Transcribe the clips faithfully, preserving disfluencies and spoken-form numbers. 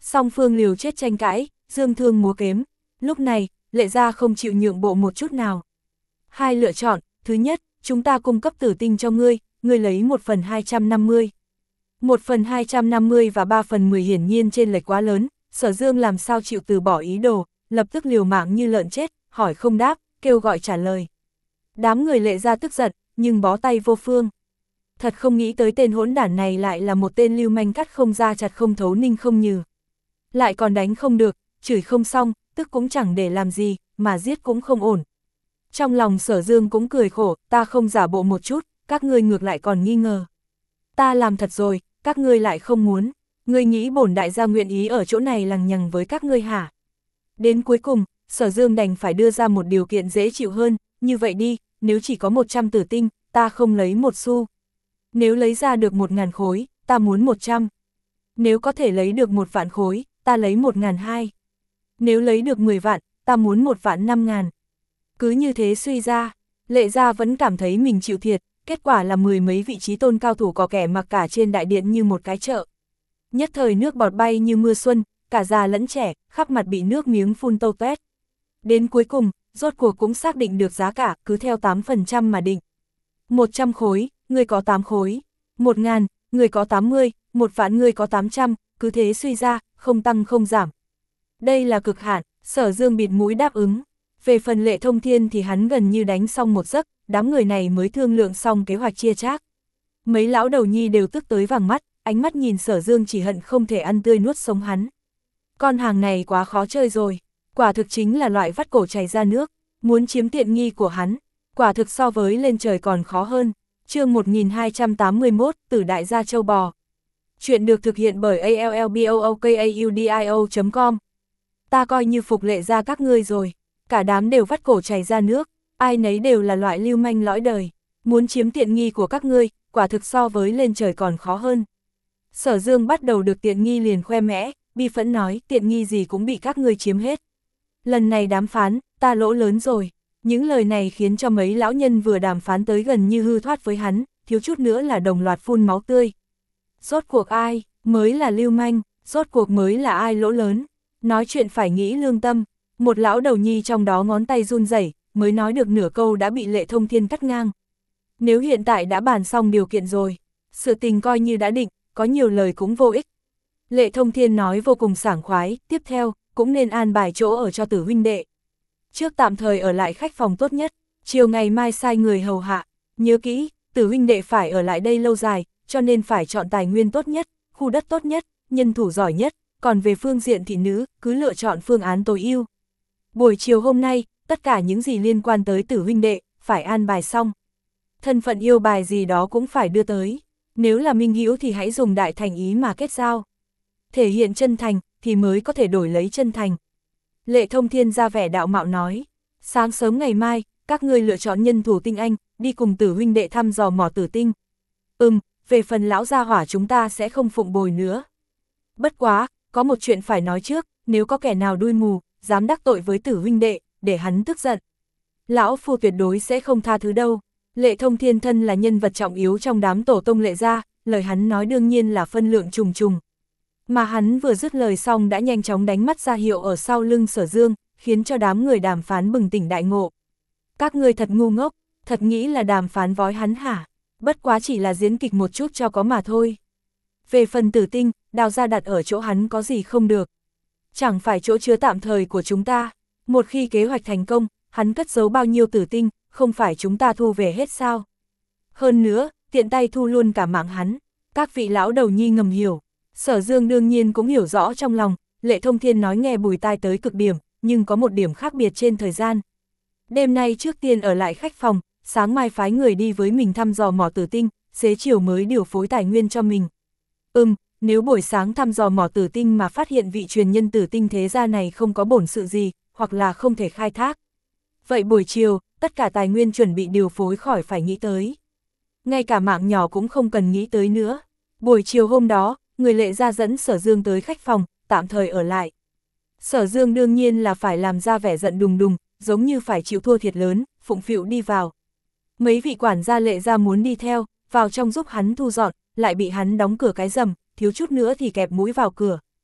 Song phương liều chết tranh cãi, dương thương múa kém. Lúc này, Lệ gia không chịu nhượng bộ một chút nào. Hai lựa chọn, thứ nhất, chúng ta cung cấp tử tinh cho ngươi, ngươi lấy một phần hai trăm năm mươi. một phần hai trăm năm mươi và ba phần mười hiển nhiên trên lệch quá lớn, Sở Dương làm sao chịu từ bỏ ý đồ, lập tức liều mạng như lợn chết, hỏi không đáp, kêu gọi trả lời. Đám người Lệ gia tức giận, nhưng bó tay vô phương. Thật không nghĩ tới tên hỗn đản này lại là một tên lưu manh cắt không ra chặt không thấu ninh không nhừ. Lại còn đánh không được, chửi không xong, tức cũng chẳng để làm gì, mà giết cũng không ổn. Trong lòng Sở Dương cũng cười khổ, ta không giả bộ một chút, các ngươi ngược lại còn nghi ngờ. Ta làm thật rồi, các ngươi lại không muốn. Ngươi nghĩ bổn đại gia nguyện ý ở chỗ này lằng nhằng với các ngươi hả? Đến cuối cùng, Sở Dương đành phải đưa ra một điều kiện dễ chịu hơn, như vậy đi, nếu chỉ có một trăm tử tinh, ta không lấy một xu. Nếu lấy ra được một ngàn khối, ta muốn một trăm. Nếu có thể lấy được một vạn khối, ta lấy một ngàn hai. Nếu lấy được mười vạn, ta muốn một vạn năm ngàn. Cứ như thế suy ra, Lệ gia vẫn cảm thấy mình chịu thiệt, kết quả là mười mấy vị trí tôn cao thủ có kẻ mặc cả trên đại điện như một cái chợ. Nhất thời nước bọt bay như mưa xuân, cả già lẫn trẻ, khắp mặt bị nước miếng phun tâu tuét. Đến cuối cùng, rốt cuộc cũng xác định được giá cả, cứ theo tám phần trăm mà định. một trăm khối, người có tám khối. một ngàn, người có tám mươi, một vạn người có tám trăm, cứ thế suy ra, không tăng không giảm. Đây là cực hạn, Sở Dương bịt mũi đáp ứng. Về phần Lệ Thông Thiên thì hắn gần như đánh xong một giấc, đám người này mới thương lượng xong kế hoạch chia chác. Mấy lão đầu nhi đều tức tới vàng mắt, ánh mắt nhìn Sở Dương chỉ hận không thể ăn tươi nuốt sống hắn. Con hàng này quá khó chơi rồi, quả thực chính là loại vắt cổ chảy ra nước, muốn chiếm tiện nghi của hắn, quả thực so với lên trời còn khó hơn. Chương một nghìn hai trăm tám mươi mốt, Tử Đại Gia Châu Bò. Chuyện được thực hiện bởi a l l b o o k a u d i o chấm com. Ta coi như phục Lệ gia các ngươi rồi, cả đám đều vắt cổ chảy ra nước, ai nấy đều là loại lưu manh lõi đời, muốn chiếm tiện nghi của các ngươi, quả thực so với lên trời còn khó hơn. Sở Dương bắt đầu được tiện nghi liền khoe mẽ, bi phẫn nói, tiện nghi gì cũng bị các ngươi chiếm hết. Lần này đàm phán, ta lỗ lớn rồi. Những lời này khiến cho mấy lão nhân vừa đàm phán tới gần như hư thoát với hắn, thiếu chút nữa là đồng loạt phun máu tươi. Rốt cuộc ai, mới là lưu manh, rốt cuộc mới là ai lỗ lớn. Nói chuyện phải nghĩ lương tâm, một lão đầu nhi trong đó ngón tay run rẩy, mới nói được nửa câu đã bị Lệ Thông Thiên cắt ngang. Nếu hiện tại đã bàn xong điều kiện rồi, sự tình coi như đã định, có nhiều lời cũng vô ích. Lệ Thông Thiên nói vô cùng sảng khoái, tiếp theo, cũng nên an bài chỗ ở cho Tử huynh đệ. Trước tạm thời ở lại khách phòng tốt nhất, chiều ngày mai sai người hầu hạ, nhớ kỹ, Tử huynh đệ phải ở lại đây lâu dài, cho nên phải chọn tài nguyên tốt nhất, khu đất tốt nhất, nhân thủ giỏi nhất, còn về phương diện thị nữ, cứ lựa chọn phương án tối ưu. Buổi chiều hôm nay, tất cả những gì liên quan tới Tử huynh đệ, phải an bài xong. Thân phận yêu bài gì đó cũng phải đưa tới, nếu là minh hữu thì hãy dùng đại thành ý mà kết giao. Thể hiện chân thành, thì mới có thể đổi lấy chân thành. Lệ Thông Thiên ra vẻ đạo mạo nói, sáng sớm ngày mai, các ngươi lựa chọn nhân thủ tinh anh, đi cùng Tử huynh đệ thăm dò mỏ tử tinh. Ừm, về phần lão gia hỏa chúng ta sẽ không phụng bồi nữa. Bất quá, có một chuyện phải nói trước, nếu có kẻ nào đuôi mù, dám đắc tội với Tử huynh đệ, để hắn tức giận. Lão phu tuyệt đối sẽ không tha thứ đâu. Lệ Thông Thiên thân là nhân vật trọng yếu trong đám tổ tông Lệ gia, lời hắn nói đương nhiên là phân lượng trùng trùng. Mà hắn vừa dứt lời xong đã nhanh chóng đánh mắt ra hiệu ở sau lưng Sở Dương, khiến cho đám người đàm phán bừng tỉnh đại ngộ. Các ngươi thật ngu ngốc, thật nghĩ là đàm phán vói hắn hả? Bất quá chỉ là diễn kịch một chút cho có mà thôi. Về phần tử tinh, đào ra đặt ở chỗ hắn có gì không được. Chẳng phải chỗ chứa tạm thời của chúng ta. Một khi kế hoạch thành công, hắn cất giấu bao nhiêu tử tinh, không phải chúng ta thu về hết sao? Hơn nữa, tiện tay thu luôn cả mạng hắn. Các vị lão đầu nhi ngầm hiểu. Sở Dương đương nhiên cũng hiểu rõ trong lòng, Lệ Thông Thiên nói nghe bùi tai tới cực điểm, nhưng có một điểm khác biệt trên thời gian. Đêm nay trước tiên ở lại khách phòng, sáng mai phái người đi với mình thăm dò mỏ tử tinh, xế chiều mới điều phối tài nguyên cho mình. Ừm, nếu buổi sáng thăm dò mỏ tử tinh mà phát hiện vị truyền nhân tử tinh thế gia này không có bổn sự gì, hoặc là không thể khai thác. Vậy buổi chiều, tất cả tài nguyên chuẩn bị điều phối khỏi phải nghĩ tới. Ngay cả mạng nhỏ cũng không cần nghĩ tới nữa. Buổi chiều hôm đó, người Lệ gia dẫn Sở Dương tới khách phòng, tạm thời ở lại. Sở Dương đương nhiên là phải làm ra vẻ giận đùng đùng, giống như phải chịu thua thiệt lớn, phụng phịu đi vào. Mấy vị quản gia Lệ gia muốn đi theo, vào trong giúp hắn thu dọn, lại bị hắn đóng cửa cái rầm, thiếu chút nữa thì kẹp mũi vào cửa.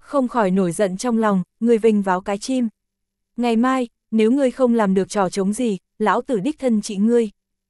Không khỏi nổi giận trong lòng, người vênh váo cái chim. Ngày mai, nếu ngươi không làm được trò chống gì, lão tử đích thân trị ngươi.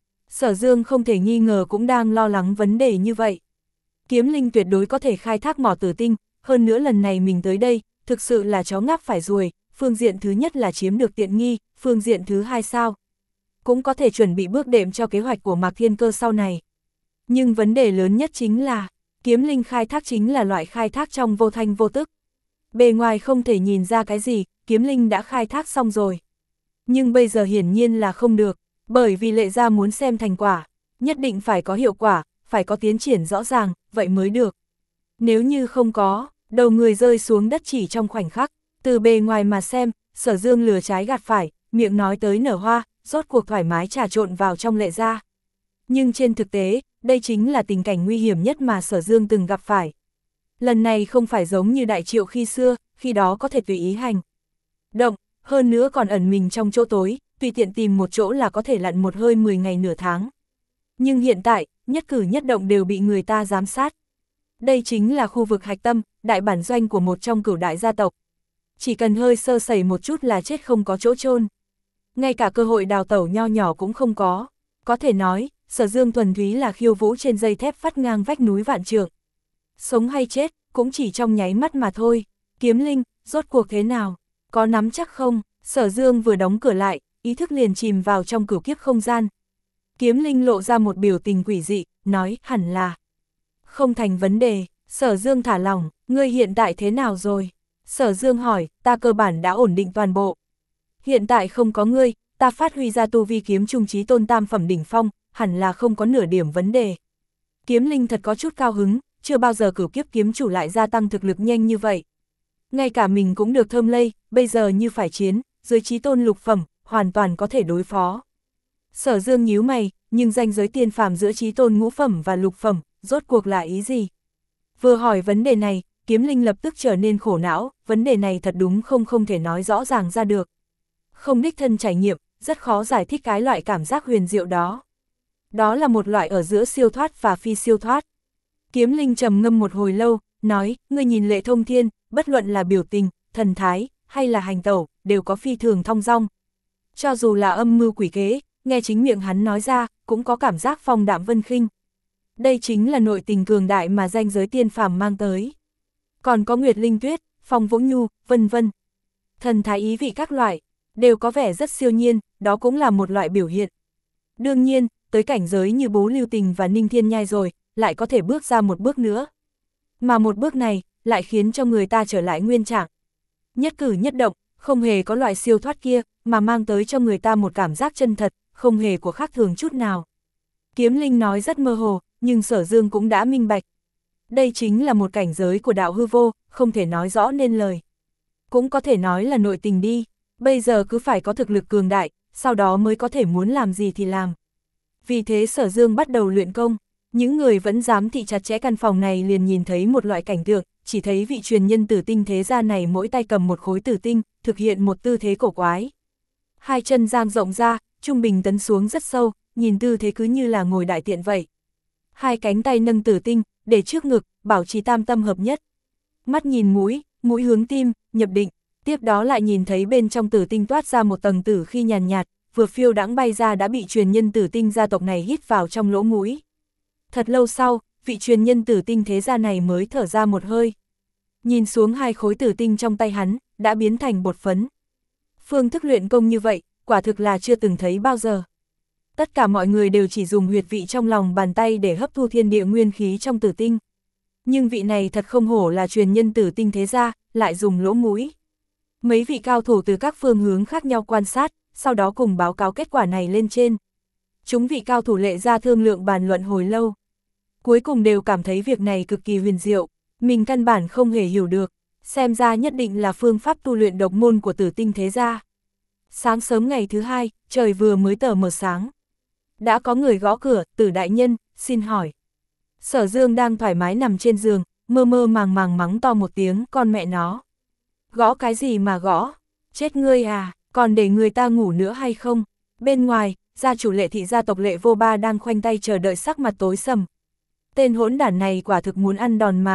Sở Dương không thể nghi ngờ cũng đang lo lắng vấn đề như vậy. Kiếm linh tuyệt đối có thể khai thác mỏ tử tinh, hơn nữa lần này mình tới đây, thực sự là chó ngáp phải ruồi, phương diện thứ nhất là chiếm được tiện nghi, phương diện thứ hai sao? Cũng có thể chuẩn bị bước đệm cho kế hoạch của Mạc Thiên Cơ sau này. Nhưng vấn đề lớn nhất chính là, kiếm linh khai thác chính là loại khai thác trong vô thanh vô tức. Bề ngoài không thể nhìn ra cái gì, kiếm linh đã khai thác xong rồi. Nhưng bây giờ hiển nhiên là không được, bởi vì Lệ Gia muốn xem thành quả, nhất định phải có hiệu quả, phải có tiến triển rõ ràng, vậy mới được. Nếu như không có, đầu người rơi xuống đất chỉ trong khoảnh khắc, từ bề ngoài mà xem, Sở Dương lừa trái gạt phải, miệng nói tới nở hoa, rốt cuộc thoải mái trà trộn vào trong Lệ Gia. Nhưng trên thực tế, đây chính là tình cảnh nguy hiểm nhất mà Sở Dương từng gặp phải. Lần này không phải giống như Đại Triệu khi xưa, khi đó có thể tùy ý hành động, hơn nữa còn ẩn mình trong chỗ tối, tùy tiện tìm một chỗ là có thể lặn một hơi mười ngày nửa tháng. Nhưng hiện tại, nhất cử nhất động đều bị người ta giám sát. Đây chính là khu vực hạch tâm, đại bản doanh của một trong cửu đại gia tộc. Chỉ cần hơi sơ sẩy một chút là chết không có chỗ chôn. Ngay cả cơ hội đào tẩu nho nhỏ cũng không có. Có thể nói, Sở Dương thuần túy là khiêu vũ trên dây thép vắt ngang vách núi vạn trượng. Sống hay chết, cũng chỉ trong nháy mắt mà thôi. Kiếm linh, rốt cuộc thế nào? Có nắm chắc không? Sở Dương vừa đóng cửa lại, ý thức liền chìm vào trong cửu kiếp không gian. Kiếm linh lộ ra một biểu tình quỷ dị, nói hẳn là không thành vấn đề. Sở Dương thả lỏng, ngươi hiện tại thế nào rồi? Sở Dương hỏi, ta cơ bản đã ổn định toàn bộ. Hiện tại không có ngươi, ta phát huy ra tu vi kiếm trung chí tôn tam phẩm đỉnh phong, hẳn là không có nửa điểm vấn đề. Kiếm linh thật có chút cao hứng, chưa bao giờ cửu kiếp kiếm chủ lại gia tăng thực lực nhanh như vậy. Ngay cả mình cũng được thơm lây, bây giờ như phải chiến, dưới chí tôn lục phẩm, hoàn toàn có thể đối phó. Sở Dương nhíu mày, nhưng ranh giới tiên phàm giữa chí tôn ngũ phẩm và lục phẩm, rốt cuộc là ý gì? Vừa hỏi vấn đề này, kiếm linh lập tức trở nên khổ não, vấn đề này thật đúng không không thể nói rõ ràng ra được. Không đích thân trải nghiệm, rất khó giải thích cái loại cảm giác huyền diệu đó. Đó là một loại ở giữa siêu thoát và phi siêu thoát. Kiếm linh trầm ngâm một hồi lâu, nói, ngươi nhìn Lệ Thông Thiên, bất luận là biểu tình, thần thái, hay là hành tẩu, đều có phi thường thong dong. Cho dù là âm mưu quỷ kế, nghe chính miệng hắn nói ra, cũng có cảm giác phong đạm vân khinh. Đây chính là nội tình cường đại mà ranh giới tiên phàm mang tới. Còn có Nguyệt Linh Tuyết, Phong Vũ Nhu, vân vân. Thần thái ý vị các loại, đều có vẻ rất siêu nhiên, đó cũng là một loại biểu hiện. Đương nhiên, tới cảnh giới như Bố Lưu Tình và Ninh Thiên Nhai rồi, lại có thể bước ra một bước nữa. Mà một bước này, lại khiến cho người ta trở lại nguyên trạng. Nhất cử nhất động, không hề có loại siêu thoát kia, mà mang tới cho người ta một cảm giác chân thật, không hề của khác thường chút nào. Kiếm linh nói rất mơ hồ, nhưng Sở Dương cũng đã minh bạch. Đây chính là một cảnh giới của đạo hư vô, không thể nói rõ nên lời. Cũng có thể nói là nội tình đi, bây giờ cứ phải có thực lực cường đại, sau đó mới có thể muốn làm gì thì làm. Vì thế Sở Dương bắt đầu luyện công, những người vẫn dám thị chặt chẽ căn phòng này liền nhìn thấy một loại cảnh tượng, chỉ thấy vị truyền nhân tử tinh thế gia này mỗi tay cầm một khối tử tinh, thực hiện một tư thế cổ quái. Hai chân dang rộng ra, trung bình tấn xuống rất sâu, nhìn tư thế cứ như là ngồi đại tiện vậy. Hai cánh tay nâng tử tinh, để trước ngực, bảo trì tam tâm hợp nhất. Mắt nhìn mũi, mũi hướng tim, nhập định, tiếp đó lại nhìn thấy bên trong tử tinh toát ra một tầng tử khi nhàn nhạt, vừa phiêu đãng bay ra đã bị truyền nhân tử tinh gia tộc này hít vào trong lỗ mũi. Thật lâu sau, vị truyền nhân tử tinh thế gia này mới thở ra một hơi. Nhìn xuống hai khối tử tinh trong tay hắn, đã biến thành bột phấn. Phương thức luyện công như vậy, quả thực là chưa từng thấy bao giờ. Tất cả mọi người đều chỉ dùng huyệt vị trong lòng bàn tay để hấp thu thiên địa nguyên khí trong tử tinh. Nhưng vị này thật không hổ là truyền nhân tử tinh thế gia, lại dùng lỗ mũi. Mấy vị cao thủ từ các phương hướng khác nhau quan sát, sau đó cùng báo cáo kết quả này lên trên. Chúng vị cao thủ Lệ gia thương lượng bàn luận hồi lâu. Cuối cùng đều cảm thấy việc này cực kỳ huyền diệu, mình căn bản không hề hiểu được, xem ra nhất định là phương pháp tu luyện độc môn của tử tinh thế gia. Sáng sớm ngày thứ hai, trời vừa mới tờ mờ sáng. Đã có người gõ cửa, Tử đại nhân, xin hỏi. Sở Dương đang thoải mái nằm trên giường, mơ mơ màng màng mắng to một tiếng, con mẹ nó. Gõ cái gì mà gõ? Chết ngươi à, còn để người ta ngủ nữa hay không? Bên ngoài, gia chủ Lệ thị gia tộc Lệ Vô Ba đang khoanh tay chờ đợi, sắc mặt tối sầm. Tên hỗn đản này quả thực muốn ăn đòn mà.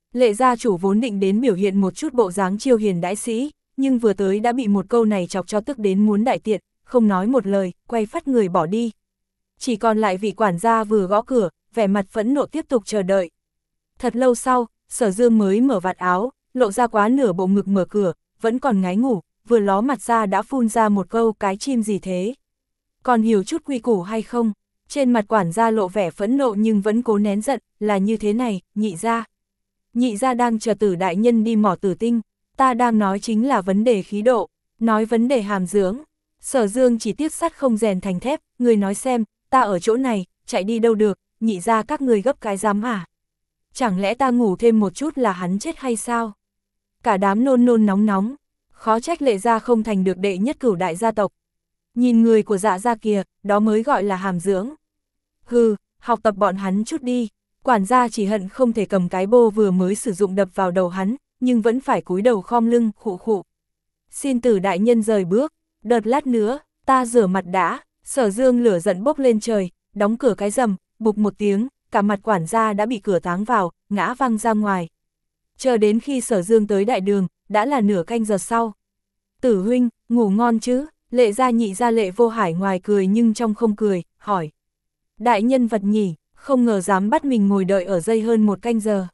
Lệ gia chủ vốn định đến biểu hiện một chút bộ dáng chiêu hiền đãi sĩ, nhưng vừa tới đã bị một câu này chọc cho tức đến muốn đại tiện, không nói một lời, quay phắt người bỏ đi. Chỉ còn lại vị quản gia vừa gõ cửa, vẻ mặt phẫn nộ tiếp tục chờ đợi. Thật lâu sau, Sở Dương mới mở vạt áo, lộ ra quá nửa bộ ngực mở cửa, vẫn còn ngái ngủ, vừa ló mặt ra đã phun ra một câu cái chim gì thế. Còn hiểu chút quy củ hay không? Trên mặt quản gia lộ vẻ phẫn nộ nhưng vẫn cố nén giận, là như thế này, nhị gia. Nhị gia đang chờ Tử đại nhân đi mỏ tử tinh, ta đang nói chính là vấn đề khí độ, nói vấn đề hàm dưỡng. Sở Dương chỉ tiếc sắt không rèn thành thép, người nói xem, ta ở chỗ này, chạy đi đâu được, nhị gia các người gấp cái dám à? Chẳng lẽ ta ngủ thêm một chút là hắn chết hay sao? Cả đám nôn nôn nóng nóng, khó trách Lệ gia không thành được đệ nhất cửu đại gia tộc. Nhìn người của Dạ gia kìa, đó mới gọi là hàm dưỡng. Hừ, học tập bọn hắn chút đi. Quản gia chỉ hận không thể cầm cái bô vừa mới sử dụng đập vào đầu hắn, nhưng vẫn phải cúi đầu khom lưng, khụ khụ. Xin Tử đại nhân rời bước, đợt lát nữa, ta rửa mặt đã. Sở Dương lửa giận bốc lên trời, đóng cửa cái rầm, bục một tiếng, cả mặt quản gia đã bị cửa táng vào, ngã văng ra ngoài. Chờ đến khi Sở Dương tới đại đường, đã là nửa canh giờ sau. Tử huynh, ngủ ngon chứ? Lệ gia nhị gia Lệ Vô Hải ngoài cười nhưng trong không cười, hỏi. Đại nhân vật nhỉ, không ngờ dám bắt mình ngồi đợi ở dây hơn một canh giờ.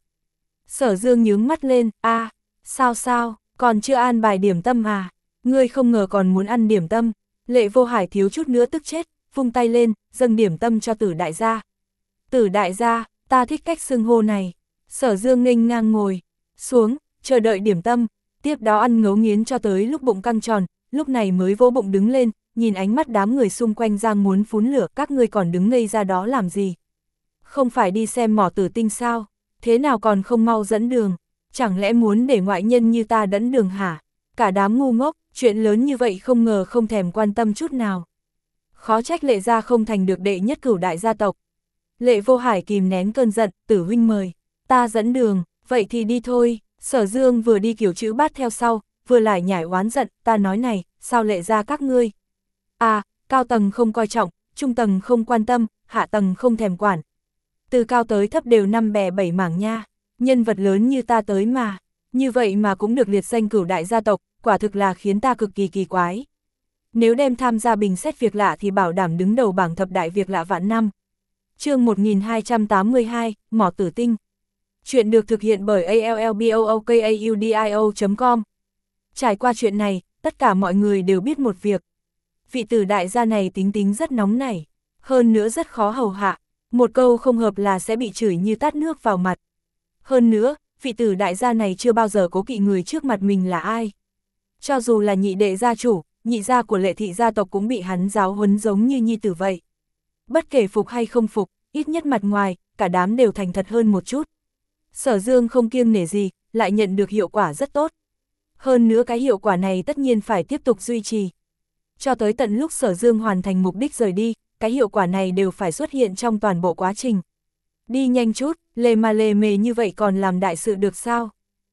Sở Dương nhướng mắt lên, a à, sao sao, còn chưa an bài điểm tâm à? Ngươi không ngờ còn muốn ăn điểm tâm. Lệ Vô Hải thiếu chút nữa tức chết, vung tay lên, dâng điểm tâm cho Tử đại gia. Tử đại gia, ta thích cách xưng hô này. Sở Dương nghênh ngang ngồi xuống, chờ đợi điểm tâm, tiếp đó ăn ngấu nghiến cho tới lúc bụng căng tròn, lúc này mới vỗ bụng đứng lên, nhìn ánh mắt đám người xung quanh giang muốn phún lửa, các ngươi còn đứng ngây ra đó làm gì? Không phải đi xem mỏ tử tinh sao? Thế nào còn không mau dẫn đường? Chẳng lẽ muốn để ngoại nhân như ta dẫn đường hả? Cả đám ngu ngốc, chuyện lớn như vậy không ngờ không thèm quan tâm chút nào. Khó trách Lệ gia không thành được đệ nhất cửu đại gia tộc. Lệ Vô Hải kìm nén cơn giận, Tử huynh mời, ta dẫn đường, vậy thì đi thôi. Sở Dương vừa đi kiểu chữ bát theo sau, vừa lại nhảy oán giận, ta nói này, sao Lệ gia các ngươi? À, cao tầng không coi trọng, trung tầng không quan tâm, hạ tầng không thèm quản. Từ cao tới thấp đều năm bè bảy mảng nha, nhân vật lớn như ta tới mà, như vậy mà cũng được liệt danh cửu đại gia tộc, quả thực là khiến ta cực kỳ kỳ quái. Nếu đem tham gia bình xét việc lạ thì bảo đảm đứng đầu bảng thập đại việc lạ vạn năm. Chương một nghìn hai trăm tám mươi hai, mỏ tử tinh. Chuyện được thực hiện bởi a l l b o o k a u d i o chấm com. Trải qua chuyện này, tất cả mọi người đều biết một việc. Vị Tử đại gia này tính tính rất nóng nảy, hơn nữa rất khó hầu hạ, một câu không hợp là sẽ bị chửi như tát nước vào mặt. Hơn nữa, vị Tử đại gia này chưa bao giờ cố kỵ người trước mặt mình là ai. Cho dù là nhị đệ gia chủ, nhị gia của Lệ thị gia tộc cũng bị hắn giáo huấn giống như nhi tử vậy. Bất kể phục hay không phục, ít nhất mặt ngoài, cả đám đều thành thật hơn một chút. Sở Dương không kiêng nể gì, lại nhận được hiệu quả rất tốt. Hơn nữa cái hiệu quả này tất nhiên phải tiếp tục duy trì. Cho tới tận lúc Sở Dương hoàn thành mục đích rời đi, cái hiệu quả này đều phải xuất hiện trong toàn bộ quá trình. Đi nhanh chút, lề mà lề mề như vậy còn làm đại sự được sao?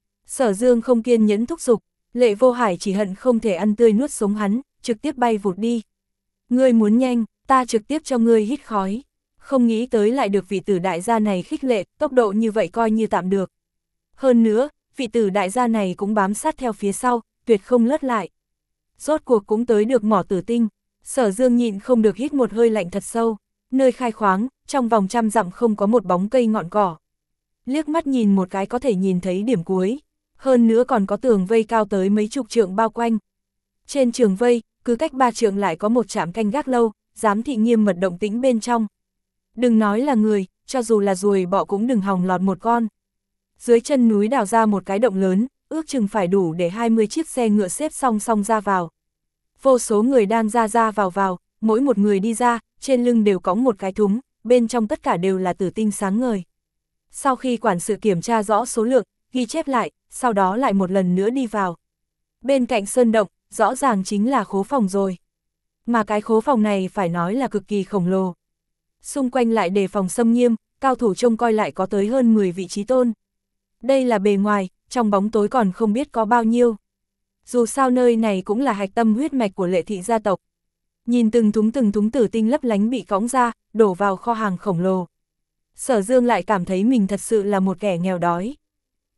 Sở Dương không kiên nhẫn thúc giục, Lệ Vô Hải chỉ hận không thể ăn tươi nuốt sống hắn, trực tiếp bay vụt đi. Ngươi muốn nhanh, ta trực tiếp cho ngươi hít khói. Không nghĩ tới lại được vị Tử đại gia này khích lệ, tốc độ như vậy coi như tạm được. Hơn nữa, vị Tử đại gia này cũng bám sát theo phía sau, tuyệt không lướt lại. Rốt cuộc cũng tới được mỏ tử tinh, Sở Dương nhịn không được hít một hơi lạnh thật sâu, nơi khai khoáng, trong vòng trăm dặm không có một bóng cây ngọn cỏ. Liếc mắt nhìn một cái có thể nhìn thấy điểm cuối, hơn nữa còn có tường vây cao tới mấy chục trượng bao quanh. Trên trường vây, cứ cách ba trượng lại có một trạm canh gác lâu, giám thị nghiêm mật động tĩnh bên trong. Đừng nói là người, cho dù là ruồi bọ cũng đừng hòng lọt một con. Dưới chân núi đào ra một cái động lớn, ước chừng phải đủ để hai mươi chiếc xe ngựa xếp song song ra vào. Vô số người đang ra ra vào vào, mỗi một người đi ra, trên lưng đều cõng một cái thúng, bên trong tất cả đều là tử tinh sáng ngời. Sau khi quản sự kiểm tra rõ số lượng, ghi chép lại, sau đó lại một lần nữa đi vào. Bên cạnh sơn động, rõ ràng chính là khố phòng rồi. Mà cái khố phòng này phải nói là cực kỳ khổng lồ. Xung quanh lại đề phòng xâm nghiêm, cao thủ trông coi lại có tới hơn mười vị trí tôn. Đây là bề ngoài, trong bóng tối còn không biết có bao nhiêu. Dù sao nơi này cũng là hạch tâm huyết mạch của Lệ thị gia tộc. Nhìn từng thúng từng thúng tử tinh lấp lánh bị cõng ra, đổ vào kho hàng khổng lồ. Sở Dương lại cảm thấy mình thật sự là một kẻ nghèo đói.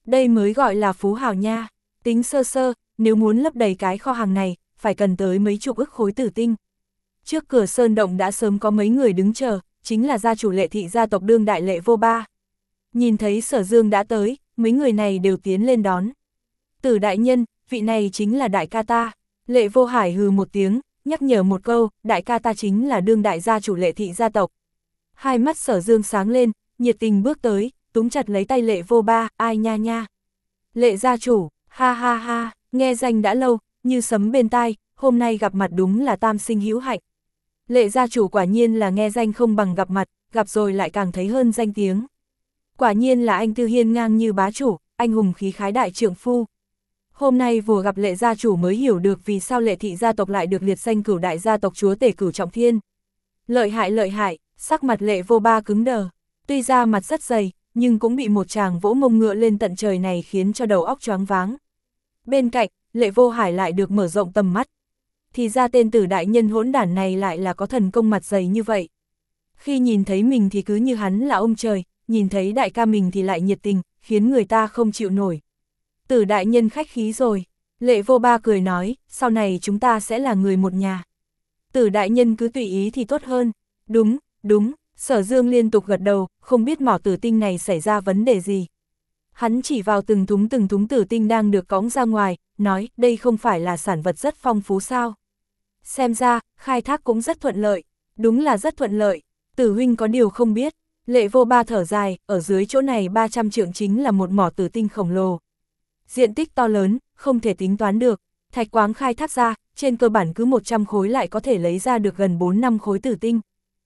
Đây mới gọi là phú hào nha, tính sơ sơ, nếu muốn lấp đầy cái kho hàng này, phải cần tới mấy chục ức khối tử tinh. Trước cửa sơn động đã sớm có mấy người đứng chờ, chính là gia chủ Lệ thị gia tộc đương đại Lệ Vô Ba. Nhìn thấy Sở Dương đã tới, mấy người này đều tiến lên đón. Tử đại nhân, vị này chính là đại ca ta. Lệ Vô Hải hừ một tiếng, nhắc nhở một câu, đại ca ta chính là đương đại gia chủ Lệ thị gia tộc. Hai mắt Sở Dương sáng lên, nhiệt tình bước tới, túm chặt lấy tay Lệ Vô Ba, ai nha nha. Lệ gia chủ, ha ha ha, nghe danh đã lâu, như sấm bên tai, hôm nay gặp mặt đúng là tam sinh hữu hạnh. Lệ gia chủ quả nhiên là nghe danh không bằng gặp mặt, gặp rồi lại càng thấy hơn danh tiếng. Quả nhiên là anh tư hiên ngang như bá chủ, anh hùng khí khái đại trượng phu. Hôm nay vừa gặp Lệ gia chủ mới hiểu được vì sao Lệ thị gia tộc lại được liệt danh cửu đại gia tộc chúa tể Cửu Trọng Thiên. Lợi hại lợi hại, sắc mặt Lệ Vô Ba cứng đờ, tuy ra mặt rất dày, nhưng cũng bị một chàng vỗ mông ngựa lên tận trời này khiến cho đầu óc choáng váng. Bên cạnh, Lệ Vô Hải lại được mở rộng tầm mắt. Thì ra tên tử đại nhân hỗn đản này lại là có thần công mặt dày như vậy. Khi nhìn thấy mình thì cứ như hắn là ông trời, nhìn thấy đại ca mình thì lại nhiệt tình, khiến người ta không chịu nổi. Tử đại nhân khách khí rồi, Lệ Vô Ba cười nói, sau này chúng ta sẽ là người một nhà. Tử đại nhân cứ tùy ý thì tốt hơn, đúng, đúng, Sở Dương liên tục gật đầu, không biết mỏ tử tinh này xảy ra vấn đề gì. Hắn chỉ vào từng thúng từng thúng tử tinh đang được cõng ra ngoài, nói, đây không phải là sản vật rất phong phú sao. Xem ra, khai thác cũng rất thuận lợi, đúng là rất thuận lợi, Tử huynh có điều không biết. Lệ Vô Ba thở dài, ở dưới chỗ này ba trăm trượng chính là một mỏ tử tinh khổng lồ. Diện tích to lớn, không thể tính toán được, thạch quáng khai thác ra, trên cơ bản cứ một trăm khối lại có thể lấy ra được gần bốn năm khối tử tinh.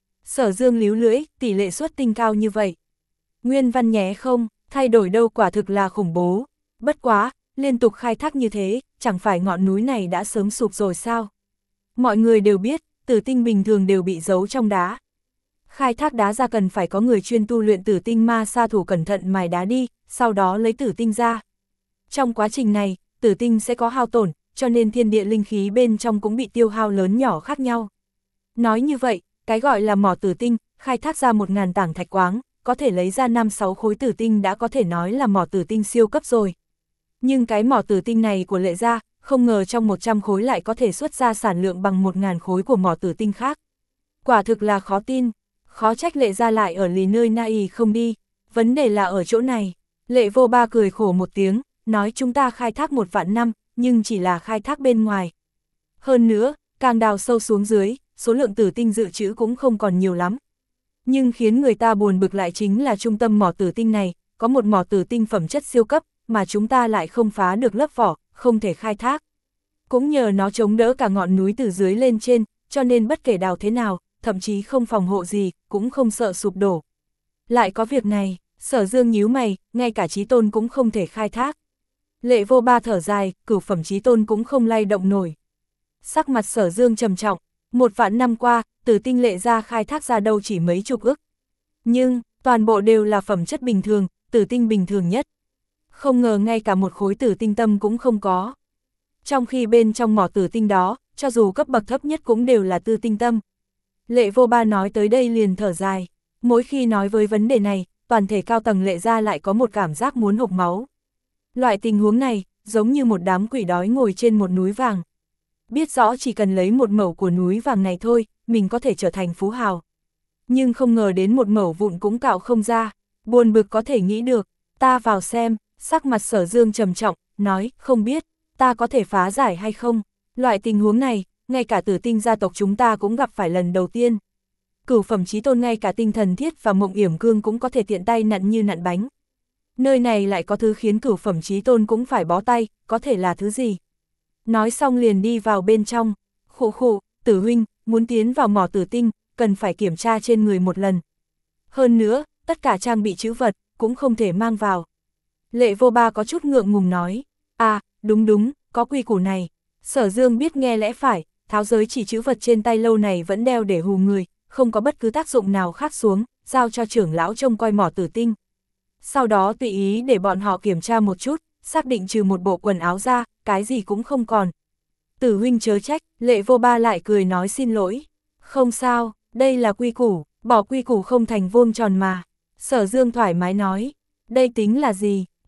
Sở Dương líu lưỡi, tỷ lệ xuất tinh cao như vậy. Nguyên văn nhé không, thay đổi đâu quả thực là khủng bố. Bất quá, liên tục khai thác như thế, chẳng phải ngọn núi này đã sớm sụp rồi sao? Mọi người đều biết, tử tinh bình thường đều bị giấu trong đá. Khai thác đá ra cần phải có người chuyên tu luyện tử tinh ma sa thủ cẩn thận mài đá đi, sau đó lấy tử tinh ra. Trong quá trình này, tử tinh sẽ có hao tổn, cho nên thiên địa linh khí bên trong cũng bị tiêu hao lớn nhỏ khác nhau. Nói như vậy, cái gọi là mỏ tử tinh, khai thác ra một ngàn tảng thạch quáng, có thể lấy ra năm sáu khối tử tinh đã có thể nói là mỏ tử tinh siêu cấp rồi. Nhưng cái mỏ tử tinh này của Lệ gia, không ngờ trong một trăm khối lại có thể xuất ra sản lượng bằng một ngàn khối của mỏ tử tinh khác. Quả thực là khó tin, khó trách Lệ gia lại ở lì nơi na y không đi, vấn đề là ở chỗ này. Lệ Vô Ba cười khổ một tiếng, nói chúng ta khai thác một vạn năm, nhưng chỉ là khai thác bên ngoài. Hơn nữa, càng đào sâu xuống dưới, số lượng tử tinh dự trữ cũng không còn nhiều lắm. Nhưng khiến người ta buồn bực lại chính là trung tâm mỏ tử tinh này, có một mỏ tử tinh phẩm chất siêu cấp, mà chúng ta lại không phá được lớp vỏ, không thể khai thác. Cũng nhờ nó chống đỡ cả ngọn núi từ dưới lên trên, cho nên bất kể đào thế nào, thậm chí không phòng hộ gì, cũng không sợ sụp đổ. Lại có việc này, Sở Dương nhíu mày, ngay cả chí tôn cũng không thể khai thác. Lệ Vô Ba thở dài, cửu phẩm chí tôn cũng không lay động nổi. Sắc mặt Sở Dương trầm trọng, một vạn năm qua, tử tinh Lệ gia khai thác ra đâu chỉ mấy chục ức. Nhưng, toàn bộ đều là phẩm chất bình thường, tử tinh bình thường nhất. Không ngờ ngay cả một khối tử tinh tâm cũng không có. Trong khi bên trong mỏ tử tinh đó, cho dù cấp bậc thấp nhất cũng đều là tư tinh tâm. Lệ Vô Ba nói tới đây liền thở dài. Mỗi khi nói với vấn đề này, toàn thể cao tầng Lệ gia lại có một cảm giác muốn hộc máu. Loại tình huống này, giống như một đám quỷ đói ngồi trên một núi vàng. Biết rõ chỉ cần lấy một mẩu của núi vàng này thôi, mình có thể trở thành phú hào. Nhưng không ngờ đến một mẩu vụn cũng cạo không ra, buồn bực có thể nghĩ được, ta vào xem, sắc mặt Sở Dương trầm trọng, nói, không biết, ta có thể phá giải hay không. Loại tình huống này, ngay cả tử tinh gia tộc chúng ta cũng gặp phải lần đầu tiên. Cửu phẩm chí tôn ngay cả tinh thần thiết và mộng yểm cương cũng có thể tiện tay nặn như nặn bánh. Nơi này lại có thứ khiến cửu phẩm chí tôn cũng phải bó tay, có thể là thứ gì? Nói xong liền đi vào bên trong, khụ khụ, Tử huynh, muốn tiến vào mỏ tử tinh, cần phải kiểm tra trên người một lần. Hơn nữa, tất cả trang bị trữ vật, cũng không thể mang vào. Lệ Vô Ba có chút ngượng ngùng nói, à, đúng đúng, có quy củ này. Sở Dương biết nghe lẽ phải, tháo giới chỉ trữ vật trên tay lâu này vẫn đeo để hù người, không có bất cứ tác dụng nào khác xuống, giao cho trưởng lão trông coi mỏ tử tinh. Sau đó tùy ý để bọn họ kiểm tra một chút, xác định trừ một bộ quần áo ra, cái gì cũng không còn. Tử huynh chớ trách, Lệ Vô Ba lại cười nói xin lỗi. Không sao, đây là quy củ, bỏ quy củ không thành vuông tròn mà. Sở Dương thoải mái nói, đây tính là gì,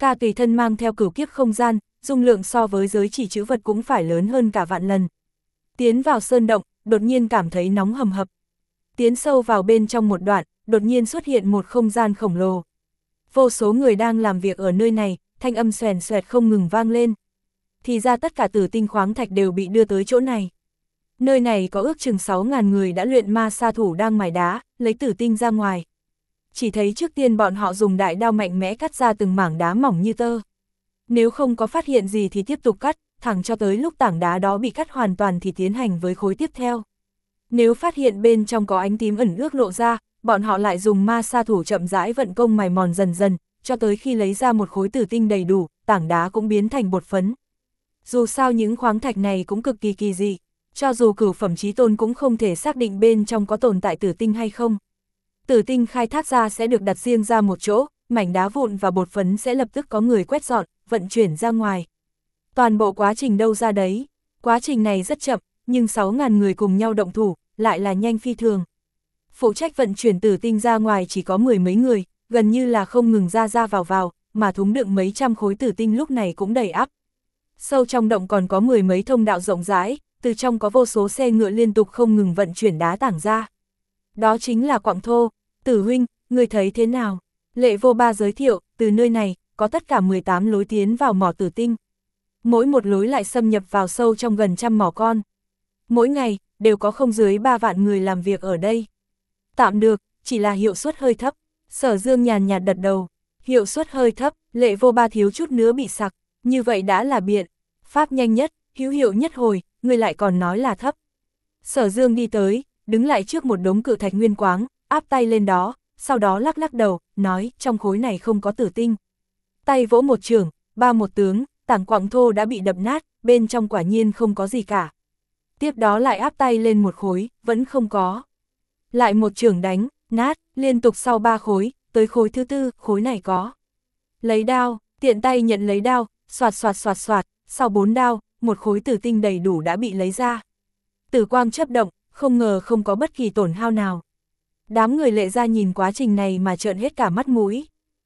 ca tùy thân mang theo cửu kiếp không gian, dung lượng so với giới chỉ chữ vật cũng phải lớn hơn cả vạn lần. Tiến vào sơn động, đột nhiên cảm thấy nóng hầm hập. Tiến sâu vào bên trong một đoạn, đột nhiên xuất hiện một không gian khổng lồ. Vô số người đang làm việc ở nơi này, thanh âm xoèn xoẹt không ngừng vang lên. Thì ra tất cả tử tinh khoáng thạch đều bị đưa tới chỗ này. Nơi này có ước chừng sáu nghìn người đã luyện ma sa thủ đang mài đá, lấy tử tinh ra ngoài. Chỉ thấy trước tiên bọn họ dùng đại đao mạnh mẽ cắt ra từng mảng đá mỏng như tơ. Nếu không có phát hiện gì thì tiếp tục cắt, thẳng cho tới lúc tảng đá đó bị cắt hoàn toàn thì tiến hành với khối tiếp theo. Nếu phát hiện bên trong có ánh tím ẩn ước lộ ra, bọn họ lại dùng ma sa thủ chậm rãi vận công mài mòn dần dần, cho tới khi lấy ra một khối tử tinh đầy đủ, tảng đá cũng biến thành bột phấn. Dù sao những khoáng thạch này cũng cực kỳ kỳ dị, cho dù cửu phẩm chí tôn cũng không thể xác định bên trong có tồn tại tử tinh hay không. Tử tinh khai thác ra sẽ được đặt riêng ra một chỗ, mảnh đá vụn và bột phấn sẽ lập tức có người quét dọn, vận chuyển ra ngoài. Toàn bộ quá trình đâu ra đấy, quá trình này rất chậm, nhưng sáu nghìn người cùng nhau động thủ, lại là nhanh phi thường. Phụ trách vận chuyển tử tinh ra ngoài chỉ có mười mấy người, gần như là không ngừng ra ra vào vào, mà thúng đựng mấy trăm khối tử tinh lúc này cũng đầy ắp. Sâu trong động còn có mười mấy thông đạo rộng rãi, từ trong có vô số xe ngựa liên tục không ngừng vận chuyển đá tảng ra. Đó chính là quặng thô. Tử huynh, người thấy thế nào? Lệ Vô Ba giới thiệu, từ nơi này, có tất cả mười tám lối tiến vào mỏ tử tinh. Mỗi một lối lại xâm nhập vào sâu trong gần trăm mỏ con. Mỗi ngày, đều có không dưới ba vạn người làm việc ở đây. Tạm được, chỉ là hiệu suất hơi thấp. Sở Dương nhàn nhạt đặt đầu. Hiệu suất hơi thấp, Lệ Vô Ba thiếu chút nữa bị sặc. Như vậy đã là biện pháp nhanh nhất, hữu hiệu nhất hồi, người lại còn nói là thấp. Sở Dương đi tới, đứng lại trước một đống cự thạch nguyên quáng, áp tay lên đó, sau đó lắc lắc đầu, nói trong khối này không có tử tinh. Tay vỗ một chưởng, ba một tướng, tảng quặng thô đã bị đập nát, bên trong quả nhiên không có gì cả. Tiếp đó lại áp tay lên một khối, vẫn không có. Lại một chưởng đánh, nát, liên tục sau ba khối, tới khối thứ tư, khối này có. Lấy đao, tiện tay nhận lấy đao, xoạt xoạt xoạt xoạt, sau bốn đao, một khối tử tinh đầy đủ đã bị lấy ra. Tử quang chớp động, không ngờ không có bất kỳ tổn hao nào. Đám người Lệ gia nhìn quá trình này mà trợn hết cả mắt mũi.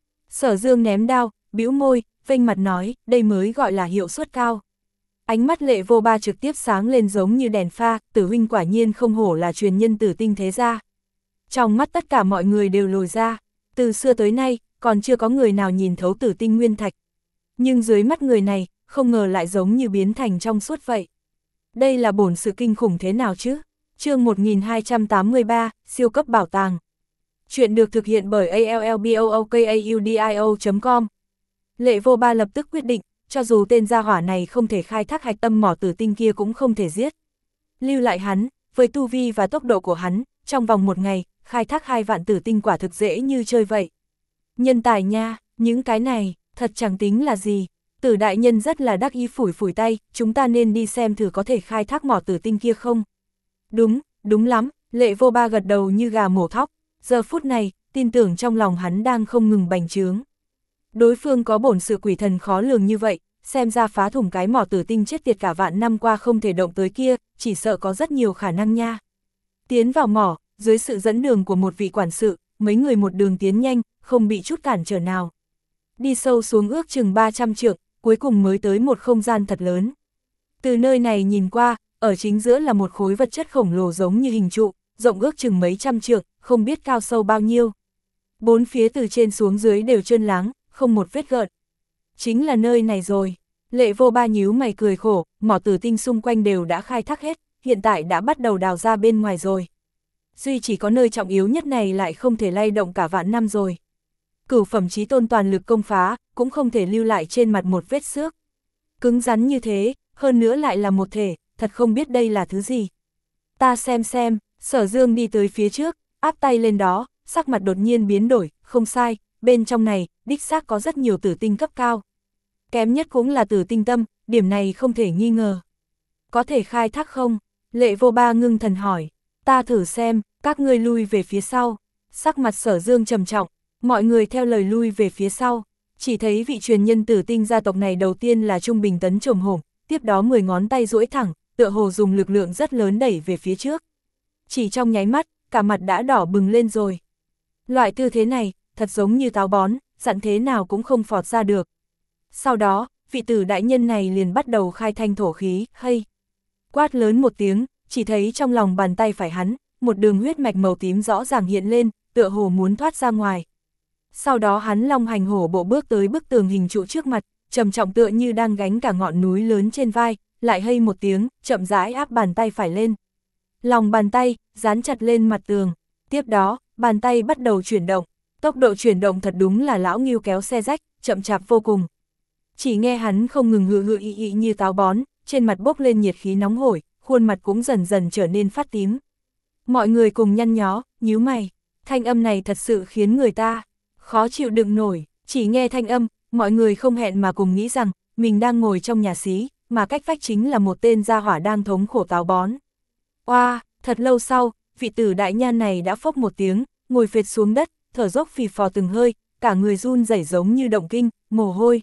Sở Dương ném đao, bĩu môi, vênh mặt nói, đây mới gọi là hiệu suất cao. Ánh mắt Lệ Vô Ba trực tiếp sáng lên giống như đèn pha, Tử huynh quả nhiên không hổ là truyền nhân tử tinh thế gia. Trong mắt tất cả mọi người đều lồi ra, từ xưa tới nay, còn chưa có người nào nhìn thấu tử tinh nguyên thạch. Nhưng dưới mắt người này, không ngờ lại giống như biến thành trong suốt vậy. Đây là bổn sự kinh khủng thế nào chứ? Chương một nghìn hai trăm tám mươi ba, siêu cấp bảo tàng. Chuyện được thực hiện bởi a l l b o o k a u d i o chấm com. Lệ Vô Ba lập tức quyết định, cho dù tên gia hỏa này không thể khai thác hạch tâm mỏ tử tinh kia cũng không thể giết. Lưu lại hắn, với tu vi và tốc độ của hắn, trong vòng một ngày, khai thác hai vạn tử tinh quả thực dễ như chơi vậy. Nhân tài nha, những cái này, thật chẳng tính là gì. Tử đại nhân rất là đắc ý phủi phủi tay, chúng ta nên đi xem thử có thể khai thác mỏ tử tinh kia không. Đúng, đúng lắm, Lệ Vô Ba gật đầu như gà mổ thóc, giờ phút này, tin tưởng trong lòng hắn đang không ngừng bành trướng. Đối phương có bổn sự quỷ thần khó lường như vậy, xem ra phá thủng cái mỏ tử tinh chết tiệt cả vạn năm qua không thể động tới kia, chỉ sợ có rất nhiều khả năng nha. Tiến vào mỏ, dưới sự dẫn đường của một vị quản sự, mấy người một đường tiến nhanh, không bị chút cản trở nào. Đi sâu xuống ước chừng ba trăm trượng, cuối cùng mới tới một không gian thật lớn. Từ nơi này nhìn qua, ở chính giữa là một khối vật chất khổng lồ giống như hình trụ, rộng ước chừng mấy trăm trượng, không biết cao sâu bao nhiêu. Bốn phía từ trên xuống dưới đều trơn láng, không một vết gợn. Chính là nơi này rồi. Lệ Vô Ba nhíu mày cười khổ, mỏ tử tinh xung quanh đều đã khai thác hết, hiện tại đã bắt đầu đào ra bên ngoài rồi. Duy chỉ có nơi trọng yếu nhất này lại không thể lay động cả vạn năm rồi. Cửu phẩm chí tôn toàn lực công phá, cũng không thể lưu lại trên mặt một vết xước. Cứng rắn như thế, hơn nữa lại là một thể, thật không biết đây là thứ gì. Ta xem xem, Sở Dương đi tới phía trước, áp tay lên đó, sắc mặt đột nhiên biến đổi, không sai, bên trong này, đích xác có rất nhiều tử tinh cấp cao. Kém nhất cũng là tử tinh tâm, điểm này không thể nghi ngờ. Có thể khai thác không? Lệ Vô Ba ngưng thần hỏi. Ta thử xem, các ngươi lui về phía sau. Sắc mặt Sở Dương trầm trọng, mọi người theo lời lui về phía sau. Chỉ thấy vị truyền nhân tử tinh gia tộc này đầu tiên là trung bình tấn trồm hổm, tiếp đó mười ngón tay duỗi thẳng, tựa hồ dùng lực lượng rất lớn đẩy về phía trước. Chỉ trong nháy mắt, cả mặt đã đỏ bừng lên rồi. Loại tư thế này, thật giống như táo bón, dặn thế nào cũng không phọt ra được. Sau đó, vị tử đại nhân này liền bắt đầu khai thanh thổ khí, hay. Quát lớn một tiếng, chỉ thấy trong lòng bàn tay phải hắn, một đường huyết mạch màu tím rõ ràng hiện lên, tựa hồ muốn thoát ra ngoài. Sau đó hắn long hành hổ bộ bước tới bức tường hình trụ trước mặt, trầm trọng tựa như đang gánh cả ngọn núi lớn trên vai, lại hây một tiếng, chậm rãi áp bàn tay phải lên. Lòng bàn tay, dán chặt lên mặt tường. Tiếp đó, bàn tay bắt đầu chuyển động. Tốc độ chuyển động thật đúng là lão Ngưu kéo xe rách, chậm chạp vô cùng. Chỉ nghe hắn không ngừng hự hự ị ị như táo bón, trên mặt bốc lên nhiệt khí nóng hổi, khuôn mặt cũng dần dần trở nên phát tím. Mọi người cùng nhăn nhó, nhíu mày. Thanh âm này thật sự khiến người ta khó chịu đựng nổi. Chỉ nghe thanh âm, mọi người không hẹn mà cùng nghĩ rằng mình đang ngồi trong nhà xí, mà cách vách chính là một tên gia hỏa đang thống khổ táo bón. Oa, thật lâu sau, vị tử đại nhan này đã phốc một tiếng, ngồi phệt xuống đất, thở dốc phì phò từng hơi, cả người run rẩy giống như động kinh, mồ hôi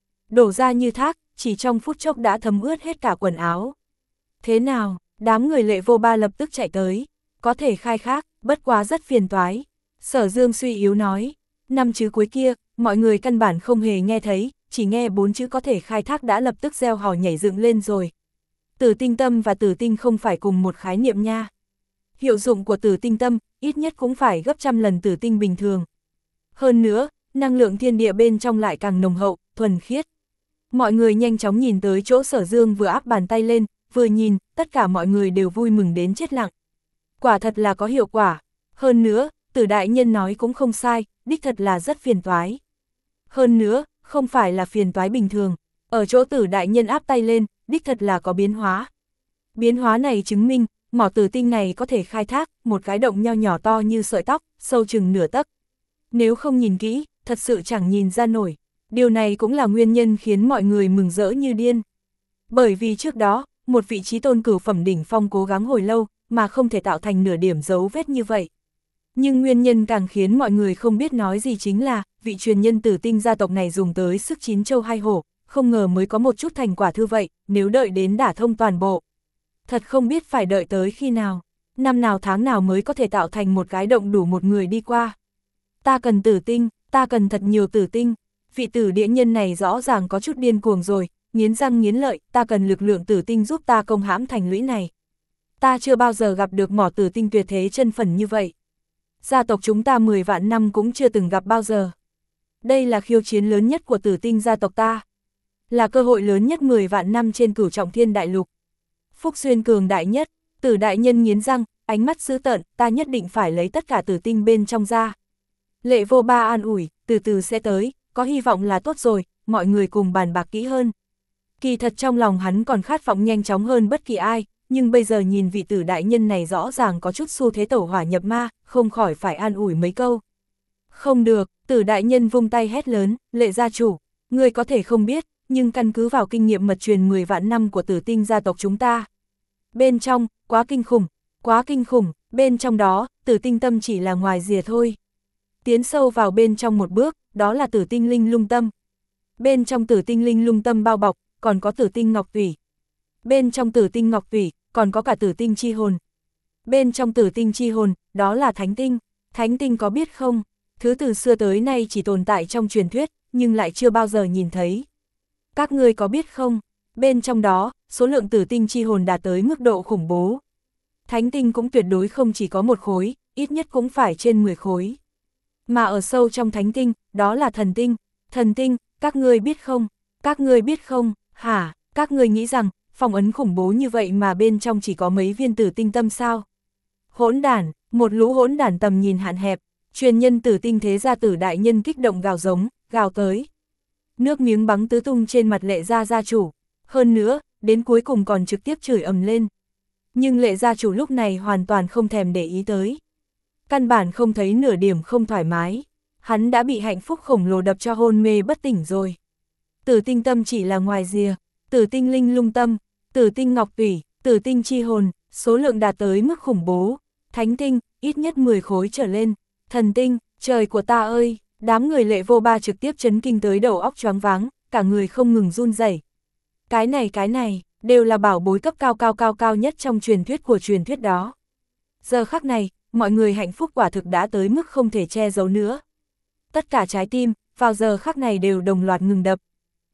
đổ ra như thác, chỉ trong phút chốc đã thấm ướt hết cả quần áo. Thế nào, đám người Lệ Vô Ba lập tức chạy tới, có thể khai khác, bất quá rất phiền toái. Sở Dương suy yếu nói, năm chữ cuối kia, mọi người căn bản không hề nghe thấy, chỉ nghe bốn chữ có thể khai thác đã lập tức reo hò nhảy dựng lên rồi. Tử tinh tâm và tử tinh không phải cùng một khái niệm nha. Hiệu dụng của tử tinh tâm, ít nhất cũng phải gấp trăm lần tử tinh bình thường. Hơn nữa, năng lượng thiên địa bên trong lại càng nồng hậu, thuần khiết. Mọi người nhanh chóng nhìn tới chỗ Sở Dương vừa áp bàn tay lên, vừa nhìn, tất cả mọi người đều vui mừng đến chết lặng. Quả thật là có hiệu quả. Hơn nữa, Tử đại nhân nói cũng không sai, đích thật là rất phiền toái. Hơn nữa, không phải là phiền toái bình thường. Ở chỗ Tử đại nhân áp tay lên, đích thật là có biến hóa. Biến hóa này chứng minh, mỏ tử tinh này có thể khai thác một cái động nho nhỏ to như sợi tóc, sâu chừng nửa tấc. Nếu không nhìn kỹ, thật sự chẳng nhìn ra nổi. Điều này cũng là nguyên nhân khiến mọi người mừng rỡ như điên. Bởi vì trước đó, một vị trí tôn cửu phẩm đỉnh phong cố gắng hồi lâu, mà không thể tạo thành nửa điểm dấu vết như vậy. Nhưng nguyên nhân càng khiến mọi người không biết nói gì chính là, vị truyền nhân tử tinh gia tộc này dùng tới sức chín châu hai hổ, không ngờ mới có một chút thành quả thư vậy, nếu đợi đến đả thông toàn bộ. Thật không biết phải đợi tới khi nào, năm nào tháng nào mới có thể tạo thành một cái động đủ một người đi qua. Ta cần tử tinh, ta cần thật nhiều tử tinh. Vị tử địa nhân này rõ ràng có chút điên cuồng rồi, nghiến răng nghiến lợi, ta cần lực lượng tử tinh giúp ta công hãm thành lũy này. Ta chưa bao giờ gặp được mỏ tử tinh tuyệt thế chân phần như vậy. Gia tộc chúng ta mười vạn năm cũng chưa từng gặp bao giờ. Đây là khiêu chiến lớn nhất của tử tinh gia tộc ta. Là cơ hội lớn nhất mười vạn năm trên cửu trọng thiên đại lục. Phúc Xuyên cường đại nhất, Tử đại nhân nghiến răng, ánh mắt dữ tợn, ta nhất định phải lấy tất cả tử tinh bên trong ra. Lệ Vô Ba an ủi, từ từ sẽ tới, có hy vọng là tốt rồi, mọi người cùng bàn bạc kỹ hơn. Kỳ thật trong lòng hắn còn khát vọng nhanh chóng hơn bất kỳ ai, nhưng bây giờ nhìn vị Tử đại nhân này rõ ràng có chút xu thế tẩu hỏa nhập ma, không khỏi phải an ủi mấy câu. Không được, Tử đại nhân vung tay hét lớn, Lệ gia chủ, người có thể không biết, nhưng căn cứ vào kinh nghiệm mật truyền mười vạn năm của tử tinh gia tộc chúng ta. Bên trong, quá kinh khủng, quá kinh khủng, bên trong đó, tử tinh tâm chỉ là ngoài rìa thôi. Tiến sâu vào bên trong một bước, đó là tử tinh linh lung tâm. Bên trong tử tinh linh lung tâm bao bọc, còn có tử tinh ngọc tủy. Bên trong tử tinh ngọc tủy, còn có cả tử tinh chi hồn. Bên trong tử tinh chi hồn, đó là thánh tinh. Thánh tinh có biết không? Thứ từ xưa tới nay chỉ tồn tại trong truyền thuyết, nhưng lại chưa bao giờ nhìn thấy. Các ngươi có biết không? Bên trong đó, số lượng tử tinh chi hồn đạt tới mức độ khủng bố. Thánh tinh cũng tuyệt đối không chỉ có một khối, ít nhất cũng phải trên mười khối. Mà ở sâu trong thánh tinh, đó là thần tinh. Thần tinh, các ngươi biết không? Các ngươi biết không? Hả? Các ngươi nghĩ rằng, phong ấn khủng bố như vậy mà bên trong chỉ có mấy viên tử tinh tâm sao? Hỗn đản, một lũ hỗn đản tầm nhìn hạn hẹp, truyền nhân tử tinh thế gia Tử đại nhân kích động gào giống, gào tới. Nước miếng bắn tứ tung trên mặt Lệ gia gia chủ, hơn nữa, đến cuối cùng còn trực tiếp chửi ầm lên. Nhưng Lệ gia chủ lúc này hoàn toàn không thèm để ý tới. Căn bản không thấy nửa điểm không thoải mái, hắn đã bị hạnh phúc khổng lồ đập cho hôn mê bất tỉnh rồi. Tử tinh tâm chỉ là ngoài rìa, tử tinh linh lung tâm, tử tinh ngọc tủy, tử tinh chi hồn, số lượng đạt tới mức khủng bố. Thánh tinh, ít nhất mười khối trở lên. Thần tinh, trời của ta ơi! Đám người Lệ Vô Ba trực tiếp chấn kinh tới đầu óc choáng váng, cả người không ngừng run rẩy. Cái này cái này, đều là bảo bối cấp cao cao cao cao nhất trong truyền thuyết của truyền thuyết đó. Giờ khắc này, mọi người hạnh phúc quả thực đã tới mức không thể che giấu nữa. Tất cả trái tim, vào giờ khắc này đều đồng loạt ngừng đập.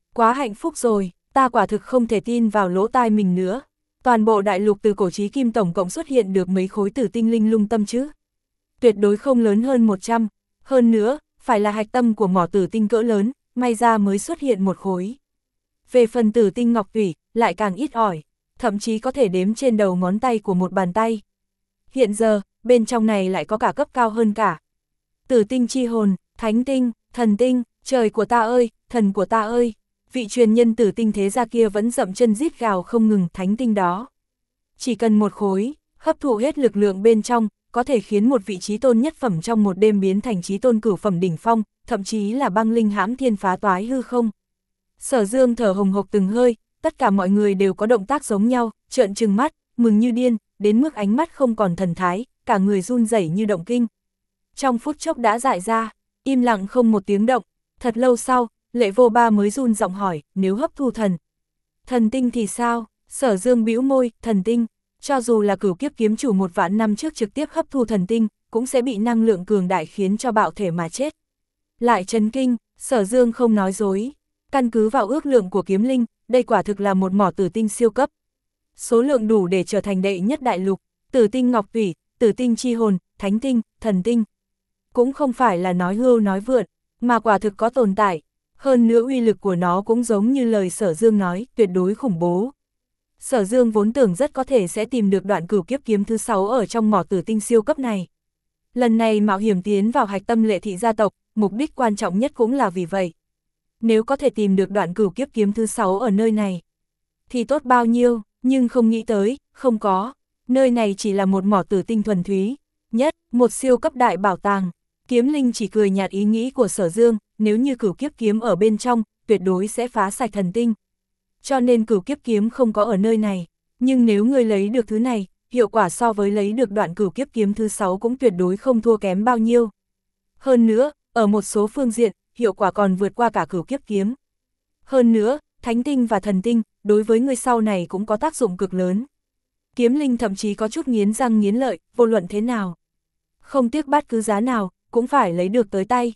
Quá hạnh phúc rồi, ta quả thực không thể tin vào lỗ tai mình nữa. Toàn bộ đại lục từ cổ chí kim tổng cộng xuất hiện được mấy khối tử tinh linh lung tâm chứ. Tuyệt đối không lớn hơn một trăm, hơn nữa, phải là hạch tâm của mỏ tử tinh cỡ lớn, may ra mới xuất hiện một khối. Về phần tử tinh ngọc thủy, lại càng ít ỏi, thậm chí có thể đếm trên đầu ngón tay của một bàn tay. Hiện giờ, bên trong này lại có cả cấp cao hơn cả. Tử tinh chi hồn, thánh tinh, thần tinh, trời của ta ơi, thần của ta ơi. Vị truyền nhân tử tinh thế gia kia vẫn dậm chân rít gào không ngừng, thánh tinh đó. Chỉ cần một khối, hấp thụ hết lực lượng bên trong, có thể khiến một vị trí tôn nhất phẩm trong một đêm biến thành trí tôn cửu phẩm đỉnh phong, thậm chí là băng linh hãm thiên phá toái hư không. Sở Dương thở hồng hộc từng hơi, tất cả mọi người đều có động tác giống nhau, trợn trừng mắt, mừng như điên, đến mức ánh mắt không còn thần thái, cả người run rẩy như động kinh. Trong phút chốc đã dại ra, im lặng không một tiếng động, thật lâu sau, Lệ Vô Ba mới run giọng hỏi, nếu hấp thu thần. Thần tinh thì sao? Sở Dương bĩu môi, thần tinh, cho dù là cửu kiếp kiếm chủ một vạn năm trước trực tiếp hấp thu thần tinh, cũng sẽ bị năng lượng cường đại khiến cho bạo thể mà chết. Lại chấn kinh, Sở Dương không nói dối. Căn cứ vào ước lượng của kiếm linh, đây quả thực là một mỏ tử tinh siêu cấp. Số lượng đủ để trở thành đệ nhất đại lục, tử tinh ngọc thủy, tử tinh chi hồn, thánh tinh, thần tinh. Cũng không phải là nói hưu nói vượn, mà quả thực có tồn tại. Hơn nữa uy lực của nó cũng giống như lời Sở Dương nói, tuyệt đối khủng bố. Sở Dương vốn tưởng rất có thể sẽ tìm được đoạn cửu kiếp kiếm thứ sáu ở trong mỏ tử tinh siêu cấp này. Lần này mạo hiểm tiến vào hạch tâm Lệ thị gia tộc, mục đích quan trọng nhất cũng là vì vậy. Nếu có thể tìm được đoạn cửu kiếp kiếm thứ sáu ở nơi này, thì tốt bao nhiêu, nhưng không nghĩ tới, không có. Nơi này chỉ là một mỏ tử tinh thuần túy, nhất, một siêu cấp đại bảo tàng. Kiếm linh chỉ cười nhạt ý nghĩ của Sở Dương, nếu như cửu kiếp kiếm ở bên trong, tuyệt đối sẽ phá sạch thần tinh. Cho nên cửu kiếp kiếm không có ở nơi này, nhưng nếu người lấy được thứ này, hiệu quả so với lấy được đoạn cửu kiếp kiếm thứ sáu cũng tuyệt đối không thua kém bao nhiêu. Hơn nữa, ở một số phương diện, hiệu quả còn vượt qua cả cửu kiếp kiếm. Hơn nữa, thánh tinh và thần tinh, đối với người sau này cũng có tác dụng cực lớn. Kiếm linh thậm chí có chút nghiến răng nghiến lợi, vô luận thế nào. Không tiếc bất cứ giá nào, cũng phải lấy được tới tay.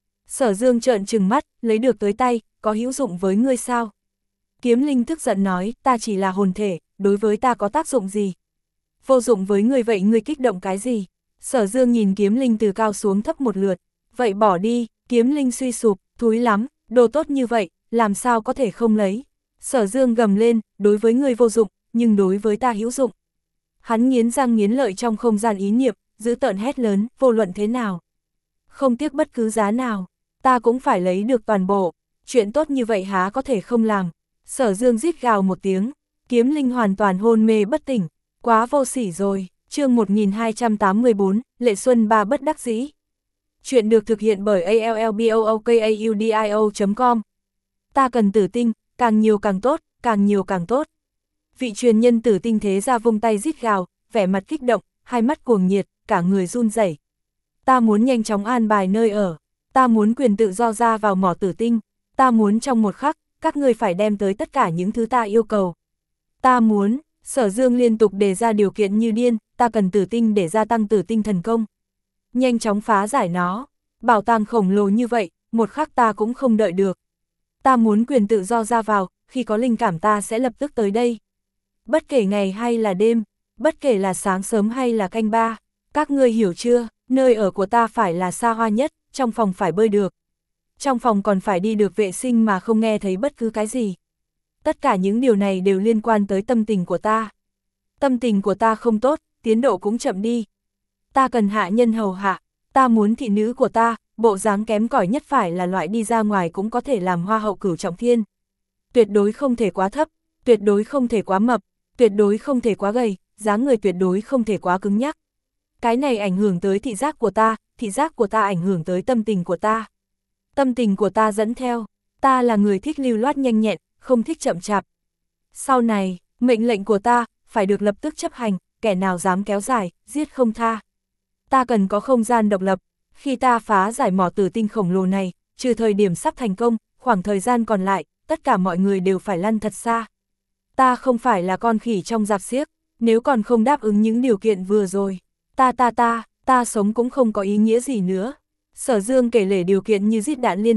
Sở Dương trợn trừng mắt, lấy được tới tay, có hữu dụng với ngươi sao? Kiếm linh tức giận nói, ta chỉ là hồn thể, đối với ta có tác dụng gì? Vô dụng với ngươi vậy ngươi kích động cái gì? Sở Dương nhìn kiếm linh từ cao xuống thấp một lượt, vậy bỏ đi, kiếm linh suy sụp, thúi lắm, đồ tốt như vậy, làm sao có thể không lấy? Sở Dương gầm lên, đối với ngươi vô dụng, nhưng đối với ta hữu dụng. Hắn nghiến răng nghiến lợi trong không gian ý niệm, giữ tợn hét lớn, vô luận thế nào. Không tiếc bất cứ giá nào, ta cũng phải lấy được toàn bộ, chuyện tốt như vậy há có thể không làm. Sở Dương rít gào một tiếng, kiếm linh hoàn toàn hôn mê bất tỉnh, quá vô sỉ rồi. Chương một nghìn hai trăm tám mươi tư, Lệ Xuân Ba bất đắc dĩ. Chuyện được thực hiện bởi a l l b o o k a u d i o chấm com. Ta cần tử tinh, càng nhiều càng tốt, càng nhiều càng tốt. Vị truyền nhân tử tinh thế ra vung tay rít gào, vẻ mặt kích động, hai mắt cuồng nhiệt, cả người run rẩy. Ta muốn nhanh chóng an bài nơi ở, ta muốn quyền tự do ra vào mỏ tử tinh, ta muốn trong một khắc, các ngươi phải đem tới tất cả những thứ ta yêu cầu. Ta muốn, Sở Dương liên tục đề ra điều kiện như điên, ta cần tử tinh để gia tăng tử tinh thần công. Nhanh chóng phá giải nó, bảo tàng khổng lồ như vậy, một khắc ta cũng không đợi được. Ta muốn quyền tự do ra vào, khi có linh cảm ta sẽ lập tức tới đây. Bất kể ngày hay là đêm, bất kể là sáng sớm hay là canh ba, các ngươi hiểu chưa, nơi ở của ta phải là xa hoa nhất, trong phòng phải bơi được. Trong phòng còn phải đi được vệ sinh mà không nghe thấy bất cứ cái gì. Tất cả những điều này đều liên quan tới tâm tình của ta. Tâm tình của ta không tốt, tiến độ cũng chậm đi. Ta cần hạ nhân hầu hạ, ta muốn thị nữ của ta, bộ dáng kém cỏi nhất phải là loại đi ra ngoài cũng có thể làm hoa hậu cửu trọng thiên. Tuyệt đối không thể quá thấp, tuyệt đối không thể quá mập, tuyệt đối không thể quá gầy, dáng người tuyệt đối không thể quá cứng nhắc. Cái này ảnh hưởng tới thị giác của ta, thị giác của ta ảnh hưởng tới tâm tình của ta. Tâm tình của ta dẫn theo, ta là người thích lưu loát nhanh nhẹn, không thích chậm chạp. Sau này, mệnh lệnh của ta, phải được lập tức chấp hành, kẻ nào dám kéo dài, giết không tha. Ta cần có không gian độc lập, khi ta phá giải mỏ tử tinh khổng lồ này, trừ thời điểm sắp thành công, khoảng thời gian còn lại, tất cả mọi người đều phải lăn thật xa. Ta không phải là con khỉ trong rạp xiếc, nếu còn không đáp ứng những điều kiện vừa rồi, ta ta ta, ta sống cũng không có ý nghĩa gì nữa. Sở Dương kể lể điều kiện như giết đạn liên thanh,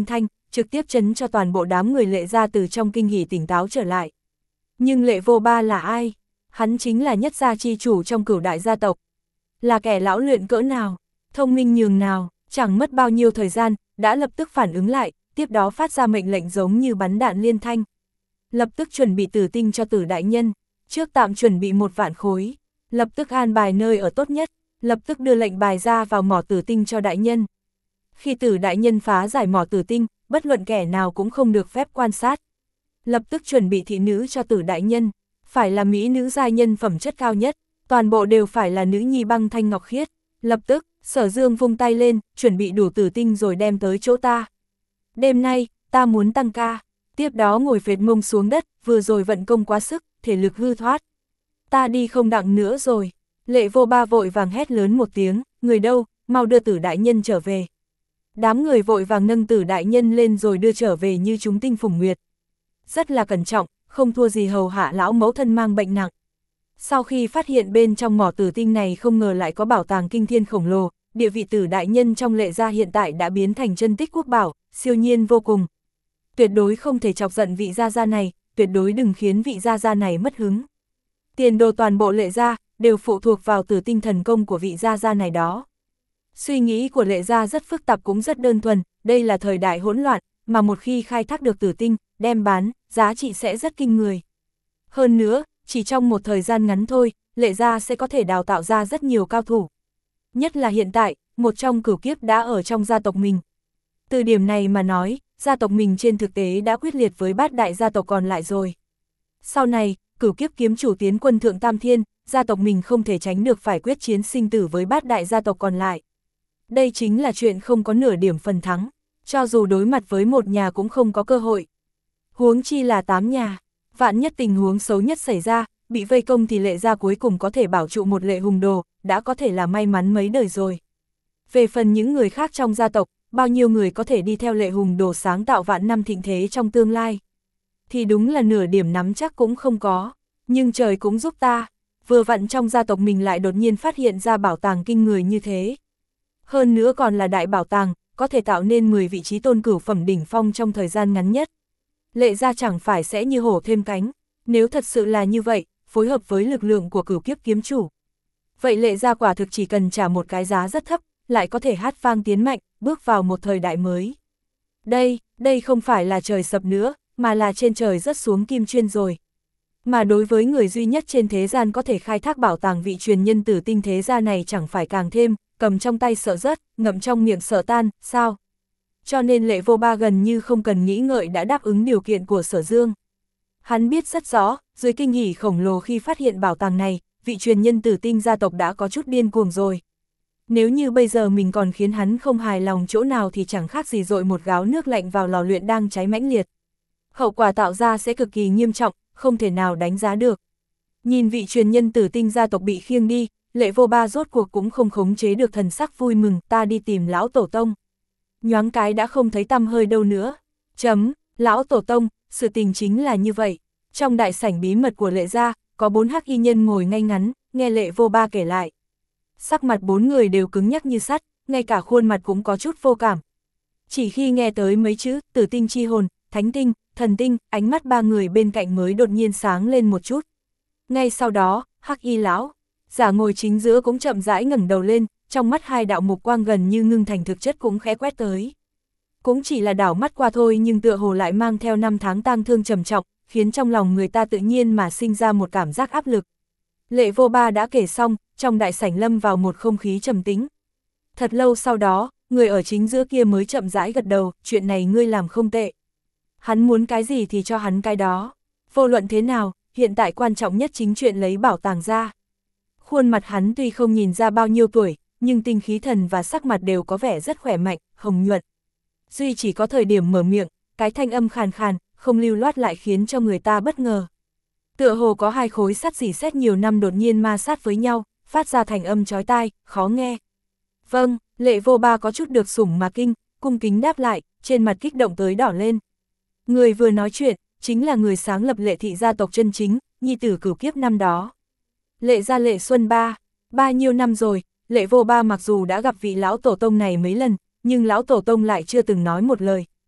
trực tiếp chấn cho toàn bộ đám người Lệ gia từ trong kinh hỉ tỉnh táo trở lại. Nhưng Lệ Vô Ba là ai? Hắn chính là nhất gia chi chủ trong cửu đại gia tộc. Là kẻ lão luyện cỡ nào, thông minh nhường nào, chẳng mất bao nhiêu thời gian, đã lập tức phản ứng lại, tiếp đó phát ra mệnh lệnh giống như bắn đạn liên thanh. Lập tức chuẩn bị tử tinh cho Tử đại nhân, trước tạm chuẩn bị một vạn khối, lập tức an bài nơi ở tốt nhất, lập tức đưa lệnh bài ra vào mỏ tử tinh cho đại nhân. Khi Tử đại nhân phá giải mỏ tử tinh, bất luận kẻ nào cũng không được phép quan sát. Lập tức chuẩn bị thị nữ cho Tử đại nhân, phải là mỹ nữ giai nhân phẩm chất cao nhất, toàn bộ đều phải là nữ nhi băng thanh ngọc khiết. Lập tức, Sở Dương vung tay lên, chuẩn bị đủ tử tinh rồi đem tới chỗ ta. Đêm nay, ta muốn tăng ca. Tiếp đó ngồi phệt mông xuống đất, vừa rồi vận công quá sức, thể lực hư thoát. Ta đi không đặng nữa rồi. Lệ Vô Ba vội vàng hét lớn một tiếng, người đâu, mau đưa Tử đại nhân trở về. Đám người vội vàng nâng Tử đại nhân lên rồi đưa trở về như chúng tinh phùng nguyệt. Rất là cẩn trọng, không thua gì hầu hạ lão mẫu thân mang bệnh nặng. Sau khi phát hiện bên trong mỏ tử tinh này không ngờ lại có bảo tàng kinh thiên khổng lồ, địa vị Tử đại nhân trong Lệ gia hiện tại đã biến thành chân tích quốc bảo, siêu nhiên vô cùng. Tuyệt đối không thể chọc giận vị gia gia này, tuyệt đối đừng khiến vị gia gia này mất hứng. Tiền đồ toàn bộ Lệ gia đều phụ thuộc vào tử tinh thần công của vị gia gia này đó. Suy nghĩ của Lệ gia rất phức tạp cũng rất đơn thuần, đây là thời đại hỗn loạn, mà một khi khai thác được tử tinh, đem bán, giá trị sẽ rất kinh người. Hơn nữa, chỉ trong một thời gian ngắn thôi, Lệ gia sẽ có thể đào tạo ra rất nhiều cao thủ. Nhất là hiện tại, một trong cửu kiếp đã ở trong gia tộc mình. Từ điểm này mà nói, gia tộc mình trên thực tế đã quyết liệt với bát đại gia tộc còn lại rồi. Sau này, cửu kiếp kiếm chủ tiến quân thượng tam thiên, gia tộc mình không thể tránh được phải quyết chiến sinh tử với bát đại gia tộc còn lại. Đây chính là chuyện không có nửa điểm phần thắng, cho dù đối mặt với một nhà cũng không có cơ hội. Huống chi là tám nhà, vạn nhất tình huống xấu nhất xảy ra, bị vây công thì Lệ gia cuối cùng có thể bảo trụ một Lệ Hùng Đồ, đã có thể là may mắn mấy đời rồi. Về phần những người khác trong gia tộc, bao nhiêu người có thể đi theo Lệ Hùng Đồ sáng tạo vạn năm thịnh thế trong tương lai. Thì đúng là nửa điểm nắm chắc cũng không có, nhưng trời cũng giúp ta, vừa vặn trong gia tộc mình lại đột nhiên phát hiện ra bảo tàng kinh người như thế. Hơn nữa còn là đại bảo tàng, có thể tạo nên mười vị trí tôn cửu phẩm đỉnh phong trong thời gian ngắn nhất. Lệ gia chẳng phải sẽ như hổ thêm cánh, nếu thật sự là như vậy, phối hợp với lực lượng của cửu kiếp kiếm chủ. Vậy Lệ gia quả thực chỉ cần trả một cái giá rất thấp, lại có thể hát vang tiến mạnh, bước vào một thời đại mới. Đây, đây không phải là trời sập nữa, mà là trên trời rớt xuống kim chuyên rồi. Mà đối với người duy nhất trên thế gian có thể khai thác bảo tàng vị truyền nhân tử tinh thế gia này chẳng phải càng thêm, cầm trong tay sợ rớt, ngậm trong miệng sợ tan, sao? Cho nên Lệ Vô Ba gần như không cần nghĩ ngợi đã đáp ứng điều kiện của Sở Dương. Hắn biết rất rõ, dưới kinh hỉ khổng lồ khi phát hiện bảo tàng này, vị truyền nhân tử tinh gia tộc đã có chút điên cuồng rồi. Nếu như bây giờ mình còn khiến hắn không hài lòng chỗ nào thì chẳng khác gì dội một gáo nước lạnh vào lò luyện đang cháy mãnh liệt. Hậu quả tạo ra sẽ cực kỳ nghiêm trọng, không thể nào đánh giá được. Nhìn vị truyền nhân tử tinh gia tộc bị khiêng đi, Lệ Vô Ba rốt cuộc cũng không khống chế được thần sắc vui mừng, ta đi tìm lão tổ tông. Nhoáng cái đã không thấy tăm hơi đâu nữa. Chấm, lão tổ tông, sự tình chính là như vậy. Trong đại sảnh bí mật của Lệ gia, có bốn hắc y nhân ngồi ngay ngắn, nghe Lệ Vô Ba kể lại. Sắc mặt bốn người đều cứng nhắc như sắt, ngay cả khuôn mặt cũng có chút vô cảm. Chỉ khi nghe tới mấy chữ tử tinh chi hồn, thánh tinh, thần tinh, ánh mắt ba người bên cạnh mới đột nhiên sáng lên một chút. Ngay sau đó, hắc y lão, giả ngồi chính giữa cũng chậm rãi ngẩng đầu lên, trong mắt hai đạo mục quang gần như ngưng thành thực chất cũng khẽ quét tới. Cũng chỉ là đảo mắt qua thôi nhưng tựa hồ lại mang theo năm tháng tang thương trầm trọng, khiến trong lòng người ta tự nhiên mà sinh ra một cảm giác áp lực. Lệ Vô Ba đã kể xong, trong đại sảnh lâm vào một không khí trầm tĩnh. Thật lâu sau đó, người ở chính giữa kia mới chậm rãi gật đầu, chuyện này ngươi làm không tệ. Hắn muốn cái gì thì cho hắn cái đó. Vô luận thế nào, hiện tại quan trọng nhất chính chuyện lấy bảo tàng ra. Khuôn mặt hắn tuy không nhìn ra bao nhiêu tuổi, nhưng tinh khí thần và sắc mặt đều có vẻ rất khỏe mạnh, hồng nhuận. Duy chỉ có thời điểm mở miệng, cái thanh âm khàn khàn, không lưu loát lại khiến cho người ta bất ngờ. Tựa hồ có hai khối sắt rỉ sét nhiều năm đột nhiên ma sát với nhau, phát ra thành âm chói tai, khó nghe. Vâng, Lệ Vô Ba có chút được sủng mà kinh, cung kính đáp lại, trên mặt kích động tới đỏ lên. Người vừa nói chuyện, chính là người sáng lập Lệ thị gia tộc chân chính, nhi tử cửu kiếp năm đó. Lệ gia Lệ Xuân Ba, bao nhiêu năm rồi, Lệ Vô Ba mặc dù đã gặp vị lão tổ tông này mấy lần, nhưng lão tổ tông lại chưa từng nói một lời,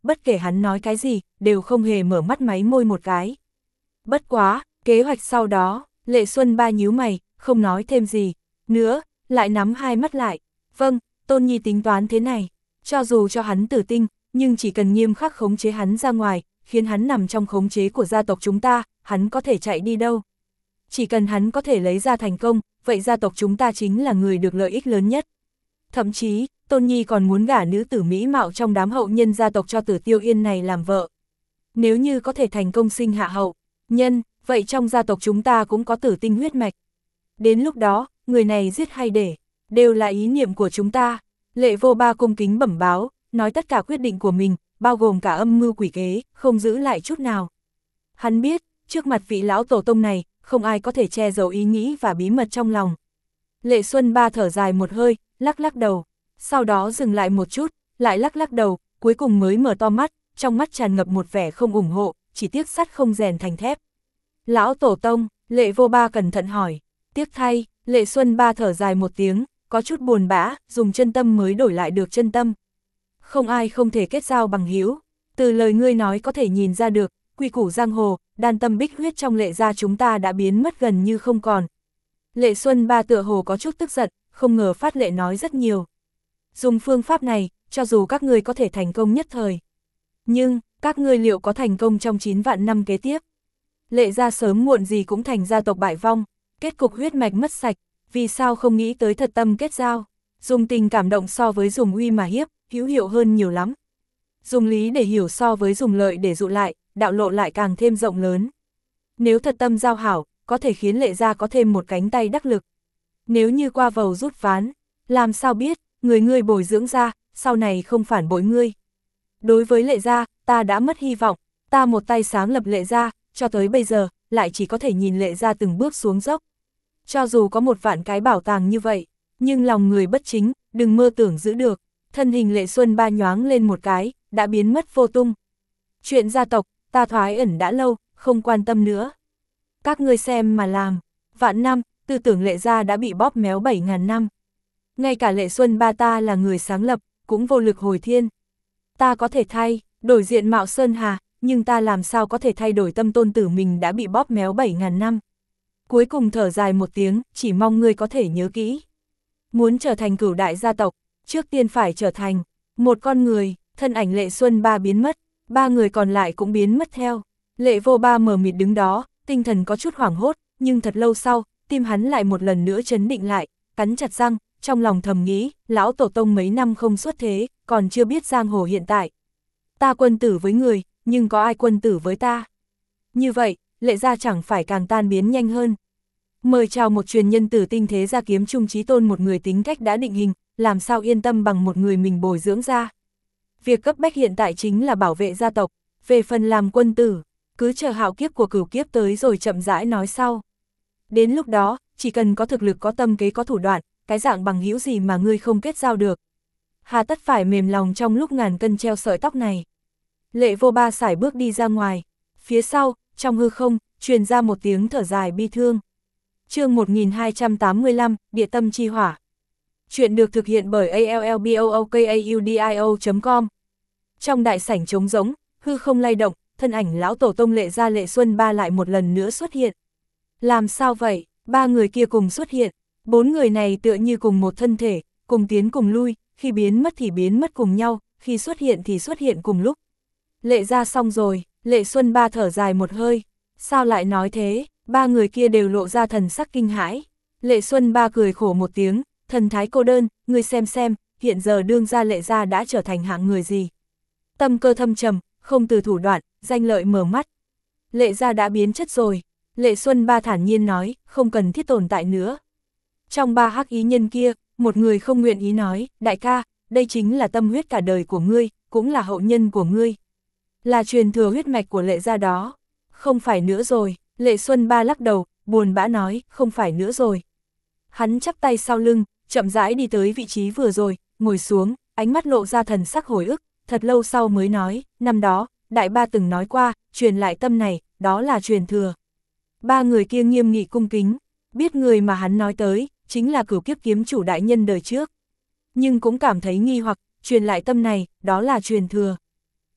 bất kể hắn nói cái gì, đều không hề mở mắt máy môi một cái. Bất quá, kế hoạch sau đó, Lệ Xuân Ba nhíu mày, không nói thêm gì, nữa, lại nắm hai mắt lại. Vâng, Tôn Nhi tính toán thế này, cho dù cho hắn tử tinh, nhưng chỉ cần nghiêm khắc khống chế hắn ra ngoài, khiến hắn nằm trong khống chế của gia tộc chúng ta, hắn có thể chạy đi đâu. Chỉ cần hắn có thể lấy ra thành công, vậy gia tộc chúng ta chính là người được lợi ích lớn nhất. Thậm chí, Tôn Nhi còn muốn gả nữ tử mỹ mạo trong đám hậu nhân gia tộc cho Tử Tiêu Yên này làm vợ. Nếu như có thể thành công sinh hạ hậu nhân, vậy trong gia tộc chúng ta cũng có tử tinh huyết mạch. Đến lúc đó, người này giết hay để, đều là ý niệm của chúng ta. Lệ Vô Ba cung kính bẩm báo, nói tất cả quyết định của mình, bao gồm cả âm mưu quỷ kế, không giữ lại chút nào. Hắn biết, trước mặt vị lão tổ tông này, không ai có thể che giấu ý nghĩ và bí mật trong lòng. Lệ Xuân Ba thở dài một hơi, lắc lắc đầu, sau đó dừng lại một chút, lại lắc lắc đầu, cuối cùng mới mở to mắt, trong mắt tràn ngập một vẻ không ủng hộ, chỉ tiếc sắt không rèn thành thép. Lão tổ tông, Lệ Vô Ba cẩn thận hỏi, tiếc thay, Lệ Xuân Ba thở dài một tiếng, có chút buồn bã, dùng chân tâm mới đổi lại được chân tâm. Không ai không thể kết giao bằng hữu, từ lời ngươi nói có thể nhìn ra được, quy củ giang hồ, đan tâm bích huyết trong Lệ gia chúng ta đã biến mất gần như không còn. Lệ Xuân Ba tựa hồ có chút tức giận, không ngờ Phát Lệ nói rất nhiều. Dùng phương pháp này, cho dù các ngươi có thể thành công nhất thời, nhưng, các ngươi liệu có thành công trong chín vạn năm kế tiếp? Lệ gia sớm muộn gì cũng thành gia tộc bại vong, kết cục huyết mạch mất sạch, vì sao không nghĩ tới thật tâm kết giao? Dùng tình cảm động so với dùng uy mà hiếp, hữu hiệu hơn nhiều lắm. Dùng lý để hiểu so với dùng lợi để dụ lại, đạo lộ lại càng thêm rộng lớn. Nếu thật tâm giao hảo, có thể khiến Lệ gia có thêm một cánh tay đắc lực. Nếu như qua vầu rút ván, làm sao biết, người ngươi bồi dưỡng ra, sau này không phản bội ngươi. Đối với Lệ gia, ta đã mất hy vọng, ta một tay sáng lập Lệ gia, cho tới bây giờ, lại chỉ có thể nhìn Lệ gia từng bước xuống dốc. Cho dù có một vạn cái bảo tàng như vậy, nhưng lòng người bất chính, đừng mơ tưởng giữ được. Thân hình Lệ Xuân Ba nhoáng lên một cái, đã biến mất vô tung. Chuyện gia tộc, ta thoái ẩn đã lâu, không quan tâm nữa. Các ngươi xem mà làm, vạn năm, tư tưởng Lệ gia đã bị bóp méo bảy ngàn năm. Ngay cả Lệ Xuân Ba ta là người sáng lập, cũng vô lực hồi thiên. Ta có thể thay, đổi diện mạo Sơn Hà, nhưng ta làm sao có thể thay đổi tâm tôn tử mình đã bị bóp méo bảy ngàn năm. Cuối cùng thở dài một tiếng, chỉ mong ngươi có thể nhớ kỹ. Muốn trở thành cửu đại gia tộc, trước tiên phải trở thành một con người. Thân ảnh Lệ Xuân Ba biến mất, ba người còn lại cũng biến mất theo. Lệ Vô Ba mờ mịt đứng đó, tinh thần có chút hoảng hốt, nhưng thật lâu sau, tim hắn lại một lần nữa chấn định lại, cắn chặt răng, trong lòng thầm nghĩ, lão tổ tông mấy năm không xuất thế, còn chưa biết giang hồ hiện tại. Ta quân tử với người, nhưng có ai quân tử với ta? Như vậy, Lệ gia chẳng phải càng tan biến nhanh hơn. Mời chào một truyền nhân tử tinh thế gia kiếm trung chí tôn, một người tính cách đã định hình, làm sao yên tâm bằng một người mình bồi dưỡng ra. Việc cấp bách hiện tại chính là bảo vệ gia tộc, về phần làm quân tử, cứ chờ hạo kiếp của cửu kiếp tới rồi chậm rãi nói sau. Đến lúc đó, chỉ cần có thực lực, có tâm kế, có thủ đoạn, cái dạng bằng hữu gì mà ngươi không kết giao được. Hà tất phải mềm lòng trong lúc ngàn cân treo sợi tóc này. Lệ Vô Ba sải bước đi ra ngoài, phía sau, trong hư không, truyền ra một tiếng thở dài bi thương. Chương một nghìn hai trăm tám mươi lăm, Địa tâm chi hỏa. Chuyện được thực hiện bởi a l l b o o k a u d i o chấm com. Trong đại sảnh trống rỗng, hư không lay động, thân ảnh lão tổ tông Lệ gia Lệ Xuân Ba lại một lần nữa xuất hiện. Làm sao vậy? Ba người kia cùng xuất hiện, bốn người này tựa như cùng một thân thể, cùng tiến cùng lui, khi biến mất thì biến mất cùng nhau, khi xuất hiện thì xuất hiện cùng lúc. Lệ gia xong rồi, Lệ Xuân Ba thở dài một hơi. Sao lại nói thế? Ba người kia đều lộ ra thần sắc kinh hãi. Lệ Xuân Ba cười khổ một tiếng, thần thái cô đơn, ngươi xem xem, hiện giờ đương gia Lệ gia đã trở thành hạng người gì. Tâm cơ thâm trầm, không từ thủ đoạn, danh lợi mở mắt. Lệ gia đã biến chất rồi. Lệ Xuân Ba thản nhiên nói, không cần thiết tồn tại nữa. Trong ba hắc ý nhân kia, một người không nguyện ý nói, đại ca, đây chính là tâm huyết cả đời của ngươi, cũng là hậu nhân của ngươi. Là truyền thừa huyết mạch của Lệ gia đó. Không phải nữa rồi. Lệ Xuân Ba lắc đầu, buồn bã nói, không phải nữa rồi. Hắn chắp tay sau lưng, chậm rãi đi tới vị trí vừa rồi, ngồi xuống, ánh mắt lộ ra thần sắc hồi ức, thật lâu sau mới nói, năm đó, đại ba từng nói qua, truyền lại tâm này, đó là truyền thừa. Ba người kia nghiêm nghị cung kính, biết người mà hắn nói tới, chính là cửu kiếp kiếm chủ đại nhân đời trước. Nhưng cũng cảm thấy nghi hoặc, truyền lại tâm này, đó là truyền thừa.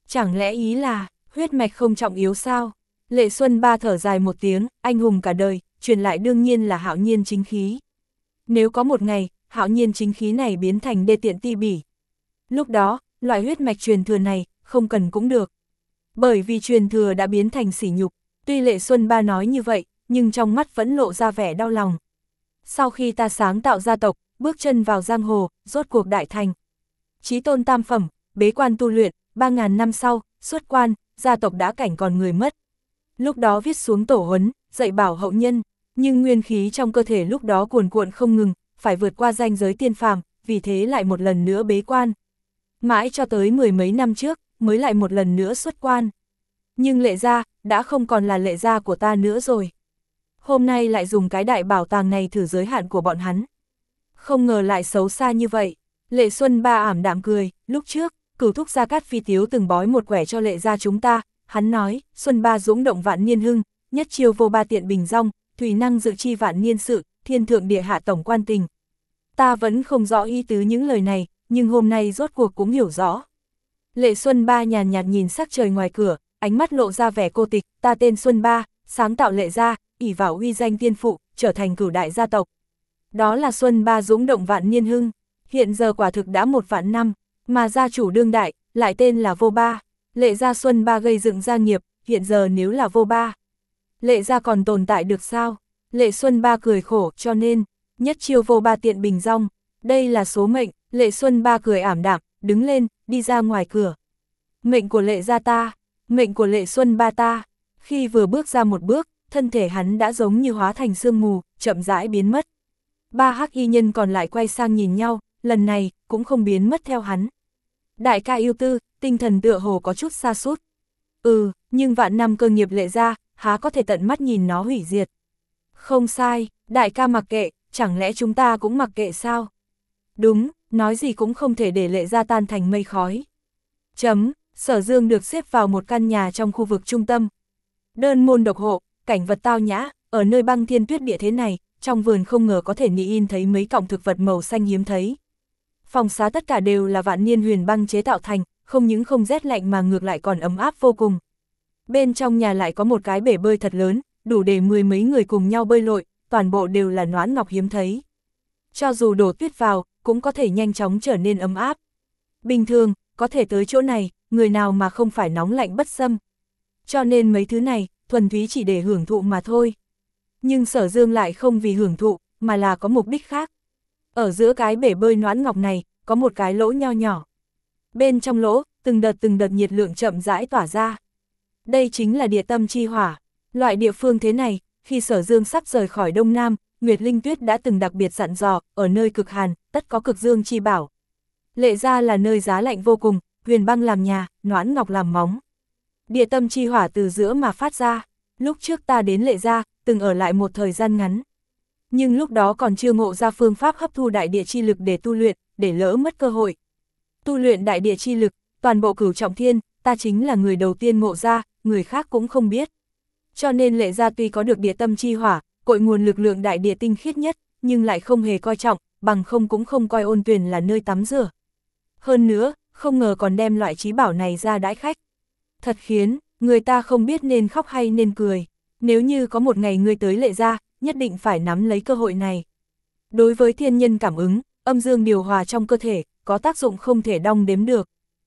Chẳng lẽ ý là, huyết mạch không trọng yếu sao? Lệ Xuân Ba thở dài một tiếng, anh hùng cả đời, truyền lại đương nhiên là Hạo Nhiên chính khí. Nếu có một ngày, Hạo Nhiên chính khí này biến thành đê tiện ti bỉ. Lúc đó, loại huyết mạch truyền thừa này, không cần cũng được. Bởi vì truyền thừa đã biến thành sỉ nhục, tuy Lệ Xuân Ba nói như vậy, nhưng trong mắt vẫn lộ ra vẻ đau lòng. Sau khi ta sáng tạo gia tộc, bước chân vào giang hồ, rốt cuộc đại thành. Chí tôn tam phẩm, bế quan tu luyện, ba ngàn năm sau, xuất quan, gia tộc đã cảnh còn người mất. Lúc đó viết xuống tổ huấn, dạy bảo hậu nhân, nhưng nguyên khí trong cơ thể lúc đó cuồn cuộn không ngừng, phải vượt qua ranh giới tiên phàm, vì thế lại một lần nữa bế quan. Mãi cho tới mười mấy năm trước, mới lại một lần nữa xuất quan. Nhưng Lệ gia, đã không còn là Lệ gia của ta nữa rồi. Hôm nay lại dùng cái đại bảo tàng này thử giới hạn của bọn hắn. Không ngờ lại xấu xa như vậy. Lệ Xuân Ba ảm đạm cười, lúc trước, Cửu thúc Gia Cát Phi Tiếu từng bói một quẻ cho Lệ gia chúng ta, hắn nói, Xuân Ba dũng động vạn niên hưng, nhất chiêu vô ba tiện bình rong, thủy năng dự chi vạn niên sự, thiên thượng địa hạ tổng quan tình. Ta vẫn không rõ ý tứ những lời này, nhưng hôm nay rốt cuộc cũng hiểu rõ. Lệ Xuân Ba nhàn nhạt nhìn sắc trời ngoài cửa, ánh mắt lộ ra vẻ cô tịch, ta tên Xuân Ba, sáng tạo Lệ gia, ỷ vào uy danh tiên phụ, trở thành cửu đại gia tộc. Đó là Xuân Ba dũng động vạn niên hưng, hiện giờ quả thực đã một vạn năm, mà gia chủ đương đại, lại tên là Vô Ba. Lệ gia Xuân Ba gây dựng gia nghiệp, hiện giờ nếu là Vô Ba, Lệ gia còn tồn tại được sao? Lệ Xuân Ba cười khổ, cho nên, nhất chiêu vô ba tiện bình rong, đây là số mệnh. Lệ Xuân Ba cười ảm đạm, đứng lên, đi ra ngoài cửa. Mệnh của Lệ gia ta, mệnh của Lệ Xuân Ba ta. Khi vừa bước ra một bước, thân thể hắn đã giống như hóa thành sương mù, chậm rãi biến mất. Ba hắc y nhân còn lại quay sang nhìn nhau, lần này, cũng không biến mất theo hắn. Đại ca yêu tư, tinh thần tựa hồ có chút sa sút. Ừ, nhưng vạn năm cơ nghiệp Lệ gia, há có thể tận mắt nhìn nó hủy diệt. Không sai, đại ca mặc kệ, chẳng lẽ chúng ta cũng mặc kệ sao? Đúng, nói gì cũng không thể để Lệ gia tan thành mây khói. Chấm, Sở Dương được xếp vào một căn nhà trong khu vực trung tâm. Đơn môn độc hộ, cảnh vật tao nhã, ở nơi băng thiên tuyết địa thế này, trong vườn không ngờ có thể nị in thấy mấy cọng thực vật màu xanh hiếm thấy. Phòng xá tất cả đều là vạn niên huyền băng chế tạo thành, không những không rét lạnh mà ngược lại còn ấm áp vô cùng. Bên trong nhà lại có một cái bể bơi thật lớn, đủ để mười mấy người cùng nhau bơi lội, toàn bộ đều là noãn ngọc hiếm thấy. Cho dù đổ tuyết vào, cũng có thể nhanh chóng trở nên ấm áp. Bình thường, có thể tới chỗ này, người nào mà không phải nóng lạnh bất xâm. Cho nên mấy thứ này, thuần túy chỉ để hưởng thụ mà thôi. Nhưng Sở Dương lại không vì hưởng thụ, mà là có mục đích khác. Ở giữa cái bể bơi noãn ngọc này, có một cái lỗ nho nhỏ. Bên trong lỗ, từng đợt từng đợt nhiệt lượng chậm rãi tỏa ra. Đây chính là địa tâm chi hỏa. Loại địa phương thế này, khi Sở Dương sắp rời khỏi Đông Nam, Nguyệt Linh Tuyết đã từng đặc biệt dặn dò, ở nơi cực hàn, tất có cực dương chi bảo. Lệ gia là nơi giá lạnh vô cùng, huyền băng làm nhà, noãn ngọc làm móng. Địa tâm chi hỏa từ giữa mà phát ra. Lúc trước ta đến Lệ gia, từng ở lại một thời gian ngắn. Nhưng lúc đó còn chưa ngộ ra phương pháp hấp thu đại địa chi lực để tu luyện, để lỡ mất cơ hội. Tu luyện đại địa chi lực, toàn bộ Cửu Trọng Thiên, ta chính là người đầu tiên ngộ ra, người khác cũng không biết. Cho nên Lệ gia tuy có được địa tâm chi hỏa, cội nguồn lực lượng đại địa tinh khiết nhất, nhưng lại không hề coi trọng, bằng không cũng không coi Ôn Tuyền là nơi tắm rửa. Hơn nữa, không ngờ còn đem loại trí bảo này ra đãi khách. Thật khiến người ta không biết nên khóc hay nên cười. Nếu như có một ngày ngươi tới Lệ gia, nhất định phải nắm lấy cơ hội này. Đối với thiên nhân cảm ứng, âm dương điều hòa trong cơ thể, có tác dụng không thể đong đếm được.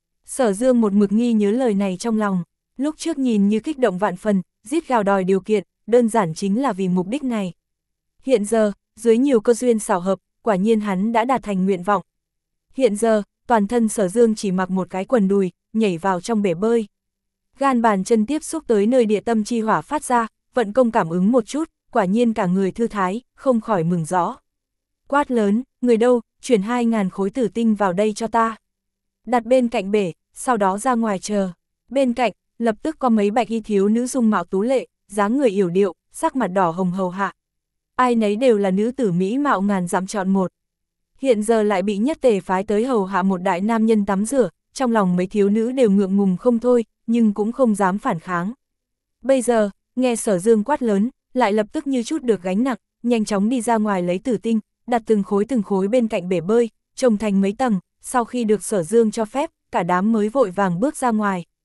Sở Dương một mực nghi nhớ lời này trong lòng, lúc trước nhìn như kích động vạn phần, rít gào đòi điều kiện, đơn giản chính là vì mục đích này. Hiện giờ, dưới nhiều cơ duyên xảo hợp, quả nhiên hắn đã đạt thành nguyện vọng. Hiện giờ, toàn thân Sở Dương chỉ mặc một cái quần đùi, nhảy vào trong bể bơi. Gan bàn chân tiếp xúc tới nơi địa tâm chi hỏa phát ra, vận công cảm ứng một chút, quả nhiên cả người thư thái, không khỏi mừng rõ. Quát lớn, người đâu, chuyển hai ngàn khối tử tinh vào đây cho ta. Đặt bên cạnh bể, sau đó ra ngoài chờ. Bên cạnh, lập tức có mấy bạch y thiếu nữ dung mạo tú lệ, dáng người yểu điệu, sắc mặt đỏ hồng hầu hạ. Ai nấy đều là nữ tử mỹ mạo ngàn dặm chọn một. Hiện giờ lại bị nhất tề phái tới hầu hạ một đại nam nhân tắm rửa, trong lòng mấy thiếu nữ đều ngượng ngùng không thôi, nhưng cũng không dám phản kháng. Bây giờ, nghe Sở Dương quát lớn, lại lập tức như chút được gánh nặng, nhanh chóng đi ra ngoài lấy tử tinh, đặt từng khối từng khối bên cạnh bể bơi, trồng thành mấy tầng, sau khi được Sở Dương cho phép, cả đám mới vội vàng bước ra ngoài.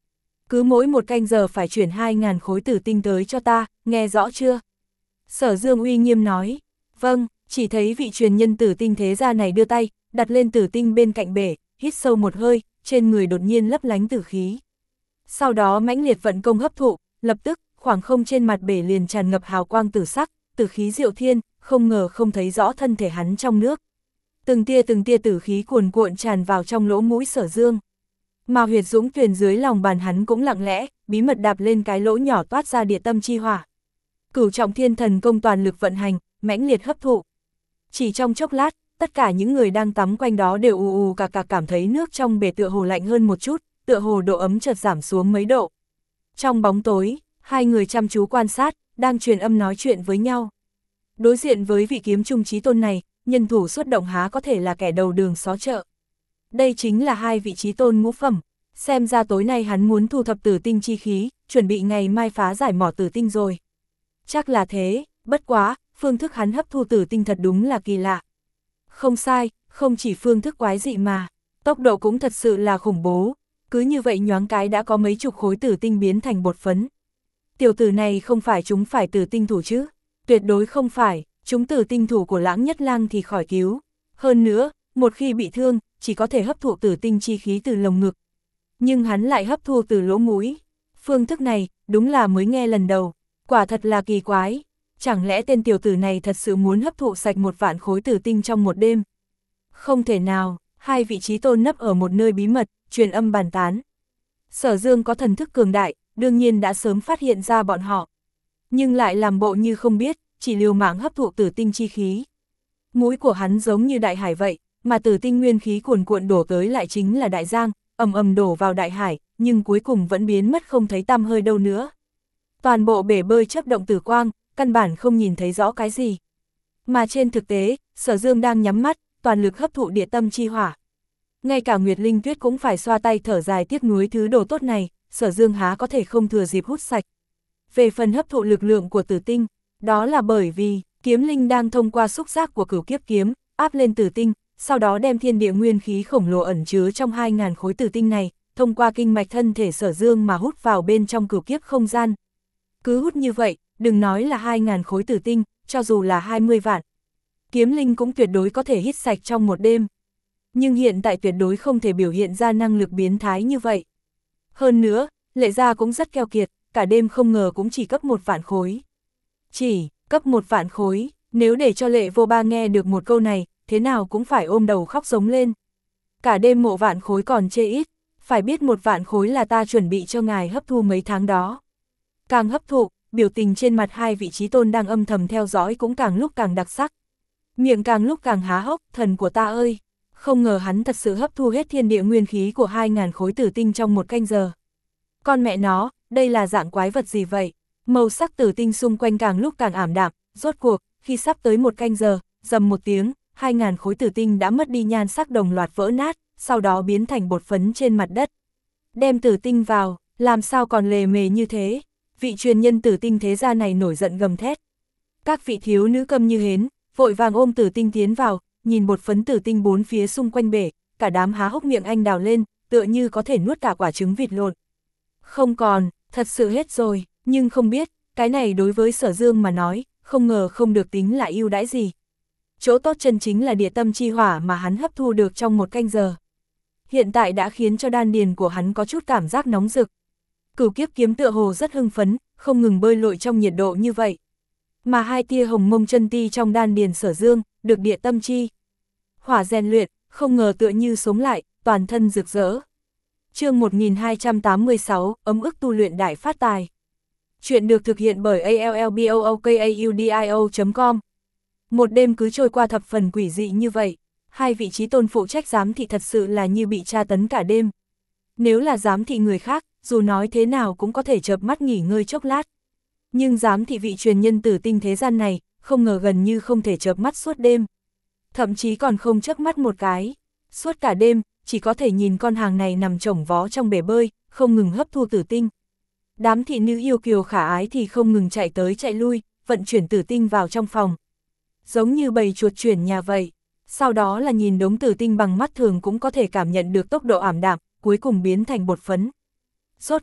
cứ mỗi một canh giờ phải chuyển hai nghìn khối tử tinh tới cho ta, nghe rõ chưa? Sở Dương uy nghiêm nói, vâng, chỉ thấy vị truyền nhân tử tinh thế gia này đưa tay, đặt lên tử tinh bên cạnh bể, hít sâu một hơi, trên người đột nhiên lấp lánh tử khí. Sau đó mãnh liệt vận công hấp thụ, lập tức, khoảng không trên mặt bể liền tràn ngập hào quang tử sắc, tử khí diệu thiên, không ngờ không thấy rõ thân thể hắn trong nước. Từng tia từng tia tử khí cuồn cuộn tràn vào trong lỗ mũi Sở Dương. Mà huyệt dũng tuyền dưới lòng bàn hắn cũng lặng lẽ, bí mật đạp lên cái lỗ nhỏ toát ra địa tâm chi hỏa. Cửu trọng thiên thần công toàn lực vận hành, mãnh liệt hấp thụ. Chỉ trong chốc lát, tất cả những người đang tắm quanh đó đều ù ù cà cà cảm thấy nước trong bể tựa hồ lạnh hơn một chút, tựa hồ độ ấm chợt giảm xuống mấy độ. Trong bóng tối, hai người chăm chú quan sát, đang truyền âm nói chuyện với nhau. Đối diện với vị kiếm trung chí tôn này, nhân thủ xuất động há có thể là kẻ đầu đường xó chợ. Đây chính là hai vị chí tôn ngũ phẩm, xem ra tối nay hắn muốn thu thập tử tinh chi khí, chuẩn bị ngày mai phá giải mỏ tử tinh rồi. Chắc là thế, bất quá, phương thức hắn hấp thu tử tinh thật đúng là kỳ lạ. Không sai, không chỉ phương thức quái dị mà, tốc độ cũng thật sự là khủng bố, cứ như vậy nhoáng cái đã có mấy chục khối tử tinh biến thành bột phấn. Tiểu tử này không phải chúng phải tử tinh thủ chứ? Tuyệt đối không phải, chúng tử tinh thủ của Lãng Nhất Lang thì khỏi cứu. Hơn nữa, một khi bị thương, chỉ có thể hấp thụ tử tinh chi khí từ lồng ngực. Nhưng hắn lại hấp thu từ lỗ mũi. Phương thức này, đúng là mới nghe lần đầu, quả thật là kỳ quái. Chẳng lẽ tên tiểu tử này thật sự muốn hấp thụ sạch một vạn khối tử tinh trong một đêm? Không thể nào, hai vị chí tôn nấp ở một nơi bí mật, truyền âm bàn tán. Sở Dương có thần thức cường đại, đương nhiên đã sớm phát hiện ra bọn họ. Nhưng lại làm bộ như không biết, chỉ liều mạng hấp thụ tử tinh chi khí. Mũi của hắn giống như đại hải vậy, mà tử tinh nguyên khí cuồn cuộn đổ tới lại chính là đại giang, ầm ầm đổ vào đại hải, nhưng cuối cùng vẫn biến mất không thấy tăm hơi đâu nữa. Toàn bộ bể bơi chớp động tử quang, căn bản không nhìn thấy rõ cái gì. Mà trên thực tế, Sở Dương đang nhắm mắt, toàn lực hấp thụ địa tâm chi hỏa. Ngay cả Nguyệt Linh Tuyết cũng phải xoa tay thở dài tiếc nuối thứ đồ tốt này, Sở Dương há có thể không thừa dịp hút sạch. Về phần hấp thụ lực lượng của tử tinh, đó là bởi vì kiếm linh đang thông qua xúc giác của cửu kiếp kiếm, áp lên tử tinh, sau đó đem thiên địa nguyên khí khổng lồ ẩn chứa trong hai nghìn khối tử tinh này, thông qua kinh mạch thân thể Sở Dương mà hút vào bên trong cửu kiếp không gian. Cứ hút như vậy, đừng nói là hai nghìn khối tử tinh, cho dù là hai mươi vạn. Kiếm linh cũng tuyệt đối có thể hít sạch trong một đêm. Nhưng hiện tại tuyệt đối không thể biểu hiện ra năng lực biến thái như vậy. Hơn nữa, Lệ Gia cũng rất keo kiệt, cả đêm không ngờ cũng chỉ cấp một vạn khối. Chỉ, cấp một vạn khối, nếu để cho Lệ Vô Ba nghe được một câu này, thế nào cũng phải ôm đầu khóc giống lên. Cả đêm một vạn khối còn chê ít, phải biết một vạn khối là ta chuẩn bị cho ngài hấp thu mấy tháng đó. Càng hấp thụ, biểu tình trên mặt hai vị chí tôn đang âm thầm theo dõi cũng càng lúc càng đặc sắc. Miệng càng lúc càng há hốc, thần của ta ơi! Không ngờ hắn thật sự hấp thu hết thiên địa nguyên khí của hai nghìn khối tử tinh trong một canh giờ. Con mẹ nó, đây là dạng quái vật gì vậy? Màu sắc tử tinh xung quanh càng lúc càng ảm đạm, rốt cuộc, khi sắp tới một canh giờ, rầm một tiếng, hai nghìn khối tử tinh đã mất đi nhan sắc đồng loạt vỡ nát, sau đó biến thành bột phấn trên mặt đất. Đem tử tinh vào, làm sao còn lề mề như thế? Vị truyền nhân tử tinh thế gia này nổi giận gầm thét. Các vị thiếu nữ câm như hến, vội vàng ôm tử tinh tiến vào, nhìn bột phấn tử tinh bốn phía xung quanh bể, cả đám há hốc miệng anh đào lên, tựa như có thể nuốt cả quả trứng vịt lộn. Không còn, thật sự hết rồi, nhưng không biết, cái này đối với Sở Dương mà nói, không ngờ không được tính là ưu đãi gì. Chỗ tốt chân chính là địa tâm chi hỏa mà hắn hấp thu được trong một canh giờ. Hiện tại đã khiến cho đan điền của hắn có chút cảm giác nóng rực. Cửu kiếp kiếm tựa hồ rất hưng phấn, không ngừng bơi lội trong nhiệt độ như vậy. Mà hai tia hồng mông chân ti trong đan điền Sở Dương, được địa tâm chi hỏa rèn luyện, không ngờ tựa như sống lại, toàn thân rực rỡ. Chương một nghìn hai trăm tám mươi sáu, ấm ức tu luyện đại phát tài. Chuyện được thực hiện bởi a l l b o o k a u d i o chấm com. Một đêm cứ trôi qua thập phần quỷ dị như vậy, hai vị chí tôn phụ trách giám thị thật sự là như bị tra tấn cả đêm. Nếu là giám thị người khác, dù nói thế nào cũng có thể chợp mắt nghỉ ngơi chốc lát. Nhưng giám thị vị truyền nhân tử tinh thế gian này, không ngờ gần như không thể chợp mắt suốt đêm. Thậm chí còn không chớp mắt một cái. Suốt cả đêm, chỉ có thể nhìn con hàng này nằm chồng vó trong bể bơi, không ngừng hấp thu tử tinh. Đám thị nữ yêu kiều khả ái thì không ngừng chạy tới chạy lui, vận chuyển tử tinh vào trong phòng. Giống như bầy chuột chuyển nhà vậy. Sau đó là nhìn đống tử tinh bằng mắt thường cũng có thể cảm nhận được tốc độ ảm đạm, cuối cùng biến thành bột phấn. Rốt cuộc,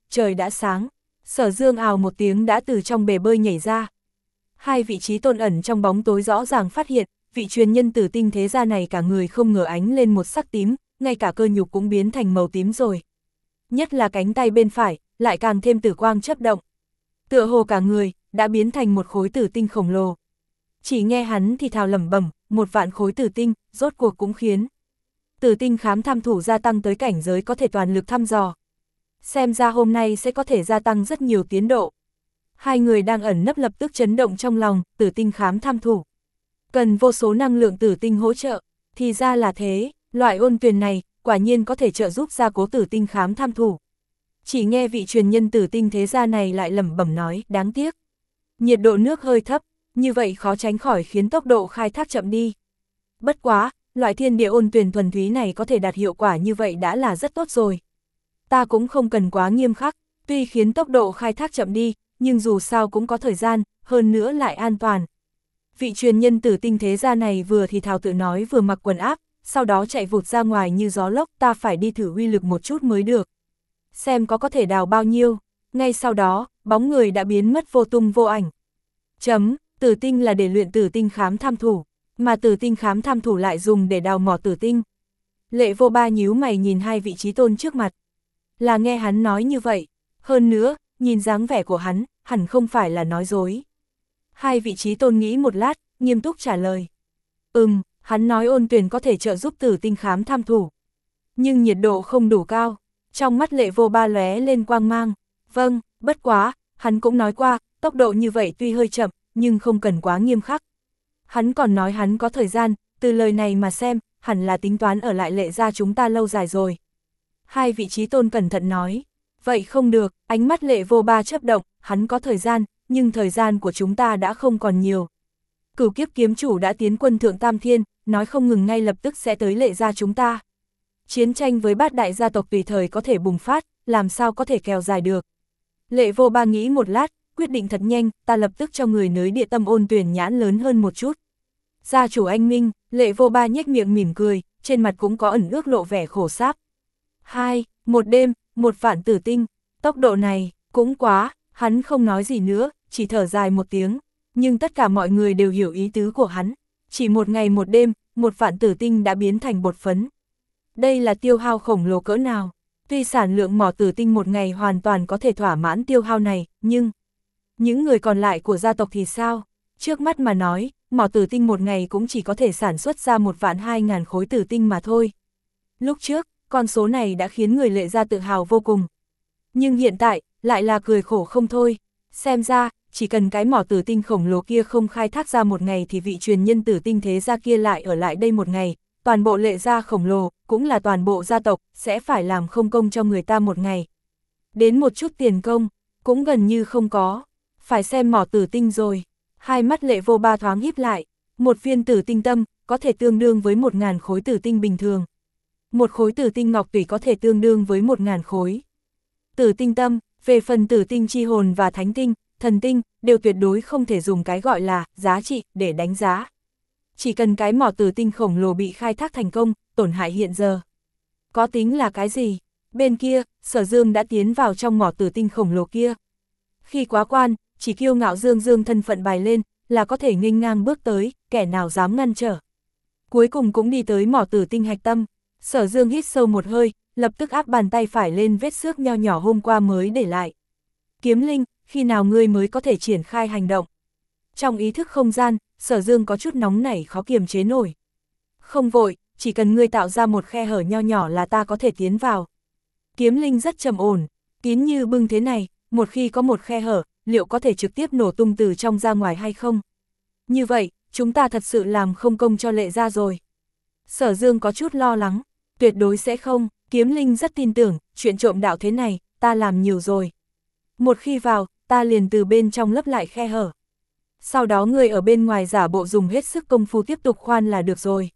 trời đã sáng. Sở Dương ào một tiếng đã từ trong bể bơi nhảy ra. Hai vị trí tôn ẩn trong bóng tối rõ ràng phát hiện, vị truyền nhân tử tinh thế gia này cả người không ngờ ánh lên một sắc tím, ngay cả cơ nhục cũng biến thành màu tím rồi. Nhất là cánh tay bên phải, lại càng thêm tử quang chớp động. Tựa hồ cả người, đã biến thành một khối tử tinh khổng lồ. Chỉ nghe hắn thì thào lẩm bẩm, một vạn khối tử tinh, rốt cuộc cũng khiến tử tinh khám tham thủ gia tăng tới cảnh giới có thể toàn lực thăm dò. Xem ra hôm nay sẽ có thể gia tăng rất nhiều tiến độ. Hai người đang ẩn nấp lập tức chấn động trong lòng, tử tinh khám tham thủ. Cần vô số năng lượng tử tinh hỗ trợ, thì ra là thế, loại ôn tuyền này, quả nhiên có thể trợ giúp gia cố tử tinh khám tham thủ. Chỉ nghe vị truyền nhân tử tinh thế gia này lại lẩm bẩm nói, đáng tiếc. Nhiệt độ nước hơi thấp, như vậy khó tránh khỏi khiến tốc độ khai thác chậm đi. Bất quá, loại thiên địa ôn tuyền thuần túy này có thể đạt hiệu quả như vậy đã là rất tốt rồi. Ta cũng không cần quá nghiêm khắc, tuy khiến tốc độ khai thác chậm đi, nhưng dù sao cũng có thời gian, hơn nữa lại an toàn. Vị truyền nhân tử tinh thế gia này vừa thì thào tự nói vừa mặc quần áp, sau đó chạy vụt ra ngoài như gió lốc, ta phải đi thử uy lực một chút mới được. Xem có có thể đào bao nhiêu, ngay sau đó, bóng người đã biến mất vô tung vô ảnh. Chấm, tử tinh là để luyện tử tinh khám tham thủ, mà tử tinh khám tham thủ lại dùng để đào mỏ tử tinh. Lệ Vô Ba nhíu mày nhìn hai vị trí tôn trước mặt. Là nghe hắn nói như vậy, hơn nữa, nhìn dáng vẻ của hắn, hẳn không phải là nói dối. Hai vị trí tôn nghĩ một lát, nghiêm túc trả lời. Ừm, hắn nói ôn tuyển có thể trợ giúp tử tinh khám tham thủ. Nhưng nhiệt độ không đủ cao, trong mắt Lệ Vô Ba lóe lên quang mang. Vâng, bất quá, hắn cũng nói qua, tốc độ như vậy tuy hơi chậm, nhưng không cần quá nghiêm khắc. Hắn còn nói hắn có thời gian, từ lời này mà xem, hẳn là tính toán ở lại Lệ gia chúng ta lâu dài rồi. Hai vị trí tôn cẩn thận nói, vậy không được, ánh mắt Lệ Vô Ba chớp động, hắn có thời gian, nhưng thời gian của chúng ta đã không còn nhiều. Cửu kiếp kiếm chủ đã tiến quân thượng tam thiên, nói không ngừng ngay lập tức sẽ tới Lệ gia chúng ta. Chiến tranh với bát đại gia tộc tùy thời có thể bùng phát, làm sao có thể kéo dài được. Lệ Vô Ba nghĩ một lát, quyết định thật nhanh, ta lập tức cho người nới địa tâm ôn tuyển nhãn lớn hơn một chút. Gia chủ anh minh, Lệ Vô Ba nhếch miệng mỉm cười, trên mặt cũng có ẩn ước lộ vẻ khổ sáp. Hai, một đêm, một vạn tử tinh, tốc độ này, cũng quá, hắn không nói gì nữa, chỉ thở dài một tiếng, nhưng tất cả mọi người đều hiểu ý tứ của hắn. Chỉ một ngày một đêm, một vạn tử tinh đã biến thành bột phấn. Đây là tiêu hao khổng lồ cỡ nào, tuy sản lượng mỏ tử tinh một ngày hoàn toàn có thể thỏa mãn tiêu hao này, nhưng những người còn lại của gia tộc thì sao? Trước mắt mà nói, mỏ tử tinh một ngày cũng chỉ có thể sản xuất ra một vạn hai ngàn khối tử tinh mà thôi. Lúc trước, con số này đã khiến người Lệ gia tự hào vô cùng. Nhưng hiện tại, lại là cười khổ không thôi. Xem ra, chỉ cần cái mỏ tử tinh khổng lồ kia không khai thác ra một ngày thì vị truyền nhân tử tinh thế gia kia lại ở lại đây một ngày. Toàn bộ Lệ gia khổng lồ, cũng là toàn bộ gia tộc, sẽ phải làm không công cho người ta một ngày. Đến một chút tiền công, cũng gần như không có. Phải xem mỏ tử tinh rồi. Hai mắt Lệ Vô Ba thoáng híp lại. Một viên tử tinh tâm, có thể tương đương với một ngàn khối tử tinh bình thường. Một khối tử tinh ngọc tủy có thể tương đương với một ngàn khối. Tử tinh tâm, về phần tử tinh chi hồn và thánh tinh, thần tinh, đều tuyệt đối không thể dùng cái gọi là giá trị để đánh giá. Chỉ cần cái mỏ tử tinh khổng lồ bị khai thác thành công, tổn hại hiện giờ. Có tính là cái gì? Bên kia, Sở Dương đã tiến vào trong mỏ tử tinh khổng lồ kia. Khi quá quan, chỉ kiêu ngạo dương dương thân phận bài lên, là có thể nghênh ngang bước tới, kẻ nào dám ngăn trở. Cuối cùng cũng đi tới mỏ tử tinh hạch tâm. Sở Dương hít sâu một hơi, lập tức áp bàn tay phải lên vết xước nho nhỏ hôm qua mới để lại. Kiếm Linh, khi nào ngươi mới có thể triển khai hành động? Trong ý thức không gian, Sở Dương có chút nóng nảy khó kiềm chế nổi. Không vội, chỉ cần ngươi tạo ra một khe hở nho nhỏ là ta có thể tiến vào. Kiếm Linh rất trầm ổn, kín như bưng thế này, một khi có một khe hở, liệu có thể trực tiếp nổ tung từ trong ra ngoài hay không? Như vậy, chúng ta thật sự làm không công cho Lệ gia rồi. Sở Dương có chút lo lắng, tuyệt đối sẽ không, Kiếm Linh rất tin tưởng, chuyện trộm đạo thế này, ta làm nhiều rồi. Một khi vào, ta liền từ bên trong lấp lại khe hở. Sau đó người ở bên ngoài giả bộ dùng hết sức công phu tiếp tục khoan là được rồi.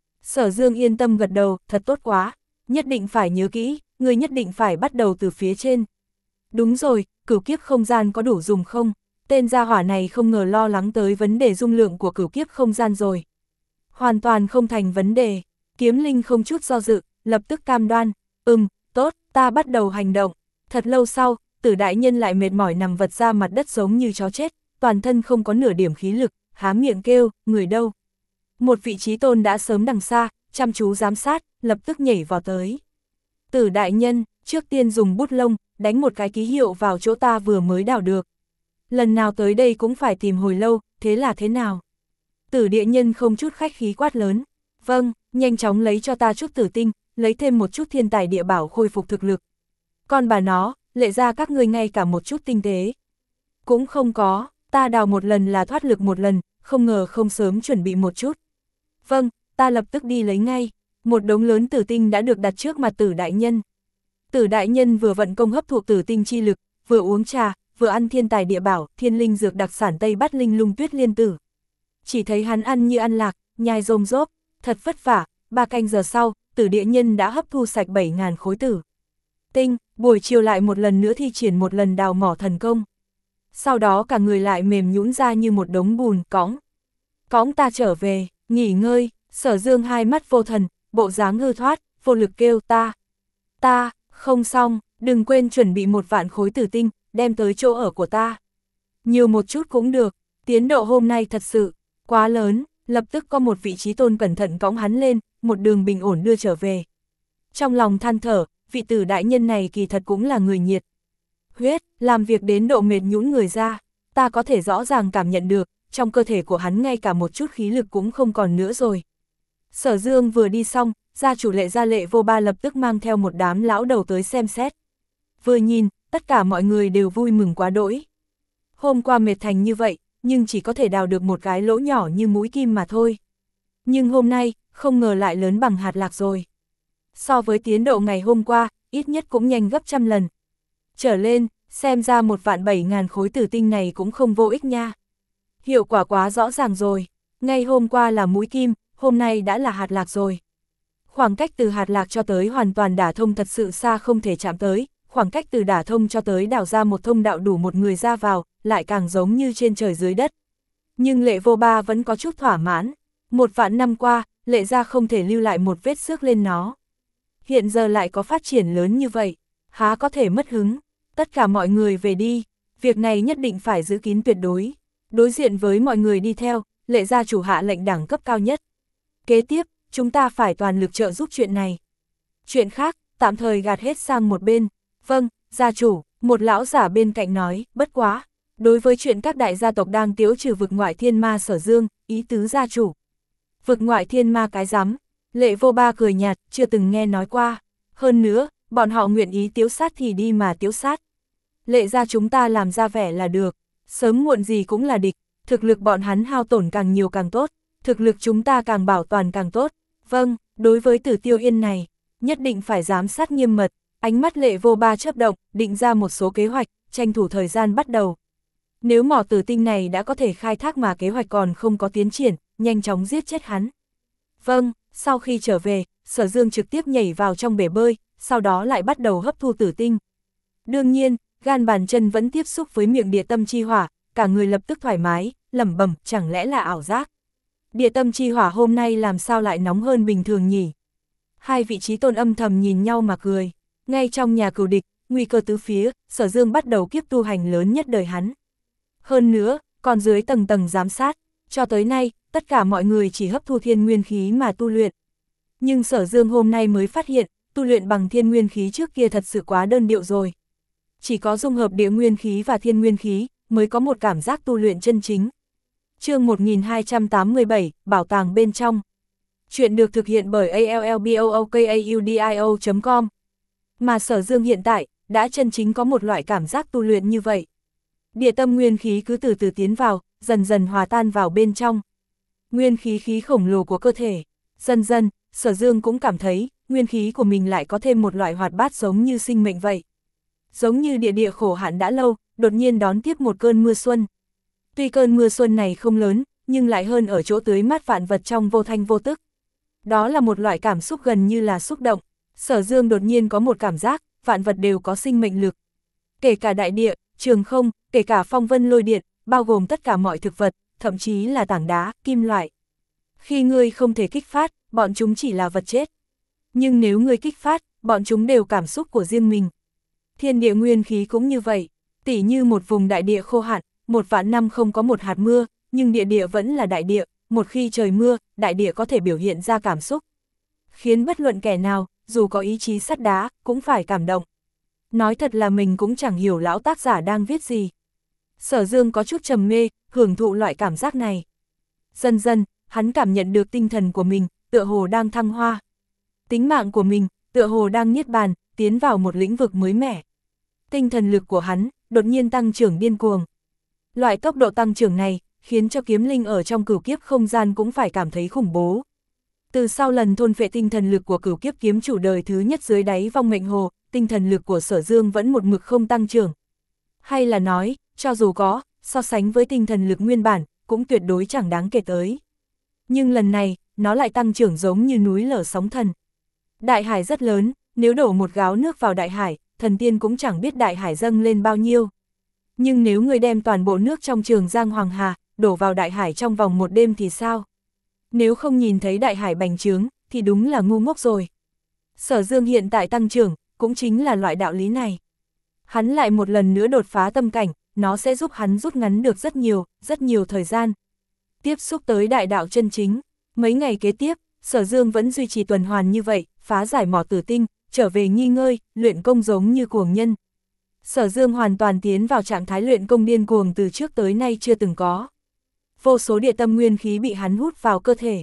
Sở Dương yên tâm gật đầu, thật tốt quá, nhất định phải nhớ kỹ, người nhất định phải bắt đầu từ phía trên. Đúng rồi, cửu kiếp không gian có đủ dùng không? Tên gia hỏa này không ngờ lo lắng tới vấn đề dung lượng của cửu kiếp không gian rồi. Hoàn toàn không thành vấn đề, Kiếm Linh không chút do dự, lập tức cam đoan, ừm, tốt, ta bắt đầu hành động. Thật lâu sau, Tử đại nhân lại mệt mỏi nằm vật ra mặt đất giống như chó chết, toàn thân không có nửa điểm khí lực, há miệng kêu, người đâu? Một vị trí tôn đã sớm đằng xa, chăm chú giám sát, lập tức nhảy vào tới. Tử đại nhân, trước tiên dùng bút lông, đánh một cái ký hiệu vào chỗ ta vừa mới đào được. Lần nào tới đây cũng phải tìm hồi lâu, thế là thế nào? Tử địa nhân không chút khách khí quát lớn. Vâng, nhanh chóng lấy cho ta chút tử tinh, lấy thêm một chút thiên tài địa bảo khôi phục thực lực. Còn bà nó, lệ ra các ngươi ngay cả một chút tinh tế. Cũng không có, ta đào một lần là thoát lực một lần, không ngờ không sớm chuẩn bị một chút. Vâng, ta lập tức đi lấy ngay. Một đống lớn tử tinh đã được đặt trước mặt Tử đại nhân. Tử đại nhân vừa vận công hấp thụ tử tinh chi lực, vừa uống trà, vừa ăn thiên tài địa bảo, thiên linh dược đặc sản Tây Bát Linh Lung Tuyết Liên Tử. Chỉ thấy hắn ăn như ăn lạc, nhai rôm rốp, thật vất vả, ba canh giờ sau, Tử địa nhân đã hấp thu sạch bảy nghìn khối tử tinh, buổi chiều lại một lần nữa thi triển một lần đào mỏ thần công. Sau đó cả người lại mềm nhũn ra như một đống bùn, cõng. Cõng ta trở về, nghỉ ngơi. Sở Dương hai mắt vô thần, bộ dáng hư thoát, vô lực kêu ta. Ta, không xong, đừng quên chuẩn bị một vạn khối tử tinh, đem tới chỗ ở của ta. Nhiều một chút cũng được, tiến độ hôm nay thật sự quá lớn, lập tức có một vị trí tôn cẩn thận cõng hắn lên, một đường bình ổn đưa trở về. Trong lòng than thở, vị Tử đại nhân này kỳ thật cũng là người nhiệt huyết, làm việc đến độ mệt nhũn người ra, ta có thể rõ ràng cảm nhận được, trong cơ thể của hắn ngay cả một chút khí lực cũng không còn nữa rồi. Sở Dương vừa đi xong, gia chủ Lệ gia Lệ Vô Ba lập tức mang theo một đám lão đầu tới xem xét. Vừa nhìn, tất cả mọi người đều vui mừng quá đỗi. Hôm qua mệt thành như vậy, nhưng chỉ có thể đào được một cái lỗ nhỏ như mũi kim mà thôi. Nhưng hôm nay, không ngờ lại lớn bằng hạt lạc rồi. So với tiến độ ngày hôm qua, ít nhất cũng nhanh gấp trăm lần. Trở lên, xem ra một vạn bảy ngàn khối tử tinh này cũng không vô ích nha. Hiệu quả quá rõ ràng rồi, ngay hôm qua là mũi kim, hôm nay đã là hạt lạc rồi. Khoảng cách từ hạt lạc cho tới hoàn toàn đả thông thật sự xa không thể chạm tới, khoảng cách từ đả thông cho tới đào ra một thông đạo đủ một người ra vào, lại càng giống như trên trời dưới đất. Nhưng Lệ Vô Ba vẫn có chút thỏa mãn, một vạn năm qua, Lệ gia không thể lưu lại một vết xước lên nó. Hiện giờ lại có phát triển lớn như vậy, há có thể mất hứng, tất cả mọi người về đi, việc này nhất định phải giữ kín tuyệt đối. Đối diện với mọi người đi theo, Lệ gia chủ hạ lệnh đẳng cấp cao nhất. Kế tiếp, chúng ta phải toàn lực trợ giúp chuyện này. Chuyện khác, tạm thời gạt hết sang một bên. Vâng, gia chủ, một lão giả bên cạnh nói, bất quá. Đối với chuyện các đại gia tộc đang tiếu trừ vực ngoại thiên ma Sở Dương, ý tứ gia chủ. Vực ngoại thiên ma cái rắm, Lệ Vô Ba cười nhạt, chưa từng nghe nói qua. Hơn nữa, bọn họ nguyện ý tiếu sát thì đi mà tiếu sát. Lệ gia chúng ta làm ra vẻ là được, sớm muộn gì cũng là địch, thực lực bọn hắn hao tổn càng nhiều càng tốt, thực lực chúng ta càng bảo toàn càng tốt. Vâng, đối với Tử Tiêu Yên này, nhất định phải giám sát nghiêm mật, ánh mắt Lệ Vô Ba chớp động, định ra một số kế hoạch, tranh thủ thời gian bắt đầu. Nếu mỏ tử tinh này đã có thể khai thác mà kế hoạch còn không có tiến triển, nhanh chóng giết chết hắn. Vâng, sau khi trở về, Sở Dương trực tiếp nhảy vào trong bể bơi, sau đó lại bắt đầu hấp thu tử tinh. Đương nhiên, gan bàn chân vẫn tiếp xúc với miệng địa tâm chi hỏa, cả người lập tức thoải mái, lẩm bẩm, chẳng lẽ là ảo giác. Địa tâm chi hỏa hôm nay làm sao lại nóng hơn bình thường nhỉ? Hai vị trí tôn âm thầm nhìn nhau mà cười. Ngay trong nhà cừu địch, nguy cơ tứ phía, Sở Dương bắt đầu kiếp tu hành lớn nhất đời hắn. Hơn nữa, còn dưới tầng tầng giám sát, cho tới nay, tất cả mọi người chỉ hấp thu thiên nguyên khí mà tu luyện. Nhưng Sở Dương hôm nay mới phát hiện, tu luyện bằng thiên nguyên khí trước kia thật sự quá đơn điệu rồi. Chỉ có dung hợp địa nguyên khí và thiên nguyên khí, mới có một cảm giác tu luyện chân chính. Chương một nghìn hai trăm tám mươi bảy, Bảo tàng bên trong. Chuyện được thực hiện bởi a l l b o o k a u d i o chấm com. Mà Sở Dương hiện tại, đã chân chính có một loại cảm giác tu luyện như vậy. Địa tâm nguyên khí cứ từ từ tiến vào, dần dần hòa tan vào bên trong. Nguyên khí khí khổng lồ của cơ thể. Dần dần, Sở Dương cũng cảm thấy, nguyên khí của mình lại có thêm một loại hoạt bát giống như sinh mệnh vậy. Giống như địa địa khổ hạn đã lâu, đột nhiên đón tiếp một cơn mưa xuân. Tuy cơn mưa xuân này không lớn, nhưng lại hơn ở chỗ tưới mát vạn vật trong vô thanh vô tức. Đó là một loại cảm xúc gần như là xúc động. Sở Dương đột nhiên có một cảm giác, vạn vật đều có sinh mệnh lực. Kể cả đại địa, trường không, kể cả phong vân lôi điện, bao gồm tất cả mọi thực vật, thậm chí là tảng đá, kim loại. Khi ngươi không thể kích phát, bọn chúng chỉ là vật chết. Nhưng nếu ngươi kích phát, bọn chúng đều cảm xúc của riêng mình. Thiên địa nguyên khí cũng như vậy, tỉ như một vùng đại địa khô hạn, một vạn năm không có một hạt mưa, nhưng địa địa vẫn là đại địa, một khi trời mưa, đại địa có thể biểu hiện ra cảm xúc. Khiến bất luận kẻ nào, dù có ý chí sắt đá, cũng phải cảm động. Nói thật là mình cũng chẳng hiểu lão tác giả đang viết gì. Sở Dương có chút trầm mê, hưởng thụ loại cảm giác này. Dần dần, hắn cảm nhận được tinh thần của mình, tựa hồ đang thăng hoa. Tính mạng của mình, tựa hồ đang niết bàn, tiến vào một lĩnh vực mới mẻ. Tinh thần lực của hắn, đột nhiên tăng trưởng điên cuồng. Loại tốc độ tăng trưởng này, khiến cho kiếm linh ở trong cửu kiếp không gian cũng phải cảm thấy khủng bố. Từ sau lần thôn phệ tinh thần lực của cửu kiếp kiếm chủ đời thứ nhất dưới đáy vong mệnh hồ, tinh thần lực của Sở Dương vẫn một mực không tăng trưởng. Hay là nói, cho dù có, so sánh với tinh thần lực nguyên bản, cũng tuyệt đối chẳng đáng kể tới. Nhưng lần này, nó lại tăng trưởng giống như núi lở sóng thần. Đại hải rất lớn, nếu đổ một gáo nước vào đại hải, thần tiên cũng chẳng biết đại hải dâng lên bao nhiêu. Nhưng nếu người đem toàn bộ nước trong Trường Giang Hoàng Hà, đổ vào đại hải trong vòng một đêm thì sao? Nếu không nhìn thấy đại hải bành trướng, thì đúng là ngu ngốc rồi. Sở Dương hiện tại tăng trưởng, cũng chính là loại đạo lý này. Hắn lại một lần nữa đột phá tâm cảnh, nó sẽ giúp hắn rút ngắn được rất nhiều, rất nhiều thời gian. Tiếp xúc tới đại đạo chân chính, mấy ngày kế tiếp, Sở Dương vẫn duy trì tuần hoàn như vậy, phá giải mỏ tử tinh, trở về nghỉ ngơi, luyện công giống như cuồng nhân. Sở Dương hoàn toàn tiến vào trạng thái luyện công điên cuồng từ trước tới nay chưa từng có. Vô số địa tâm nguyên khí bị hắn hút vào cơ thể.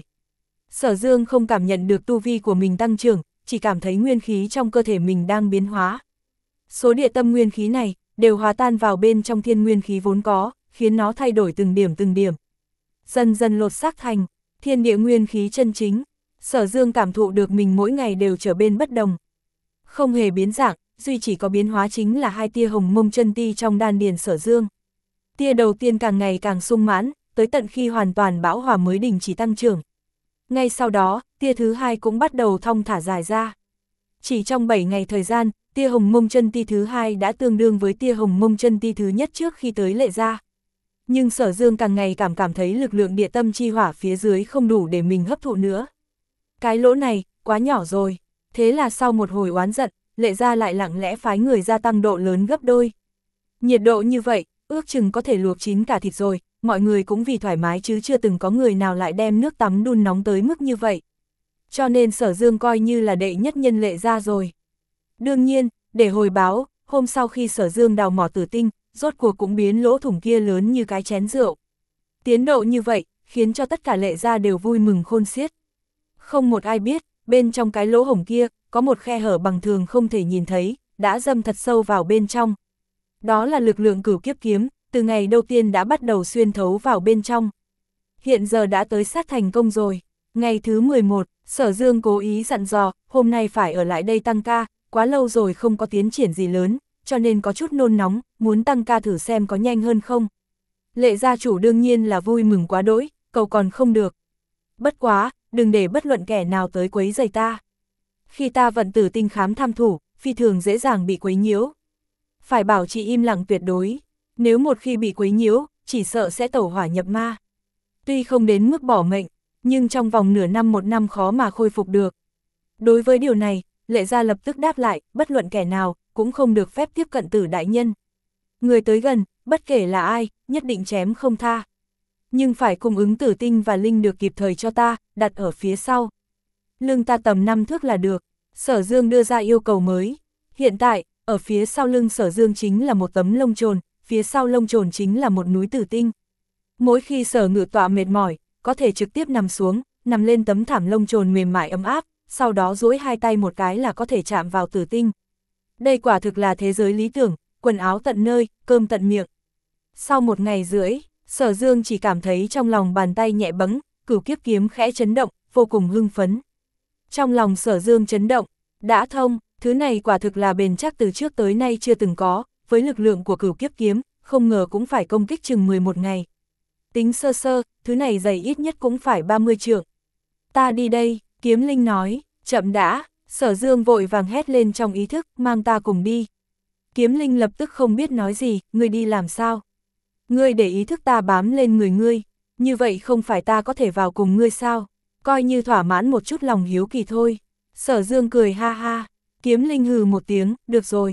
Sở Dương không cảm nhận được tu vi của mình tăng trưởng, chỉ cảm thấy nguyên khí trong cơ thể mình đang biến hóa. Số địa tâm nguyên khí này, đều hòa tan vào bên trong thiên nguyên khí vốn có, khiến nó thay đổi từng điểm từng điểm. Dần dần lột xác thành thiên địa nguyên khí chân chính. Sở Dương cảm thụ được mình mỗi ngày đều trở bên bất đồng. Không hề biến dạng, duy chỉ có biến hóa chính là hai tia hồng mông chân ti trong đan điền Sở Dương. Tia đầu tiên càng ngày càng sung mãn, tới tận khi hoàn toàn bão hòa mới đình chỉ tăng trưởng. Ngay sau đó, tia thứ hai cũng bắt đầu thong thả dài ra. Chỉ trong bảy ngày thời gian, tia hồng mông chân ti thứ hai đã tương đương với tia hồng mông chân ti thứ nhất trước khi tới Lệ Gia. Nhưng Sở Dương càng ngày cảm cảm thấy lực lượng địa tâm chi hỏa phía dưới không đủ để mình hấp thụ nữa. Cái lỗ này, quá nhỏ rồi. Thế là sau một hồi oán giận, Lệ Gia lại lặng lẽ phái người gia tăng độ lớn gấp đôi. Nhiệt độ như vậy, ước chừng có thể luộc chín cả thịt rồi, mọi người cũng vì thoải mái chứ chưa từng có người nào lại đem nước tắm đun nóng tới mức như vậy. Cho nên Sở Dương coi như là đệ nhất nhân Lệ Gia rồi. Đương nhiên, để hồi báo, hôm sau khi Sở Dương đào mỏ tử tinh, rốt cuộc cũng biến lỗ thủng kia lớn như cái chén rượu. Tiến độ như vậy, khiến cho tất cả Lệ Gia đều vui mừng khôn xiết. Không một ai biết, bên trong cái lỗ hổng kia, có một khe hở bằng thường không thể nhìn thấy, đã dâm thật sâu vào bên trong. Đó là lực lượng cửu kiếp kiếm, từ ngày đầu tiên đã bắt đầu xuyên thấu vào bên trong. Hiện giờ đã tới sát thành công rồi. Ngày thứ mười một, Sở Dương cố ý dặn dò, hôm nay phải ở lại đây tăng ca, quá lâu rồi không có tiến triển gì lớn, cho nên có chút nôn nóng, muốn tăng ca thử xem có nhanh hơn không. Lệ gia chủ đương nhiên là vui mừng quá đỗi, cầu còn không được. Bất quá, đừng để bất luận kẻ nào tới quấy rầy ta. Khi ta vận tử tinh khám tham thủ, phi thường dễ dàng bị quấy nhiễu. Phải bảo trì im lặng tuyệt đối, nếu một khi bị quấy nhiễu, chỉ sợ sẽ tẩu hỏa nhập ma. Tuy không đến mức bỏ mệnh, nhưng trong vòng nửa năm một năm khó mà khôi phục được. Đối với điều này, Lệ Gia lập tức đáp lại, bất luận kẻ nào, cũng không được phép tiếp cận Tử đại nhân. Người tới gần, bất kể là ai, nhất định chém không tha. Nhưng phải cung ứng tử tinh và linh được kịp thời cho ta, đặt ở phía sau. Lưng ta tầm năm thước là được. Sở Dương đưa ra yêu cầu mới. Hiện tại, ở phía sau lưng Sở Dương chính là một tấm lông chồn, phía sau lông chồn chính là một núi tử tinh. Mỗi khi Sở Ngự tọa mệt mỏi, có thể trực tiếp nằm xuống, nằm lên tấm thảm lông chồn mềm mại ấm áp, sau đó duỗi hai tay một cái là có thể chạm vào tử tinh. Đây quả thực là thế giới lý tưởng, quần áo tận nơi, cơm tận miệng. Sau một ngày rưỡi, Sở Dương chỉ cảm thấy trong lòng bàn tay nhẹ bẫng, cửu kiếp kiếm khẽ chấn động, vô cùng hưng phấn. Trong lòng Sở Dương chấn động, đã thông, thứ này quả thực là bền chắc từ trước tới nay chưa từng có, với lực lượng của cửu kiếp kiếm, không ngờ cũng phải công kích chừng mười một ngày. Tính sơ sơ, thứ này dày ít nhất cũng phải ba mươi trượng. Ta đi đây, Kiếm Linh nói, chậm đã, Sở Dương vội vàng hét lên trong ý thức, mang ta cùng đi. Kiếm Linh lập tức không biết nói gì, ngươi đi làm sao? Ngươi để ý thức ta bám lên người ngươi, như vậy không phải ta có thể vào cùng ngươi sao? Coi như thỏa mãn một chút lòng hiếu kỳ thôi. Sở Dương cười ha ha, Kiếm Linh hừ một tiếng, được rồi.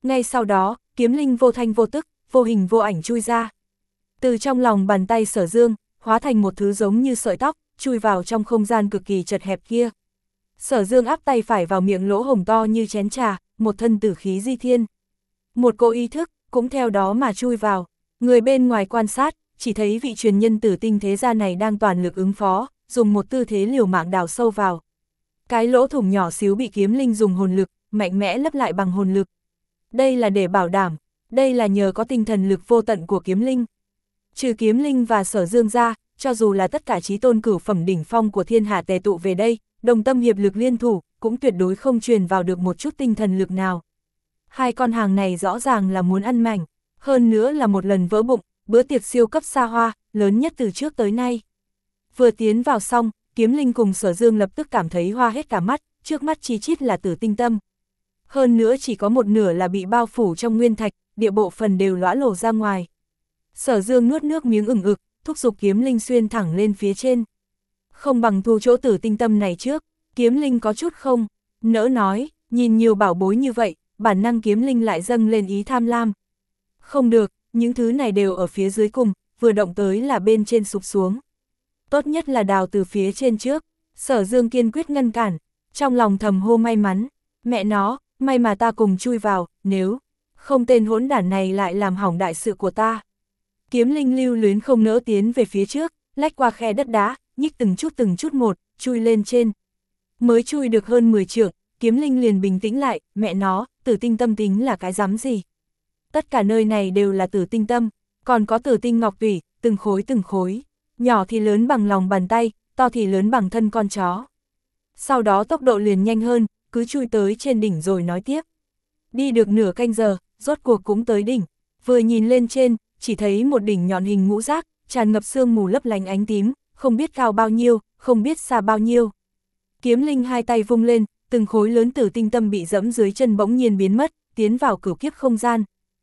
Ngay sau đó, kiếm linh vô thanh vô tức, vô hình vô ảnh chui ra. Từ trong lòng bàn tay Sở Dương, hóa thành một thứ giống như sợi tóc, chui vào trong không gian cực kỳ chật hẹp kia. Sở Dương áp tay phải vào miệng lỗ hổng to như chén trà, một thân tử khí di thiên. Một cỗ ý thức, cũng theo đó mà chui vào. Người bên ngoài quan sát, chỉ thấy vị truyền nhân tử tinh thế gia này đang toàn lực ứng phó, dùng một tư thế liều mạng đào sâu vào. Cái lỗ thủng nhỏ xíu bị kiếm linh dùng hồn lực, mạnh mẽ lấp lại bằng hồn lực. Đây là để bảo đảm, đây là nhờ có tinh thần lực vô tận của kiếm linh. Trừ kiếm linh và Sở Dương ra, cho dù là tất cả chí tôn cửu phẩm đỉnh phong của thiên hạ tề tụ về đây, đồng tâm hiệp lực liên thủ, cũng tuyệt đối không truyền vào được một chút tinh thần lực nào. Hai con hàng này rõ ràng là muốn ăn mảnh, hơn nữa là một lần vỡ bụng, bữa tiệc siêu cấp xa hoa, lớn nhất từ trước tới nay. Vừa tiến vào xong, kiếm linh cùng Sở Dương lập tức cảm thấy hoa hết cả mắt, trước mắt chi chít là tử tinh tâm. Hơn nữa chỉ có một nửa là bị bao phủ trong nguyên thạch, địa bộ phần đều lõa lổ ra ngoài. Sở Dương nuốt nước miếng ửng ực, thúc giục kiếm linh xuyên thẳng lên phía trên. Không bằng thu chỗ tử tinh tâm này trước, kiếm linh có chút không, nỡ nói, nhìn nhiều bảo bối như vậy, bản năng kiếm linh lại dâng lên ý tham lam. Không được, những thứ này đều ở phía dưới cùng, vừa động tới là bên trên sụp xuống. Tốt nhất là đào từ phía trên trước, Sở Dương kiên quyết ngăn cản, trong lòng thầm hô may mắn, mẹ nó, may mà ta cùng chui vào, nếu không tên hỗn đản này lại làm hỏng đại sự của ta. Kiếm linh lưu luyến không nỡ tiến về phía trước, lách qua khe đất đá, nhích từng chút từng chút một, chui lên trên. Mới chui được hơn mười trượng, kiếm linh liền bình tĩnh lại, mẹ nó, tử tinh tâm tính là cái rắm gì. Tất cả nơi này đều là tử tinh tâm, còn có tử tinh ngọc tủy, từng khối từng khối, nhỏ thì lớn bằng lòng bàn tay, to thì lớn bằng thân con chó. Sau đó tốc độ liền nhanh hơn, cứ chui tới trên đỉnh rồi nói tiếp. Đi được nửa canh giờ, rốt cuộc cũng tới đỉnh, vừa nhìn lên trên, chỉ thấy một đỉnh nhọn hình ngũ giác, tràn ngập sương mù lấp lánh ánh tím, không biết cao bao nhiêu, không biết xa bao nhiêu. Kiếm linh hai tay vung lên, từng khối lớn tử tinh tâm bị dẫm dưới chân bỗng nhiên biến mất, tiến vào cửu kiếp không gian.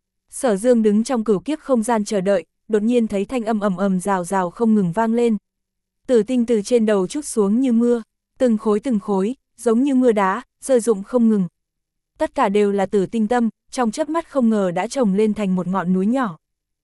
Sở Dương đứng trong cửu kiếp không gian chờ đợi, đột nhiên thấy thanh âm ầm ầm rào rào không ngừng vang lên. Tử tinh từ trên đầu trút xuống như mưa, từng khối từng khối, giống như mưa đá, rơi rụng không ngừng. Tất cả đều là tử tinh tâm, trong chớp mắt không ngờ đã chồng lên thành một ngọn núi nhỏ.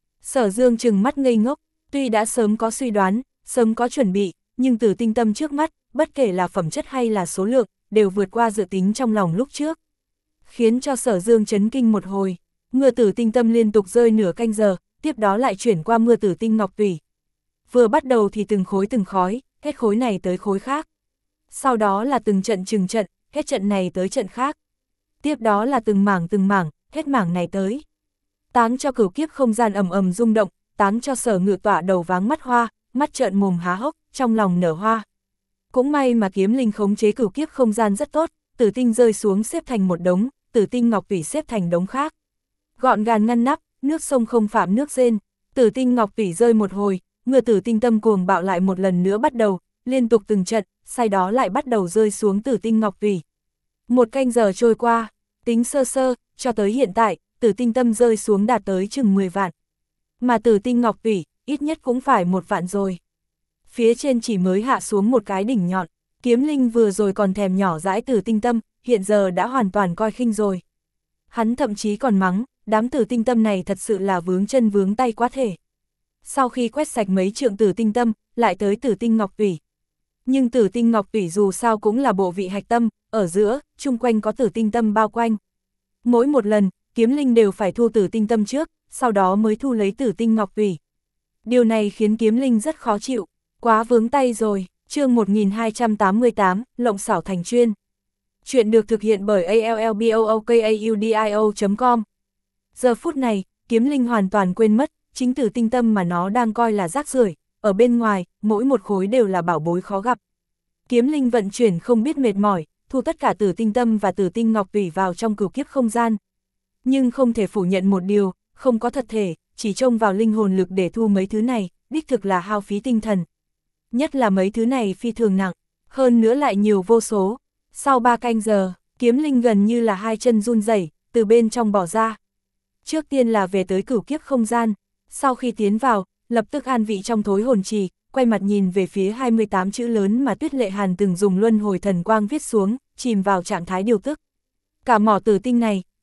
Sở Dương trừng mắt ngây ngốc, tuy đã sớm có suy đoán, sớm có chuẩn bị, nhưng tử tinh tâm trước mắt, bất kể là phẩm chất hay là số lượng, đều vượt qua dự tính trong lòng lúc trước. Khiến cho Sở Dương chấn kinh một hồi, mưa tử tinh tâm liên tục rơi nửa canh giờ, tiếp đó lại chuyển qua mưa tử tinh ngọc tủy. Vừa bắt đầu thì từng khối từng khói, hết khối này tới khối khác. Sau đó là từng trận chừng trận, hết trận này tới trận khác. Tiếp đó là từng mảng từng mảng, hết mảng này tới. Táng cho cửu kiếp không gian ầm ầm rung động, táng cho Sở Ngự tỏa đầu váng mắt hoa, mắt trợn mồm há hốc, trong lòng nở hoa. Cũng may mà kiếm linh khống chế cửu kiếp không gian rất tốt, tử tinh rơi xuống xếp thành một đống, tử tinh ngọc tủy xếp thành đống khác. Gọn gàng ngăn nắp, nước sông không phạm nước rên, tử tinh ngọc tủy rơi một hồi, mưa tử tinh tâm cuồng bạo lại một lần nữa bắt đầu, liên tục từng trận, sau đó lại bắt đầu rơi xuống tử tinh ngọc tủy. Một canh giờ trôi qua, tính sơ sơ, cho tới hiện tại, tử tinh tâm rơi xuống đạt tới chừng mười vạn. Mà tử tinh ngọc tủy, ít nhất cũng phải một vạn rồi. Phía trên chỉ mới hạ xuống một cái đỉnh nhọn, kiếm linh vừa rồi còn thèm nhỏ dãi tử tinh tâm, hiện giờ đã hoàn toàn coi khinh rồi. Hắn thậm chí còn mắng, đám tử tinh tâm này thật sự là vướng chân vướng tay quá thể. Sau khi quét sạch mấy trượng tử tinh tâm, lại tới tử tinh ngọc tủy. Nhưng tử tinh ngọc tủy dù sao cũng là bộ vị hạch tâm, ở giữa, chung quanh có tử tinh tâm bao quanh. Mỗi một lần, kiếm linh đều phải thu tử tinh tâm trước, sau đó mới thu lấy tử tinh ngọc tủy. Điều này khiến kiếm linh rất khó chịu, quá vướng tay rồi. Chương một nghìn hai trăm tám mươi tám, Lộng xảo thành chuyên. Chuyện được thực hiện bởi a l l b o o k a u d i o chấm com. Giờ phút này, kiếm linh hoàn toàn quên mất, chính tử tinh tâm mà nó đang coi là rác rưởi, ở bên ngoài, mỗi một khối đều là bảo bối khó gặp. Kiếm linh vận chuyển không biết mệt mỏi, thu tất cả tử tinh tâm và tử tinh ngọc tủy vào trong cửu kiếp không gian. Nhưng không thể phủ nhận một điều, không có thật thể, chỉ trông vào linh hồn lực để thu mấy thứ này, đích thực là hao phí tinh thần. Nhất là mấy thứ này phi thường nặng, hơn nữa lại nhiều vô số. Sau ba canh giờ, kiếm linh gần như là hai chân run rẩy, từ bên trong bỏ ra. Trước tiên là về tới cửu kiếp không gian, sau khi tiến vào, lập tức an vị trong thối hồn trì, quay mặt nhìn về phía hai mươi tám chữ lớn mà Tuyết Lệ Hàn từng dùng luân hồi thần quang viết xuống, chìm vào trạng thái điều tức. Cả mỏ tử tinh này,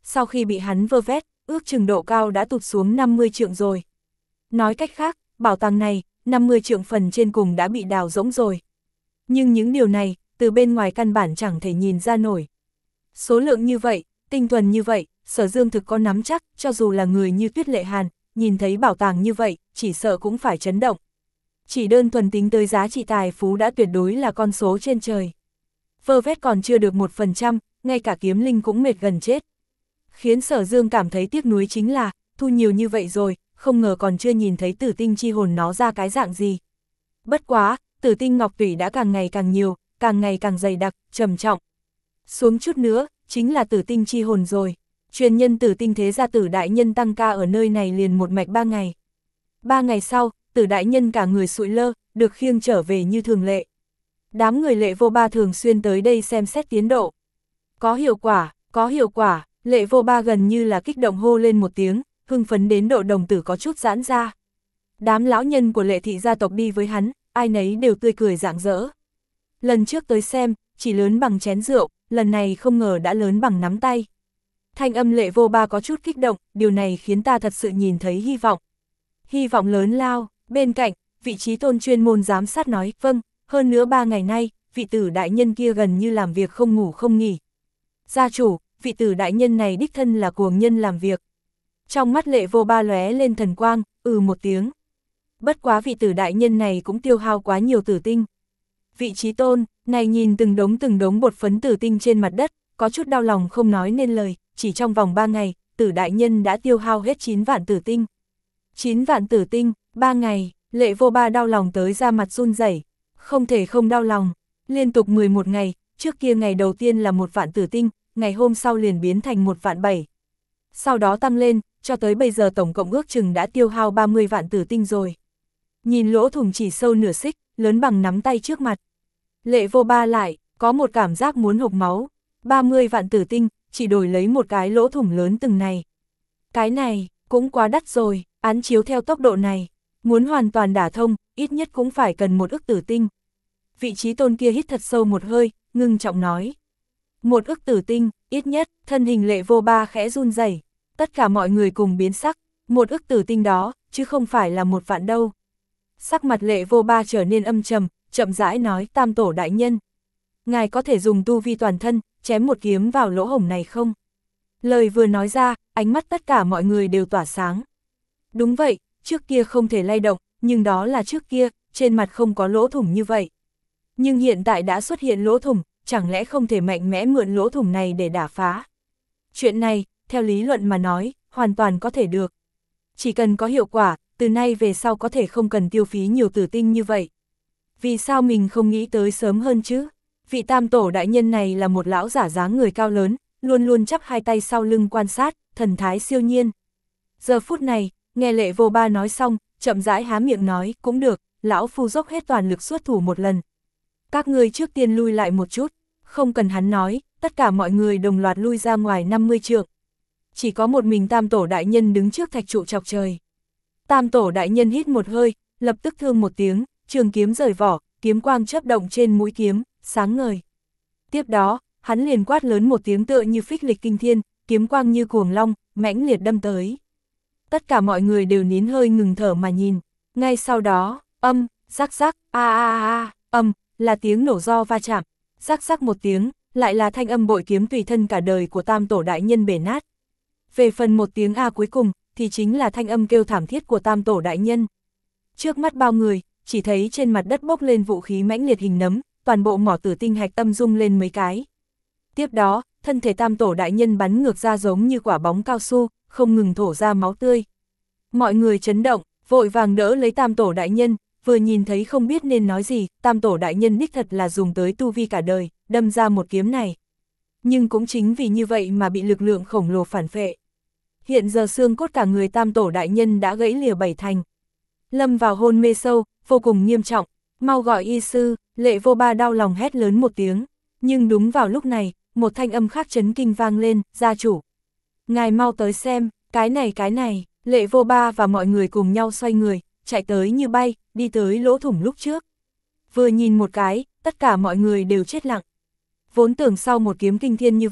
sau khi bị hắn vơ vét, ước chừng độ cao đã tụt xuống năm mươi trượng rồi. Nói cách khác, bảo tàng này, năm mươi trượng phần trên cùng đã bị đào rỗng rồi. Nhưng những điều này, từ bên ngoài căn bản chẳng thể nhìn ra nổi. Số lượng như vậy, tinh thuần như vậy, Sở Dương thực có nắm chắc, cho dù là người như Tuyết Lệ Hàn, nhìn thấy bảo tàng như vậy, chỉ sợ cũng phải chấn động. Chỉ đơn thuần tính tới giá trị tài phú đã tuyệt đối là con số trên trời. Vơ vét còn chưa được một phần trăm, ngay cả kiếm linh cũng mệt gần chết. Khiến Sở Dương cảm thấy tiếc nuối chính là, thu nhiều như vậy rồi, không ngờ còn chưa nhìn thấy tử tinh chi hồn nó ra cái dạng gì. Bất quá, tử tinh ngọc tủy đã càng ngày càng nhiều, càng ngày càng dày đặc, trầm trọng. Xuống chút nữa, chính là tử tinh chi hồn rồi. Truyền nhân tử tinh thế gia Tử đại nhân tăng ca ở nơi này liền một mạch ba ngày. Ba ngày sau, Tử đại nhân cả người sụi lơ, được khiêng trở về như thường lệ. Đám người Lệ Vô Ba thường xuyên tới đây xem xét tiến độ. Có hiệu quả, có hiệu quả, Lệ Vô Ba gần như là kích động hô lên một tiếng, hưng phấn đến độ đồng tử có chút giãn ra. Đám lão nhân của Lệ thị gia tộc đi với hắn, ai nấy đều tươi cười rạng rỡ. Lần trước tới xem, chỉ lớn bằng chén rượu, lần này không ngờ đã lớn bằng nắm tay. Thanh âm Lệ Vô Ba có chút kích động, điều này khiến ta thật sự nhìn thấy hy vọng. Hy vọng lớn lao, bên cạnh, vị trí tôn chuyên môn giám sát nói, vâng, hơn nữa ba ngày nay, vị Tử đại nhân kia gần như làm việc không ngủ không nghỉ. Gia chủ, vị Tử đại nhân này đích thân là cuồng nhân làm việc. Trong mắt Lệ Vô Ba lóe lên thần quang, ừ một tiếng. Bất quá vị Tử đại nhân này cũng tiêu hao quá nhiều tử tinh. Vị trí tôn, này nhìn từng đống từng đống bột phấn tử tinh trên mặt đất, có chút đau lòng không nói nên lời, chỉ trong vòng ba ngày, Tử đại nhân đã tiêu hao hết chín vạn tử tinh. chín vạn tử tinh, ba ngày, Lệ Vô Ba đau lòng tới da mặt run rẩy, không thể không đau lòng, liên tục mười một ngày, trước kia ngày đầu tiên là một vạn tử tinh, ngày hôm sau liền biến thành một vạn bảy. Sau đó tăng lên, cho tới bây giờ tổng cộng ước chừng đã tiêu hao ba mươi vạn tử tinh rồi. Nhìn lỗ thủng chỉ sâu nửa xích, lớn bằng nắm tay trước mặt. Lệ Vô Ba lại, có một cảm giác muốn hộc máu, ba mươi vạn tử tinh, chỉ đổi lấy một cái lỗ thủng lớn từng này. Cái này, cũng quá đắt rồi, án chiếu theo tốc độ này, muốn hoàn toàn đả thông, ít nhất cũng phải cần một ức tử tinh. Vị trí tôn kia hít thật sâu một hơi, ngưng trọng nói. Một ức tử tinh, ít nhất, thân hình Lệ Vô Ba khẽ run rẩy, tất cả mọi người cùng biến sắc, một ức tử tinh đó, chứ không phải là một vạn đâu. Sắc mặt Lệ Vô Ba trở nên âm trầm, chậm rãi nói, Tam tổ đại nhân. Ngài có thể dùng tu vi toàn thân, chém một kiếm vào lỗ hổng này không? Lời vừa nói ra, ánh mắt tất cả mọi người đều tỏa sáng. Đúng vậy, trước kia không thể lay động, nhưng đó là trước kia, trên mặt không có lỗ thủng như vậy. Nhưng hiện tại đã xuất hiện lỗ thủng, chẳng lẽ không thể mạnh mẽ mượn lỗ thủng này để đả phá? Chuyện này, theo lý luận mà nói, hoàn toàn có thể được. Chỉ cần có hiệu quả, từ nay về sau có thể không cần tiêu phí nhiều tử tinh như vậy. Vì sao mình không nghĩ tới sớm hơn chứ? Vị Tam tổ đại nhân này là một lão giả dáng người cao lớn, luôn luôn chắp hai tay sau lưng quan sát, thần thái siêu nhiên. Giờ phút này, nghe Lệ Vô Ba nói xong, chậm rãi há miệng nói, cũng được, lão phu dốc hết toàn lực xuất thủ một lần. Các ngươi trước tiên lui lại một chút, không cần hắn nói, tất cả mọi người đồng loạt lui ra ngoài năm mươi trượng. Chỉ có một mình Tam tổ đại nhân đứng trước thạch trụ chọc trời. Tam tổ đại nhân hít một hơi, lập tức thương một tiếng, trường kiếm rời vỏ, kiếm quang chớp động trên mũi kiếm, sáng ngời. Tiếp đó, hắn liền quát lớn một tiếng tựa như phích lịch kinh thiên, kiếm quang như cuồng long, mãnh liệt đâm tới. Tất cả mọi người đều nín hơi ngừng thở mà nhìn. Ngay sau đó, âm, rắc rắc, a a a, âm, là tiếng nổ do va chạm. Rắc rắc một tiếng, lại là thanh âm bội kiếm tùy thân cả đời của Tam tổ đại nhân bể nát. Về phần một tiếng a cuối cùng, thì chính là thanh âm kêu thảm thiết của Tam tổ đại nhân. Trước mắt bao người, chỉ thấy trên mặt đất bốc lên vũ khí mãnh liệt hình nấm, toàn bộ mỏ tử tinh hạch tâm rung lên mấy cái. Tiếp đó, thân thể Tam tổ đại nhân bắn ngược ra giống như quả bóng cao su, không ngừng thổ ra máu tươi. Mọi người chấn động, vội vàng đỡ lấy Tam tổ đại nhân, vừa nhìn thấy không biết nên nói gì, Tam tổ đại nhân đích thật là dùng tới tu vi cả đời, đâm ra một kiếm này. Nhưng cũng chính vì như vậy mà bị lực lượng khổng lồ phản phệ. Hiện giờ xương cốt cả người Tam tổ đại nhân đã gãy lìa bảy thành. Lâm vào hôn mê sâu, vô cùng nghiêm trọng, mau gọi y sư. Lệ Vô Ba đau lòng hét lớn một tiếng, nhưng đúng vào lúc này, một thanh âm khác chấn kinh vang lên, gia chủ. Ngài mau tới xem, cái này cái này, Lệ Vô Ba và mọi người cùng nhau xoay người, chạy tới như bay, đi tới lỗ thủng lúc trước. Vừa nhìn một cái, tất cả mọi người đều chết lặng. Vốn tưởng sau một kiếm kinh thiên như vậy,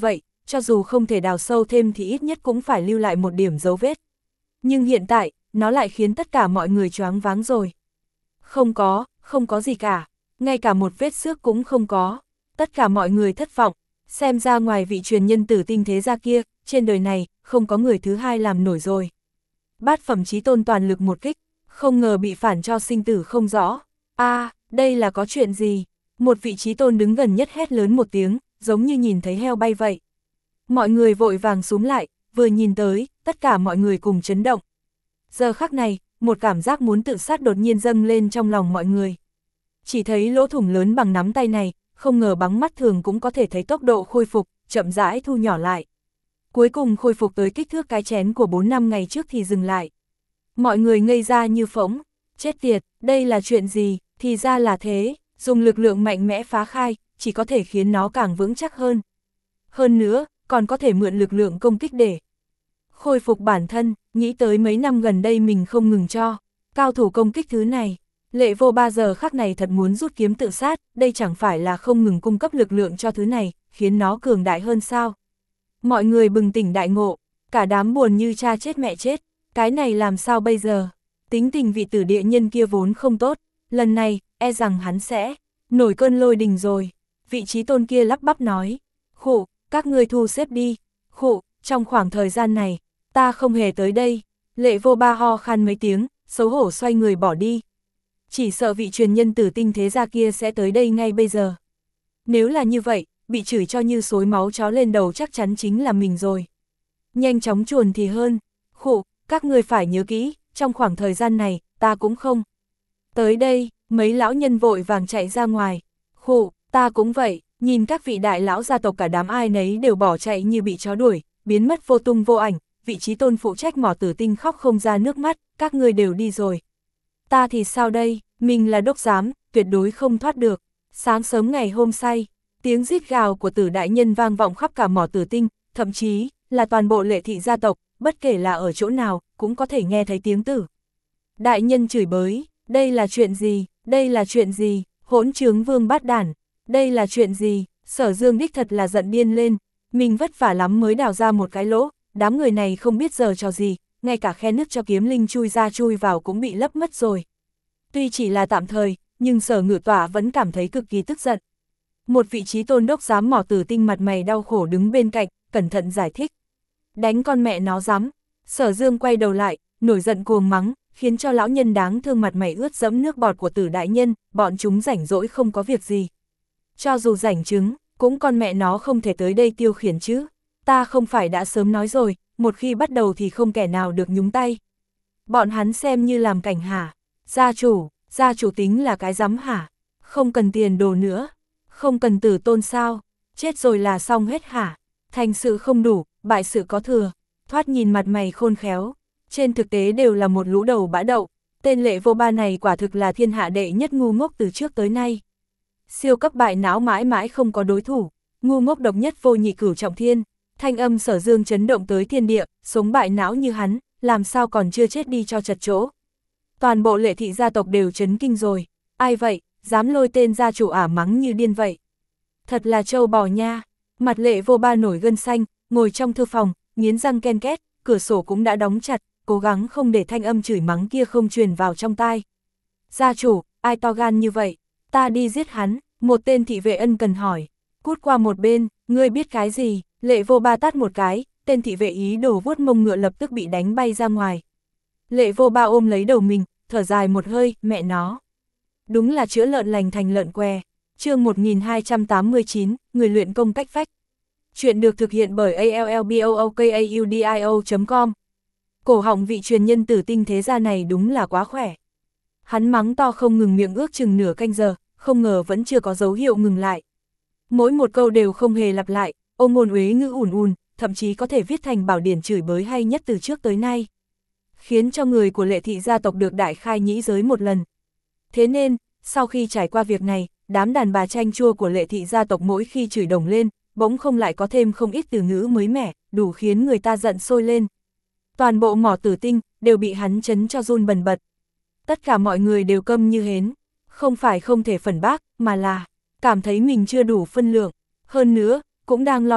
cho dù không thể đào sâu thêm thì ít nhất cũng phải lưu lại một điểm dấu vết. Nhưng hiện tại, nó lại khiến tất cả mọi người choáng váng rồi. Không có, không có gì cả, ngay cả một vết xước cũng không có. Tất cả mọi người thất vọng, xem ra ngoài vị truyền nhân tử tinh thế gia kia, trên đời này, không có người thứ hai làm nổi rồi. Bát phẩm chí tôn toàn lực một kích, không ngờ bị phản cho sinh tử không rõ. A, à, đây là có chuyện gì? Một vị chí tôn đứng gần nhất hét lớn một tiếng, giống như nhìn thấy heo bay vậy. Mọi người vội vàng xúm lại, vừa nhìn tới, tất cả mọi người cùng chấn động. Giờ khắc này, một cảm giác muốn tự sát đột nhiên dâng lên trong lòng mọi người. Chỉ thấy lỗ thủng lớn bằng nắm tay này, không ngờ bằng mắt thường cũng có thể thấy tốc độ khôi phục, chậm rãi thu nhỏ lại. Cuối cùng khôi phục tới kích thước cái chén của bốn năm ngày trước thì dừng lại. Mọi người ngây ra như phỗng, chết tiệt, đây là chuyện gì, thì ra là thế, dùng lực lượng mạnh mẽ phá khai, chỉ có thể khiến nó càng vững chắc hơn. Hơn nữa, còn có thể mượn lực lượng công kích để khôi phục bản thân, nghĩ tới mấy năm gần đây mình không ngừng cho cao thủ công kích thứ này. Lệ Vô Ba giờ khắc này thật muốn rút kiếm tự sát, đây chẳng phải là không ngừng cung cấp lực lượng cho thứ này, khiến nó cường đại hơn sao. Mọi người bừng tỉnh đại ngộ, cả đám buồn như cha chết mẹ chết, cái này làm sao bây giờ? Tính tình vị tử địa nhân kia vốn không tốt, lần này, e rằng hắn sẽ nổi cơn lôi đình rồi. Vị trí tôn kia lắp bắp nói, khụ, các ngươi thu xếp đi, khụ, trong khoảng thời gian này, ta không hề tới đây. Lệ Vô Ba ho khan mấy tiếng, xấu hổ xoay người bỏ đi. Chỉ sợ vị truyền nhân tử tinh thế gia kia sẽ tới đây ngay bây giờ. Nếu là như vậy, bị chửi cho như xối máu chó lên đầu chắc chắn chính là mình rồi. Nhanh chóng chuồn thì hơn, khụ, các ngươi phải nhớ kỹ, trong khoảng thời gian này, ta cũng không tới đây. Mấy lão nhân vội vàng chạy ra ngoài, khụ, ta cũng vậy. Nhìn các vị đại lão gia tộc cả đám ai nấy đều bỏ chạy như bị chó đuổi, biến mất vô tung vô ảnh, vị trí tôn phụ trách mỏ tử tinh khóc không ra nước mắt, các ngươi đều đi rồi. Ta thì sao đây, mình là đốc giám, tuyệt đối không thoát được. Sáng sớm ngày hôm say, tiếng rít gào của Tử đại nhân vang vọng khắp cả mỏ tử tinh, thậm chí là toàn bộ Lệ thị gia tộc, bất kể là ở chỗ nào, cũng có thể nghe thấy tiếng Tử đại nhân chửi bới, đây là chuyện gì, đây là chuyện gì, hỗn trướng vương bát đản. Đây là chuyện gì, Sở Dương đích thật là giận điên lên, mình vất vả lắm mới đào ra một cái lỗ, đám người này không biết giờ trò gì, ngay cả khe nứt cho kiếm linh chui ra chui vào cũng bị lấp mất rồi. Tuy chỉ là tạm thời, nhưng Sở Ngự Tỏa vẫn cảm thấy cực kỳ tức giận. Một vị trí tôn đốc giám mỏ tử tinh mặt mày đau khổ đứng bên cạnh, cẩn thận giải thích. Đánh con mẹ nó dám. Sở Dương quay đầu lại, nổi giận cuồng mắng, khiến cho lão nhân đáng thương mặt mày ướt dẫm nước bọt của Tử đại nhân, bọn chúng rảnh rỗi không có việc gì. Cho dù rảnh chứng, cũng con mẹ nó không thể tới đây tiêu khiển chứ. Ta không phải đã sớm nói rồi, một khi bắt đầu thì không kẻ nào được nhúng tay. Bọn hắn xem như làm cảnh hả? Gia chủ, gia chủ tính là cái rắm hả? Không cần tiền đồ nữa, không cần tử tôn sao? Chết rồi là xong hết hả? Thành sự không đủ, bại sự có thừa. Thoát nhìn mặt mày khôn khéo, trên thực tế đều là một lũ đầu bã đậu. Tên Lệ Vô Ba này quả thực là thiên hạ đệ nhất ngu ngốc từ trước tới nay. Siêu cấp bại não mãi mãi không có đối thủ, ngu ngốc độc nhất vô nhị cửu trọng thiên. Thanh âm Sở Dương chấn động tới thiên địa, sống bại não như hắn, làm sao còn chưa chết đi cho chật chỗ. Toàn bộ Lệ thị gia tộc đều chấn kinh rồi, ai vậy, dám lôi tên gia chủ ả mắng như điên vậy. Thật là trâu bò nha. Mặt Lệ Vô Ba nổi gân xanh, ngồi trong thư phòng, nghiến răng ken két, cửa sổ cũng đã đóng chặt, cố gắng không để thanh âm chửi mắng kia không truyền vào trong tai. Gia chủ, ai to gan như vậy? Ta đi giết hắn. Một tên thị vệ ân cần hỏi. Cút qua một bên, ngươi biết cái gì? Lệ Vô Ba tát một cái, tên thị vệ ý đồ vuốt mông ngựa lập tức bị đánh bay ra ngoài. Lệ Vô Ba ôm lấy đầu mình, thở dài một hơi, mẹ nó. Đúng là chữa lợn lành thành lợn què. Chương một nghìn hai trăm tám mươi chín, người luyện công cách phách. Chuyện được thực hiện bởi a l l b o o k a u d i o chấm com. Cổ họng vị truyền nhân tử tinh thế gia này đúng là quá khỏe. Hắn mắng to không ngừng miệng ước chừng nửa canh giờ, không ngờ vẫn chưa có dấu hiệu ngừng lại. Mỗi một câu đều không hề lặp lại, ôm ngôn uế ngữ ùn ùn, thậm chí có thể viết thành bảo điển chửi bới hay nhất từ trước tới nay. Khiến cho người của Lệ thị gia tộc được đại khai nhĩ giới một lần. Thế nên, sau khi trải qua việc này, đám đàn bà chanh chua của Lệ thị gia tộc mỗi khi chửi đồng lên, bỗng không lại có thêm không ít từ ngữ mới mẻ, đủ khiến người ta giận sôi lên. Toàn bộ mỏ tử tinh đều bị hắn chấn cho run bần bật. Tất cả mọi người đều câm như hến, không phải không thể phản bác, mà là cảm thấy mình chưa đủ phân lượng. Hơn nữa, cũng đang lo lắng,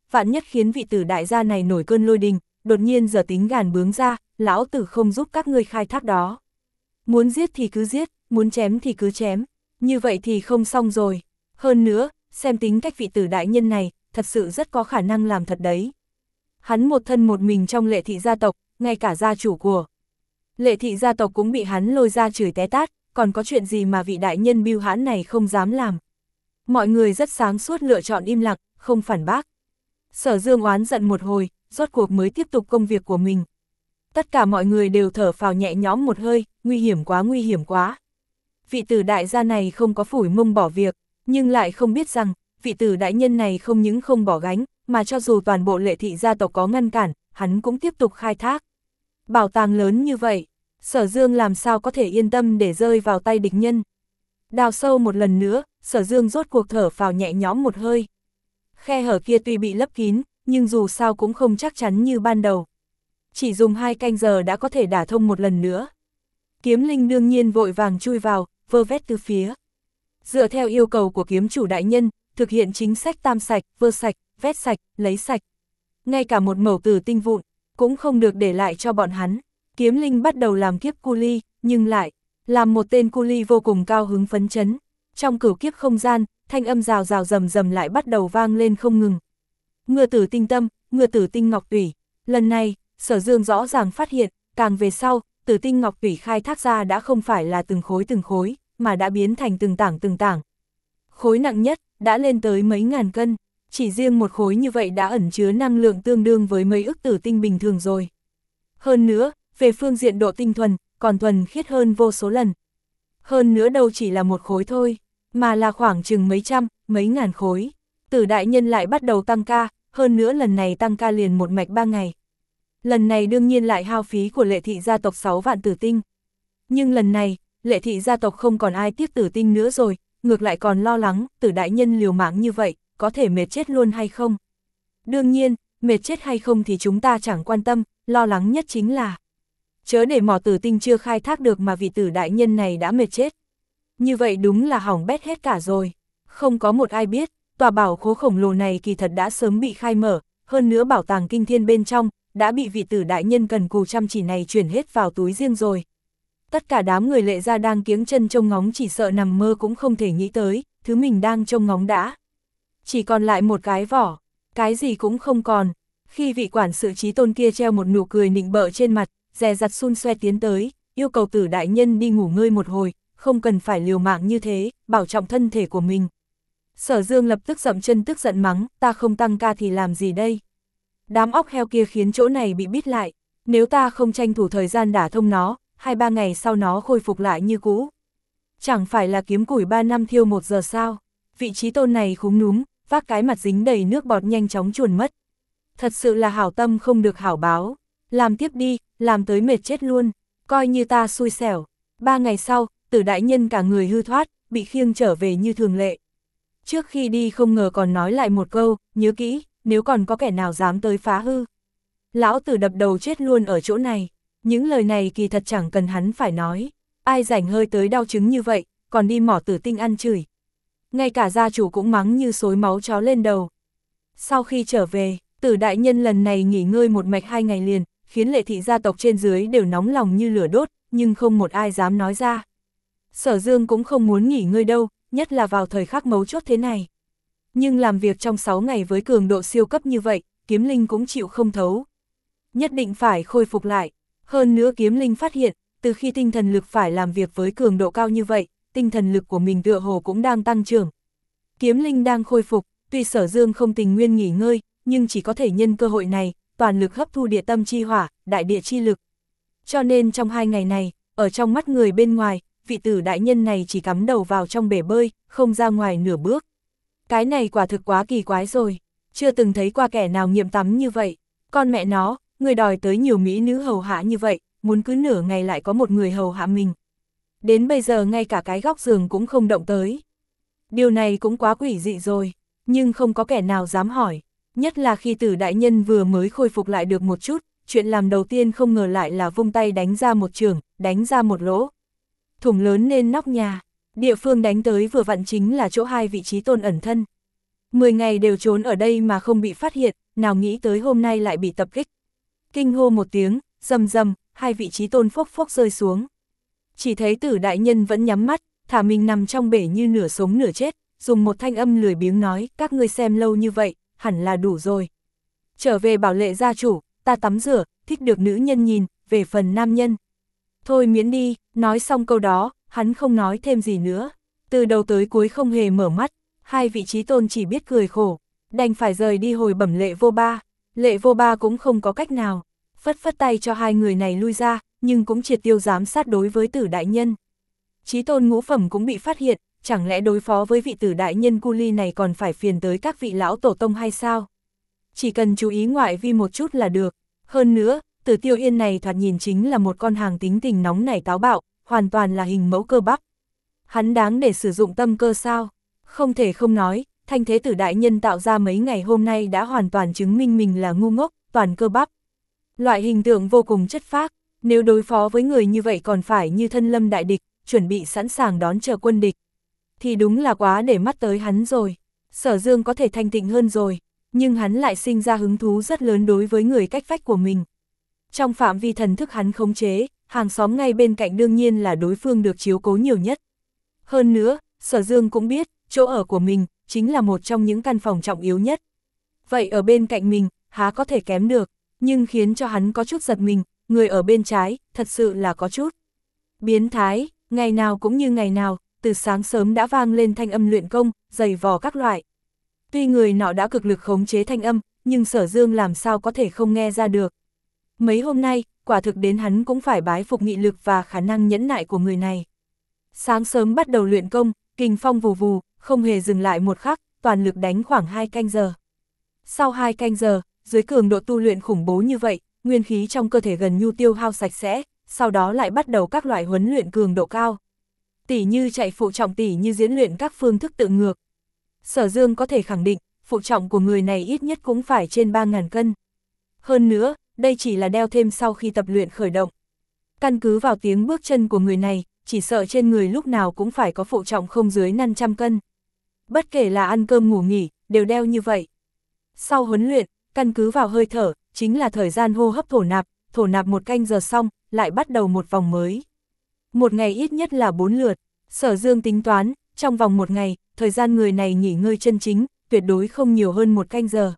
vạn nhất khiến vị tử đại gia này nổi cơn lôi đình, đột nhiên giờ tính gàn bướng ra, lão tử không giúp các ngươi khai thác đó. Muốn giết thì cứ giết, muốn chém thì cứ chém, như vậy thì không xong rồi. Hơn nữa, xem tính cách vị tử đại nhân này, thật sự rất có khả năng làm thật đấy. Hắn một thân một mình trong Lệ thị gia tộc, ngay cả gia chủ của Lệ thị gia tộc cũng bị hắn lôi ra chửi té tát, còn có chuyện gì mà vị đại nhân bưu hãn này không dám làm. Mọi người rất sáng suốt lựa chọn im lặng, không phản bác. Sở Dương oán giận một hồi, rốt cuộc mới tiếp tục công việc của mình. Tất cả mọi người đều thở phào nhẹ nhõm một hơi, nguy hiểm quá nguy hiểm quá. Vị tử đại gia này không có phủi mông bỏ việc, nhưng lại không biết rằng, vị tử đại nhân này không những không bỏ gánh, mà cho dù toàn bộ Lệ thị gia tộc có ngăn cản, hắn cũng tiếp tục khai thác. Bảo tàng lớn như vậy, Sở Dương làm sao có thể yên tâm để rơi vào tay địch nhân. Đào sâu một lần nữa, Sở Dương rốt cuộc thở phào nhẹ nhõm một hơi. Khe hở kia tuy bị lấp kín, nhưng dù sao cũng không chắc chắn như ban đầu. Chỉ dùng hai canh giờ đã có thể đả thông một lần nữa. Kiếm linh đương nhiên vội vàng chui vào, vơ vét từ phía. Dựa theo yêu cầu của kiếm chủ đại nhân, thực hiện chính sách tam sạch, vơ sạch, vét sạch, lấy sạch. Ngay cả một mẩu tử tinh vụn, cũng không được để lại cho bọn hắn. Kiếm linh bắt đầu làm kiếp cu ly, nhưng lại làm một tên cu ly vô cùng cao hứng phấn chấn. Trong cửu kiếp không gian, thanh âm rào rào rầm rầm lại bắt đầu vang lên không ngừng. Ngựa tử tinh tâm, ngựa tử tinh ngọc tủy. Lần này, Sở Dương rõ ràng phát hiện, càng về sau, tử tinh ngọc tủy khai thác ra đã không phải là từng khối từng khối, mà đã biến thành từng tảng từng tảng. Khối nặng nhất, đã lên tới mấy ngàn cân. Chỉ riêng một khối như vậy đã ẩn chứa năng lượng tương đương với mấy ức tử tinh bình thường rồi. Hơn nữa, về phương diện độ tinh thuần, còn thuần khiết hơn vô số lần. Hơn nữa đâu chỉ là một khối thôi, mà là khoảng chừng mấy trăm, mấy ngàn khối. Tử đại nhân lại bắt đầu tăng ca, hơn nữa lần này tăng ca liền một mạch ba ngày. Lần này đương nhiên lại hao phí của Lệ thị gia tộc sáu vạn tử tinh. Nhưng lần này, Lệ thị gia tộc không còn ai tiếp tử tinh nữa rồi, ngược lại còn lo lắng, Tử đại nhân liều mạng như vậy, có thể mệt chết luôn hay không? Đương nhiên, mệt chết hay không thì chúng ta chẳng quan tâm, lo lắng nhất chính là chớ để mỏ tử tinh chưa khai thác được mà vị tử đại nhân này đã mệt chết. Như vậy đúng là hỏng bét hết cả rồi. Không có một ai biết, tòa bảo khố khổng lồ này kỳ thật đã sớm bị khai mở, hơn nữa bảo tàng kinh thiên bên trong, đã bị vị tử đại nhân cần cù chăm chỉ này chuyển hết vào túi riêng rồi. Tất cả đám người Lệ gia đang kiếng chân trông ngóng chỉ sợ nằm mơ cũng không thể nghĩ tới, thứ mình đang trông ngóng đã. Chỉ còn lại một cái vỏ, cái gì cũng không còn. Khi vị quản sự trí tôn kia treo một nụ cười nịnh bợ trên mặt, dè dặt xun xoe tiến tới, yêu cầu tử đại nhân đi ngủ ngơi một hồi, không cần phải liều mạng như thế, bảo trọng thân thể của mình. Sở Dương lập tức dậm chân tức giận mắng, ta không tăng ca thì làm gì đây? Đám óc heo kia khiến chỗ này bị bít lại, nếu ta không tranh thủ thời gian đả thông nó, hai ba ngày sau nó khôi phục lại như cũ. Chẳng phải là kiếm củi ba năm thiêu một giờ sao? Vị trí tôn này khúm núm, vác cái mặt dính đầy nước bọt nhanh chóng chuồn mất. Thật sự là hảo tâm không được hảo báo. Làm tiếp đi, làm tới mệt chết luôn, coi như ta xui xẻo. Ba ngày sau, Tử đại nhân cả người hư thoát, bị khiêng trở về như thường lệ. Trước khi đi không ngờ còn nói lại một câu, nhớ kỹ, nếu còn có kẻ nào dám tới phá hư. Lão tử đập đầu chết luôn ở chỗ này. Những lời này kỳ thật chẳng cần hắn phải nói. Ai rảnh hơi tới đau chứng như vậy, còn đi mỏ tử tinh ăn chửi. Ngay cả gia chủ cũng mắng như xối máu chó lên đầu. Sau khi trở về, Tử đại nhân lần này nghỉ ngơi một mạch hai ngày liền, khiến Lệ thị gia tộc trên dưới đều nóng lòng như lửa đốt, nhưng không một ai dám nói ra. Sở Dương cũng không muốn nghỉ ngơi đâu, nhất là vào thời khắc mấu chốt thế này. Nhưng làm việc trong sáu ngày với cường độ siêu cấp như vậy, kiếm linh cũng chịu không thấu. Nhất định phải khôi phục lại. Hơn nữa kiếm linh phát hiện, từ khi tinh thần lực phải làm việc với cường độ cao như vậy, tinh thần lực của mình tựa hồ cũng đang tăng trưởng. Kiếm linh đang khôi phục, tuy Sở Dương không tình nguyên nghỉ ngơi, nhưng chỉ có thể nhân cơ hội này, toàn lực hấp thu địa tâm chi hỏa, đại địa chi lực. Cho nên trong hai ngày này, ở trong mắt người bên ngoài, vị tử đại nhân này chỉ cắm đầu vào trong bể bơi, không ra ngoài nửa bước. Cái này quả thực quá kỳ quái rồi, chưa từng thấy qua kẻ nào nghiệm tắm như vậy. Con mẹ nó, người đòi tới nhiều mỹ nữ hầu hạ như vậy, muốn cứ nửa ngày lại có một người hầu hạ mình. Đến bây giờ ngay cả cái góc giường cũng không động tới. Điều này cũng quá quỷ dị rồi, nhưng không có kẻ nào dám hỏi. Nhất là khi Tử đại nhân vừa mới khôi phục lại được một chút, chuyện làm đầu tiên không ngờ lại là vung tay đánh ra một trường, đánh ra một lỗ. Thủng lớn nên nóc nhà, địa phương đánh tới vừa vặn chính là chỗ hai vị trí tôn ẩn thân. mười ngày đều trốn ở đây mà không bị phát hiện, nào nghĩ tới hôm nay lại bị tập kích. Kinh hô một tiếng, rầm rầm, hai vị trí tôn phốc phốc rơi xuống. Chỉ thấy Tử đại nhân vẫn nhắm mắt, thả mình nằm trong bể như nửa sống nửa chết, dùng một thanh âm lười biếng nói, các ngươi xem lâu như vậy, hẳn là đủ rồi. Trở về bảo Lệ gia chủ, ta tắm rửa, thích được nữ nhân nhìn, về phần nam nhân. Thôi miễn đi, nói xong câu đó, hắn không nói thêm gì nữa. Từ đầu tới cuối không hề mở mắt, hai vị trí tôn chỉ biết cười khổ, đành phải rời đi hồi bẩm Lệ vô ba. Lệ vô ba cũng không có cách nào, phất phất tay cho hai người này lui ra, nhưng cũng triệt tiêu giám sát đối với Tử đại nhân. Chí tôn ngũ phẩm cũng bị phát hiện, chẳng lẽ đối phó với vị Tử đại nhân cu ly này còn phải phiền tới các vị lão tổ tông hay sao? Chỉ cần chú ý ngoại vi một chút là được. Hơn nữa, Tử Tiêu Yên này thoạt nhìn chính là một con hàng tính tình nóng nảy táo bạo, hoàn toàn là hình mẫu cơ bắp. Hắn đáng để sử dụng tâm cơ sao? Không thể không nói, thanh thế Tử đại nhân tạo ra mấy ngày hôm nay đã hoàn toàn chứng minh mình là ngu ngốc, toàn cơ bắp. Loại hình tượng vô cùng chất phác, nếu đối phó với người như vậy còn phải như thân lâm đại địch, chuẩn bị sẵn sàng đón chờ quân địch. Thì đúng là quá để mắt tới hắn rồi. Sở Dương có thể thanh tịnh hơn rồi, nhưng hắn lại sinh ra hứng thú rất lớn đối với người cách vách của mình. Trong phạm vi thần thức hắn khống chế, hàng xóm ngay bên cạnh đương nhiên là đối phương được chiếu cố nhiều nhất. Hơn nữa, Sở Dương cũng biết, chỗ ở của mình, chính là một trong những căn phòng trọng yếu nhất. Vậy ở bên cạnh mình, há có thể kém được, nhưng khiến cho hắn có chút giật mình, người ở bên trái, thật sự là có chút biến thái, ngày nào cũng như ngày nào, từ sáng sớm đã vang lên thanh âm luyện công, giày vò các loại. Tuy người nọ đã cực lực khống chế thanh âm, nhưng Sở Dương làm sao có thể không nghe ra được. Mấy hôm nay, quả thực đến hắn cũng phải bái phục nghị lực và khả năng nhẫn nại của người này. Sáng sớm bắt đầu luyện công, kình phong vù vù, không hề dừng lại một khắc, toàn lực đánh khoảng hai canh giờ. Sau hai canh giờ, dưới cường độ tu luyện khủng bố như vậy, nguyên khí trong cơ thể gần như tiêu hao sạch sẽ, sau đó lại bắt đầu các loại huấn luyện cường độ cao. Tỉ như chạy phụ trọng, tỉ như diễn luyện các phương thức tự ngược. Sở Dương có thể khẳng định, phụ trọng của người này ít nhất cũng phải trên ba nghìn cân. Hơn nữa, đây chỉ là đeo thêm sau khi tập luyện khởi động. Căn cứ vào tiếng bước chân của người này, chỉ sợ trên người lúc nào cũng phải có phụ trọng không dưới năm trăm cân. Bất kể là ăn cơm ngủ nghỉ, đều đeo như vậy. Sau huấn luyện, căn cứ vào hơi thở, chính là thời gian hô hấp thổ nạp, thổ nạp một canh giờ xong, lại bắt đầu một vòng mới. Một ngày ít nhất là bốn lượt, Sở Dương tính toán, trong vòng một ngày, thời gian người này nghỉ ngơi chân chính, tuyệt đối không nhiều hơn một canh giờ.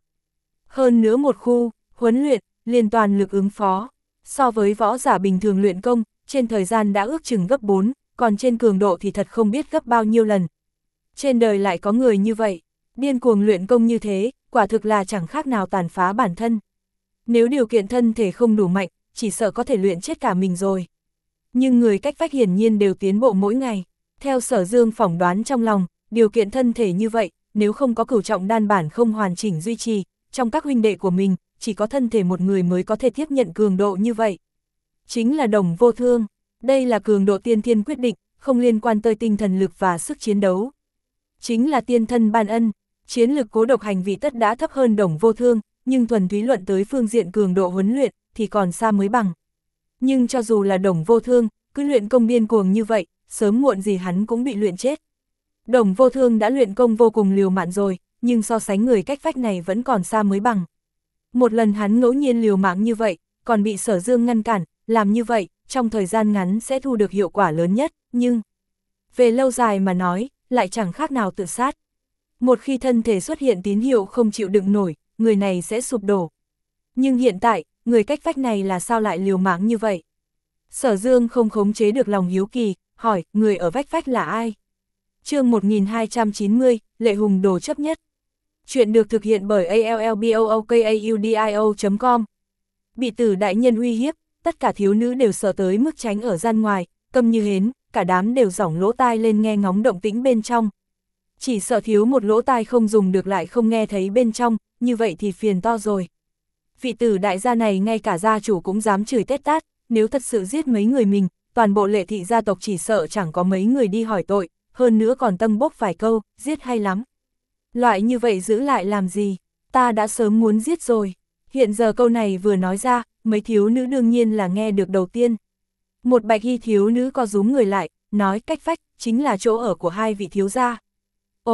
Hơn nữa một khu, huấn luyện, liên toàn lực ứng phó, so với võ giả bình thường luyện công, trên thời gian đã ước chừng gấp bốn, còn trên cường độ thì thật không biết gấp bao nhiêu lần. Trên đời lại có người như vậy, điên cuồng luyện công như thế, quả thực là chẳng khác nào tàn phá bản thân. Nếu điều kiện thân thể không đủ mạnh, chỉ sợ có thể luyện chết cả mình rồi. Nhưng người cách vách hiển nhiên đều tiến bộ mỗi ngày. Theo Sở Dương phỏng đoán trong lòng, điều kiện thân thể như vậy, nếu không có cửu trọng đan bản không hoàn chỉnh duy trì, trong các huynh đệ của mình, chỉ có thân thể một người mới có thể tiếp nhận cường độ như vậy. Chính là Đồng Vô Thương, đây là cường độ tiên thiên quyết định, không liên quan tới tinh thần lực và sức chiến đấu. Chính là tiên thân ban ân, chiến lực cố độc hành vị tất đã thấp hơn Đồng Vô Thương, nhưng thuần túy luận tới phương diện cường độ huấn luyện, thì còn xa mới bằng. Nhưng cho dù là Đồng Vô Thương, cứ luyện công điên cuồng như vậy, sớm muộn gì hắn cũng bị luyện chết. Đồng Vô Thương đã luyện công vô cùng liều mạng rồi, nhưng so sánh người cách vách này vẫn còn xa mới bằng. Một lần hắn ngẫu nhiên liều mạng như vậy, còn bị Sở Dương ngăn cản, làm như vậy, trong thời gian ngắn sẽ thu được hiệu quả lớn nhất, nhưng về lâu dài mà nói, lại chẳng khác nào tự sát. Một khi thân thể xuất hiện tín hiệu không chịu đựng nổi, người này sẽ sụp đổ. Nhưng hiện tại, người cách vách này là sao lại liều mạng như vậy? Sở Dương không khống chế được lòng hiếu kỳ, hỏi, người ở vách vách là ai? Chương một nghìn hai trăm chín mươi, Lệ Hùng đồ chấp nhất. Chuyện được thực hiện bởi a l l b o o k a u d i o chấm com. Bị Tử đại nhân uy hiếp, tất cả thiếu nữ đều sợ tới mức tránh ở gian ngoài, câm như hến, cả đám đều giỏng lỗ tai lên nghe ngóng động tĩnh bên trong. Chỉ sợ thiếu một lỗ tai không dùng được lại không nghe thấy bên trong, như vậy thì phiền to rồi. Vị Tử đại gia này ngay cả gia chủ cũng dám chửi tét tát, nếu thật sự giết mấy người mình, toàn bộ Lệ thị gia tộc chỉ sợ chẳng có mấy người đi hỏi tội, hơn nữa còn tâng bốc vài câu, giết hay lắm. Loại như vậy giữ lại làm gì, ta đã sớm muốn giết rồi. Hiện giờ câu này vừa nói ra, mấy thiếu nữ đương nhiên là nghe được đầu tiên. Một bạch y thiếu nữ co rúm người lại, nói cách vách, chính là chỗ ở của hai vị thiếu gia. Ồ,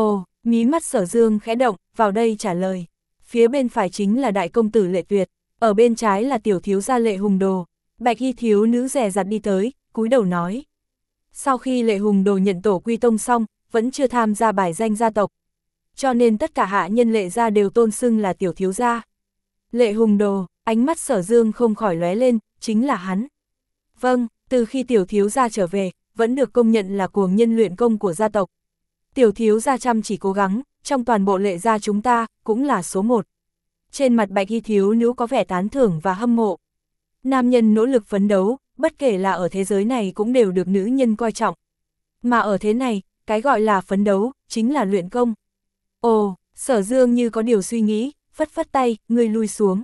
Mí mắt Sở Dương khẽ động, vào đây trả lời. Phía bên phải chính là đại công tử Lệ Tuyệt, ở bên trái là tiểu thiếu gia Lệ Hùng Đồ. Bạch y thiếu nữ dè dặt đi tới, cúi đầu nói. Sau khi Lệ Hùng Đồ nhận tổ quy tông xong, vẫn chưa tham gia bài danh gia tộc. Cho nên tất cả hạ nhân Lệ gia đều tôn xưng là tiểu thiếu gia. Lệ Hùng Đồ, ánh mắt Sở Dương không khỏi lóe lên, chính là hắn. Vâng, từ khi tiểu thiếu gia trở về, vẫn được công nhận là cuồng nhân luyện công của gia tộc. Tiểu thiếu gia chăm chỉ cố gắng, trong toàn bộ Lệ gia chúng ta, cũng là số một. Trên mặt bạch y thiếu nữ có vẻ tán thưởng và hâm mộ. Nam nhân nỗ lực phấn đấu, bất kể là ở thế giới này cũng đều được nữ nhân coi trọng. Mà ở thế này, cái gọi là phấn đấu, chính là luyện công. Ồ, Sở Dương như có điều suy nghĩ, phất phất tay, ngươi lui xuống.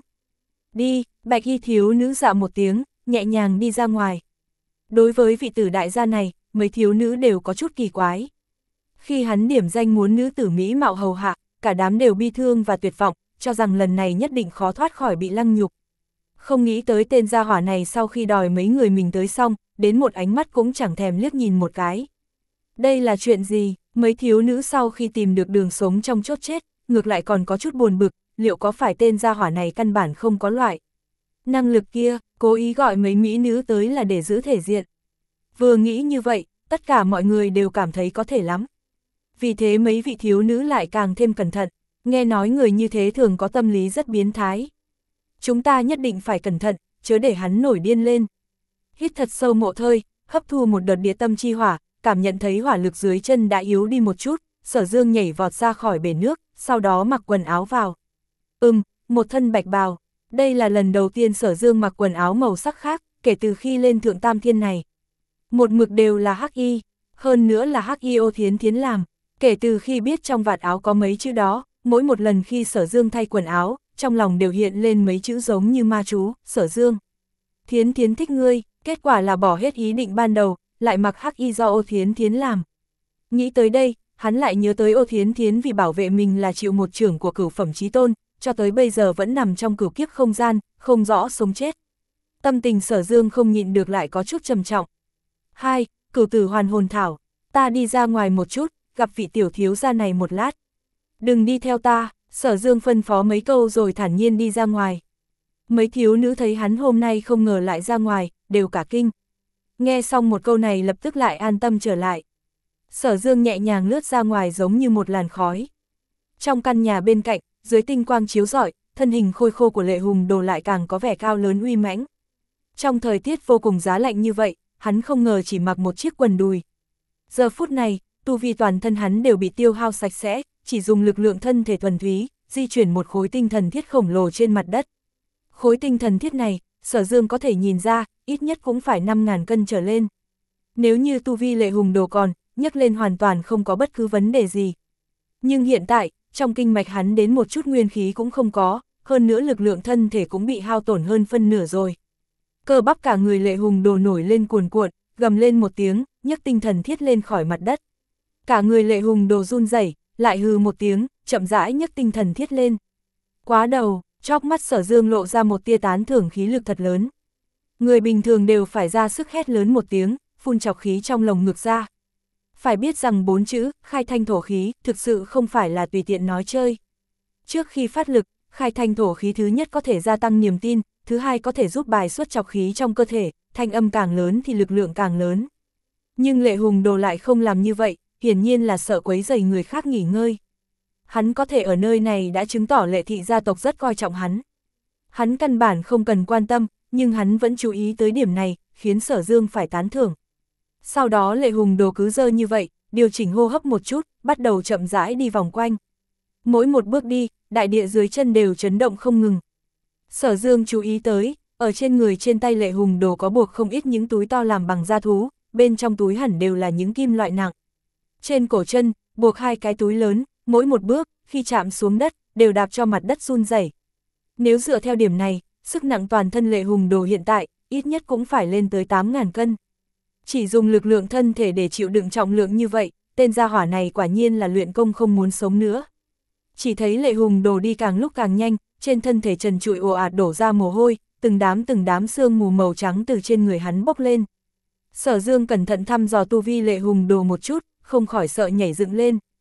Đi, bạch y thiếu nữ dạ một tiếng, nhẹ nhàng đi ra ngoài. Đối với vị tử đại gia này, mấy thiếu nữ đều có chút kỳ quái. Khi hắn điểm danh muốn nữ tử Mỹ mạo hầu hạ, cả đám đều bi thương và tuyệt vọng, cho rằng lần này nhất định khó thoát khỏi bị lăng nhục. Không nghĩ tới tên gia hỏa này sau khi đòi mấy người mình tới xong, đến một ánh mắt cũng chẳng thèm liếc nhìn một cái. Đây là chuyện gì? Mấy thiếu nữ sau khi tìm được đường sống trong chốt chết, ngược lại còn có chút buồn bực, liệu có phải tên gia hỏa này căn bản không có loại năng lực kia, cố ý gọi mấy mỹ nữ tới là để giữ thể diện. Vừa nghĩ như vậy, tất cả mọi người đều cảm thấy có thể lắm. Vì thế mấy vị thiếu nữ lại càng thêm cẩn thận, nghe nói người như thế thường có tâm lý rất biến thái. Chúng ta nhất định phải cẩn thận, chớ để hắn nổi điên lên. Hít thật sâu một hơi, hấp thu một đợt địa tâm chi hỏa, cảm nhận thấy hỏa lực dưới chân đã yếu đi một chút, Sở Dương nhảy vọt ra khỏi bể nước, sau đó mặc quần áo vào. Ừm, một thân bạch bào. Đây là lần đầu tiên Sở Dương mặc quần áo màu sắc khác, kể từ khi lên thượng tam thiên này. Một mực đều là hắc y, hơn nữa là hắc y Ô Thiến Thiến làm. Kể từ khi biết trong vạt áo có mấy chữ đó, mỗi một lần khi Sở Dương thay quần áo, trong lòng đều hiện lên mấy chữ giống như ma chú, Sở Dương. Thiến Thiến thích ngươi, kết quả là bỏ hết ý định ban đầu, lại mặc hắc y do Ô Thiến Thiến làm. Nghĩ tới đây, hắn lại nhớ tới Ô Thiến Thiến vì bảo vệ mình là chịu một trưởng của cửu phẩm chí tôn, cho tới bây giờ vẫn nằm trong cửu kiếp không gian, không rõ sống chết. Tâm tình Sở Dương không nhịn được lại có chút trầm trọng. Hai, cửu tử hoàn hồn thảo, ta đi ra ngoài một chút, gặp vị tiểu thiếu gia này một lát. Đừng đi theo ta, Sở Dương phân phó mấy câu rồi thản nhiên đi ra ngoài. Mấy thiếu nữ thấy hắn hôm nay không ngờ lại ra ngoài, đều cả kinh. Nghe xong một câu này lập tức lại an tâm trở lại. Sở Dương nhẹ nhàng lướt ra ngoài giống như một làn khói. Trong căn nhà bên cạnh, dưới tinh quang chiếu rọi, thân hình khôi khô của Lệ Hùng Đồ lại càng có vẻ cao lớn uy mãnh. Trong thời tiết vô cùng giá lạnh như vậy, hắn không ngờ chỉ mặc một chiếc quần đùi. Giờ phút này, tu vi toàn thân hắn đều bị tiêu hao sạch sẽ, chỉ dùng lực lượng thân thể thuần túy, di chuyển một khối tinh thần thiết khổng lồ trên mặt đất. Khối tinh thần thiết này, Sở Dương có thể nhìn ra, ít nhất cũng phải năm ngàn cân trở lên. Nếu như tu vi Lệ Hùng Đồ còn, nhấc lên hoàn toàn không có bất cứ vấn đề gì. Nhưng hiện tại, trong kinh mạch hắn đến một chút nguyên khí cũng không có, hơn nữa lực lượng thân thể cũng bị hao tổn hơn phân nửa rồi. Cơ bắp cả người Lệ Hùng Đồ nổi lên cuồn cuộn, gầm lên một tiếng, nhấc tinh thần thiết lên khỏi mặt đất. Cả người Lệ Hùng Đồ run rẩy, lại hừ một tiếng, chậm rãi nhấc tinh thần thiết lên. Quá đầu, chóp mắt Sở Dương lộ ra một tia tán thưởng khí lực thật lớn. Người bình thường đều phải ra sức hét lớn một tiếng, phun trọc khí trong lồng ngực ra. Phải biết rằng bốn chữ, khai thanh thổ khí, thực sự không phải là tùy tiện nói chơi. Trước khi phát lực, khai thanh thổ khí thứ nhất có thể gia tăng niềm tin, thứ hai có thể giúp bài xuất trọc khí trong cơ thể, thanh âm càng lớn thì lực lượng càng lớn. Nhưng Lệ Hùng Đồ lại không làm như vậy, hiển nhiên là sợ quấy rầy người khác nghỉ ngơi. Hắn có thể ở nơi này đã chứng tỏ Lệ thị gia tộc rất coi trọng hắn. Hắn căn bản không cần quan tâm, nhưng hắn vẫn chú ý tới điểm này, khiến Sở Dương phải tán thưởng. Sau đó Lệ Hùng Đồ cứ dơ như vậy, điều chỉnh hô hấp một chút, bắt đầu chậm rãi đi vòng quanh. Mỗi một bước đi, đại địa dưới chân đều chấn động không ngừng. Sở Dương chú ý tới, ở trên người trên tay Lệ Hùng Đồ có buộc không ít những túi to làm bằng da thú, bên trong túi hẳn đều là những kim loại nặng. Trên cổ chân, buộc hai cái túi lớn, mỗi một bước, khi chạm xuống đất, đều đạp cho mặt đất run rẩy. Nếu dựa theo điểm này, sức nặng toàn thân Lệ Hùng Đồ hiện tại, ít nhất cũng phải lên tới tám ngàn cân. Chỉ dùng lực lượng thân thể để chịu đựng trọng lượng như vậy, tên gia hỏa này quả nhiên là luyện công không muốn sống nữa. Chỉ thấy Lệ Hùng Đồ đi càng lúc càng nhanh, trên thân thể trần trụi ồ ạt đổ ra mồ hôi, từng đám từng đám sương mù màu trắng từ trên người hắn bốc lên. Sở Dương cẩn thận thăm dò tu vi Lệ Hùng Đồ một chút, không khỏi sợ nhảy dựng lên.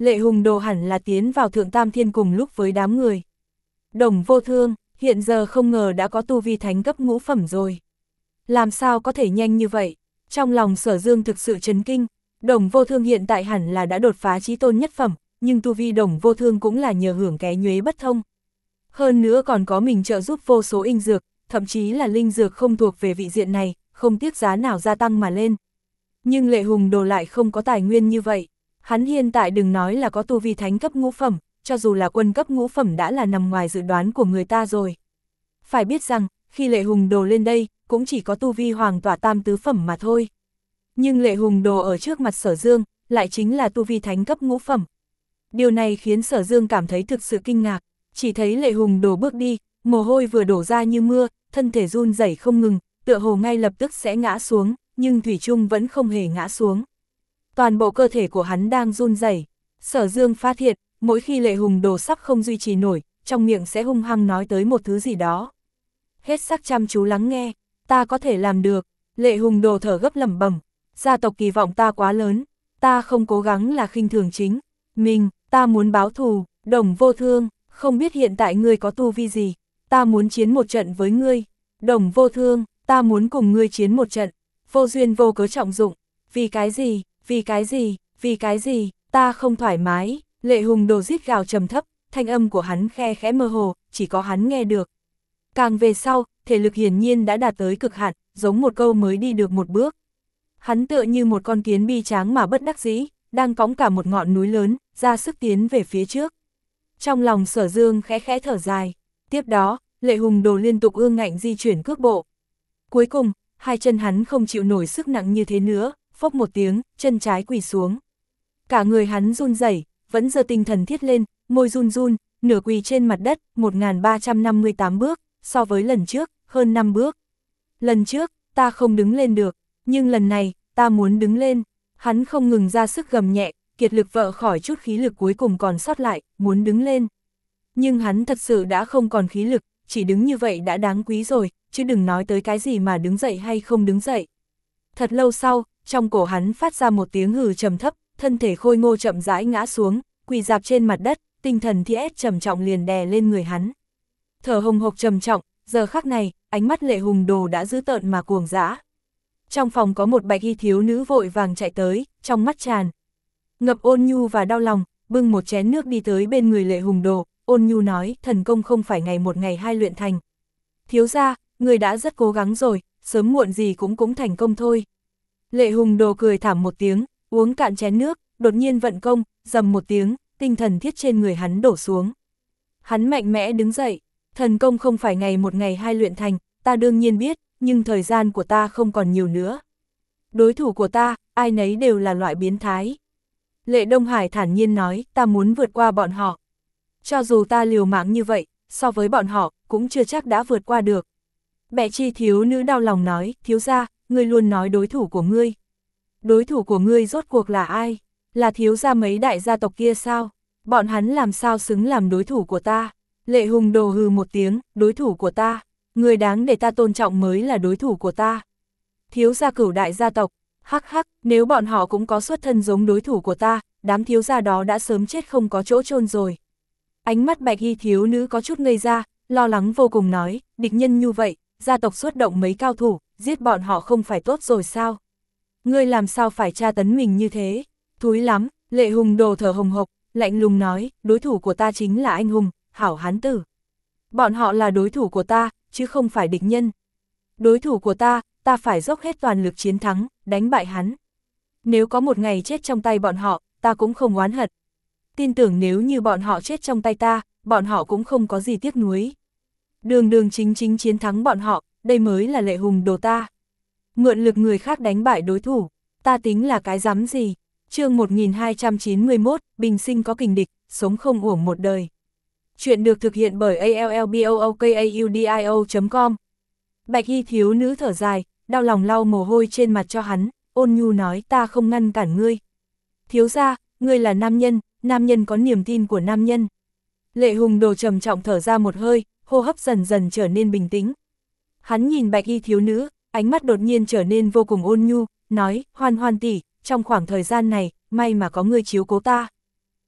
Lệ Hùng Đồ hẳn là tiến vào Thượng Tam Thiên cùng lúc với đám người. Đồng Vô Thương, hiện giờ không ngờ đã có tu vi thánh cấp ngũ phẩm rồi. Làm sao có thể nhanh như vậy? Trong lòng Sở Dương thực sự chấn kinh, Đồng Vô Thương hiện tại hẳn là đã đột phá chí tôn nhất phẩm, nhưng tu vi Đồng Vô Thương cũng là nhờ hưởng ké nhuế bất thông. Hơn nữa còn có mình trợ giúp vô số inh dược, thậm chí là linh dược không thuộc về vị diện này, không tiếc giá nào gia tăng mà lên. Nhưng Lệ Hùng Đồ lại không có tài nguyên như vậy. Hắn hiện tại đừng nói là có tu vi thánh cấp ngũ phẩm, cho dù là quân cấp ngũ phẩm đã là nằm ngoài dự đoán của người ta rồi. Phải biết rằng, khi Lệ Hùng Đồ lên đây, cũng chỉ có tu vi hoàng tỏa tam tứ phẩm mà thôi. Nhưng Lệ Hùng Đồ ở trước mặt Sở Dương, lại chính là tu vi thánh cấp ngũ phẩm. Điều này khiến Sở Dương cảm thấy thực sự kinh ngạc, chỉ thấy Lệ Hùng Đồ bước đi, mồ hôi vừa đổ ra như mưa, thân thể run rẩy không ngừng, tựa hồ ngay lập tức sẽ ngã xuống, nhưng thủy chung vẫn không hề ngã xuống. Toàn bộ cơ thể của hắn đang run rẩy. Sở Dương phát hiện, mỗi khi Lệ Hùng Đồ sắp không duy trì nổi, trong miệng sẽ hung hăng nói tới một thứ gì đó. Hết sắc chăm chú lắng nghe, ta có thể làm được. Lệ Hùng Đồ thở gấp lẩm bẩm, gia tộc kỳ vọng ta quá lớn, ta không cố gắng là khinh thường chính mình, ta muốn báo thù. Đồng Vô Thương, không biết hiện tại ngươi có tu vi gì, ta muốn chiến một trận với ngươi. Đồng Vô Thương, ta muốn cùng ngươi chiến một trận, vô duyên vô cớ trọng dụng, vì cái gì, vì cái gì, vì cái gì, ta không thoải mái. Lệ Hùng Đồ rít gào trầm thấp, thanh âm của hắn khe khẽ mơ hồ, chỉ có hắn nghe được. Càng về sau, thể lực hiển nhiên đã đạt tới cực hạn, giống một câu mới đi được một bước. Hắn tựa như một con kiến bi tráng mà bất đắc dĩ, đang cõng cả một ngọn núi lớn, ra sức tiến về phía trước. Trong lòng Sở Dương khẽ khẽ thở dài, tiếp đó, Lệ Hùng Đồ liên tục ương ngạnh di chuyển cước bộ. Cuối cùng, hai chân hắn không chịu nổi sức nặng như thế nữa, phốc một tiếng, chân trái quỳ xuống. Cả người hắn run rẩy, vẫn giơ tinh thần thiết lên, môi run run, nửa quỳ trên mặt đất, một nghìn ba trăm năm mươi tám bước, so với lần trước, hơn năm bước. Lần trước, ta không đứng lên được, nhưng lần này, ta muốn đứng lên. Hắn không ngừng ra sức gầm nhẹ, kiệt lực vợ khỏi chút khí lực cuối cùng còn sót lại, muốn đứng lên. Nhưng hắn thật sự đã không còn khí lực, chỉ đứng như vậy đã đáng quý rồi, chứ đừng nói tới cái gì mà đứng dậy hay không đứng dậy. Thật lâu sau, trong cổ hắn phát ra một tiếng hừ trầm thấp, thân thể khôi ngô chậm rãi ngã xuống, quỳ dạp trên mặt đất, tinh thần thi ép trầm trọng liền đè lên người hắn. Thở hồng hộc trầm trọng, giờ khắc này, ánh mắt Lệ Hùng Đồ đã dữ tợn mà cuồng dã. Trong phòng có một bạch y thiếu nữ vội vàng chạy tới, trong mắt tràn ngập ôn nhu và đau lòng, bưng một chén nước đi tới bên người Lệ Hùng Đồ, ôn nhu nói, thần công không phải ngày một ngày hai luyện thành. Thiếu gia, người đã rất cố gắng rồi, sớm muộn gì cũng cũng thành công thôi. Lệ Hùng Đồ cười thảm một tiếng, uống cạn chén nước, đột nhiên vận công, rầm một tiếng, tinh thần thiết trên người hắn đổ xuống. Hắn mạnh mẽ đứng dậy, thần công không phải ngày một ngày hai luyện thành, ta đương nhiên biết, nhưng thời gian của ta không còn nhiều nữa. Đối thủ của ta, ai nấy đều là loại biến thái. Lệ Đông Hải thản nhiên nói, ta muốn vượt qua bọn họ. Cho dù ta liều mạng như vậy, so với bọn họ, cũng chưa chắc đã vượt qua được. Bệ chi thiếu nữ đau lòng nói, thiếu gia, ngươi luôn nói đối thủ của ngươi. Đối thủ của ngươi rốt cuộc là ai? Là thiếu gia mấy đại gia tộc kia sao? Bọn hắn làm sao xứng làm đối thủ của ta? Lệ Hùng Đồ hừ một tiếng, đối thủ của ta. Người đáng để ta tôn trọng mới là đối thủ của ta. Thiếu gia cửu đại gia tộc, hắc hắc, nếu bọn họ cũng có xuất thân giống đối thủ của ta, đám thiếu gia đó đã sớm chết không có chỗ chôn rồi. Ánh mắt bạch y thiếu nữ có chút ngây ra, lo lắng vô cùng nói, địch nhân như vậy, gia tộc xuất động mấy cao thủ, giết bọn họ không phải tốt rồi sao? Ngươi làm sao phải tra tấn mình như thế? Thúi lắm, Lệ Hùng Đồ thở hồng hộc, lạnh lùng nói, đối thủ của ta chính là anh hùng, hảo hán tử. Bọn họ là đối thủ của ta, chứ không phải địch nhân. Đối thủ của ta, ta phải dốc hết toàn lực chiến thắng, đánh bại hắn. Nếu có một ngày chết trong tay bọn họ, ta cũng không oán hận. Tin tưởng nếu như bọn họ chết trong tay ta, bọn họ cũng không có gì tiếc nuối. Đường đường chính chính chiến thắng bọn họ, đây mới là Lệ Hùng Đồ ta. Mượn lực người khác đánh bại đối thủ, ta tính là cái rắm gì? Chương một nghìn hai trăm chín mươi mốt, bình sinh có kình địch, sống không uổng một đời. Chuyện được thực hiện bởi a l l b o o k a u d i o chấm com. Bạch y thiếu nữ thở dài, đau lòng lau mồ hôi trên mặt cho hắn, ôn nhu nói, ta không ngăn cản ngươi. Thiếu gia, ngươi là nam nhân, nam nhân có niềm tin của nam nhân. Lệ Hùng Đồ trầm trọng thở ra một hơi, hô hấp dần dần trở nên bình tĩnh. Hắn nhìn bạch y thiếu nữ, ánh mắt đột nhiên trở nên vô cùng ôn nhu, nói, Hoan Hoan tỷ, trong khoảng thời gian này, may mà có ngươi chiếu cố ta.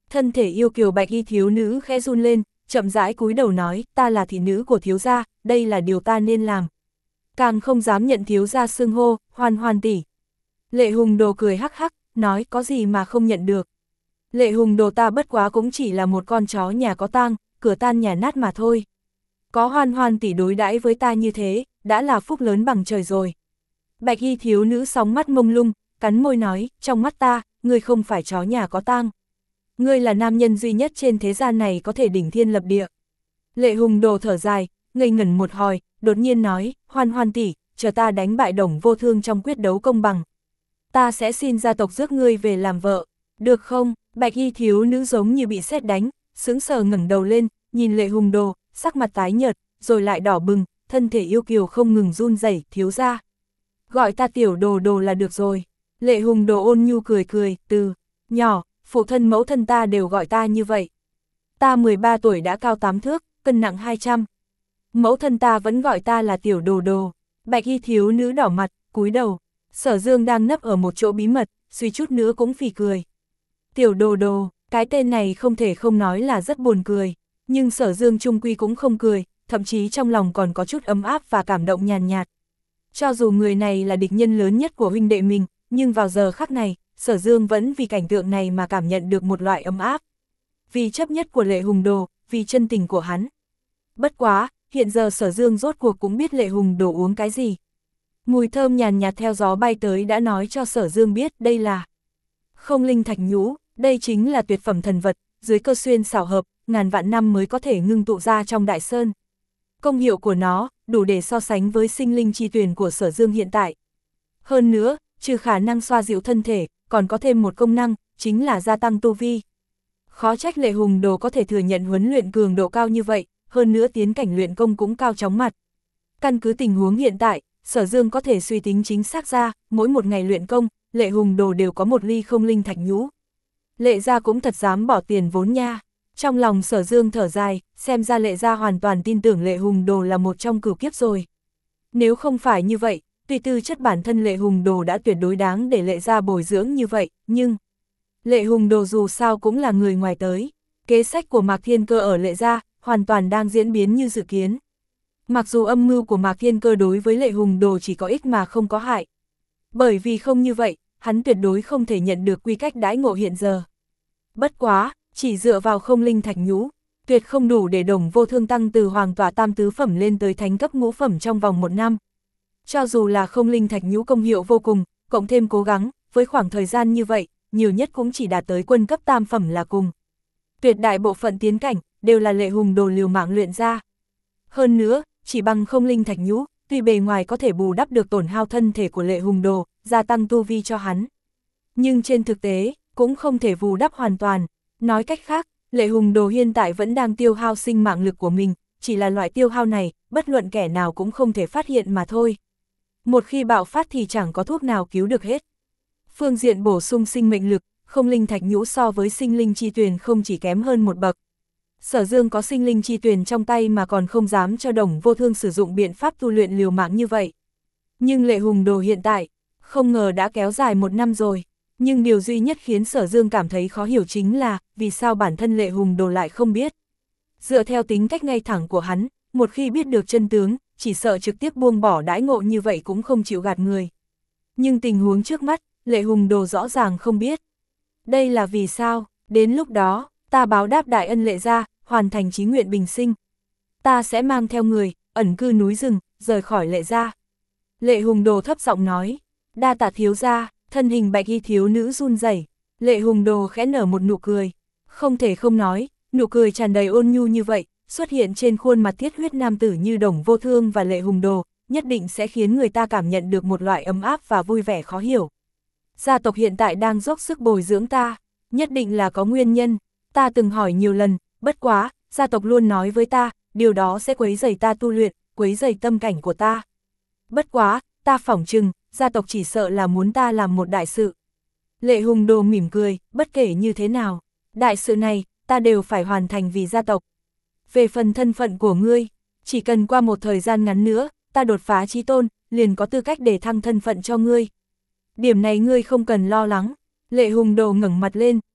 Thân thể yêu kiều bạch y thiếu nữ khẽ run lên, chậm rãi cúi đầu nói, ta là thị nữ của thiếu gia, đây là điều ta nên làm. Càng không dám nhận thiếu gia xưng hô, Hoan Hoan tỷ. Lệ Hùng Đồ cười hắc hắc, nói có gì mà không nhận được. Lệ Hùng Đồ ta bất quá cũng chỉ là một con chó nhà có tang, cửa tan nhà nát mà thôi. Có Hoan Hoan tỷ đối đãi với ta như thế, đã là phúc lớn bằng trời rồi. Bạch y thiếu nữ sóng mắt mông lung, cắn môi nói, trong mắt ta, ngươi không phải chó nhà có tang. Ngươi là nam nhân duy nhất trên thế gian này có thể đỉnh thiên lập địa. Lệ Hùng Đồ thở dài, ngây ngẩn một hồi, đột nhiên nói, Hoan Hoan tỷ, chờ ta đánh bại Đồng Vô Thương trong quyết đấu công bằng. Ta sẽ xin gia tộc rước ngươi về làm vợ, được không? Bạch y thiếu nữ giống như bị sét đánh, sững sờ ngẩng đầu lên, nhìn Lệ Hùng Đồ, sắc mặt tái nhợt, rồi lại đỏ bừng, thân thể yêu kiều không ngừng run rẩy, thiếu gia. Gọi ta tiểu đồ đồ là được rồi. Lệ Hùng Đồ ôn nhu cười cười, từ nhỏ, phụ thân mẫu thân ta đều gọi ta như vậy. Ta mười ba tuổi đã cao tám thước, cân nặng hai trăm. Mẫu thân ta vẫn gọi ta là tiểu đồ đồ. Bạch y thiếu nữ đỏ mặt, cúi đầu. Sở Dương đang nấp ở một chỗ bí mật, suy chút nữa cũng phì cười. Tiểu đồ đồ, cái tên này không thể không nói là rất buồn cười. Nhưng Sở Dương trung quy cũng không cười, thậm chí trong lòng còn có chút ấm áp và cảm động nhàn nhạt. Cho dù người này là địch nhân lớn nhất của huynh đệ mình, nhưng vào giờ khắc này, Sở Dương vẫn vì cảnh tượng này mà cảm nhận được một loại ấm áp. Vì chấp nhất của Lệ Hùng Đồ, vì chân tình của hắn. Bất quá, hiện giờ Sở Dương rốt cuộc cũng biết Lệ Hùng Đồ uống cái gì. Mùi thơm nhàn nhạt theo gió bay tới đã nói cho Sở Dương biết đây là không linh thạch nhũ, đây chính là tuyệt phẩm thần vật, dưới cơ xuyên xảo hợp, ngàn vạn năm mới có thể ngưng tụ ra trong đại sơn. Công hiệu của nó, đủ để so sánh với sinh linh chi tuyển của Sở Dương hiện tại. Hơn nữa, trừ khả năng xoa dịu thân thể, còn có thêm một công năng, chính là gia tăng tu vi. Khó trách Lệ Hùng Đồ có thể thừa nhận huấn luyện cường độ cao như vậy, hơn nữa tiến cảnh luyện công cũng cao chóng mặt. Căn cứ tình huống hiện tại, Sở Dương có thể suy tính chính xác ra, mỗi một ngày luyện công, Lệ Hùng Đồ đều có một ly không linh thạch nhũ. Lệ gia cũng thật dám bỏ tiền vốn nha. Trong lòng Sở Dương thở dài, xem ra Lệ gia hoàn toàn tin tưởng Lệ Hùng Đồ là một trong cửu kiếp rồi. Nếu không phải như vậy, tuy tư chất bản thân Lệ Hùng Đồ đã tuyệt đối đáng để Lệ gia bồi dưỡng như vậy, nhưng Lệ Hùng Đồ dù sao cũng là người ngoài tới. Kế sách của Mạc Thiên Cơ ở Lệ gia hoàn toàn đang diễn biến như dự kiến. Mặc dù âm mưu của Mạc Thiên Cơ đối với Lệ Hùng Đồ chỉ có ích mà không có hại. Bởi vì không như vậy, hắn tuyệt đối không thể nhận được quy cách đãi ngộ hiện giờ. Bất quá, chỉ dựa vào không linh thạch nhũ, tuyệt không đủ để Đồng Vô Thương tăng từ hoàng tỏa tam tứ phẩm lên tới thánh cấp ngũ phẩm trong vòng một năm. Cho dù là không linh thạch nhũ công hiệu vô cùng, cộng thêm cố gắng, với khoảng thời gian như vậy, nhiều nhất cũng chỉ đạt tới quân cấp tam phẩm là cùng. Tuyệt đại bộ phận tiến cảnh, đều là Lệ Hùng Đồ liều mạng luyện ra. Hơn nữa, chỉ bằng không linh thạch nhũ, tuy bề ngoài có thể bù đắp được tổn hao thân thể của Lệ Hùng Đồ, gia tăng tu vi cho hắn. Nhưng trên thực tế, cũng không thể bù đắp hoàn toàn. Nói cách khác, Lệ Hùng Đồ hiện tại vẫn đang tiêu hao sinh mạng lực của mình, chỉ là loại tiêu hao này, bất luận kẻ nào cũng không thể phát hiện mà thôi. Một khi bạo phát thì chẳng có thuốc nào cứu được hết. Phương diện bổ sung sinh mệnh lực, không linh thạch nhũ so với sinh linh chi tuyền không chỉ kém hơn một bậc. Sở Dương có sinh linh chi tuyền trong tay mà còn không dám cho Đồng Vô Thương sử dụng biện pháp tu luyện liều mạng như vậy. Nhưng Lệ Hùng Đồ hiện tại, không ngờ đã kéo dài một năm rồi. Nhưng điều duy nhất khiến Sở Dương cảm thấy khó hiểu chính là, vì sao bản thân Lệ Hùng Đồ lại không biết. Dựa theo tính cách ngay thẳng của hắn, một khi biết được chân tướng, chỉ sợ trực tiếp buông bỏ đãi ngộ như vậy cũng không chịu gạt người. Nhưng tình huống trước mắt, Lệ Hùng Đồ rõ ràng không biết. Đây là vì sao, đến lúc đó, ta báo đáp đại ân Lệ gia, hoàn thành chí nguyện bình sinh. Ta sẽ mang theo người, ẩn cư núi rừng, rời khỏi Lệ gia. Lệ Hùng Đồ thấp giọng nói, đa tạ thiếu gia. Thân hình bạch y thiếu nữ run rẩy. Lệ Hùng Đồ khẽ nở một nụ cười. Không thể không nói, nụ cười tràn đầy ôn nhu như vậy, xuất hiện trên khuôn mặt thiết huyết nam tử như Đồng Vô Thương và Lệ Hùng Đồ, nhất định sẽ khiến người ta cảm nhận được một loại ấm áp và vui vẻ khó hiểu. Gia tộc hiện tại đang dốc sức bồi dưỡng ta, nhất định là có nguyên nhân. Ta từng hỏi nhiều lần, bất quá, gia tộc luôn nói với ta, điều đó sẽ quấy rầy ta tu luyện, quấy rầy tâm cảnh của ta. Bất quá, ta phỏng chừng, gia tộc chỉ sợ là muốn ta làm một đại sự. Lệ Hùng Đồ mỉm cười, bất kể như thế nào, đại sự này, ta đều phải hoàn thành vì gia tộc. Về phần thân phận của ngươi, chỉ cần qua một thời gian ngắn nữa, ta đột phá chí tôn, liền có tư cách để thăng thân phận cho ngươi. Điểm này ngươi không cần lo lắng. Lệ Hùng Đồ ngẩng mặt lên,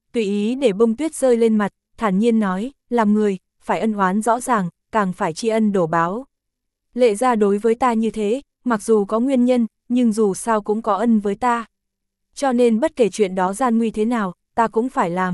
tùy ý để bông tuyết rơi lên mặt, thản nhiên nói, làm người, phải ân oán rõ ràng, càng phải tri ân đổ báo. Lệ gia đối với ta như thế, mặc dù có nguyên nhân, nhưng dù sao cũng có ân với ta. Cho nên bất kể chuyện đó gian nguy thế nào, ta cũng phải làm.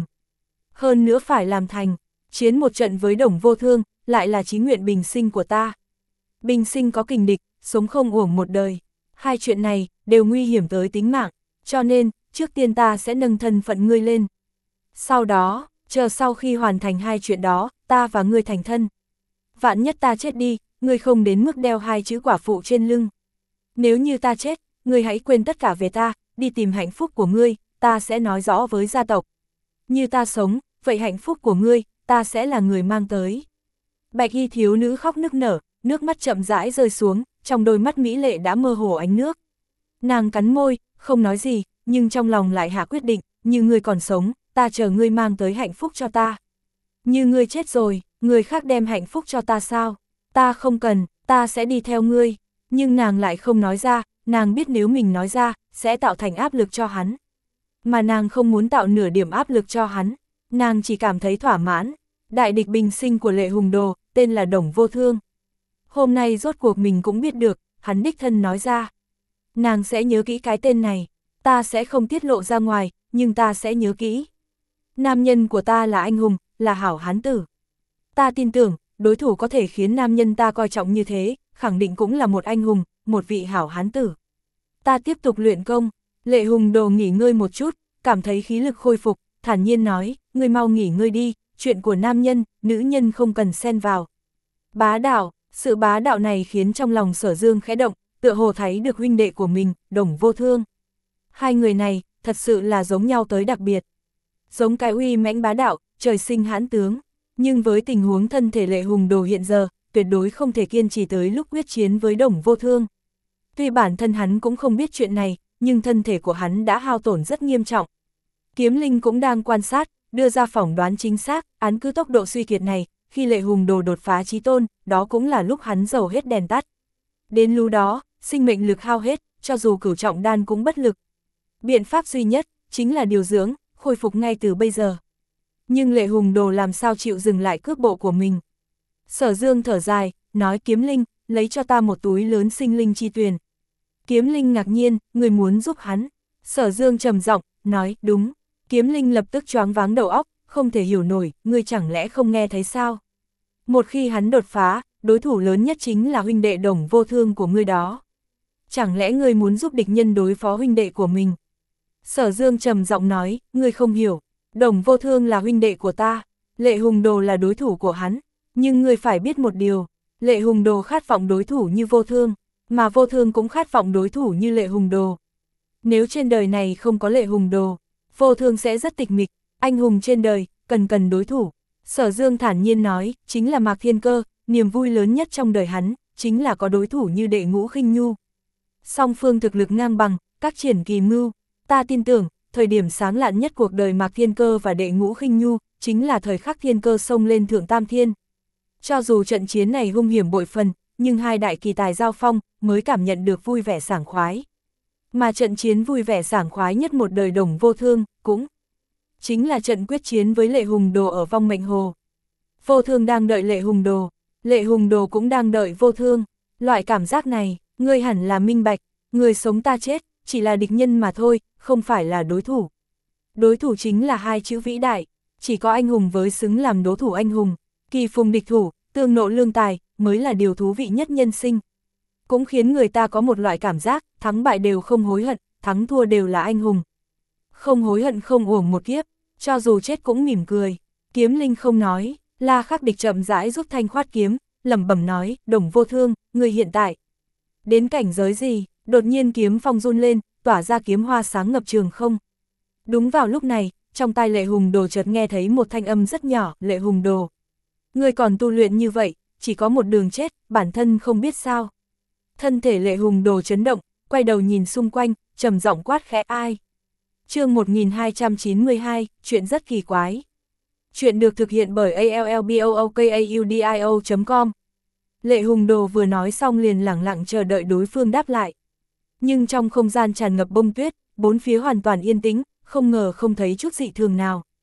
Hơn nữa phải làm thành, chiến một trận với Đồng Vô Thương, lại là chí nguyện bình sinh của ta. Bình sinh có kình địch, sống không uổng một đời. Hai chuyện này, đều nguy hiểm tới tính mạng, cho nên, trước tiên ta sẽ nâng thân phận ngươi lên. Sau đó, chờ sau khi hoàn thành hai chuyện đó, ta và ngươi thành thân. Vạn nhất ta chết đi, ngươi không đến mức đeo hai chữ quả phụ trên lưng. Nếu như ta chết, ngươi hãy quên tất cả về ta, đi tìm hạnh phúc của ngươi, ta sẽ nói rõ với gia tộc. Như ta sống, vậy hạnh phúc của ngươi, ta sẽ là người mang tới. Bạch y thiếu nữ khóc nức nở, nước mắt chậm rãi rơi xuống, trong đôi mắt mỹ lệ đã mơ hồ ánh nước. Nàng cắn môi, không nói gì, nhưng trong lòng lại hạ quyết định, như ngươi còn sống, ta chờ ngươi mang tới hạnh phúc cho ta. Như ngươi chết rồi, người khác đem hạnh phúc cho ta sao? Ta không cần, ta sẽ đi theo ngươi. Nhưng nàng lại không nói ra, nàng biết nếu mình nói ra, sẽ tạo thành áp lực cho hắn. Mà nàng không muốn tạo nửa điểm áp lực cho hắn, nàng chỉ cảm thấy thỏa mãn. Đại địch bình sinh của Lệ Hùng Đồ, tên là Đồng Vô Thương. Hôm nay rốt cuộc mình cũng biết được, hắn đích thân nói ra. Nàng sẽ nhớ kỹ cái tên này, ta sẽ không tiết lộ ra ngoài, nhưng ta sẽ nhớ kỹ. Nam nhân của ta là anh hùng, là hảo hán tử. Ta tin tưởng, đối thủ có thể khiến nam nhân ta coi trọng như thế, khẳng định cũng là một anh hùng, một vị hảo hán tử. Ta tiếp tục luyện công, Lệ Hùng Đồ nghỉ ngơi một chút, cảm thấy khí lực khôi phục, thản nhiên nói, ngươi mau nghỉ ngơi đi, chuyện của nam nhân, nữ nhân không cần xen vào. Bá đạo, sự bá đạo này khiến trong lòng Sở Dương khẽ động, tựa hồ thấy được huynh đệ của mình, Đồng Vô Thương. Hai người này, thật sự là giống nhau tới đặc biệt. Giống cái uy mãnh bá đạo, trời sinh hãn tướng, nhưng với tình huống thân thể Lệ Hùng Đồ hiện giờ, tuyệt đối không thể kiên trì tới lúc quyết chiến với Đồng Vô Thương. Tuy bản thân hắn cũng không biết chuyện này, nhưng thân thể của hắn đã hao tổn rất nghiêm trọng. Kiếm Linh cũng đang quan sát, đưa ra phỏng đoán chính xác, án cứ tốc độ suy kiệt này, khi Lệ Hùng Đồ đột phá chí tôn, đó cũng là lúc hắn dầu hết đèn tắt. Đến lúc đó, sinh mệnh lực hao hết, cho dù cửu trọng đan cũng bất lực. Biện pháp duy nhất, chính là điều dưỡng, khôi phục ngay từ bây giờ. Nhưng Lệ Hùng Đồ làm sao chịu dừng lại cước bộ của mình. Sở Dương thở dài, nói Kiếm Linh, lấy cho ta một túi lớn sinh linh chi tuyền. Kiếm Linh ngạc nhiên, người muốn giúp hắn. Sở Dương trầm giọng, nói, đúng. Kiếm Linh lập tức choáng váng đầu óc, không thể hiểu nổi, ngươi chẳng lẽ không nghe thấy sao? Một khi hắn đột phá, đối thủ lớn nhất chính là huynh đệ Đồng Vô Thương của ngươi đó. Chẳng lẽ ngươi muốn giúp địch nhân đối phó huynh đệ của mình? Sở Dương trầm giọng nói, ngươi không hiểu, Đồng Vô Thương là huynh đệ của ta, Lệ Hùng Đồ là đối thủ của hắn, nhưng ngươi phải biết một điều, Lệ Hùng Đồ khát vọng đối thủ như Vô Thương, mà Vô Thương cũng khát vọng đối thủ như Lệ Hùng Đồ. Nếu trên đời này không có Lệ Hùng Đồ, Vô Thương sẽ rất tịch mịch, anh hùng trên đời, cần cần đối thủ. Sở Dương thản nhiên nói, chính là Mạc Thiên Cơ, niềm vui lớn nhất trong đời hắn, chính là có đối thủ như Đệ Ngũ Khinh Nhu. Song phương thực lực ngang bằng, các triển kỳ mưu, ta tin tưởng, thời điểm sáng lạn nhất cuộc đời Mạc Thiên Cơ và Đệ Ngũ Khinh Nhu, chính là thời khắc Thiên Cơ xông lên thượng tam thiên. Cho dù trận chiến này hung hiểm bội phần, nhưng hai đại kỳ tài giao phong, mới cảm nhận được vui vẻ sảng khoái. Mà trận chiến vui vẻ sảng khoái nhất một đời Đồng Vô Thương, cũng chính là trận quyết chiến với Lệ Hùng Đồ ở Vong Mệnh Hồ. Vô Thương đang đợi Lệ Hùng Đồ, Lệ Hùng Đồ cũng đang đợi Vô Thương. Loại cảm giác này, ngươi hẳn là minh bạch, người sống ta chết, chỉ là địch nhân mà thôi, không phải là đối thủ. Đối thủ chính là hai chữ vĩ đại, chỉ có anh hùng với xứng làm đối thủ anh hùng, kỳ phùng địch thủ, tương nộ lương tài, mới là điều thú vị nhất nhân sinh. Cũng khiến người ta có một loại cảm giác, thắng bại đều không hối hận, thắng thua đều là anh hùng. Không hối hận không uổng một kiếp, cho dù chết cũng mỉm cười. Kiếm Linh không nói, La Khắc Địch chậm rãi rút thanh khoát kiếm, lẩm bẩm nói, Đồng Vô Thương, người hiện tại đến cảnh giới gì? Đột nhiên kiếm phong run lên, tỏa ra kiếm hoa sáng ngập trường không. Đúng vào lúc này, trong tai Lệ Hùng Đồ chợt nghe thấy một thanh âm rất nhỏ, Lệ Hùng Đồ, người còn tu luyện như vậy, chỉ có một đường chết, bản thân không biết sao. Thân thể Lệ Hùng Đồ chấn động, quay đầu nhìn xung quanh, trầm giọng quát khẽ ai. Chương một nghìn hai trăm chín mươi hai, chuyện rất kỳ quái. Chuyện được thực hiện bởi a l l b o o k a u d i o chấm com. Lệ Hùng Đồ vừa nói xong liền lẳng lặng chờ đợi đối phương đáp lại. Nhưng trong không gian tràn ngập bông tuyết, bốn phía hoàn toàn yên tĩnh, không ngờ không thấy chút dị thường nào.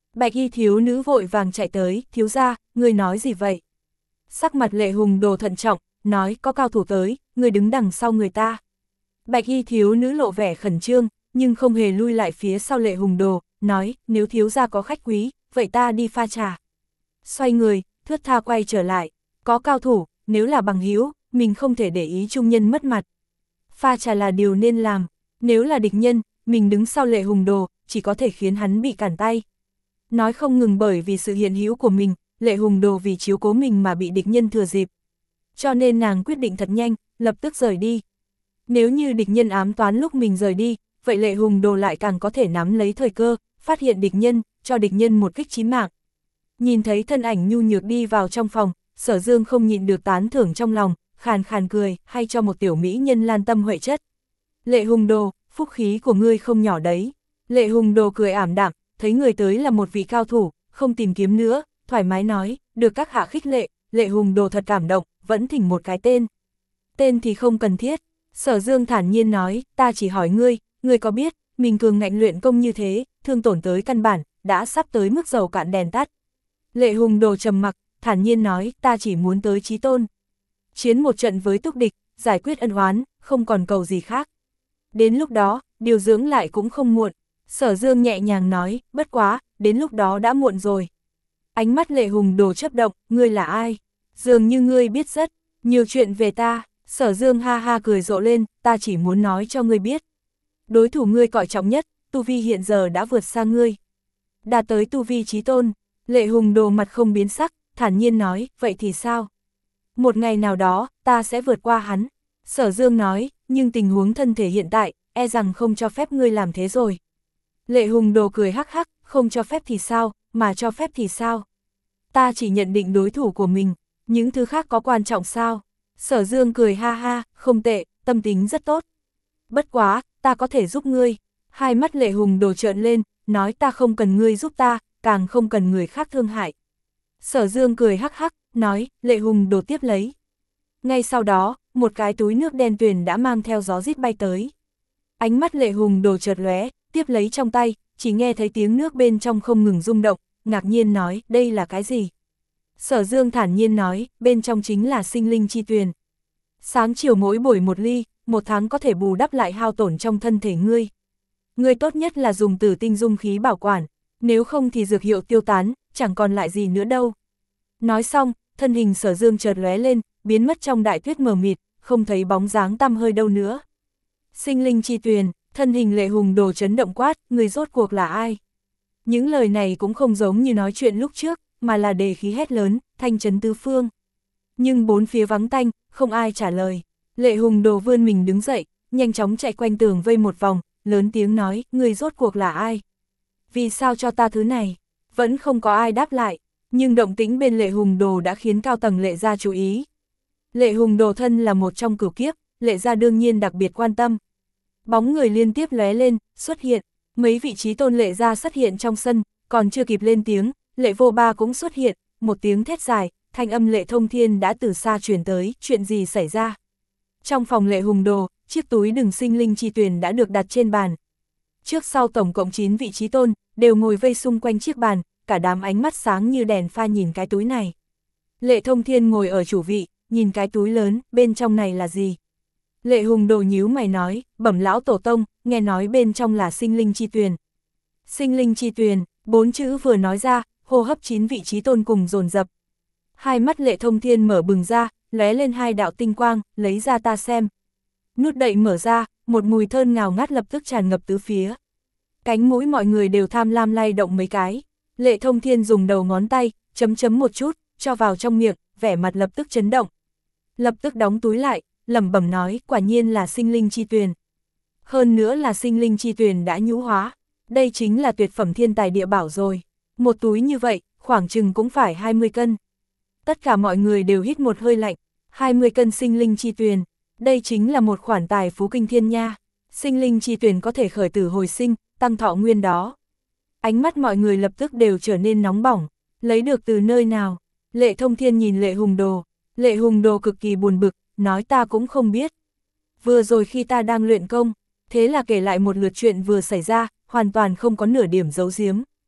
Bạch y thiếu nữ vội vàng chạy tới, thiếu gia, người nói gì vậy? Sắc mặt Lệ Hùng Đồ thận trọng, nói có cao thủ tới, người đứng đằng sau người ta. Bạch y thiếu nữ lộ vẻ khẩn trương, nhưng không hề lui lại phía sau Lệ Hùng Đồ, nói nếu thiếu gia có khách quý, vậy ta đi pha trà. Xoay người, thướt tha quay trở lại, có cao thủ, nếu là bằng hữu, mình không thể để ý trung nhân mất mặt. Pha trà là điều nên làm, nếu là địch nhân, mình đứng sau Lệ Hùng Đồ, chỉ có thể khiến hắn bị cản tay. Nói không ngừng bởi vì sự hiện hữu của mình, Lệ Hùng Đồ vì chiếu cố mình mà bị địch nhân thừa dịp. Cho nên nàng quyết định thật nhanh, lập tức rời đi. Nếu như địch nhân ám toán lúc mình rời đi, vậy Lệ Hùng Đồ lại càng có thể nắm lấy thời cơ, phát hiện địch nhân, cho địch nhân một kích chí mạng. Nhìn thấy thân ảnh nhu nhược đi vào trong phòng, Sở Dương không nhịn được tán thưởng trong lòng, khàn khàn cười, hay cho một tiểu mỹ nhân lan tâm huệ chất. Lệ Hùng Đồ, phúc khí của ngươi không nhỏ đấy. Lệ Hùng Đồ cười ảm đạm, thấy người tới là một vị cao thủ, không tìm kiếm nữa, thoải mái nói, được các hạ khích lệ, Lệ Hùng Đồ thật cảm động, vẫn thỉnh một cái tên. Tên thì không cần thiết. Sở Dương thản nhiên nói, ta chỉ hỏi ngươi, ngươi có biết, mình cường ngạnh luyện công như thế, thương tổn tới căn bản, đã sắp tới mức dầu cạn đèn tắt. Lệ Hùng Đồ trầm mặc, thản nhiên nói, ta chỉ muốn tới chí tôn. Chiến một trận với túc địch, giải quyết ân oán, không còn cầu gì khác. Đến lúc đó, điều dưỡng lại cũng không muộn. Sở Dương nhẹ nhàng nói, bất quá, đến lúc đó đã muộn rồi. Ánh mắt Lệ Hùng Đồ chớp động, ngươi là ai? Dường như ngươi biết rất nhiều chuyện về ta. Sở Dương ha ha cười rộ lên, ta chỉ muốn nói cho ngươi biết. Đối thủ ngươi coi trọng nhất, tu vi hiện giờ đã vượt xa ngươi. Đạt tới tu vi chí tôn. Lệ Hùng Đồ mặt không biến sắc, thản nhiên nói, vậy thì sao? Một ngày nào đó, ta sẽ vượt qua hắn. Sở Dương nói, nhưng tình huống thân thể hiện tại, e rằng không cho phép ngươi làm thế rồi. Lệ Hùng Đồ cười hắc hắc, không cho phép thì sao, mà cho phép thì sao? Ta chỉ nhận định đối thủ của mình, những thứ khác có quan trọng sao? Sở Dương cười ha ha, không tệ, tâm tính rất tốt. Bất quá, ta có thể giúp ngươi. Hai mắt Lệ Hùng Đồ trợn lên, nói ta không cần ngươi giúp ta, càng không cần người khác thương hại. Sở Dương cười hắc hắc, nói, Lệ Hùng Đồ tiếp lấy. Ngay sau đó, một cái túi nước đen tuyền đã mang theo gió rít bay tới. Ánh mắt Lệ Hùng Đồ chợt lóe, tiếp lấy trong tay, chỉ nghe thấy tiếng nước bên trong không ngừng rung động, ngạc nhiên nói, đây là cái gì? Sở Dương thản nhiên nói, bên trong chính là sinh linh chi tuyền. Sáng chiều mỗi buổi một ly, một tháng có thể bù đắp lại hao tổn trong thân thể ngươi. Ngươi tốt nhất là dùng tử tinh dung khí bảo quản, nếu không thì dược hiệu tiêu tán, chẳng còn lại gì nữa đâu. Nói xong, thân hình Sở Dương chợt lóe lên, biến mất trong đại tuyết mờ mịt, không thấy bóng dáng tăm hơi đâu nữa. Sinh linh chi tuyền, thân hình Lệ Hùng Đồ chấn động quát, người rốt cuộc là ai? Những lời này cũng không giống như nói chuyện lúc trước, mà là đề khí hét lớn, thanh chấn tứ phương. Nhưng bốn phía vắng tanh, không ai trả lời. Lệ Hùng Đồ vươn mình đứng dậy, nhanh chóng chạy quanh tường vây một vòng, lớn tiếng nói, người rốt cuộc là ai? Vì sao cho ta thứ này? Vẫn không có ai đáp lại, nhưng động tĩnh bên Lệ Hùng Đồ đã khiến cao tầng Lệ gia chú ý. Lệ Hùng Đồ thân là một trong cửu kiếp, Lệ gia đương nhiên đặc biệt quan tâm. Bóng người liên tiếp lóe lên, xuất hiện, mấy vị trí tôn Lệ gia xuất hiện trong sân, còn chưa kịp lên tiếng, Lệ Vô Ba cũng xuất hiện, một tiếng thét dài, thanh âm Lệ Thông Thiên đã từ xa truyền tới, chuyện gì xảy ra? Trong phòng Lệ Hùng Đồ, chiếc túi đựng sinh linh chi tuyền đã được đặt trên bàn. Trước sau tổng cộng chín vị trí tôn, đều ngồi vây xung quanh chiếc bàn, cả đám ánh mắt sáng như đèn pha nhìn cái túi này. Lệ Thông Thiên ngồi ở chủ vị, nhìn cái túi lớn, bên trong này là gì? Lệ Hùng Đồ nhíu mày nói, bẩm lão tổ tông, nghe nói bên trong là sinh linh chi tuyền. Sinh linh chi tuyền, bốn chữ vừa nói ra, hô hấp chín vị trí tôn cùng dồn dập. Hai mắt Lệ Thông Thiên mở bừng ra, lóe lên hai đạo tinh quang, lấy ra ta xem. Nút đậy mở ra, một mùi thơm ngào ngát lập tức tràn ngập tứ phía. Cánh mũi mọi người đều tham lam lay động mấy cái. Lệ Thông Thiên dùng đầu ngón tay, chấm chấm một chút, cho vào trong miệng, vẻ mặt lập tức chấn động. Lập tức đóng túi lại, lẩm bẩm nói, quả nhiên là sinh linh chi tuyền. Hơn nữa là sinh linh chi tuyền đã nhũ hóa. Đây chính là tuyệt phẩm thiên tài địa bảo rồi. Một túi như vậy, khoảng chừng cũng phải hai mươi cân. Tất cả mọi người đều hít một hơi lạnh. hai mươi cân sinh linh chi tuyền. Đây chính là một khoản tài phú kinh thiên nha. Sinh linh chi tuyền có thể khởi tử hồi sinh, tăng thọ nguyên đó. Ánh mắt mọi người lập tức đều trở nên nóng bỏng. Lấy được từ nơi nào? Lệ Thông Thiên nhìn Lệ Hùng Đồ. Lệ Hùng Đồ cực kỳ buồn bực, nói ta cũng không biết. Vừa rồi khi ta đang luyện công, thế là kể lại một lượt chuyện vừa xảy ra, hoàn toàn không có nửa điểm giấu giếm.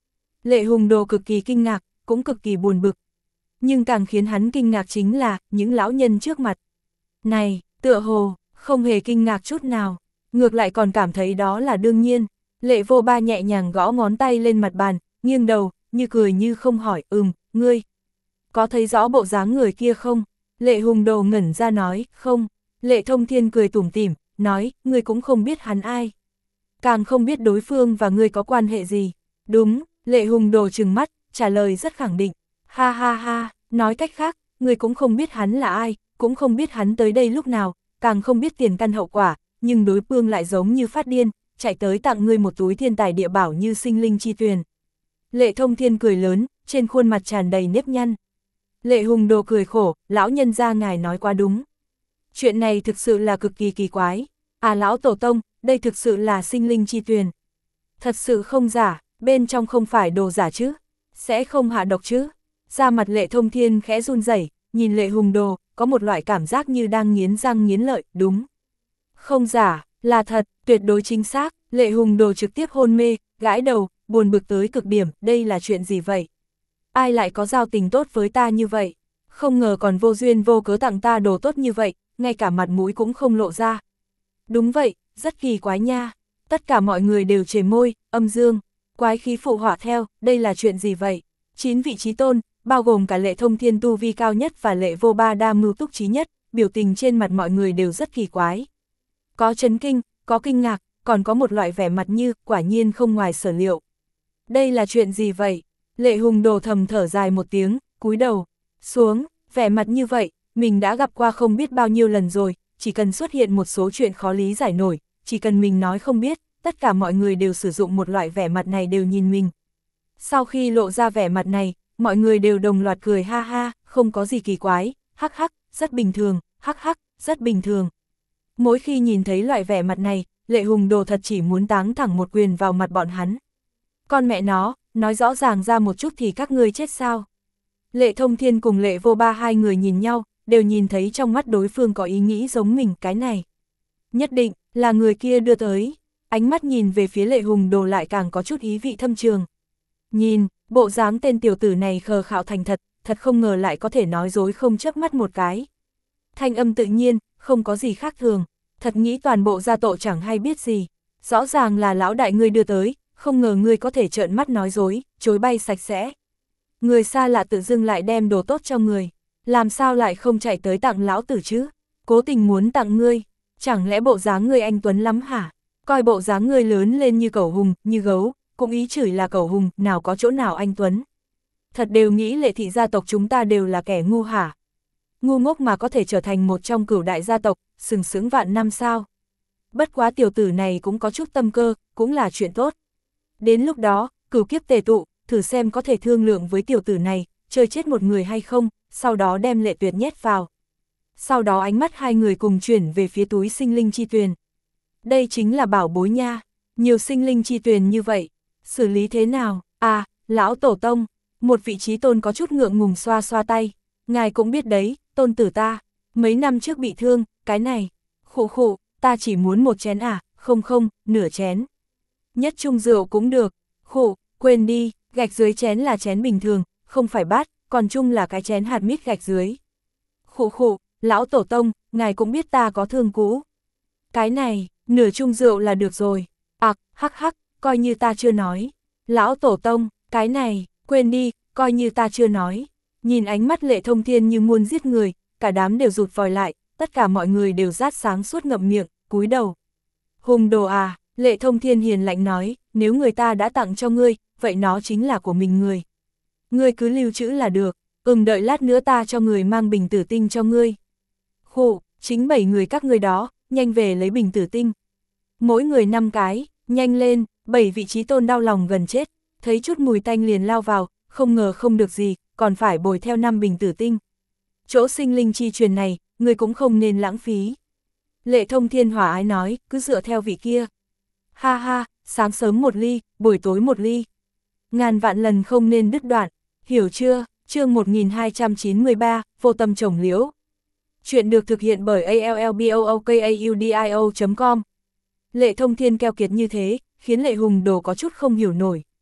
Lệ Hùng Đồ cực kỳ kinh ngạc, cũng cực kỳ buồn bực. Nhưng càng khiến hắn kinh ngạc chính là, những lão nhân trước mặt. Này, tựa hồ, không hề kinh ngạc chút nào, ngược lại còn cảm thấy đó là đương nhiên. Lệ Vô Ba nhẹ nhàng gõ ngón tay lên mặt bàn, nghiêng đầu, như cười như không hỏi, ừm, ngươi. Có thấy rõ bộ dáng người kia không? Lệ Hùng Đồ ngẩn ra nói, không. Lệ Thông Thiên cười tủm tỉm, nói, ngươi cũng không biết hắn ai. Càng không biết đối phương và ngươi có quan hệ gì. Đúng, Lệ Hùng Đồ trừng mắt, trả lời rất khẳng định. Ha ha ha, nói cách khác, ngươi cũng không biết hắn là ai, cũng không biết hắn tới đây lúc nào, càng không biết tiền căn hậu quả, nhưng đối phương lại giống như phát điên, chạy tới tặng ngươi một túi thiên tài địa bảo như sinh linh chi tuyền. Lệ Thông Thiên cười lớn, trên khuôn mặt tràn đầy nếp nhăn. Lệ Hùng Đồ cười khổ, lão nhân gia ngài nói quá đúng. Chuyện này thực sự là cực kỳ kỳ quái. À lão tổ tông, đây thực sự là sinh linh chi tuyền. Thật sự không giả, bên trong không phải đồ giả chứ, sẽ không hạ độc chứ. Da mặt Lệ Thông Thiên khẽ run rẩy, nhìn Lệ Hùng Đồ, có một loại cảm giác như đang nghiến răng nghiến lợi, đúng. Không giả, là thật, tuyệt đối chính xác. Lệ Hùng Đồ trực tiếp hôn mê, gãi đầu, buồn bực tới cực điểm, đây là chuyện gì vậy? Ai lại có giao tình tốt với ta như vậy? Không ngờ còn vô duyên vô cớ tặng ta đồ tốt như vậy, ngay cả mặt mũi cũng không lộ ra. Đúng vậy, rất kỳ quái nha. Tất cả mọi người đều trề môi, âm dương, quái khí phụ họa theo, đây là chuyện gì vậy? Chín vị trí tôn, bao gồm cả Lệ Thông Thiên tu vi cao nhất và Lệ Vô Ba đa mưu túc trí nhất, biểu tình trên mặt mọi người đều rất kỳ quái. Có chấn kinh, có kinh ngạc, còn có một loại vẻ mặt như, quả nhiên không ngoài sở liệu. Đây là chuyện gì vậy? Lệ Hùng Đồ thầm thở dài một tiếng, cúi đầu xuống, vẻ mặt như vậy, mình đã gặp qua không biết bao nhiêu lần rồi, chỉ cần xuất hiện một số chuyện khó lý giải nổi, chỉ cần mình nói không biết, tất cả mọi người đều sử dụng một loại vẻ mặt này đều nhìn mình. Sau khi lộ ra vẻ mặt này, mọi người đều đồng loạt cười ha ha, không có gì kỳ quái, hắc hắc, rất bình thường, hắc hắc, rất bình thường. Mỗi khi nhìn thấy loại vẻ mặt này, Lệ Hùng Đồ thật chỉ muốn táng thẳng một quyền vào mặt bọn hắn. Con mẹ nó, nói rõ ràng ra một chút thì các ngươi chết sao? Lệ Thông Thiên cùng Lệ Vô Ba hai người nhìn nhau, đều nhìn thấy trong mắt đối phương có ý nghĩ giống mình, cái này. Nhất định, là người kia đưa tới. Ánh mắt nhìn về phía Lệ Hùng Đồ lại càng có chút ý vị thâm trường. Nhìn, bộ dáng tên tiểu tử này khờ khạo thành thật, thật không ngờ lại có thể nói dối không chớp mắt một cái. Thanh âm tự nhiên, không có gì khác thường, thật nghĩ toàn bộ gia tộc chẳng hay biết gì. Rõ ràng là lão đại ngươi đưa tới, không ngờ ngươi có thể trợn mắt nói dối, chối bay sạch sẽ. Người xa lạ tự dưng lại đem đồ tốt cho người, làm sao lại không chạy tới tặng lão tử chứ? Cố tình muốn tặng ngươi, chẳng lẽ bộ dáng ngươi anh tuấn lắm hả? Coi bộ dáng ngươi lớn lên như cẩu hùng, như gấu, cũng ý chửi là cẩu hùng, nào có chỗ nào anh tuấn. Thật đều nghĩ Lệ thị gia tộc chúng ta đều là kẻ ngu hả? Ngu ngốc mà có thể trở thành một trong cửu đại gia tộc, sừng sững vạn năm sao? Bất quá tiểu tử này cũng có chút tâm cơ, cũng là chuyện tốt. Đến lúc đó, cửu kiếp tề tụ, thử xem có thể thương lượng với tiểu tử này, chơi chết một người hay không, sau đó đem Lệ Tuyệt nhét vào. Sau đó ánh mắt hai người cùng chuyển về phía túi sinh linh chi tuyền. Đây chính là bảo bối nha, nhiều sinh linh chi tuyền như vậy, xử lý thế nào? À, lão tổ tông, một vị trí tôn có chút ngượng ngùng xoa xoa tay. Ngài cũng biết đấy, tôn tử ta, mấy năm trước bị thương, cái này, khụ khụ, ta chỉ muốn một chén à, không không, nửa chén. Nhất chung rượu cũng được, khụ, quên đi, gạch dưới chén là chén bình thường, không phải bát, còn chung là cái chén hạt mít gạch dưới. Khụ khụ, lão tổ tông, ngài cũng biết ta có thương cũ. Cái này, nửa chung rượu là được rồi. Ặc, à, hắc hắc, coi như ta chưa nói. Lão tổ tông, cái này, quên đi, coi như ta chưa nói. Nhìn ánh mắt Lệ Thông Thiên như muốn giết người, cả đám đều rụt vòi lại, tất cả mọi người đều rát sáng suốt ngậm miệng, cúi đầu. Hùng Đồ à, Lệ Thông Thiên hiền lạnh nói, nếu người ta đã tặng cho ngươi, vậy nó chính là của mình người. Ngươi cứ lưu trữ là được, ừm đợi lát nữa ta cho người mang bình tử tinh cho ngươi. Khụ, chính bảy người các ngươi đó, nhanh về lấy bình tử tinh. Mỗi người năm cái, nhanh lên, bảy vị trí tôn đau lòng gần chết, thấy chút mùi tanh liền lao vào, không ngờ không được gì, còn phải bồi theo năm bình tử tinh. Chỗ sinh linh chi truyền này, người cũng không nên lãng phí. Lệ Thông Thiên hòa ái nói, cứ dựa theo vị kia. Ha ha, sáng sớm một ly, buổi tối một ly. Ngàn vạn lần không nên đứt đoạn, hiểu chưa? Chương một nghìn hai trăm chín mươi ba, vô tâm trồng liễu. Chuyện được thực hiện bởi a l l b o o k a u d i o chấm com. Lệ Thông Thiên keo kiệt như thế, khiến Lệ Hùng Đồ có chút không hiểu nổi.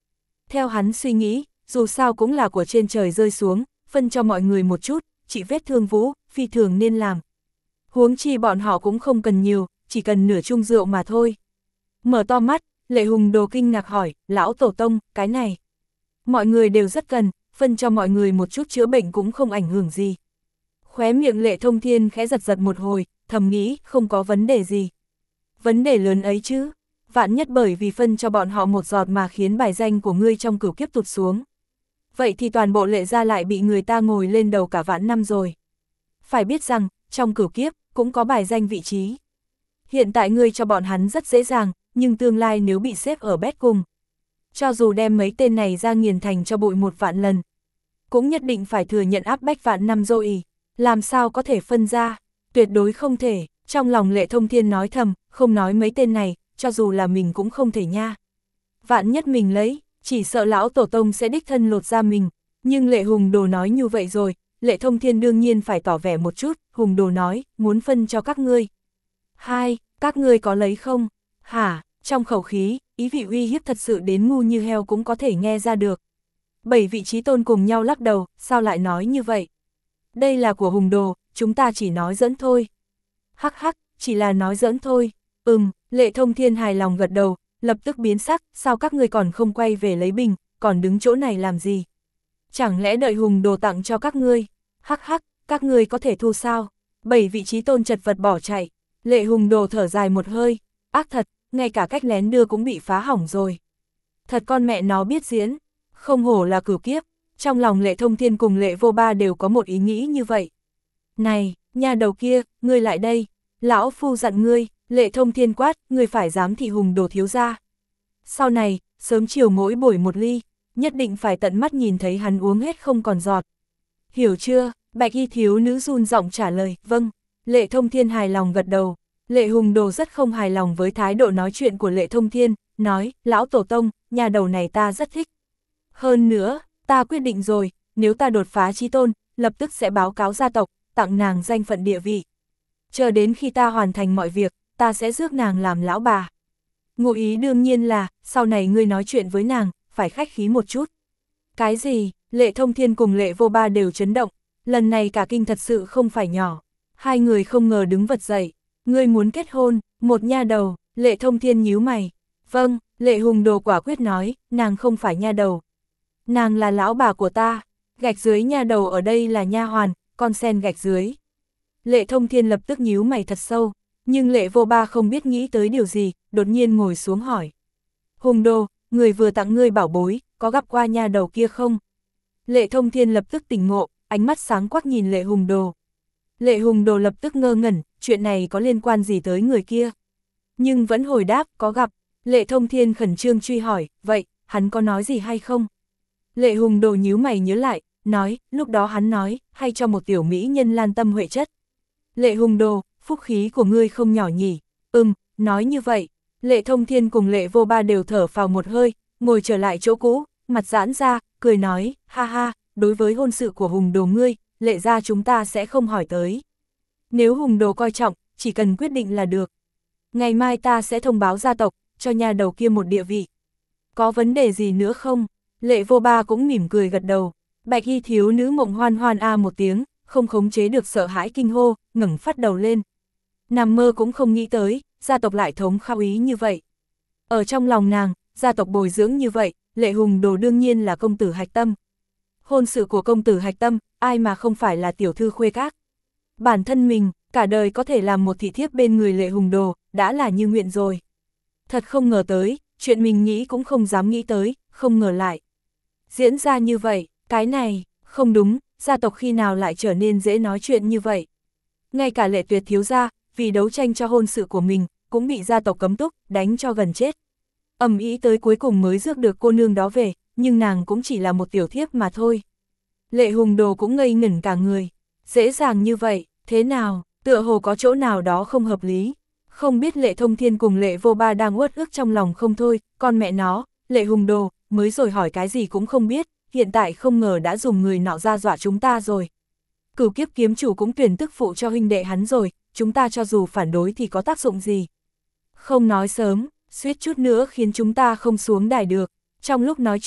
Theo hắn suy nghĩ, dù sao cũng là của trên trời rơi xuống, phân cho mọi người một chút, chỉ vết thương Vũ, phi thường nên làm. Huống chi bọn họ cũng không cần nhiều, chỉ cần nửa chung rượu mà thôi. Mở to mắt, Lệ Hùng Đồ kinh ngạc hỏi, lão tổ tông, cái này. Mọi người đều rất cần, phân cho mọi người một chút chữa bệnh cũng không ảnh hưởng gì. Khóe miệng Lệ Thông Thiên khẽ giật giật một hồi, thầm nghĩ, không có vấn đề gì. Vấn đề lớn ấy chứ, vạn nhất bởi vì phân cho bọn họ một giọt mà khiến bài danh của ngươi trong cửu kiếp tụt xuống. Vậy thì toàn bộ Lệ gia lại bị người ta ngồi lên đầu cả vạn năm rồi. Phải biết rằng, trong cửu kiếp, cũng có bài danh vị trí. Hiện tại ngươi cho bọn hắn rất dễ dàng, nhưng tương lai nếu bị xếp ở bét cùng. Cho dù đem mấy tên này ra nghiền thành cho bụi một vạn lần, cũng nhất định phải thừa nhận áp bách vạn năm rồi, làm sao có thể phân ra, tuyệt đối không thể. Trong lòng Lệ Thông Thiên nói thầm, không nói mấy tên này, cho dù là mình cũng không thể nha. Vạn nhất mình lấy, chỉ sợ lão tổ tông sẽ đích thân lột ra mình, nhưng Lệ Hùng Đồ nói như vậy rồi, Lệ Thông Thiên đương nhiên phải tỏ vẻ một chút. Hùng Đồ nói, muốn phân cho các ngươi. Hai, các ngươi có lấy không? Hả, trong khẩu khí, ý vị uy hiếp thật sự đến ngu như heo cũng có thể nghe ra được. Bảy vị trí tôn cùng nhau lắc đầu, sao lại nói như vậy? Đây là của Hùng Đồ, chúng ta chỉ nói giỡn thôi. Hắc hắc, chỉ là nói giỡn thôi. Ừm, Lệ Thông Thiên hài lòng gật đầu, lập tức biến sắc, sao các ngươi còn không quay về lấy bình, còn đứng chỗ này làm gì? Chẳng lẽ đợi Hùng Đồ tặng cho các ngươi? Hắc hắc, các ngươi có thể thu sao? Bảy vị trí tôn chật vật bỏ chạy. Lệ Hùng Đồ thở dài một hơi, ác thật, ngay cả cách lén đưa cũng bị phá hỏng rồi. Thật con mẹ nó biết diễn, không hổ là cửu kiếp. Trong lòng Lệ Thông Thiên cùng Lệ Vô Ba đều có một ý nghĩ như vậy. Này, nhà đầu kia, ngươi lại đây, lão phu dặn ngươi. Lệ Thông Thiên quát, ngươi phải dám thị Hùng Đồ thiếu gia. Sau này, sớm chiều mỗi buổi một ly, nhất định phải tận mắt nhìn thấy hắn uống hết không còn giọt. Hiểu chưa? Bạch y thiếu nữ run giọng trả lời, vâng. Lệ Thông Thiên hài lòng gật đầu. Lệ Hùng Đồ rất không hài lòng với thái độ nói chuyện của Lệ Thông Thiên, nói, lão tổ tông, nhà đầu này ta rất thích. Hơn nữa, ta quyết định rồi, nếu ta đột phá chí tôn, lập tức sẽ báo cáo gia tộc, tặng nàng danh phận địa vị. Chờ đến khi ta hoàn thành mọi việc, ta sẽ rước nàng làm lão bà. Ngụ ý đương nhiên là, sau này ngươi nói chuyện với nàng, phải khách khí một chút. Cái gì? Lệ Thông Thiên cùng Lệ Vô Ba đều chấn động, lần này cả kinh thật sự không phải nhỏ. Hai người không ngờ đứng vật dậy, ngươi muốn kết hôn, một nha đầu. Lệ Thông Thiên nhíu mày. Vâng, Lệ Hùng Đồ quả quyết nói, nàng không phải nha đầu. Nàng là lão bà của ta, gạch dưới nha đầu ở đây là nha hoàn, con sen gạch dưới. Lệ Thông Thiên lập tức nhíu mày thật sâu, nhưng Lệ Vô Ba không biết nghĩ tới điều gì, đột nhiên ngồi xuống hỏi. Hùng Đồ, người vừa tặng ngươi bảo bối, có gặp qua nha đầu kia không? Lệ Thông Thiên lập tức tỉnh ngộ, ánh mắt sáng quắc nhìn Lệ Hùng Đồ. Lệ Hùng Đồ lập tức ngơ ngẩn, chuyện này có liên quan gì tới người kia? Nhưng vẫn hồi đáp, có gặp. Lệ Thông Thiên khẩn trương truy hỏi, vậy, hắn có nói gì hay không? Lệ Hùng Đồ nhíu mày nhớ lại, nói, lúc đó hắn nói, hay cho một tiểu mỹ nhân lan tâm huệ chất. Lệ Hùng Đồ, phúc khí của ngươi không nhỏ nhỉ? Ừm, nói như vậy. Lệ Thông Thiên cùng Lệ Vô Ba đều thở phào một hơi, ngồi trở lại chỗ cũ, mặt giãn ra, cười nói, ha ha, đối với hôn sự của Hùng Đồ ngươi, Lệ gia chúng ta sẽ không hỏi tới. Nếu Hùng Đồ coi trọng, chỉ cần quyết định là được. Ngày mai ta sẽ thông báo gia tộc, cho nhà đầu kia một địa vị. Có vấn đề gì nữa không? Lệ Vô Ba cũng mỉm cười gật đầu. Bạch y thiếu nữ Mộng Hoan hoan a một tiếng, không khống chế được sợ hãi kinh hô, ngẩng phát đầu lên. Nằm mơ cũng không nghĩ tới, gia tộc lại thống khao ý như vậy. Ở trong lòng nàng, gia tộc bồi dưỡng như vậy, Lệ Hùng Đồ đương nhiên là công tử Hạch Tâm. Hôn sự của công tử Hạch Tâm, ai mà không phải là tiểu thư khuê các. Bản thân mình, cả đời có thể làm một thị thiếp bên người Lệ Hùng Đồ, đã là như nguyện rồi. Thật không ngờ tới, chuyện mình nghĩ cũng không dám nghĩ tới, không ngờ lại. Diễn ra như vậy, cái này, không đúng, gia tộc khi nào lại trở nên dễ nói chuyện như vậy. Ngay cả Lệ Tuyệt thiếu gia, vì đấu tranh cho hôn sự của mình, cũng bị gia tộc cấm túc, đánh cho gần chết. Ầm ĩ tới cuối cùng mới rước được cô nương đó về, nhưng nàng cũng chỉ là một tiểu thiếp mà thôi. Lệ Hùng Đồ cũng ngây ngẩn cả người. Dễ dàng như vậy, thế nào, tựa hồ có chỗ nào đó không hợp lý. Không biết Lệ Thông Thiên cùng Lệ Vô Ba đang uất ức trong lòng không thôi, con mẹ nó, Lệ Hùng Đồ, mới rồi hỏi cái gì cũng không biết, hiện tại không ngờ đã dùng người nọ ra dọa chúng ta rồi. Cửu kiếp kiếm chủ cũng tuyển tức phụ cho huynh đệ hắn rồi, chúng ta cho dù phản đối thì có tác dụng gì. Không nói sớm, suýt chút nữa khiến chúng ta không xuống đài được. Trong lúc nói chuyện,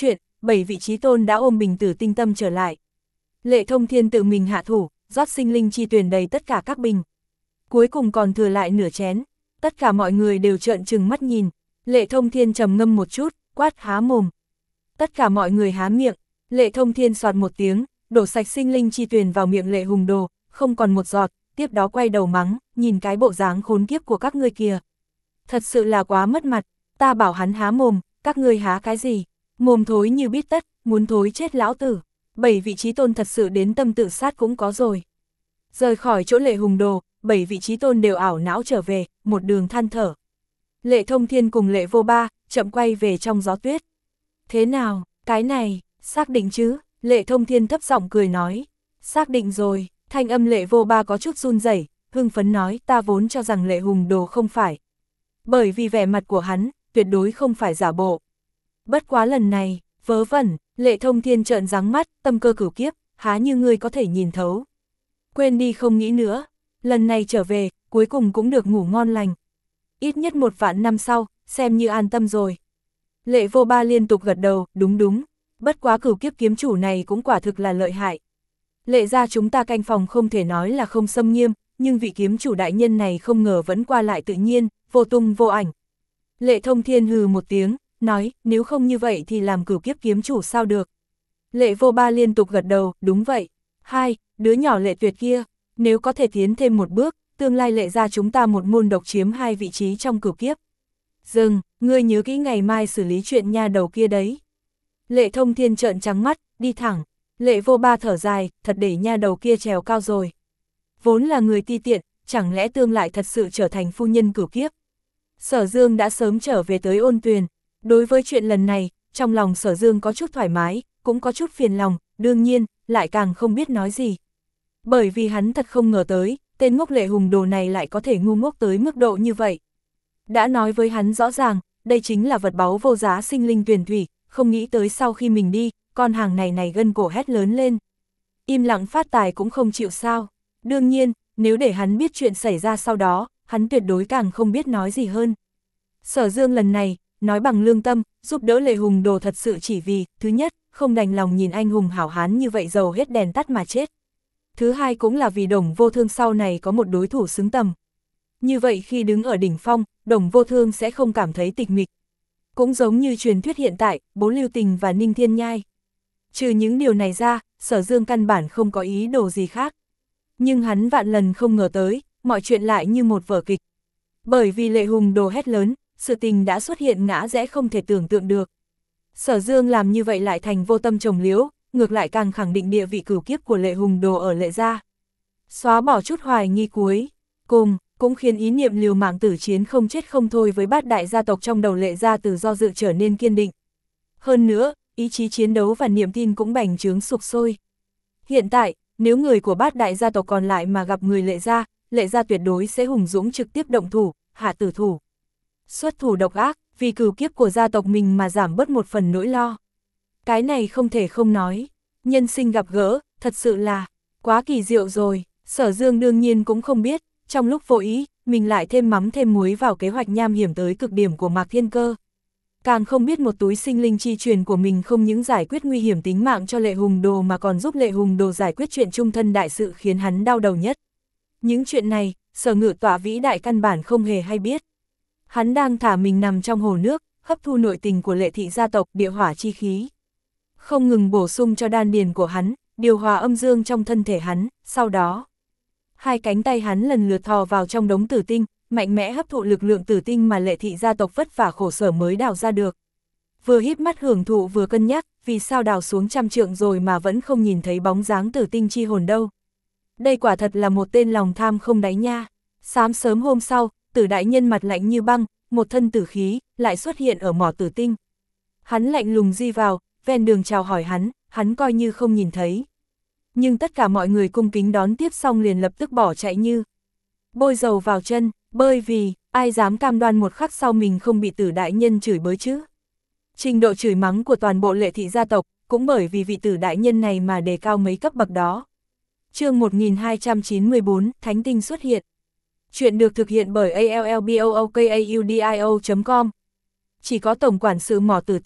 bảy vị trí tôn đã ôm bình tử tinh tâm trở lại. Lệ Thông Thiên tự mình hạ thủ, rót sinh linh chi tuyển đầy tất cả các bình. Cuối cùng còn thừa lại nửa chén, tất cả mọi người đều trợn trừng mắt nhìn. Lệ Thông Thiên trầm ngâm một chút, quát há mồm. Tất cả mọi người há miệng, Lệ Thông Thiên soạt một tiếng, đổ sạch sinh linh chi tuyển vào miệng Lệ Hùng Đồ, không còn một giọt, tiếp đó quay đầu mắng, nhìn cái bộ dáng khốn kiếp của các ngươi kìa. Thật sự là quá mất mặt, ta bảo hắn há mồm, các ngươi há cái gì, mồm thối như bít tất, muốn thối chết lão tử. Bảy vị trí tôn thật sự đến tâm tự sát cũng có rồi. Rời khỏi chỗ Lệ Hùng Đồ, bảy vị trí tôn đều ảo não trở về, một đường than thở. Lệ Thông Thiên cùng Lệ Vô Ba, chậm quay về trong gió tuyết. Thế nào, cái này, xác định chứ? Lệ Thông Thiên thấp giọng cười nói. Xác định rồi, thanh âm Lệ Vô Ba có chút run rẩy, hưng phấn nói ta vốn cho rằng Lệ Hùng Đồ không phải. Bởi vì vẻ mặt của hắn, tuyệt đối không phải giả bộ. Bất quá lần này, vớ vẩn, Lệ Thông Thiên trợn ráng mắt, tâm cơ cửu kiếp, há như ngươi có thể nhìn thấu. Quên đi không nghĩ nữa, lần này trở về, cuối cùng cũng được ngủ ngon lành. Ít nhất một vạn năm sau, xem như an tâm rồi. Lệ Vô Ba liên tục gật đầu, đúng đúng, bất quá cửu kiếp kiếm chủ này cũng quả thực là lợi hại. Lệ gia chúng ta canh phòng không thể nói là không xâm nghiêm, nhưng vị kiếm chủ đại nhân này không ngờ vẫn qua lại tự nhiên, vô tung vô ảnh. Lệ Thông Thiên hừ một tiếng, nói, nếu không như vậy thì làm cửu kiếp kiếm chủ sao được. Lệ Vô Ba liên tục gật đầu, đúng vậy. Hai, đứa nhỏ Lệ Tuyệt kia, nếu có thể tiến thêm một bước, tương lai Lệ gia chúng ta một môn độc chiếm hai vị trí trong cửu kiếp. Dừng, ngươi nhớ kỹ ngày mai xử lý chuyện nha đầu kia đấy. Lệ Thông Thiên trợn trắng mắt, đi thẳng. Lệ Vô Ba thở dài, thật để nha đầu kia trèo cao rồi. Vốn là người ti tiện, chẳng lẽ tương lại thật sự trở thành phu nhân cửu kiếp. Sở Dương đã sớm trở về tới Ôn Tuyền. Đối với chuyện lần này, trong lòng Sở Dương có chút thoải mái, cũng có chút phiền lòng, đương nhiên, lại càng không biết nói gì. Bởi vì hắn thật không ngờ tới, tên ngốc Lệ Hùng Đồ này lại có thể ngu ngốc tới mức độ như vậy. Đã nói với hắn rõ ràng, đây chính là vật báu vô giá sinh linh tuyền thủy, không nghĩ tới sau khi mình đi, con hàng này này gân cổ hét lớn lên. Im lặng phát tài cũng không chịu sao. Đương nhiên, nếu để hắn biết chuyện xảy ra sau đó, hắn tuyệt đối càng không biết nói gì hơn. Sở Dương lần này, nói bằng lương tâm, giúp đỡ Lệ Hùng Đồ thật sự chỉ vì, thứ nhất, không đành lòng nhìn anh hùng hảo hán như vậy dầu hết đèn tắt mà chết. Thứ hai cũng là vì Đồng Vô Thương sau này có một đối thủ xứng tầm. Như vậy khi đứng ở đỉnh phong, Đồng Vô Thương sẽ không cảm thấy tịch mịch. Cũng giống như truyền thuyết hiện tại, Bố Lưu Tình và Ninh Thiên Nhai. Trừ những điều này ra, Sở Dương căn bản không có ý đồ gì khác. Nhưng hắn vạn lần không ngờ tới, mọi chuyện lại như một vở kịch. Bởi vì Lệ Hùng Đồ hét lớn, sự tình đã xuất hiện ngã rẽ không thể tưởng tượng được. Sở Dương làm như vậy lại thành vô tâm trồng liễu, ngược lại càng khẳng định địa vị cửu kiếp của Lệ Hùng Đồ ở Lệ gia. Xóa bỏ chút hoài nghi cuối, cùng, cũng khiến ý niệm liều mạng tử chiến không chết không thôi với bát đại gia tộc trong đầu Lệ gia từ do dự trở nên kiên định. Hơn nữa, ý chí chiến đấu và niềm tin cũng bành trướng sục sôi. Hiện tại, nếu người của bát đại gia tộc còn lại mà gặp người Lệ gia, Lệ gia tuyệt đối sẽ hùng dũng trực tiếp động thủ, hạ tử thủ. Xuất thủ độc ác, vì cửu kiếp của gia tộc mình mà giảm bớt một phần nỗi lo. Cái này không thể không nói, nhân sinh gặp gỡ, thật sự là quá kỳ diệu rồi. Sở Dương đương nhiên cũng không biết, trong lúc vô ý, mình lại thêm mắm thêm muối vào kế hoạch nham hiểm tới cực điểm của Mạc Thiên Cơ. Càng không biết một túi sinh linh chi truyền của mình không những giải quyết nguy hiểm tính mạng cho Lệ Hùng Đồ mà còn giúp Lệ Hùng Đồ giải quyết chuyện chung thân đại sự khiến hắn đau đầu nhất. Những chuyện này, Sở Ngự Tọa vĩ đại căn bản không hề hay biết. Hắn đang thả mình nằm trong hồ nước, hấp thu nội tình của Lệ thị gia tộc địa hỏa chi khí. Không ngừng bổ sung cho đan điền của hắn, điều hòa âm dương trong thân thể hắn, sau đó hai cánh tay hắn lần lượt thò vào trong đống tử tinh, mạnh mẽ hấp thụ lực lượng tử tinh mà Lệ thị gia tộc vất vả khổ sở mới đào ra được. Vừa híp mắt hưởng thụ vừa cân nhắc, vì sao đào xuống trăm trượng rồi mà vẫn không nhìn thấy bóng dáng tử tinh chi hồn đâu. Đây quả thật là một tên lòng tham không đáy nha. Sáng sớm hôm sau, Tử đại nhân mặt lạnh như băng, một thân tử khí, lại xuất hiện ở mỏ tử tinh. Hắn lạnh lùng di vào, ven đường chào hỏi hắn, hắn coi như không nhìn thấy. Nhưng tất cả mọi người cung kính đón tiếp xong liền lập tức bỏ chạy như bôi dầu vào chân, bởi vì, ai dám cam đoan một khắc sau mình không bị Tử đại nhân chửi bới chứ. Trình độ chửi mắng của toàn bộ Lệ thị gia tộc, cũng bởi vì vị Tử đại nhân này mà đề cao mấy cấp bậc đó. Chương một nghìn hai trăm chín mươi bốn, Thánh tinh xuất hiện. Chuyện được thực hiện bởi a l l b o o k a u d i o chấm com. Chỉ có tổng quản sự mỏ tử tinh,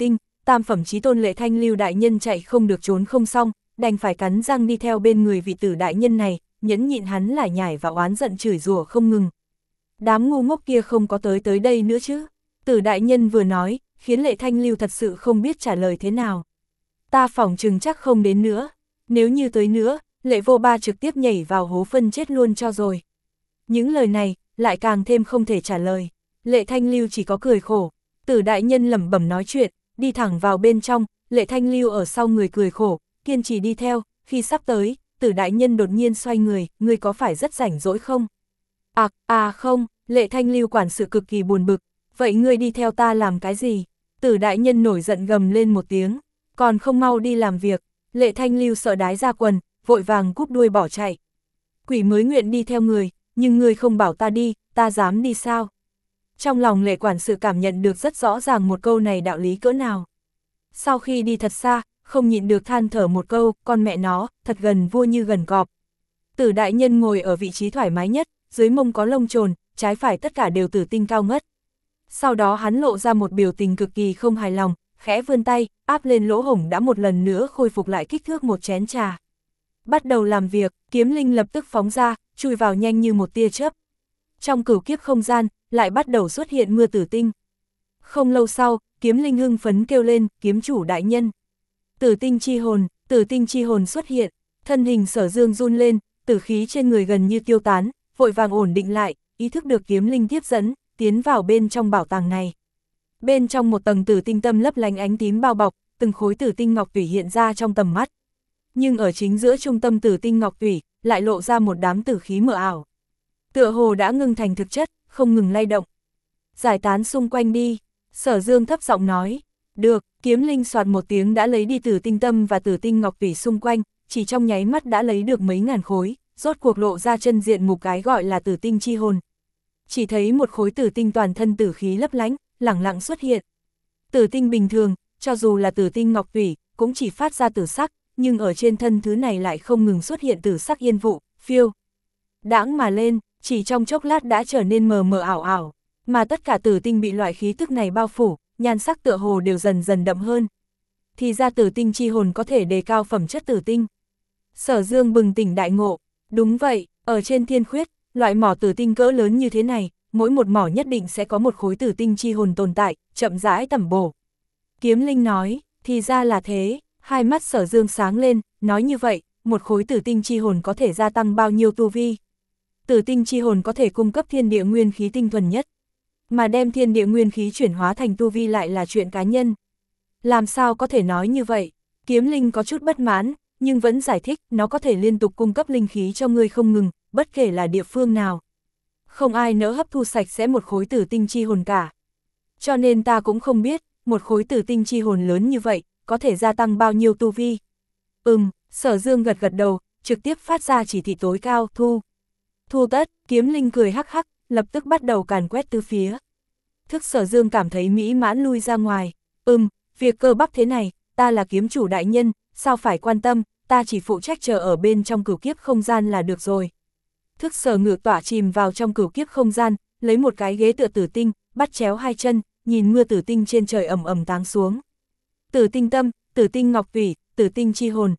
tam phẩm chí tôn Lệ Thanh Lưu đại nhân chạy không được trốn không xong, đành phải cắn răng đi theo bên người vị tử đại nhân này, nhẫn nhịn hắn lải nhải và oán giận chửi rủa không ngừng. Đám ngu ngốc kia không có tới tới đây nữa chứ. Tử đại nhân vừa nói, khiến Lệ Thanh Lưu thật sự không biết trả lời thế nào. Ta phỏng chừng chắc không đến nữa. Nếu như tới nữa, Lệ Vô Ba trực tiếp nhảy vào hố phân chết luôn cho rồi. Những lời này, lại càng thêm không thể trả lời. Lệ Thanh Lưu chỉ có cười khổ. Tử đại nhân lẩm bẩm nói chuyện, đi thẳng vào bên trong, Lệ Thanh Lưu ở sau người cười khổ, kiên trì đi theo, khi sắp tới, Tử đại nhân đột nhiên xoay người, ngươi có phải rất rảnh rỗi không? À, à không, Lệ Thanh Lưu quản sự cực kỳ buồn bực, vậy ngươi đi theo ta làm cái gì? Tử đại nhân nổi giận gầm lên một tiếng, còn không mau đi làm việc. Lệ Thanh Lưu sợ đái ra quần, vội vàng cúp đuôi bỏ chạy. Quỷ mới nguyện đi theo người, nhưng ngươi không bảo ta đi, ta dám đi sao? Trong lòng Lệ quản sự cảm nhận được rất rõ ràng một câu này đạo lý cỡ nào. Sau khi đi thật xa, không nhịn được than thở một câu, con mẹ nó, thật gần vua như gần cọp. Tử đại nhân ngồi ở vị trí thoải mái nhất, dưới mông có lông trồn, trái phải tất cả đều tử tinh cao ngất. Sau đó hắn lộ ra một biểu tình cực kỳ không hài lòng, khẽ vươn tay, áp lên lỗ hổng đã một lần nữa khôi phục lại kích thước một chén trà. Bắt đầu làm việc, kiếm linh lập tức phóng ra, chui vào nhanh như một tia chớp. Trong cửu kiếp không gian, lại bắt đầu xuất hiện mưa tử tinh. Không lâu sau, kiếm linh hưng phấn kêu lên, kiếm chủ đại nhân. Tử tinh chi hồn, tử tinh chi hồn xuất hiện, thân hình Sở Dương run lên, tử khí trên người gần như tiêu tán, vội vàng ổn định lại, ý thức được kiếm linh tiếp dẫn, tiến vào bên trong bảo tàng này. Bên trong một tầng tử tinh tâm lấp lánh ánh tím bao bọc, từng khối tử tinh ngọc tủy hiện ra trong tầm mắt. Nhưng ở chính giữa trung tâm tử tinh ngọc tủy, lại lộ ra một đám tử khí mờ ảo. Tựa hồ đã ngưng thành thực chất, không ngừng lay động. Giải tán xung quanh đi, Sở Dương thấp giọng nói. Được, kiếm linh soạt một tiếng đã lấy đi tử tinh tâm và tử tinh ngọc tủy xung quanh, chỉ trong nháy mắt đã lấy được mấy ngàn khối, rốt cuộc lộ ra chân diện mục cái gọi là tử tinh chi hồn. Chỉ thấy một khối tử tinh toàn thân tử khí lấp lánh, lẳng lặng xuất hiện. Tử tinh bình thường, cho dù là tử tinh ngọc tủy, cũng chỉ phát ra tử sắc, nhưng ở trên thân thứ này lại không ngừng xuất hiện tử sắc yên vụ, phiêu. Đãng mà lên, chỉ trong chốc lát đã trở nên mờ mờ ảo ảo, mà tất cả tử tinh bị loại khí tức này bao phủ, nhan sắc tựa hồ đều dần dần đậm hơn. Thì ra tử tinh chi hồn có thể đề cao phẩm chất tử tinh. Sở Dương bừng tỉnh đại ngộ, đúng vậy, ở trên thiên khuyết, loại mỏ tử tinh cỡ lớn như thế này, mỗi một mỏ nhất định sẽ có một khối tử tinh chi hồn tồn tại, chậm rãi tẩm bổ. Kiếm linh nói, thì ra là thế, hai mắt Sở Dương sáng lên, nói như vậy, một khối tử tinh chi hồn có thể gia tăng bao nhiêu tu vi. Tử tinh chi hồn có thể cung cấp thiên địa nguyên khí tinh thuần nhất, mà đem thiên địa nguyên khí chuyển hóa thành tu vi lại là chuyện cá nhân. Làm sao có thể nói như vậy? Kiếm linh có chút bất mãn, nhưng vẫn giải thích nó có thể liên tục cung cấp linh khí cho ngươi không ngừng, bất kể là địa phương nào. Không ai nỡ hấp thu sạch sẽ một khối tử tinh chi hồn cả. Cho nên ta cũng không biết, một khối tử tinh chi hồn lớn như vậy, có thể gia tăng bao nhiêu tu vi. Ừm, Sở Dương gật gật đầu, trực tiếp phát ra chỉ thị tối cao, thu. Thu tất, kiếm linh cười hắc hắc, lập tức bắt đầu càn quét tứ phía. Thức Sở Dương cảm thấy mỹ mãn lui ra ngoài. Ừm, việc cơ bắp thế này, ta là kiếm chủ đại nhân, sao phải quan tâm, ta chỉ phụ trách chờ ở bên trong cửu kiếp không gian là được rồi. Thức Sở Ngự tỏa chìm vào trong cửu kiếp không gian, lấy một cái ghế tựa tử tinh, bắt chéo hai chân, nhìn mưa tử tinh trên trời ầm ầm táng xuống. Tử tinh tâm, tử tinh ngọc tủy, tử tinh chi hồn.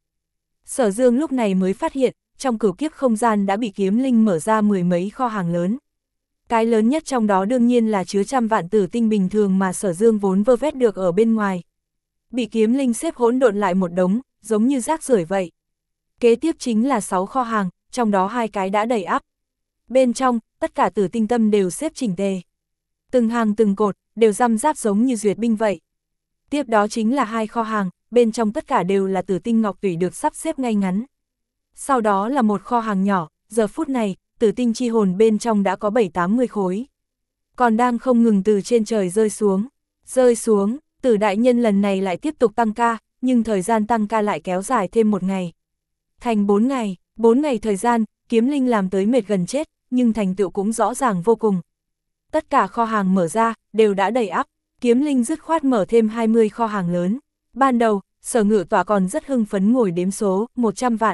Sở Dương lúc này mới phát hiện, trong cửu kiếp không gian đã bị kiếm linh mở ra mười mấy kho hàng lớn. Cái lớn nhất trong đó đương nhiên là chứa trăm vạn tử tinh bình thường mà Sở Dương vốn vơ vét được ở bên ngoài. Bị kiếm linh xếp hỗn độn lại một đống, giống như rác rưởi vậy. Kế tiếp chính là sáu kho hàng, trong đó hai cái đã đầy ắp. Bên trong, tất cả tử tinh tâm đều xếp chỉnh tề. Từng hàng từng cột, đều răm ráp giống như duyệt binh vậy. Tiếp đó chính là hai kho hàng, bên trong tất cả đều là tử tinh ngọc tủy được sắp xếp ngay ngắn. Sau đó là một kho hàng nhỏ, giờ phút này, tử tinh chi hồn bên trong đã có bảy tám mươi khối. Còn đang không ngừng từ trên trời rơi xuống. Rơi xuống, Tử đại nhân lần này lại tiếp tục tăng ca, nhưng thời gian tăng ca lại kéo dài thêm một ngày. Thành bốn ngày, bốn ngày thời gian, kiếm linh làm tới mệt gần chết, nhưng thành tựu cũng rõ ràng vô cùng. Tất cả kho hàng mở ra, đều đã đầy ắp, kiếm linh dứt khoát mở thêm hai mươi kho hàng lớn. Ban đầu, Sở Ngự tỏa còn rất hưng phấn ngồi đếm số, một trăm vạn,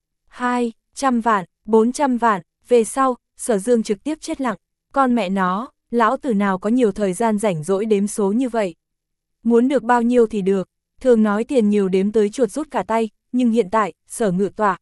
hai trăm vạn, bốn trăm vạn, về sau, Sở Dương trực tiếp chết lặng, con mẹ nó, lão tử nào có nhiều thời gian rảnh rỗi đếm số như vậy. Muốn được bao nhiêu thì được, thường nói tiền nhiều đếm tới chuột rút cả tay, nhưng hiện tại, Sở Ngự Tọa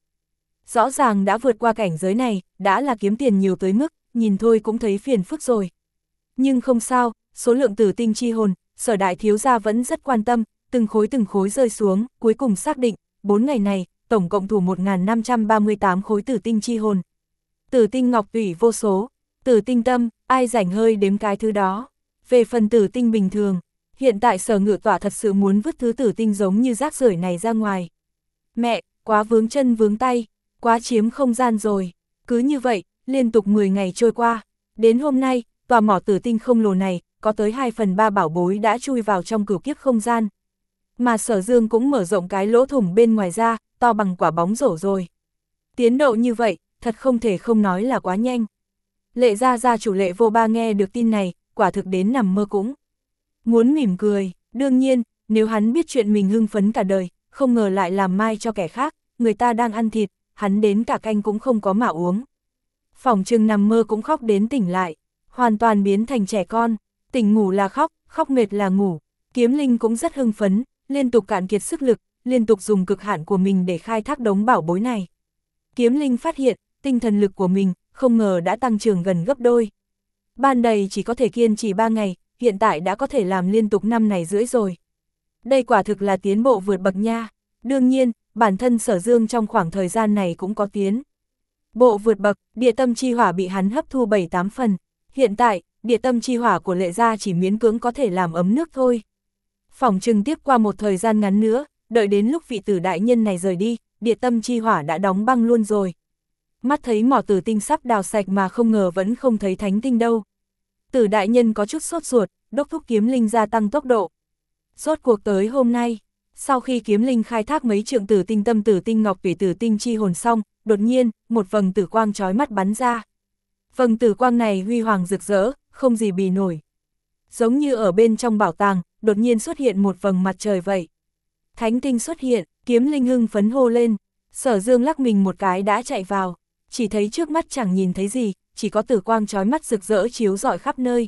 rõ ràng đã vượt qua cảnh giới này, đã là kiếm tiền nhiều tới mức, nhìn thôi cũng thấy phiền phức rồi. Nhưng không sao, số lượng tử tinh chi hồn, Sở đại thiếu gia vẫn rất quan tâm, từng khối từng khối rơi xuống, cuối cùng xác định, bốn ngày này, tổng cộng thủ một nghìn năm trăm ba mươi tám khối tử tinh chi hồn. Tử tinh ngọc tủy vô số, tử tinh tâm, ai rảnh hơi đếm cái thứ đó. Về phần tử tinh bình thường, hiện tại Sở Ngự Tọa thật sự muốn vứt thứ tử tinh giống như rác rưởi này ra ngoài. Mẹ, quá vướng chân vướng tay, quá chiếm không gian rồi. Cứ như vậy, liên tục mười ngày trôi qua. Đến hôm nay, tòa mỏ tử tinh không lồ này, có tới hai phần ba bảo bối đã chui vào trong cửu kiếp không gian. Mà Sở Dương cũng mở rộng cái lỗ thủng bên ngoài ra, to bằng quả bóng rổ rồi. Tiến độ như vậy, thật không thể không nói là quá nhanh. Lệ gia gia chủ Lệ Vô Ba nghe được tin này, quả thực đến nằm mơ cũng muốn mỉm cười. Đương nhiên, nếu hắn biết chuyện mình hưng phấn cả đời, không ngờ lại làm mai cho kẻ khác, người ta đang ăn thịt, hắn đến cả canh cũng không có mà uống. Phỏng chừng nằm mơ cũng khóc đến tỉnh lại, hoàn toàn biến thành trẻ con, tỉnh ngủ là khóc, khóc mệt là ngủ. Kiếm Linh cũng rất hưng phấn, liên tục cạn kiệt sức lực, liên tục dùng cực hạn của mình để khai thác đống bảo bối này. Kiếm Linh phát hiện, tinh thần lực của mình, không ngờ đã tăng trưởng gần gấp đôi. Ban đầy chỉ có thể kiên trì ba ngày, hiện tại đã có thể làm liên tục năm ngày rưỡi rồi. Đây quả thực là tiến bộ vượt bậc nha. Đương nhiên, bản thân Sở Dương trong khoảng thời gian này cũng có tiến bộ vượt bậc, địa tâm chi hỏa bị hắn hấp thu bảy tám phần. Hiện tại, địa tâm chi hỏa của Lệ gia chỉ miễn cưỡng có thể làm ấm nước thôi. Phỏng chừng tiếp qua một thời gian ngắn nữa, đợi đến lúc vị tử đại nhân này rời đi, địa tâm chi hỏa đã đóng băng luôn rồi. Mắt thấy mỏ tử tinh sắp đào sạch mà không ngờ vẫn không thấy thánh tinh đâu. Tử đại nhân có chút sốt ruột, đốc thúc Kiếm Linh gia tăng tốc độ. Rốt cuộc tới hôm nay, sau khi Kiếm Linh khai thác mấy trượng tử tinh tâm tử tinh ngọc tủy tử tinh chi hồn xong, đột nhiên, một vầng tử quang chói mắt bắn ra. Vầng tử quang này huy hoàng rực rỡ, không gì bì nổi. Giống như ở bên trong bảo tàng, đột nhiên xuất hiện một vầng mặt trời vậy. Thánh tinh xuất hiện, Kiếm Linh hưng phấn hô lên. Sở Dương lắc mình một cái đã chạy vào, chỉ thấy trước mắt chẳng nhìn thấy gì, chỉ có tử quang chói mắt rực rỡ chiếu rọi khắp nơi.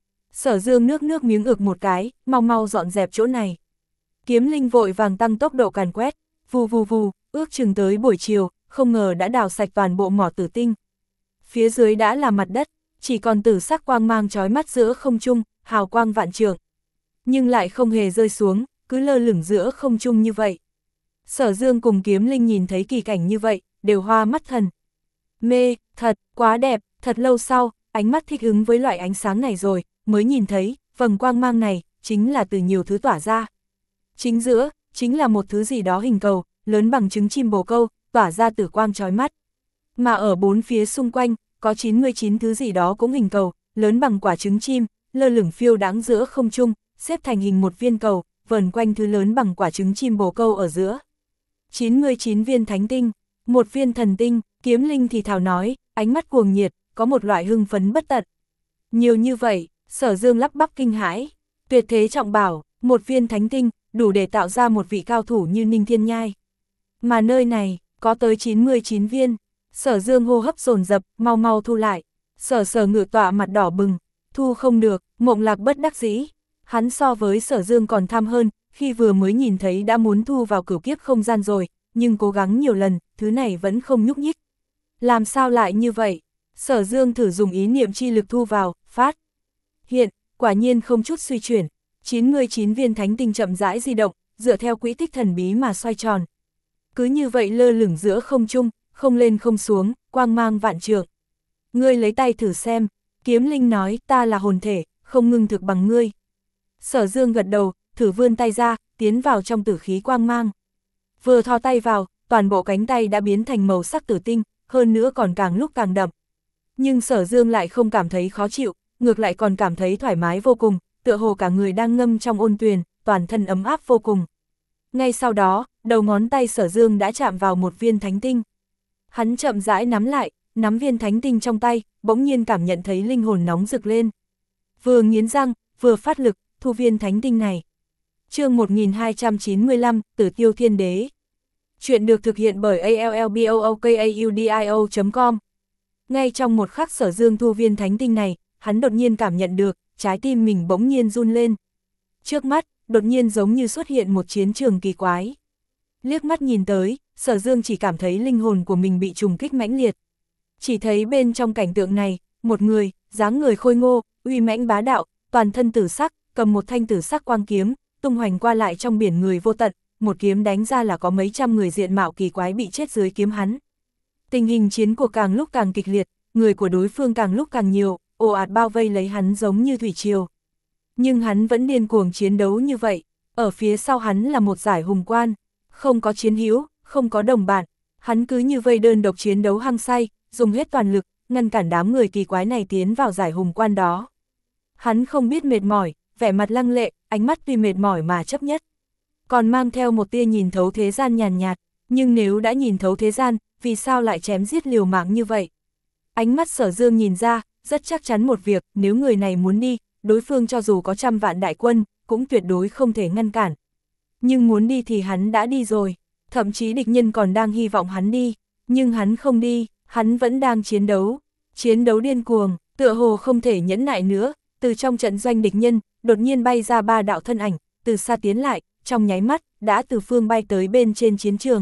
Sở Dương nước nước miếng ực một cái, mau mau dọn dẹp chỗ này. Kiếm Linh vội vàng tăng tốc độ càn quét, vù vù vù, ước chừng tới buổi chiều, không ngờ đã đào sạch toàn bộ mỏ tử tinh. Phía dưới đã là mặt đất, chỉ còn tử sắc quang mang chói mắt giữa không trung, hào quang vạn trượng. Nhưng lại không hề rơi xuống, cứ lơ lửng giữa không trung như vậy. Sở Dương cùng Kiếm Linh nhìn thấy kỳ cảnh như vậy, đều hoa mắt thần. Mê, thật, quá đẹp, thật lâu sau, ánh mắt thích ứng với loại ánh sáng này rồi, mới nhìn thấy, vầng quang mang này, chính là từ nhiều thứ tỏa ra. Chính giữa, chính là một thứ gì đó hình cầu, lớn bằng trứng chim bồ câu, tỏa ra tử quang chói mắt. Mà ở bốn phía xung quanh, có chín mươi chín thứ gì đó cũng hình cầu, lớn bằng quả trứng chim, lơ lửng phiêu đáng giữa không trung, xếp thành hình một viên cầu, vờn quanh thứ lớn bằng quả trứng chim bồ câu ở giữa. chín mươi chín viên thánh tinh, một viên thần tinh, Kiếm Linh thì thào nói, ánh mắt cuồng nhiệt, có một loại hưng phấn bất tận. Nhiều như vậy, Sở Dương lắp bắp kinh hãi, tuyệt thế trọng bảo, một viên thánh tinh, đủ để tạo ra một vị cao thủ như Ninh Thiên Nhai. Mà nơi này, có tới chín mươi chín viên, Sở Dương hô hấp dồn dập, mau mau thu lại. Sở Sở Ngự Tọa mặt đỏ bừng, thu không được, Mộng Lạc bất đắc dĩ. Hắn so với Sở Dương còn tham hơn, khi vừa mới nhìn thấy đã muốn thu vào cửu kiếp không gian rồi, nhưng cố gắng nhiều lần, thứ này vẫn không nhúc nhích. Làm sao lại như vậy? Sở Dương thử dùng ý niệm chi lực thu vào, phát hiện, quả nhiên không chút suy chuyển. chín mươi chín viên thánh tinh chậm rãi di động, dựa theo quỹ tích thần bí mà xoay tròn. Cứ như vậy lơ lửng giữa không trung, không lên không xuống, quang mang vạn trượng. Ngươi lấy tay thử xem, Kiếm Linh nói, ta là hồn thể, không ngưng thực bằng ngươi. Sở Dương gật đầu, thử vươn tay ra, tiến vào trong tử khí quang mang. Vừa thò tay vào, toàn bộ cánh tay đã biến thành màu sắc tử tinh, hơn nữa còn càng lúc càng đậm. Nhưng Sở Dương lại không cảm thấy khó chịu, ngược lại còn cảm thấy thoải mái vô cùng, tựa hồ cả người đang ngâm trong ôn tuyền, toàn thân ấm áp vô cùng. Ngay sau đó, đầu ngón tay Sở Dương đã chạm vào một viên thánh tinh. Hắn chậm rãi nắm lại, nắm viên thánh tinh trong tay, bỗng nhiên cảm nhận thấy linh hồn nóng rực lên. Vừa nghiến răng, vừa phát lực, thu viên thánh tinh này. Chương một nghìn hai trăm chín mươi lăm, Tử Tiêu Thiên Đế. Chuyện được thực hiện bởi a l l b o o k a u d i o chấm com. Ngay trong một khắc Sở Dương thu viên thánh tinh này, hắn đột nhiên cảm nhận được, trái tim mình bỗng nhiên run lên. Trước mắt, đột nhiên giống như xuất hiện một chiến trường kỳ quái. Liếc mắt nhìn tới, Sở Dương chỉ cảm thấy linh hồn của mình bị trùng kích mãnh liệt. Chỉ thấy bên trong cảnh tượng này, một người, dáng người khôi ngô, uy mãnh bá đạo, toàn thân tử sắc, cầm một thanh tử sắc quang kiếm, tung hoành qua lại trong biển người vô tận, một kiếm đánh ra là có mấy trăm người diện mạo kỳ quái bị chết dưới kiếm hắn. Tình hình chiến cuộc càng lúc càng kịch liệt, người của đối phương càng lúc càng nhiều, ồ ạt bao vây lấy hắn giống như thủy triều. Nhưng hắn vẫn điên cuồng chiến đấu như vậy, ở phía sau hắn là một giải hùng quan, không có chiến hữu, không có đồng bạn, hắn cứ như vây đơn độc chiến đấu hăng say, dùng hết toàn lực, ngăn cản đám người kỳ quái này tiến vào giải hùng quan đó. Hắn không biết mệt mỏi, vẻ mặt lăng lệ, ánh mắt tuy mệt mỏi mà chấp nhất. Còn mang theo một tia nhìn thấu thế gian nhàn nhạt, nhưng nếu đã nhìn thấu thế gian, vì sao lại chém giết liều mạng như vậy? Ánh mắt Sở Dương nhìn ra, rất chắc chắn một việc, nếu người này muốn đi, đối phương cho dù có trăm vạn đại quân, cũng tuyệt đối không thể ngăn cản. Nhưng muốn đi thì hắn đã đi rồi, thậm chí địch nhân còn đang hy vọng hắn đi, nhưng hắn không đi, hắn vẫn đang chiến đấu, chiến đấu điên cuồng, tựa hồ không thể nhẫn nại nữa, từ trong trận doanh địch nhân, đột nhiên bay ra ba đạo thân ảnh, từ xa tiến lại, trong nháy mắt, đã từ phương bay tới bên trên chiến trường.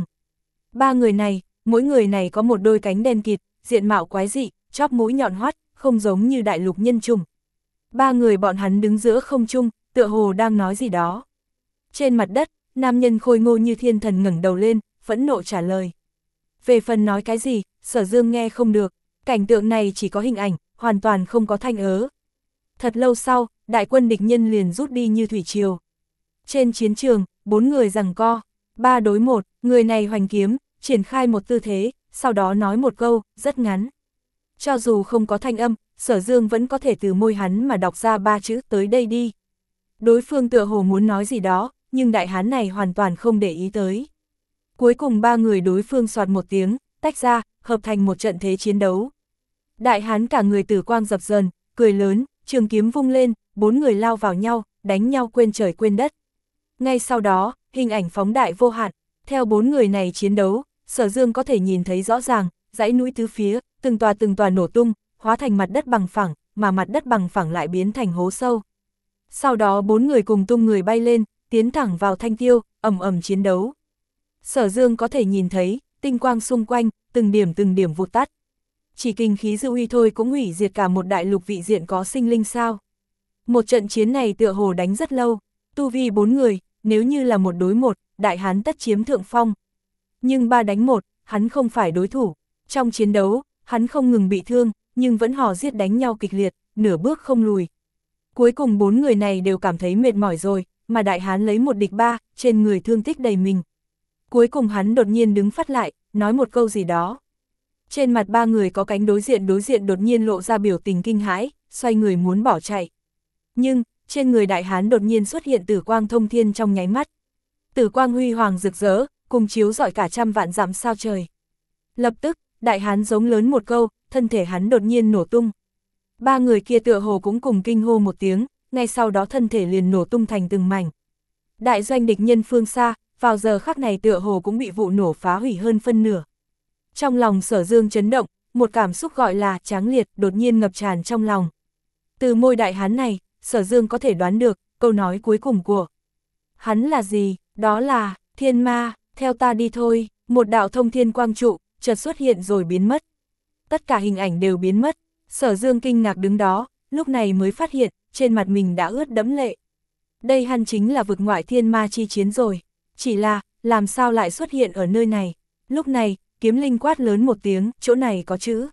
Ba người này, mỗi người này có một đôi cánh đen kịt, diện mạo quái dị, chóp mũi nhọn hoắt, không giống như đại lục nhân trùng. Ba người bọn hắn đứng giữa không trung, tựa hồ đang nói gì đó. Trên mặt đất, nam nhân khôi ngô như thiên thần ngẩng đầu lên, phẫn nộ trả lời. Về phần nói cái gì, Sở Dương nghe không được, cảnh tượng này chỉ có hình ảnh, hoàn toàn không có thanh ớ. Thật lâu sau, đại quân địch nhân liền rút đi như thủy triều. Trên chiến trường, bốn người giằng co, ba đối một, người này hoành kiếm, triển khai một tư thế, sau đó nói một câu, rất ngắn. Cho dù không có thanh âm, Sở Dương vẫn có thể từ môi hắn mà đọc ra ba chữ tới đây đi. Đối phương tựa hồ muốn nói gì đó, nhưng đại hán này hoàn toàn không để ý tới. Cuối cùng ba người đối phương soạt một tiếng, tách ra, hợp thành một trận thế chiến đấu. Đại hán cả người tử quang dập dờn, cười lớn, trường kiếm vung lên, bốn người lao vào nhau, đánh nhau quên trời quên đất. Ngay sau đó, hình ảnh phóng đại vô hạn, theo bốn người này chiến đấu, Sở Dương có thể nhìn thấy rõ ràng, dãy núi tứ phía, từng tòa từng tòa nổ tung, hóa thành mặt đất bằng phẳng, mà mặt đất bằng phẳng lại biến thành hố sâu. Sau đó bốn người cùng tung người bay lên, tiến thẳng vào thanh tiêu, ầm ầm chiến đấu. Sở Dương có thể nhìn thấy, tinh quang xung quanh, từng điểm từng điểm vụt tắt. Chỉ kinh khí dư uy thôi cũng hủy diệt cả một đại lục vị diện có sinh linh sao. Một trận chiến này tựa hồ đánh rất lâu, tu vi bốn người, nếu như là một đối một, đại hán tất chiếm thượng phong. Nhưng ba đánh một, hắn không phải đối thủ. Trong chiến đấu, hắn không ngừng bị thương, nhưng vẫn hò giết đánh nhau kịch liệt, nửa bước không lùi. Cuối cùng bốn người này đều cảm thấy mệt mỏi rồi, mà đại hán lấy một địch ba, trên người thương tích đầy mình. Cuối cùng hắn đột nhiên đứng phát lại, nói một câu gì đó. Trên mặt ba người có cánh đối diện đối diện đột nhiên lộ ra biểu tình kinh hãi, xoay người muốn bỏ chạy. Nhưng, trên người đại hán đột nhiên xuất hiện tử quang thông thiên trong nháy mắt. Tử quang huy hoàng rực rỡ, cùng chiếu rọi cả trăm vạn dặm sao trời. Lập tức, đại hán giống lớn một câu, thân thể hắn đột nhiên nổ tung. Ba người kia tựa hồ cũng cùng kinh hô một tiếng, ngay sau đó thân thể liền nổ tung thành từng mảnh. Đại doanh địch nhân phương xa, vào giờ khắc này tựa hồ cũng bị vụ nổ phá hủy hơn phân nửa. Trong lòng Sở Dương chấn động, một cảm xúc gọi là tráng liệt đột nhiên ngập tràn trong lòng. Từ môi đại hán này, Sở Dương có thể đoán được, câu nói cuối cùng của hắn là gì, đó là, thiên ma, theo ta đi thôi, một đạo thông thiên quang trụ, chợt xuất hiện rồi biến mất. Tất cả hình ảnh đều biến mất, Sở Dương kinh ngạc đứng đó, lúc này mới phát hiện, trên mặt mình đã ướt đẫm lệ. Đây hẳn chính là vực ngoại thiên ma chi chiến rồi, chỉ là, làm sao lại xuất hiện ở nơi này. Lúc này, Kiếm Linh quát lớn một tiếng, chỗ này có chữ.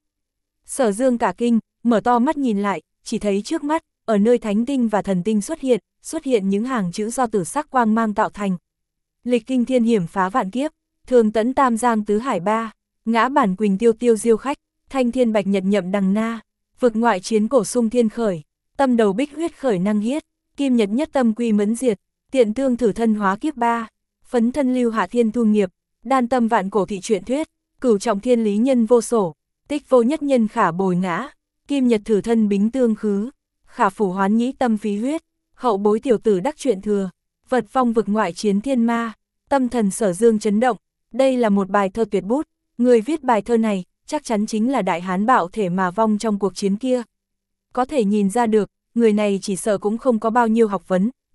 Sở Dương cả kinh, mở to mắt nhìn lại, chỉ thấy trước mắt, ở nơi thánh tinh và thần tinh xuất hiện, xuất hiện những hàng chữ do tử sắc quang mang tạo thành. Lịch kinh thiên hiểm phá vạn kiếp, thường tẫn tam giang tứ hải ba, ngã bản quỳnh tiêu tiêu diêu khách, thanh thiên bạch nhật nhậm đằng na, vực ngoại chiến cổ sung thiên khởi, tâm đầu bích huyết khởi năng hiết, kim nhật nhất tâm quy mẫn diệt, tiện tương thử thân hóa kiếp ba, phấn thân lưu hạ thiên thu nghiệp, đan tâm vạn cổ thị truyện thuyết, cửu trọng thiên lý nhân vô sổ, tích vô nhất nhân khả bồi ngã, kim nhật thử thân bính tương khứ, khả phủ hoán nhĩ tâm phí huyết, hậu bối tiểu tử đắc truyện thừa, vật phong vực ngoại chiến thiên ma, tâm thần Sở Dương chấn động. Đây là một bài thơ tuyệt bút, người viết bài thơ này chắc chắn chính là đại hán bạo thể mà vong trong cuộc chiến kia. Có thể nhìn ra được, người này chỉ sợ cũng không có bao nhiêu học vấn,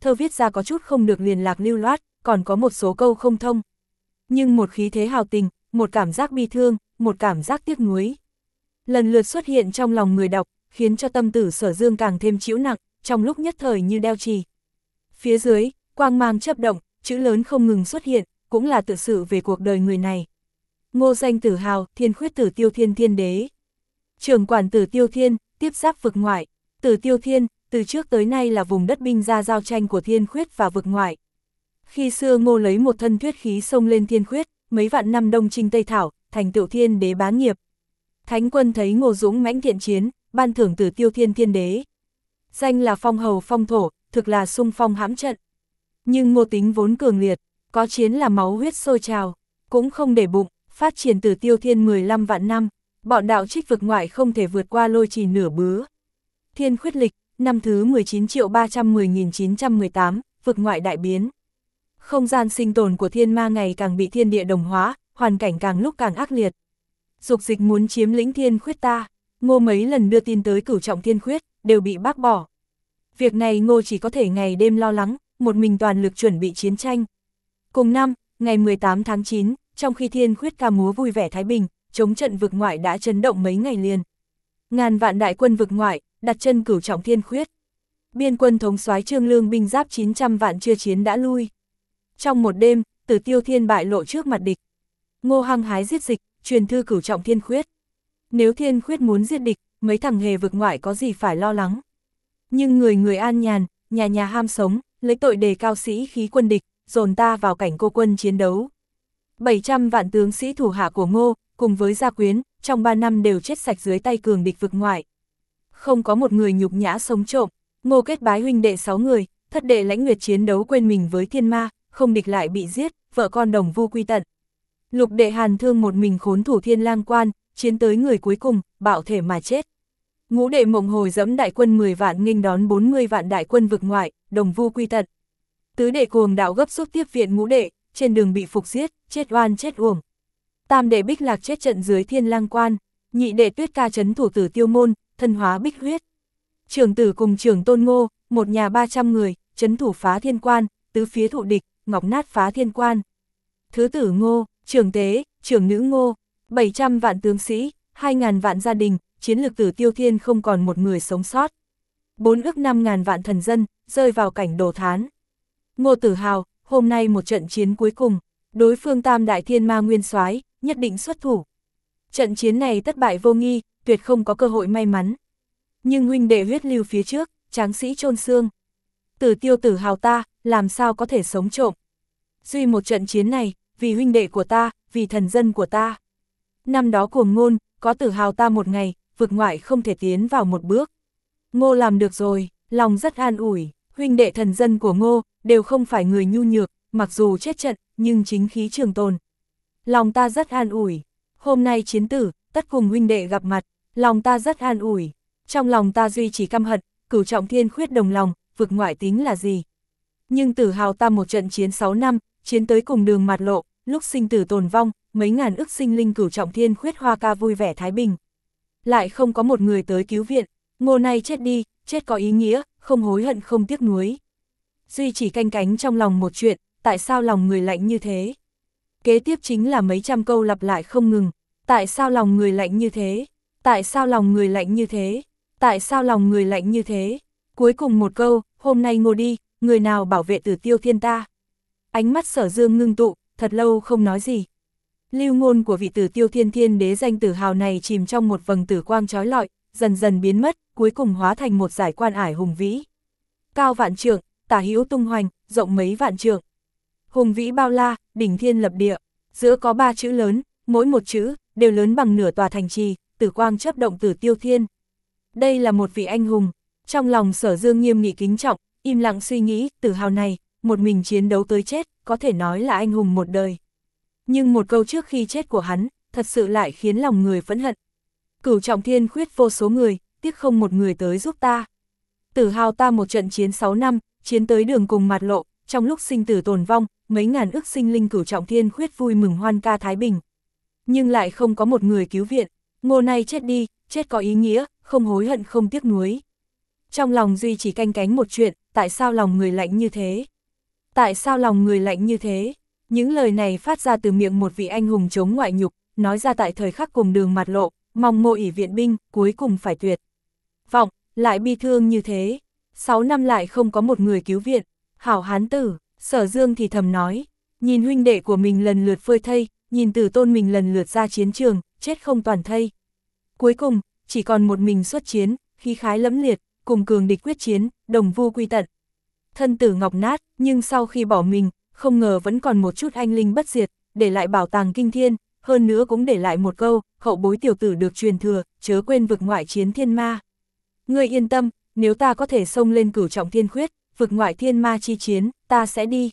thơ viết ra có chút không được liền lạc lưu loát, còn có một số câu không thông. Nhưng một khí thế hào tình, một cảm giác bi thương, một cảm giác tiếc nuối, lần lượt xuất hiện trong lòng người đọc, khiến cho tâm tử Sở Dương càng thêm chịu nặng, trong lúc nhất thời như đeo chì. Phía dưới, quang mang chớp động, chữ lớn không ngừng xuất hiện, cũng là tự sự về cuộc đời người này. Ngô danh Tử Hào, Thiên Khuyết Tử Tiêu Thiên Thiên Đế. Trưởng quản Tử Tiêu Thiên, tiếp giáp vực ngoại. Tử Tiêu Thiên, từ trước tới nay là vùng đất binh ra giao tranh của Thiên Khuyết và vực ngoại. Khi xưa Ngô lấy một thân thuyết khí xông lên Thiên Khuyết, mấy vạn năm đông chinh Tây Thảo, thành tựu Thiên Đế bá nghiệp. Thánh quân thấy Ngô dũng mãnh thiện chiến, ban thưởng Tử Tiêu Thiên Thiên Đế. Danh là phong hầu phong thổ, thực là sung phong hãm trận. Nhưng Ngô tính vốn cường liệt, có chiến là máu huyết sôi trào, cũng không để bụng, phát triển Tử Tiêu Thiên mười lăm vạn năm, bọn đạo trích vực ngoại không thể vượt qua lôi trì nửa bứa. Thiên Khuyết lịch, năm thứ mười chín triệu ba trăm mười nghìn chín trăm mười tám, vực ngoại đại biến. Không gian sinh tồn của thiên ma ngày càng bị thiên địa đồng hóa, hoàn cảnh càng lúc càng ác liệt. Dục dịch muốn chiếm lĩnh Thiên Khuyết ta, Ngô mấy lần đưa tin tới cửu trọng Thiên Khuyết, đều bị bác bỏ. Việc này Ngô chỉ có thể ngày đêm lo lắng, một mình toàn lực chuẩn bị chiến tranh. Cùng năm, ngày mười tám tháng chín, trong khi Thiên Khuyết ca múa vui vẻ thái bình, chống trận vực ngoại đã chấn động mấy ngày liền. Ngàn vạn đại quân vực ngoại, đặt chân cửu trọng Thiên Khuyết. Biên quân thống soái Trương Lương binh giáp chín trăm vạn chưa chiến đã lui. Trong một đêm, Tử Tiêu Thiên bại lộ trước mặt địch. Ngô hăng hái giết dịch, truyền thư cửu trọng Thiên Khuyết. Nếu Thiên Khuyết muốn giết địch, mấy thằng hề vực ngoại có gì phải lo lắng. Nhưng người người an nhàn, nhà nhà ham sống, lấy tội đề cao sĩ khí quân địch, dồn ta vào cảnh cô quân chiến đấu. bảy trăm vạn tướng sĩ thủ hạ của Ngô, cùng với gia quyến, trong ba năm đều chết sạch dưới tay cường địch vực ngoại. Không có một người nhục nhã sống trộm, Ngô kết bái huynh đệ sáu người, thất đệ Lãnh Nguyệt chiến đấu quên mình với thiên ma, không địch lại bị giết, vợ con đồng vu quy tận. Lục đệ Hàn Thương một mình khốn thủ Thiên Lang Quan, chiến tới người cuối cùng, bạo thể mà chết. Ngũ đệ Mộng Hồi dẫm đại quân mười vạn nghênh đón bốn mươi vạn đại quân vực ngoại, đồng vu quy tận. Tứ đệ Cuồng Đạo gấp rút tiếp viện ngũ đệ, trên đường bị phục giết, chết oan chết uổng. Tam đệ Bích Lạc chết trận dưới Thiên Lang Quan, nhị đệ Tuyết Ca trấn thủ Tử Tiêu Môn, thân hóa bích huyết. Trưởng tử cùng trưởng Tôn Ngô, một nhà ba trăm người, trấn thủ phá thiên quan, tứ phía thụ địch, ngọc nát phá thiên quan. Thứ tử Ngô, trưởng tế, trưởng nữ Ngô, bảy trăm vạn tướng sĩ, hai ngàn vạn gia đình, chiến lực Tử Tiêu Thiên không còn một người sống sót. Bốn ước năm ngàn vạn thần dân, rơi vào cảnh đổ thán. Ngô Tử Hào, hôm nay một trận chiến cuối cùng, đối phương tam đại thiên ma nguyên soái nhất định xuất thủ. Trận chiến này thất bại vô nghi, tuyệt không có cơ hội may mắn. Nhưng huynh đệ huyết lưu phía trước, tráng sĩ chôn xương. Tử Tiêu Tử Hào ta, làm sao có thể sống trộm. Duy một trận chiến này, vì huynh đệ của ta, vì thần dân của ta. Năm đó Cuồng Ngôn, có Tử Hào ta một ngày, vực ngoại không thể tiến vào một bước. Ngô làm được rồi, lòng rất an ủi, huynh đệ thần dân của Ngô, đều không phải người nhu nhược, mặc dù chết trận, nhưng chính khí trường tồn. Lòng ta rất an ủi, hôm nay chiến tử, tất cùng huynh đệ gặp mặt, lòng ta rất an ủi. Trong lòng ta duy chỉ căm hận, cửu trọng Thiên Khuyết đồng lòng, vực ngoại tính là gì. Nhưng Tử Hào ta một trận chiến sáu năm, chiến tới cùng đường mặt lộ, lúc sinh tử tồn vong, mấy ngàn ức sinh linh cửu trọng Thiên Khuyết hoa ca vui vẻ thái bình. Lại không có một người tới cứu viện, Ngô nay chết đi, chết có ý nghĩa, không hối hận không tiếc nuối. Duy chỉ canh cánh trong lòng một chuyện, tại sao lòng người lạnh như thế? Kế tiếp chính là mấy trăm câu lặp lại không ngừng, tại sao lòng người lạnh như thế? Tại sao lòng người lạnh như thế? Tại sao lòng người lạnh như thế? Cuối cùng một câu, hôm nay Ngô đi, người nào bảo vệ Tử Tiêu Thiên ta? Ánh mắt Sở Dương ngưng tụ, thật lâu không nói gì. Lưu ngôn của vị Tử Tiêu Thiên Thiên Đế danh Tử Hào này chìm trong một vầng tử quang chói lọi, dần dần biến mất, cuối cùng hóa thành một dải quan ải hùng vĩ. Cao vạn trượng, tả hữu tung hoành, rộng mấy vạn trượng. Hùng vĩ bao la, đỉnh thiên lập địa, giữa có ba chữ lớn, mỗi một chữ đều lớn bằng nửa tòa thành trì, tử quang chớp động Tử Tiêu Thiên. Đây là một vị anh hùng, trong lòng Sở Dương nghiêm nghị kính trọng, im lặng suy nghĩ, Tử Hào này, một mình chiến đấu tới chết, có thể nói là anh hùng một đời. Nhưng một câu trước khi chết của hắn, thật sự lại khiến lòng người phẫn hận. Cửu trọng Thiên Khuyết vô số người, tiếc không một người tới giúp ta. Tử Hào ta một trận chiến sáu năm, chiến tới đường cùng mặt lộ, trong lúc sinh tử tồn vong, mấy ngàn ức sinh linh cửu trọng Thiên Khuyết vui mừng hoan ca thái bình. Nhưng lại không có một người cứu viện, Ngô nay chết đi, chết có ý nghĩa, không hối hận không tiếc nuối. Trong lòng duy chỉ canh cánh một chuyện, tại sao lòng người lạnh như thế? Tại sao lòng người lạnh như thế? Những lời này phát ra từ miệng một vị anh hùng chống ngoại nhục, nói ra tại thời khắc cùng đường mặt lộ, mong mộ ỷ viện binh, cuối cùng phải tuyệt vọng, lại bi thương như thế. Sáu năm lại không có một người cứu viện, hảo hán tử, Sở Dương thì thầm nói, nhìn huynh đệ của mình lần lượt phơi thây, nhìn Tử Tôn mình lần lượt ra chiến trường, chết không toàn thây. Cuối cùng, chỉ còn một mình xuất chiến, khí khái lẫm liệt, cùng cường địch quyết chiến, đồng vu quy tận. Thân tử ngọc nát, nhưng sau khi bỏ mình, không ngờ vẫn còn một chút anh linh bất diệt, để lại bảo tàng kinh thiên, hơn nữa cũng để lại một câu, hậu bối tiểu tử được truyền thừa, chớ quên vực ngoại chiến thiên ma. Ngươi yên tâm, nếu ta có thể xông lên cửu trọng thiên khuyết, vực ngoại thiên ma chi chiến, ta sẽ đi.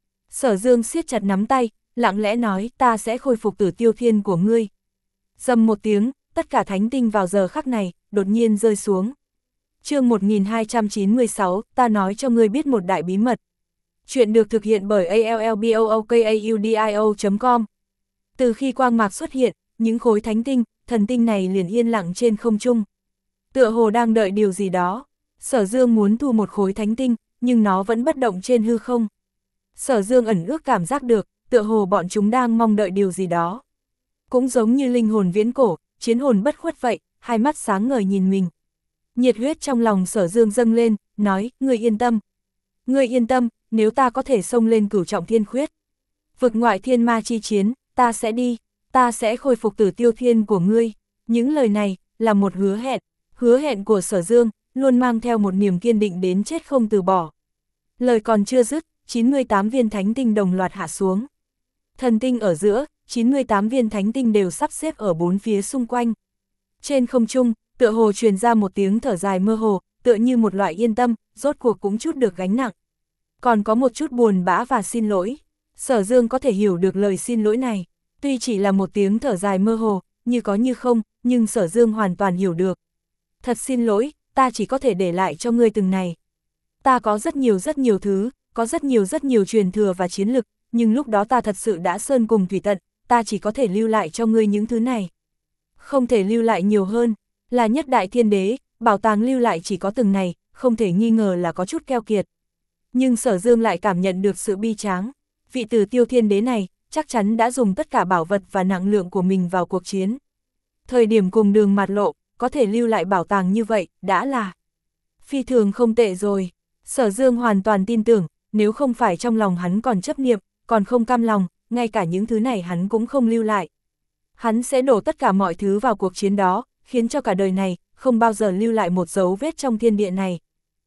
Sở Dương siết chặt nắm tay, lặng lẽ nói, ta sẽ khôi phục Tử Tiêu Thiên của ngươi. Dầm một tiếng, tất cả thánh tinh vào giờ khắc này, đột nhiên rơi xuống. Chương một nghìn hai trăm chín mươi sáu, ta nói cho ngươi biết một đại bí mật. Chuyện được thực hiện bởi a l l b o o k a u d i o chấm com. Từ khi quang mạc xuất hiện, những khối thánh tinh, thần tinh này liền yên lặng trên không trung. Tựa hồ đang đợi điều gì đó. Sở Dương muốn thu một khối thánh tinh, nhưng nó vẫn bất động trên hư không. Sở Dương ẩn ước cảm giác được, tựa hồ bọn chúng đang mong đợi điều gì đó. Cũng giống như linh hồn viễn cổ, chiến hồn bất khuất vậy, hai mắt sáng ngời nhìn mình. Nhiệt huyết trong lòng Sở Dương dâng lên, nói, ngươi yên tâm. Ngươi yên tâm, nếu ta có thể xông lên cửu trọng thiên khuyết, vực ngoại thiên ma chi chiến, ta sẽ đi, ta sẽ khôi phục Tử Tiêu Thiên của ngươi. Những lời này, là một hứa hẹn, hứa hẹn của Sở Dương, luôn mang theo một niềm kiên định đến chết không từ bỏ. Lời còn chưa dứt, chín mươi tám viên thánh tinh đồng loạt hạ xuống. Thần tinh ở giữa, chín mươi tám viên thánh tinh đều sắp xếp ở bốn phía xung quanh. Trên không trung, tựa hồ truyền ra một tiếng thở dài mơ hồ, tựa như một loại yên tâm, rốt cuộc cũng chút được gánh nặng. Còn có một chút buồn bã và xin lỗi. Sở Dương có thể hiểu được lời xin lỗi này. Tuy chỉ là một tiếng thở dài mơ hồ, như có như không, nhưng Sở Dương hoàn toàn hiểu được. Thật xin lỗi, ta chỉ có thể để lại cho ngươi từng này. Ta có rất nhiều rất nhiều thứ, có rất nhiều rất nhiều truyền thừa và chiến lực, nhưng lúc đó ta thật sự đã sơn cùng thủy tận, ta chỉ có thể lưu lại cho ngươi những thứ này. Không thể lưu lại nhiều hơn, là nhất đại thiên đế, bảo tàng lưu lại chỉ có từng này, không thể nghi ngờ là có chút keo kiệt. Nhưng Sở Dương lại cảm nhận được sự bi tráng. Vị Tử Tiêu Thiên đế này, chắc chắn đã dùng tất cả bảo vật và năng lượng của mình vào cuộc chiến. Thời điểm cùng đường mặt lộ, có thể lưu lại bảo tàng như vậy, đã là phi thường không tệ rồi. Sở Dương hoàn toàn tin tưởng, nếu không phải trong lòng hắn còn chấp niệm, còn không cam lòng, ngay cả những thứ này hắn cũng không lưu lại. Hắn sẽ đổ tất cả mọi thứ vào cuộc chiến đó, khiến cho cả đời này, không bao giờ lưu lại một dấu vết trong thiên địa này.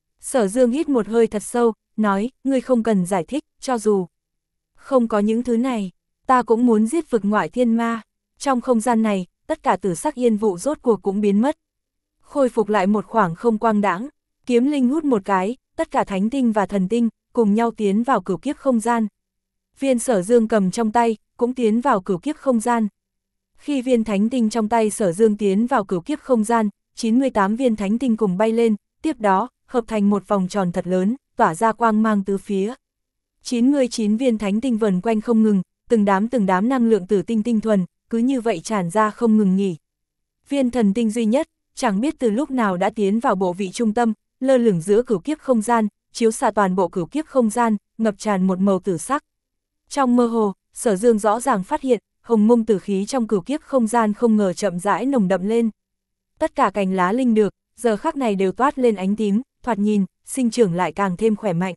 Sở Dương hít một hơi thật sâu, nói, ngươi không cần giải thích, cho dù không có những thứ này, ta cũng muốn giết vực ngoại thiên ma. Trong không gian này, tất cả tử sắc yên vụ rốt cuộc cũng biến mất. Khôi phục lại một khoảng không quang đãng, kiếm linh hút một cái, tất cả thánh tinh và thần tinh, cùng nhau tiến vào cửu kiếp không gian. Viên Sở Dương cầm trong tay, cũng tiến vào cửu kiếp không gian. Khi viên thánh tinh trong tay Sở Dương tiến vào cửu kiếp không gian, chín mươi tám viên thánh tinh cùng bay lên, tiếp đó, hợp thành một vòng tròn thật lớn, tỏa ra quang mang tứ phía. chín mươi chín viên thánh tinh vần quanh không ngừng, từng đám từng đám năng lượng tử tinh tinh thuần, cứ như vậy tràn ra không ngừng nghỉ. Viên thần tinh duy nhất, chẳng biết từ lúc nào đã tiến vào bộ vị trung tâm, lơ lửng giữa cửu kiếp không gian, chiếu xạ toàn bộ cửu kiếp không gian, ngập tràn một màu tử sắc. Trong mơ hồ, Sở Dương rõ ràng phát hiện, hồng mông tử khí trong cửu kiếp không gian không ngờ chậm rãi nồng đậm lên. Tất cả cành lá linh được, giờ khắc này đều toát lên ánh tím, thoạt nhìn, sinh trưởng lại càng thêm khỏe mạnh.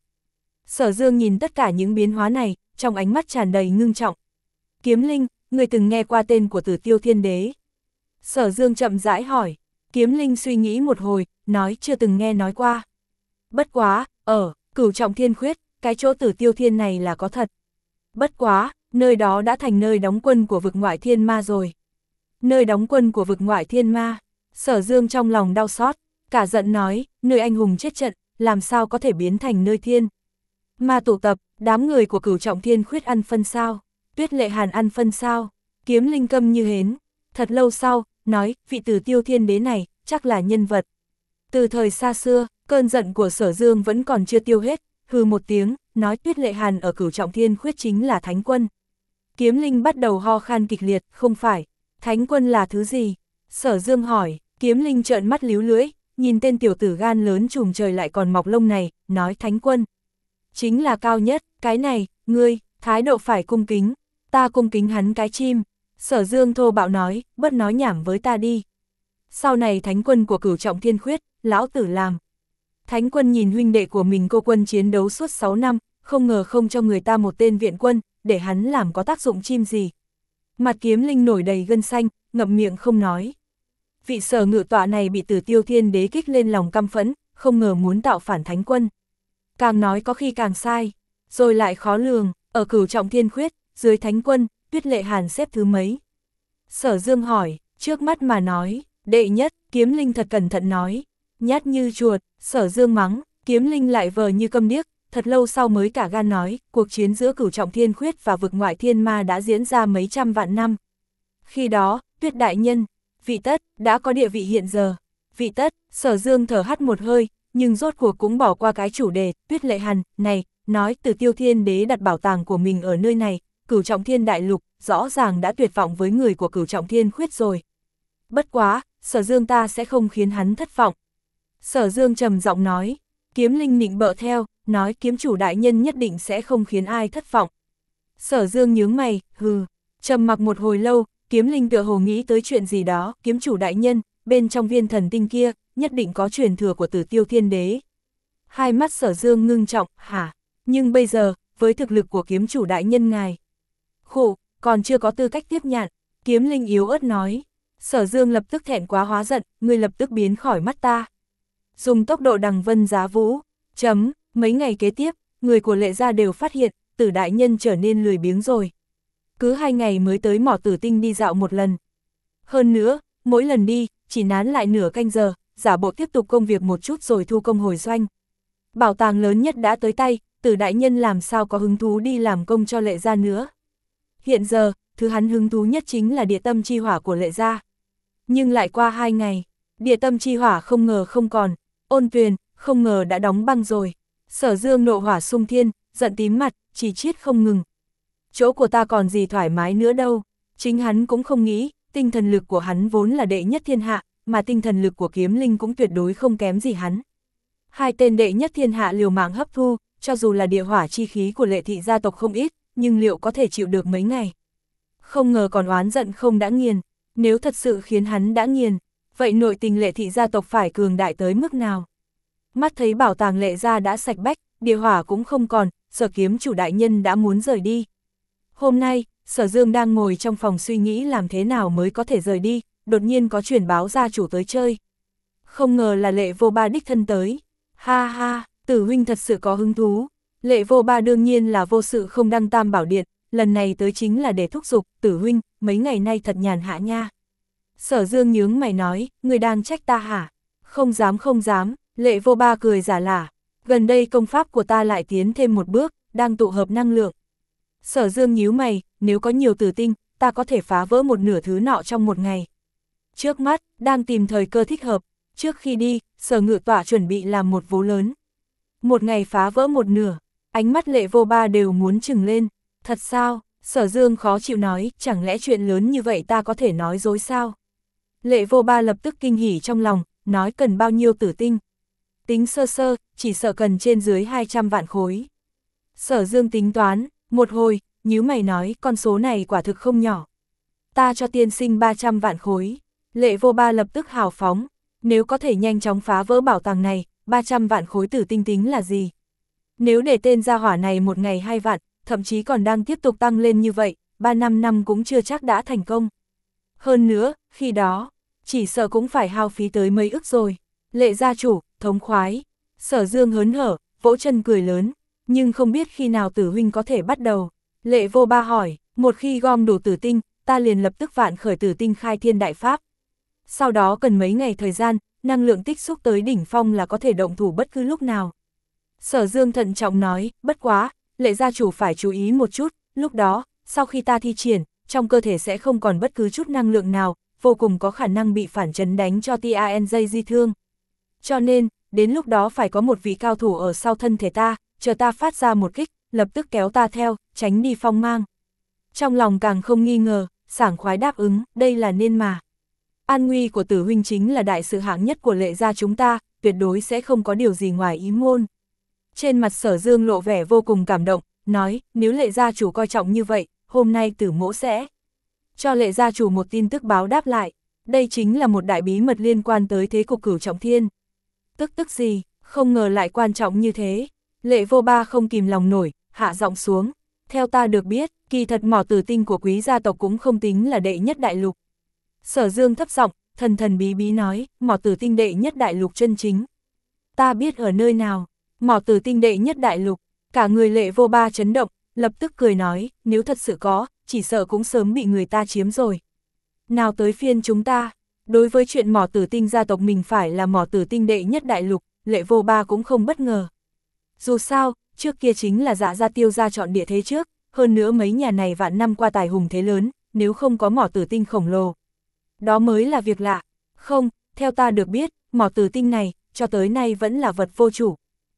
Sở Dương nhìn tất cả những biến hóa này, trong ánh mắt tràn đầy ngưng trọng. Kiếm Linh, người từng nghe qua tên của Tử Tiêu Thiên Đế? Sở Dương chậm rãi hỏi. Kiếm Linh suy nghĩ một hồi, nói chưa từng nghe nói qua. Bất quá, ở cửu trọng thiên khuyết, cái chỗ Tử Tiêu Thiên này là có thật. Bất quá, nơi đó đã thành nơi đóng quân của vực ngoại thiên ma rồi. Nơi đóng quân của vực ngoại thiên ma. Sở Dương trong lòng đau xót, cả giận nói, nơi anh hùng chết trận, làm sao có thể biến thành nơi thiên ma tụ tập, đám người của cửu trọng thiên khuyết ăn phân sao, Tuyết Lệ Hàn ăn phân sao. Kiếm Linh câm như hến, thật lâu sau, nói, vị Tử Tiêu Thiên Đế này, chắc là nhân vật. Từ thời xa xưa, cơn giận của Sở Dương vẫn còn chưa tiêu hết, hừ một tiếng, nói Tuyết Lệ Hàn ở cửu trọng thiên khuyết chính là thánh quân. Kiếm Linh bắt đầu ho khan kịch liệt, không phải, thánh quân là thứ gì? Sở Dương hỏi, Kiếm Linh trợn mắt líu lưỡi, nhìn tên tiểu tử gan lớn trùm trời lại còn mọc lông này, nói Thánh Quân. Chính là cao nhất, cái này, ngươi, thái độ phải cung kính, ta cung kính hắn cái chim. Sở Dương thô bạo nói, bớt nói nhảm với ta đi. Sau này Thánh Quân của Cửu Trọng Thiên Khuyết, lão tử làm. Thánh Quân nhìn huynh đệ của mình cô quân chiến đấu suốt sáu năm, không ngờ không cho người ta một tên viện quân, để hắn làm có tác dụng chim gì. Mặt Kiếm Linh nổi đầy gân xanh, ngậm miệng không nói. Vị Sở Ngự Tọa này bị Tử Tiêu Thiên Đế kích lên lòng căm phẫn, không ngờ muốn tạo phản Thánh Quân. Càng nói có khi càng sai, rồi lại khó lường, ở Cửu Trọng Thiên Khuyết, dưới Thánh Quân, Tuyết Lệ Hàn xếp thứ mấy. Sở Dương hỏi, trước mắt mà nói, đệ nhất. Kiếm Linh thật cẩn thận nói, nhát như chuột. Sở Dương mắng, Kiếm Linh lại vờ như câm điếc, thật lâu sau mới cả gan nói, cuộc chiến giữa Cửu Trọng Thiên Khuyết và vực ngoại thiên ma đã diễn ra mấy trăm vạn năm. Khi đó, Tuyết đại nhân, vị tất, đã có địa vị hiện giờ. Vị tất, Sở Dương thở hắt một hơi, nhưng rốt cuộc cũng bỏ qua cái chủ đề, Tuyết Lệ Hàn, này, nói Từ Tiêu Thiên Đế đặt bảo tàng của mình ở nơi này, Cửu Trọng Thiên Đại Lục, rõ ràng đã tuyệt vọng với người của Cửu Trọng Thiên Khuyết rồi. Bất quá, Sở Dương ta sẽ không khiến hắn thất vọng. Sở Dương trầm giọng nói, Kiếm Linh nịnh bợ theo, nói kiếm chủ đại nhân nhất định sẽ không khiến ai thất vọng. Sở Dương nhướng mày, hừ, trầm mặc một hồi lâu, Kiếm Linh tựa hồ nghĩ tới chuyện gì đó, kiếm chủ đại nhân, bên trong viên thần tinh kia, nhất định có truyền thừa của Tử Tiêu Thiên Đế. Hai mắt Sở Dương ngưng trọng, hả? Nhưng bây giờ, với thực lực của kiếm chủ đại nhân ngài, khổ, còn chưa có tư cách tiếp nhận. Kiếm Linh yếu ớt nói. Sở Dương lập tức thẹn quá hóa giận, ngươi lập tức biến khỏi mắt ta. Dùng tốc độ đằng vân giá vũ, chấm, mấy ngày kế tiếp, người của Lệ gia đều phát hiện, Tử đại nhân trở nên lười biếng rồi. Cứ hai ngày mới tới mỏ tử tinh đi dạo một lần. Hơn nữa, mỗi lần đi, chỉ nán lại nửa canh giờ, giả bộ tiếp tục công việc một chút rồi thu công hồi doanh. Bảo tàng lớn nhất đã tới tay, Tử đại nhân làm sao có hứng thú đi làm công cho Lệ gia nữa. Hiện giờ, thứ hắn hứng thú nhất chính là địa tâm chi hỏa của Lệ gia. Nhưng lại qua hai ngày, địa tâm chi hỏa không ngờ không còn, Ôn Tuyền, không ngờ đã đóng băng rồi. Sở Dương nộ hỏa xung thiên, giận tím mặt, chỉ chiết không ngừng. Chỗ của ta còn gì thoải mái nữa đâu, chính hắn cũng không nghĩ, tinh thần lực của hắn vốn là đệ nhất thiên hạ, mà tinh thần lực của Kiếm Linh cũng tuyệt đối không kém gì hắn. Hai tên đệ nhất thiên hạ liều mạng hấp thu, cho dù là địa hỏa chi khí của Lệ thị gia tộc không ít, nhưng liệu có thể chịu được mấy ngày. Không ngờ còn oán giận không đã nghiền, nếu thật sự khiến hắn đã nghiền, vậy nội tình Lệ thị gia tộc phải cường đại tới mức nào. Mắt thấy bảo tàng Lệ gia đã sạch bách, địa hỏa cũng không còn, Sở kiếm chủ đại nhân đã muốn rời đi. Hôm nay, Sở Dương đang ngồi trong phòng suy nghĩ làm thế nào mới có thể rời đi, đột nhiên có truyền báo gia chủ tới chơi. Không ngờ là Lệ Vô Ba đích thân tới. Ha ha, Tử huynh thật sự có hứng thú. Lệ Vô Ba đương nhiên là vô sự không đăng tam bảo điện, lần này tới chính là để thúc giục, Tử huynh, mấy ngày nay thật nhàn hạ nha. Sở Dương nhướng mày nói, người đang trách ta hả? Không dám không dám, Lệ Vô Ba cười giả lả. Gần đây công pháp của ta lại tiến thêm một bước, đang tụ hợp năng lượng. Sở Dương nhíu mày, nếu có nhiều tử tinh, ta có thể phá vỡ một nửa thứ nọ trong một ngày. Trước mắt, đang tìm thời cơ thích hợp, trước khi đi, Sở Ngự Tọa chuẩn bị làm một vố lớn. Một ngày phá vỡ một nửa, ánh mắt Lệ Vô Ba đều muốn trừng lên, thật sao? Sở Dương khó chịu nói, chẳng lẽ chuyện lớn như vậy ta có thể nói dối sao? Lệ Vô Ba lập tức kinh hỉ trong lòng, nói cần bao nhiêu tử tinh. Tính sơ sơ, chỉ sợ cần trên dưới hai trăm vạn khối. Sở Dương tính toán, một hồi, nhíu mày nói con số này quả thực không nhỏ. Ta cho tiên sinh ba trăm vạn khối. Lệ Vô Ba lập tức hào phóng, nếu có thể nhanh chóng phá vỡ bảo tàng này, ba trăm vạn khối tử tinh tính là gì? Nếu để tên gia hỏa này một ngày hai vạn, thậm chí còn đang tiếp tục tăng lên như vậy, ba năm năm cũng chưa chắc đã thành công. Hơn nữa, khi đó, chỉ sợ cũng phải hao phí tới mấy ức rồi. Lệ gia chủ, thống khoái. Sở Dương hớn hở, vỗ chân cười lớn, nhưng không biết khi nào Tử huynh có thể bắt đầu. Lệ Vô Ba hỏi, một khi gom đủ tử tinh, ta liền lập tức vạn khởi tử tinh khai thiên đại pháp. Sau đó cần mấy ngày thời gian, năng lượng tích xúc tới đỉnh phong là có thể động thủ bất cứ lúc nào. Sở Dương thận trọng nói, bất quá, Lệ gia chủ phải chú ý một chút, lúc đó, sau khi ta thi triển, trong cơ thể sẽ không còn bất cứ chút năng lượng nào, vô cùng có khả năng bị phản chấn đánh cho Tianj di thương. Cho nên, đến lúc đó phải có một vị cao thủ ở sau thân thể ta, chờ ta phát ra một kích, lập tức kéo ta theo, tránh đi phong mang. Trong lòng càng không nghi ngờ, sảng khoái đáp ứng, đây là nên mà. An nguy của tử huynh chính là đại sự hạng nhất của Lệ gia chúng ta, tuyệt đối sẽ không có điều gì ngoài ý muốn. Trên mặt Sở Dương lộ vẻ vô cùng cảm động, nói, nếu Lệ gia chủ coi trọng như vậy, hôm nay Tử mỗ sẽ cho Lệ gia chủ một tin tức báo đáp lại. Đây chính là một đại bí mật liên quan tới thế cục Cửu Trọng Thiên. Tức tức gì, không ngờ lại quan trọng như thế. Lệ Vô Ba không kìm lòng nổi, hạ giọng xuống. Theo ta được biết, kỳ thật mỏ tử tinh của quý gia tộc cũng không tính là đệ nhất đại lục. Sở Dương thấp giọng, thần thần bí bí nói, mỏ tử tinh đệ nhất đại lục chân chính. Ta biết ở nơi nào, mỏ tử tinh đệ nhất đại lục. Cả người Lệ Vô Ba chấn động, lập tức cười nói, nếu thật sự có, chỉ sợ cũng sớm bị người ta chiếm rồi. Nào tới phiên chúng ta, đối với chuyện mỏ tử tinh gia tộc mình phải là mỏ tử tinh đệ nhất đại lục, Lệ Vô Ba cũng không bất ngờ. Dù sao, trước kia chính là Dạ gia Tiêu gia chọn địa thế trước, hơn nữa mấy nhà này vạn năm qua tài hùng thế lớn, nếu không có mỏ tử tinh khổng lồ. Đó mới là việc lạ. Không, theo ta được biết, mỏ tử tinh này, cho tới nay vẫn là vật vô chủ.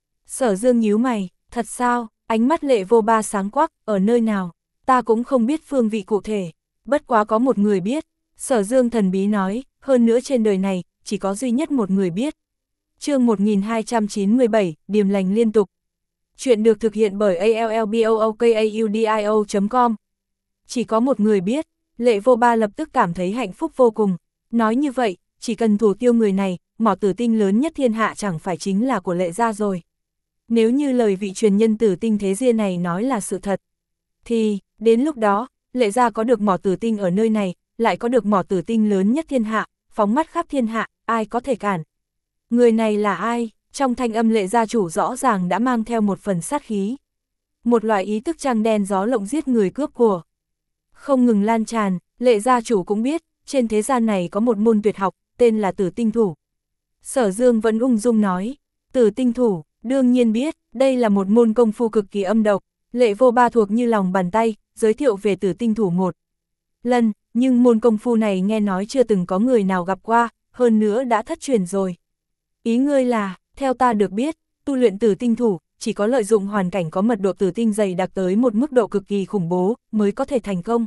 Sở Dương nhíu mày, thật sao, ánh mắt Lệ Vô Ba sáng quắc, ở nơi nào, ta cũng không biết phương vị cụ thể, bất quá có một người biết. Sở Dương thần bí nói, hơn nữa trên đời này, chỉ có duy nhất một người biết. Chương một nghìn hai trăm chín mươi bảy, điềm lành liên tục. Chuyện được thực hiện bởi a l l b o o k a u d i o chấm com. Chỉ có một người biết, Lệ Vô Ba lập tức cảm thấy hạnh phúc vô cùng. Nói như vậy, chỉ cần thủ tiêu người này, mỏ tử tinh lớn nhất thiên hạ chẳng phải chính là của Lệ gia rồi. Nếu như lời vị truyền nhân tử tinh thế gia này nói là sự thật, thì, đến lúc đó, Lệ gia có được mỏ tử tinh ở nơi này, lại có được mỏ tử tinh lớn nhất thiên hạ, phóng mắt khắp thiên hạ, ai có thể cản. Người này là ai? Trong thanh âm Lệ gia chủ rõ ràng đã mang theo một phần sát khí. Một loại ý tức trăng đen gió lộng giết người cướp của. Không ngừng lan tràn, Lệ gia chủ cũng biết, trên thế gian này có một môn tuyệt học, tên là Tử Tinh Thủ. Sở Dương vẫn ung dung nói, Tử Tinh Thủ, đương nhiên biết, đây là một môn công phu cực kỳ âm độc. Lệ Vô Ba thuộc như lòng bàn tay, giới thiệu về Tử Tinh Thủ một lần, nhưng môn công phu này nghe nói chưa từng có người nào gặp qua, hơn nữa đã thất truyền rồi. Ý ngươi là, theo ta được biết, tu luyện Tử Tinh Thủ, chỉ có lợi dụng hoàn cảnh có mật độ tử tinh dày đặc tới một mức độ cực kỳ khủng bố, mới có thể thành công.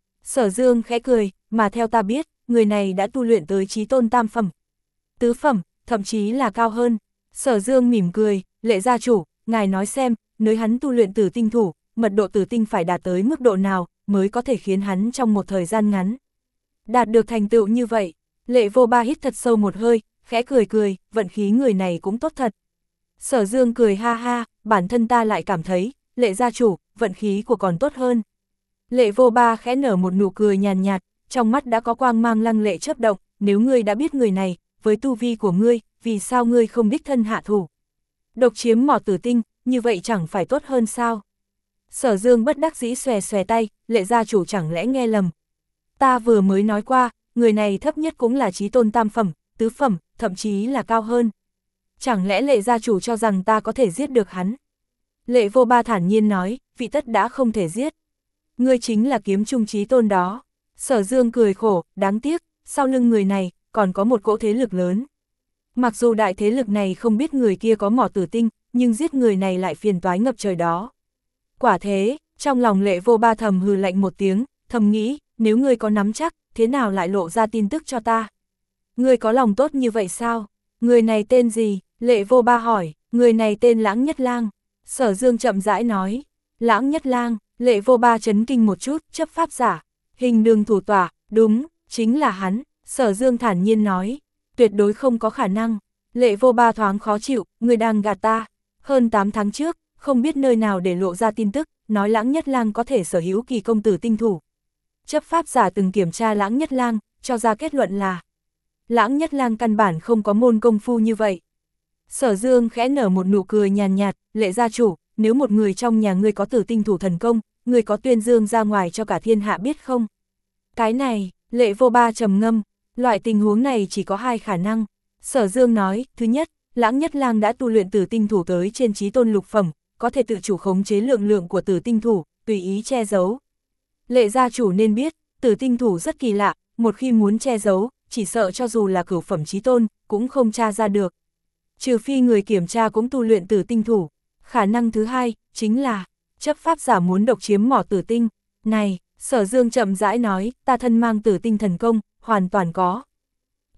Sở Dương khẽ cười, mà theo ta biết, người này đã tu luyện tới chí tôn tam phẩm, tứ phẩm, thậm chí là cao hơn. Sở Dương mỉm cười, Lệ gia chủ, ngài nói xem, nếu hắn tu luyện Tử Tinh Thủ, mật độ tử tinh phải đạt tới mức độ nào, mới có thể khiến hắn trong một thời gian ngắn đạt được thành tựu như vậy. Lệ Vô Ba hít thật sâu một hơi, khẽ cười cười, vận khí người này cũng tốt thật. Sở Dương cười ha ha, bản thân ta lại cảm thấy, Lệ gia chủ, vận khí của còn tốt hơn. Lệ Vô Ba khẽ nở một nụ cười nhàn nhạt, trong mắt đã có quang mang lăng lệ chớp động, nếu ngươi đã biết người này, với tu vi của ngươi, vì sao ngươi không đích thân hạ thủ? Độc chiếm mỏ tử tinh, như vậy chẳng phải tốt hơn sao? Sở Dương bất đắc dĩ xòe xòe tay, Lệ gia chủ chẳng lẽ nghe lầm. Ta vừa mới nói qua, người này thấp nhất cũng là chí tôn tam phẩm, tứ phẩm, thậm chí là cao hơn. Chẳng lẽ Lệ gia chủ cho rằng ta có thể giết được hắn? Lệ Vô Ba thản nhiên nói, vị tất đã không thể giết. Ngươi chính là kiếm trung chí tôn đó. Sở Dương cười khổ, đáng tiếc, sau lưng người này, còn có một cỗ thế lực lớn. Mặc dù đại thế lực này không biết người kia có mỏ tử tinh, nhưng giết người này lại phiền toái ngập trời đó. Quả thế, trong lòng Lệ Vô Ba thầm hừ lạnh một tiếng, thầm nghĩ, nếu ngươi có nắm chắc, thế nào lại lộ ra tin tức cho ta? Ngươi có lòng tốt như vậy sao? Người này tên gì? Lệ Vô Ba hỏi, người này tên Lãng Nhất Lang. Sở Dương chậm rãi nói, Lãng Nhất Lang. Lệ Vô Ba chấn kinh một chút, chấp pháp giả, hình đường thủ tỏa, đúng, chính là hắn. Sở Dương thản nhiên nói, tuyệt đối không có khả năng. Lệ Vô Ba thoáng khó chịu, người đang gạt ta. Hơn tám tháng trước, không biết nơi nào để lộ ra tin tức, nói Lãng Nhất Lang có thể sở hữu kỳ công Tử Tinh Thủ. Chấp pháp giả từng kiểm tra Lãng Nhất Lang, cho ra kết luận là Lãng Nhất Lang căn bản không có môn công phu như vậy. Sở Dương khẽ nở một nụ cười nhàn nhạt, Lệ gia chủ, nếu một người trong nhà ngươi có Tử Tinh Thủ thần công, ngươi có tuyên dương ra ngoài cho cả thiên hạ biết không? Cái này, Lệ Vô Ba trầm ngâm, loại tình huống này chỉ có hai khả năng. Sở Dương nói, thứ nhất, Lãng Nhất Lang đã tu luyện Tử Tinh Thủ tới trên chí tôn lục phẩm, có thể tự chủ khống chế lượng lượng của Tử Tinh Thủ, tùy ý che giấu. Lệ gia chủ nên biết, Tử Tinh Thủ rất kỳ lạ, một khi muốn che giấu, chỉ sợ cho dù là cửu phẩm chí tôn, cũng không tra ra được. Trừ phi người kiểm tra cũng tu luyện Tử Tinh Thủ. Khả năng thứ hai, chính là chấp pháp giả muốn độc chiếm mỏ tử tinh. Này, Sở Dương chậm rãi nói, ta thân mang Tử Tinh thần công, hoàn toàn có.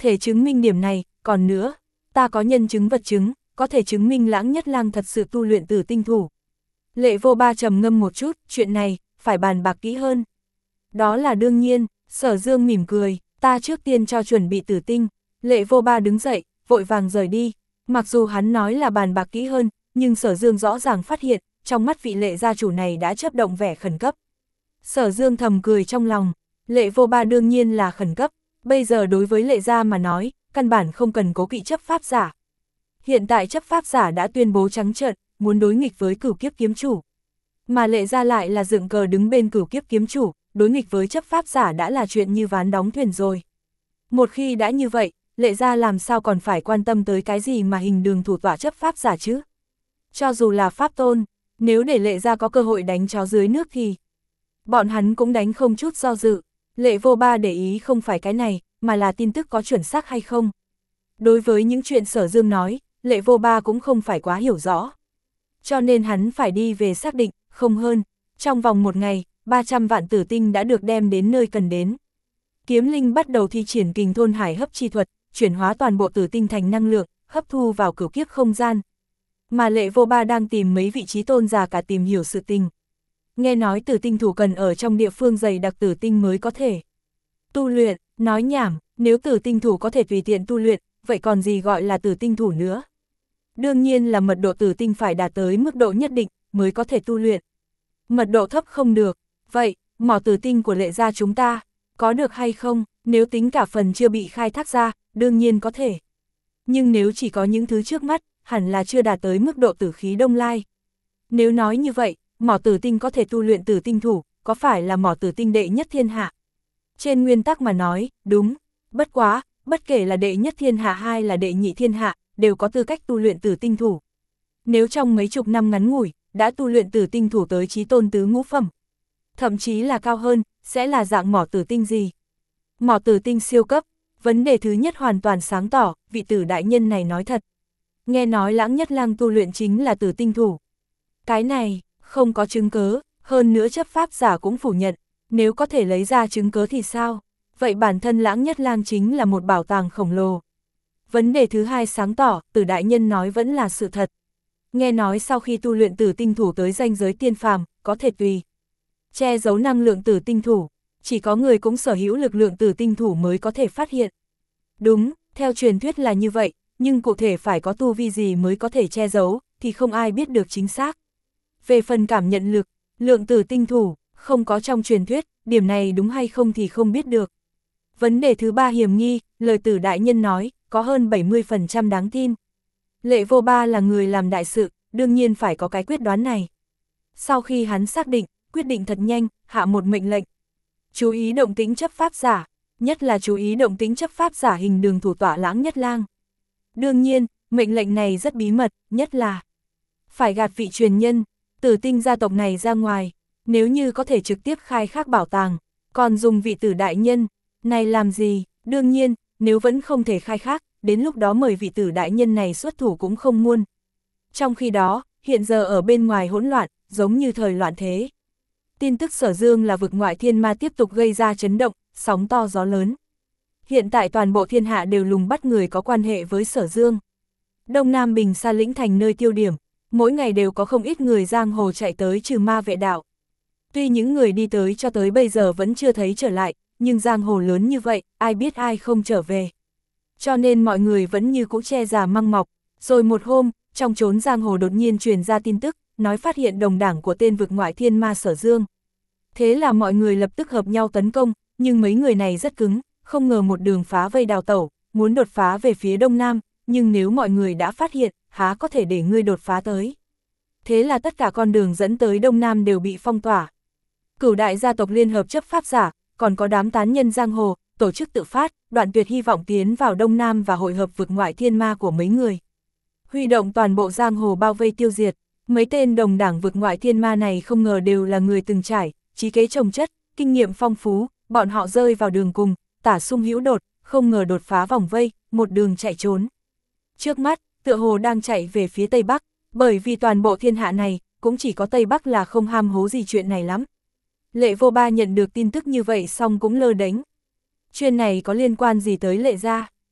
thể chứng minh điểm này, còn nữa, ta có nhân chứng vật chứng, có thể chứng minh Lãng Nhất Lang thật sự tu luyện tử tinh thủ. Lệ Vô Ba trầm ngâm một chút, chuyện này, phải bàn bạc kỹ hơn. Đó là đương nhiên, Sở Dương mỉm cười, ta trước tiên cho chuẩn bị tử tinh. Lệ Vô Ba đứng dậy, vội vàng rời đi. Mặc dù hắn nói là bàn bạc kỹ hơn, nhưng Sở Dương rõ ràng phát hiện, trong mắt vị Lệ gia chủ này đã chớp động vẻ khẩn cấp. Sở Dương thầm cười trong lòng, Lệ Vô Ba đương nhiên là khẩn cấp, bây giờ đối với Lệ gia mà nói, căn bản không cần cố kỵ chấp pháp giả. Hiện tại chấp pháp giả đã tuyên bố trắng trợn, muốn đối nghịch với Cửu Kiếp kiếm chủ. Mà Lệ gia lại là dựng cờ đứng bên Cửu Kiếp kiếm chủ, đối nghịch với chấp pháp giả đã là chuyện như ván đóng thuyền rồi. Một khi đã như vậy, Lệ gia làm sao còn phải quan tâm tới cái gì mà hình đường thủ tọa chấp pháp giả chứ? Cho dù là pháp tôn, nếu để Lệ gia có cơ hội đánh chó dưới nước thì bọn hắn cũng đánh không chút do dự. Lệ Vô Ba để ý không phải cái này, mà là tin tức có chuẩn xác hay không. Đối với những chuyện Sở Dương nói, Lệ Vô Ba cũng không phải quá hiểu rõ. Cho nên hắn phải đi về xác định, không hơn. Trong vòng một ngày, ba trăm vạn tử tinh đã được đem đến nơi cần đến. Kiếm Linh bắt đầu thi triển Kình Thôn Hải hấp chi thuật, chuyển hóa toàn bộ tử tinh thành năng lượng, hấp thu vào cửu kiếp không gian. Mà Lệ Vô Ba đang tìm mấy vị trí tôn giả cả tìm hiểu sự tình. Nghe nói tử tinh thủ cần ở trong địa phương dày đặc tử tinh mới có thể tu luyện, nói nhảm, nếu tử tinh thủ có thể tùy tiện tu luyện, vậy còn gì gọi là tử tinh thủ nữa. Đương nhiên là mật độ tử tinh phải đạt tới mức độ nhất định mới có thể tu luyện. Mật độ thấp không được, vậy, mỏ tử tinh của Lệ gia chúng ta, có được hay không? Nếu tính cả phần chưa bị khai thác ra, đương nhiên có thể. Nhưng nếu chỉ có những thứ trước mắt, hẳn là chưa đạt tới mức độ tử khí đông lai. Nếu nói như vậy, mỏ tử tinh có thể tu luyện tử tinh thủ, có phải là mỏ tử tinh đệ nhất thiên hạ? Trên nguyên tắc mà nói, đúng, bất quá, bất kể là đệ nhất thiên hạ hay là đệ nhị thiên hạ, đều có tư cách tu luyện tử tinh thủ. Nếu trong mấy chục năm ngắn ngủi, đã tu luyện tử tinh thủ tới chí tôn tứ ngũ phẩm, thậm chí là cao hơn, sẽ là dạng mỏ tử tinh gì? Mỏ tử tinh siêu cấp, vấn đề thứ nhất hoàn toàn sáng tỏ, vị tử đại nhân này nói thật. Nghe nói Lãng Nhất Lang tu luyện chính là tử tinh thủ. Cái này, không có chứng cớ, hơn nữa chấp pháp giả cũng phủ nhận, nếu có thể lấy ra chứng cớ thì sao? Vậy bản thân Lãng Nhất Lang chính là một bảo tàng khổng lồ. Vấn đề thứ hai sáng tỏ, tử đại nhân nói vẫn là sự thật. Nghe nói sau khi tu luyện tử tinh thủ tới ranh giới tiên phàm, có thể tùy che giấu năng lượng tử tinh thủ, chỉ có người cũng sở hữu lực lượng tử tinh thủ mới có thể phát hiện. Đúng, theo truyền thuyết là như vậy, nhưng cụ thể phải có tu vi gì mới có thể che giấu, thì không ai biết được chính xác. Về phần cảm nhận lực, lượng tử tinh thủ, không có trong truyền thuyết, điểm này đúng hay không thì không biết được. Vấn đề thứ ba hiểm nghi, lời tử đại nhân nói, có hơn bảy mươi phần trăm đáng tin. Lệ Vô Ba là người làm đại sự, đương nhiên phải có cái quyết đoán này. Sau khi hắn xác định, quyết định thật nhanh, hạ một mệnh lệnh. Chú ý động tĩnh chấp pháp giả, nhất là chú ý động tĩnh chấp pháp giả hình đường thủ tọa Lãng Nhất Lang. Đương nhiên, mệnh lệnh này rất bí mật, nhất là phải gạt vị truyền nhân, tử tinh gia tộc này ra ngoài, nếu như có thể trực tiếp khai thác bảo tàng, còn dùng vị tử đại nhân này làm gì? Đương nhiên, nếu vẫn không thể khai thác, đến lúc đó mời vị tử đại nhân này xuất thủ cũng không muôn. Trong khi đó, hiện giờ ở bên ngoài hỗn loạn, giống như thời loạn thế. Tin tức Sở Dương là vực ngoại thiên ma tiếp tục gây ra chấn động, sóng to gió lớn. Hiện tại toàn bộ thiên hạ đều lùng bắt người có quan hệ với Sở Dương. Đông Nam Bình Sa lĩnh thành nơi tiêu điểm, mỗi ngày đều có không ít người giang hồ chạy tới trừ ma vệ đạo. Tuy những người đi tới cho tới bây giờ vẫn chưa thấy trở lại, nhưng giang hồ lớn như vậy, ai biết ai không trở về. Cho nên mọi người vẫn như cũ che già măng mọc. Rồi một hôm, trong chốn giang hồ đột nhiên truyền ra tin tức, nói phát hiện đồng đảng của tên vực ngoại thiên ma Sở Dương. Thế là mọi người lập tức hợp nhau tấn công, nhưng mấy người này rất cứng, không ngờ một đường phá vây đào tẩu, muốn đột phá về phía đông nam, nhưng nếu mọi người đã phát hiện, há có thể để ngươi đột phá tới. Thế là tất cả con đường dẫn tới đông nam đều bị phong tỏa. Cửu đại gia tộc liên hợp chấp pháp giả, còn có đám tán nhân giang hồ, tổ chức tự phát, đoạn tuyệt hy vọng tiến vào đông nam và hội hợp vực ngoại thiên ma của mấy người. Huy động toàn bộ giang hồ bao vây tiêu diệt, mấy tên đồng đảng vực ngoại thiên ma này không ngờ đều là người từng trải, trí kế trồng chất, kinh nghiệm phong phú, bọn họ rơi vào đường cùng, tả sung hữu đột, không ngờ đột phá vòng vây, một đường chạy trốn. Trước mắt, tựa hồ đang chạy về phía Tây Bắc, bởi vì toàn bộ thiên hạ này, cũng chỉ có Tây Bắc là không ham hố gì chuyện này lắm. Lệ Vô Ba nhận được tin tức như vậy xong cũng lơ đánh. Chuyện này có liên quan gì tới Lệ gia?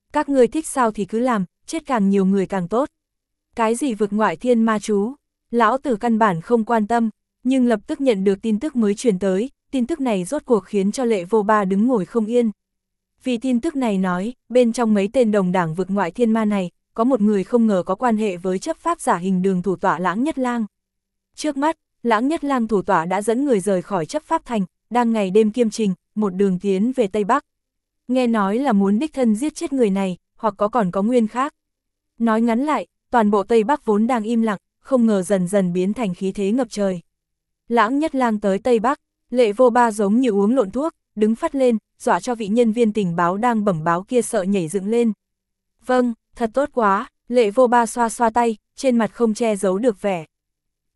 Các ngươi thích sao thì cứ làm, chết càng nhiều người càng tốt. Cái gì vực ngoại thiên ma chú, lão tử căn bản không quan tâm, nhưng lập tức nhận được tin tức mới truyền tới, tin tức này rốt cuộc khiến cho Lệ Vô Ba đứng ngồi không yên. Vì tin tức này nói, bên trong mấy tên đồng đảng vực ngoại thiên ma này, có một người không ngờ có quan hệ với chấp pháp giả hình đường thủ tọa Lãng Nhất Lang. Trước mắt, Lãng Nhất Lang thủ tọa đã dẫn người rời khỏi chấp pháp thành, đang ngày đêm kiêm trình, một đường tiến về Tây Bắc. Nghe nói là muốn đích thân giết chết người này, hoặc có còn có nguyên khác. Nói ngắn lại, toàn bộ Tây Bắc vốn đang im lặng, không ngờ dần dần biến thành khí thế ngập trời. Lãng Nhất Lang tới Tây Bắc, Lệ Vô Ba giống như uống lộn thuốc, đứng phát lên, dọa cho vị nhân viên tình báo đang bẩm báo kia sợ nhảy dựng lên. Vâng, thật tốt quá, Lệ Vô Ba xoa xoa tay, trên mặt không che giấu được vẻ.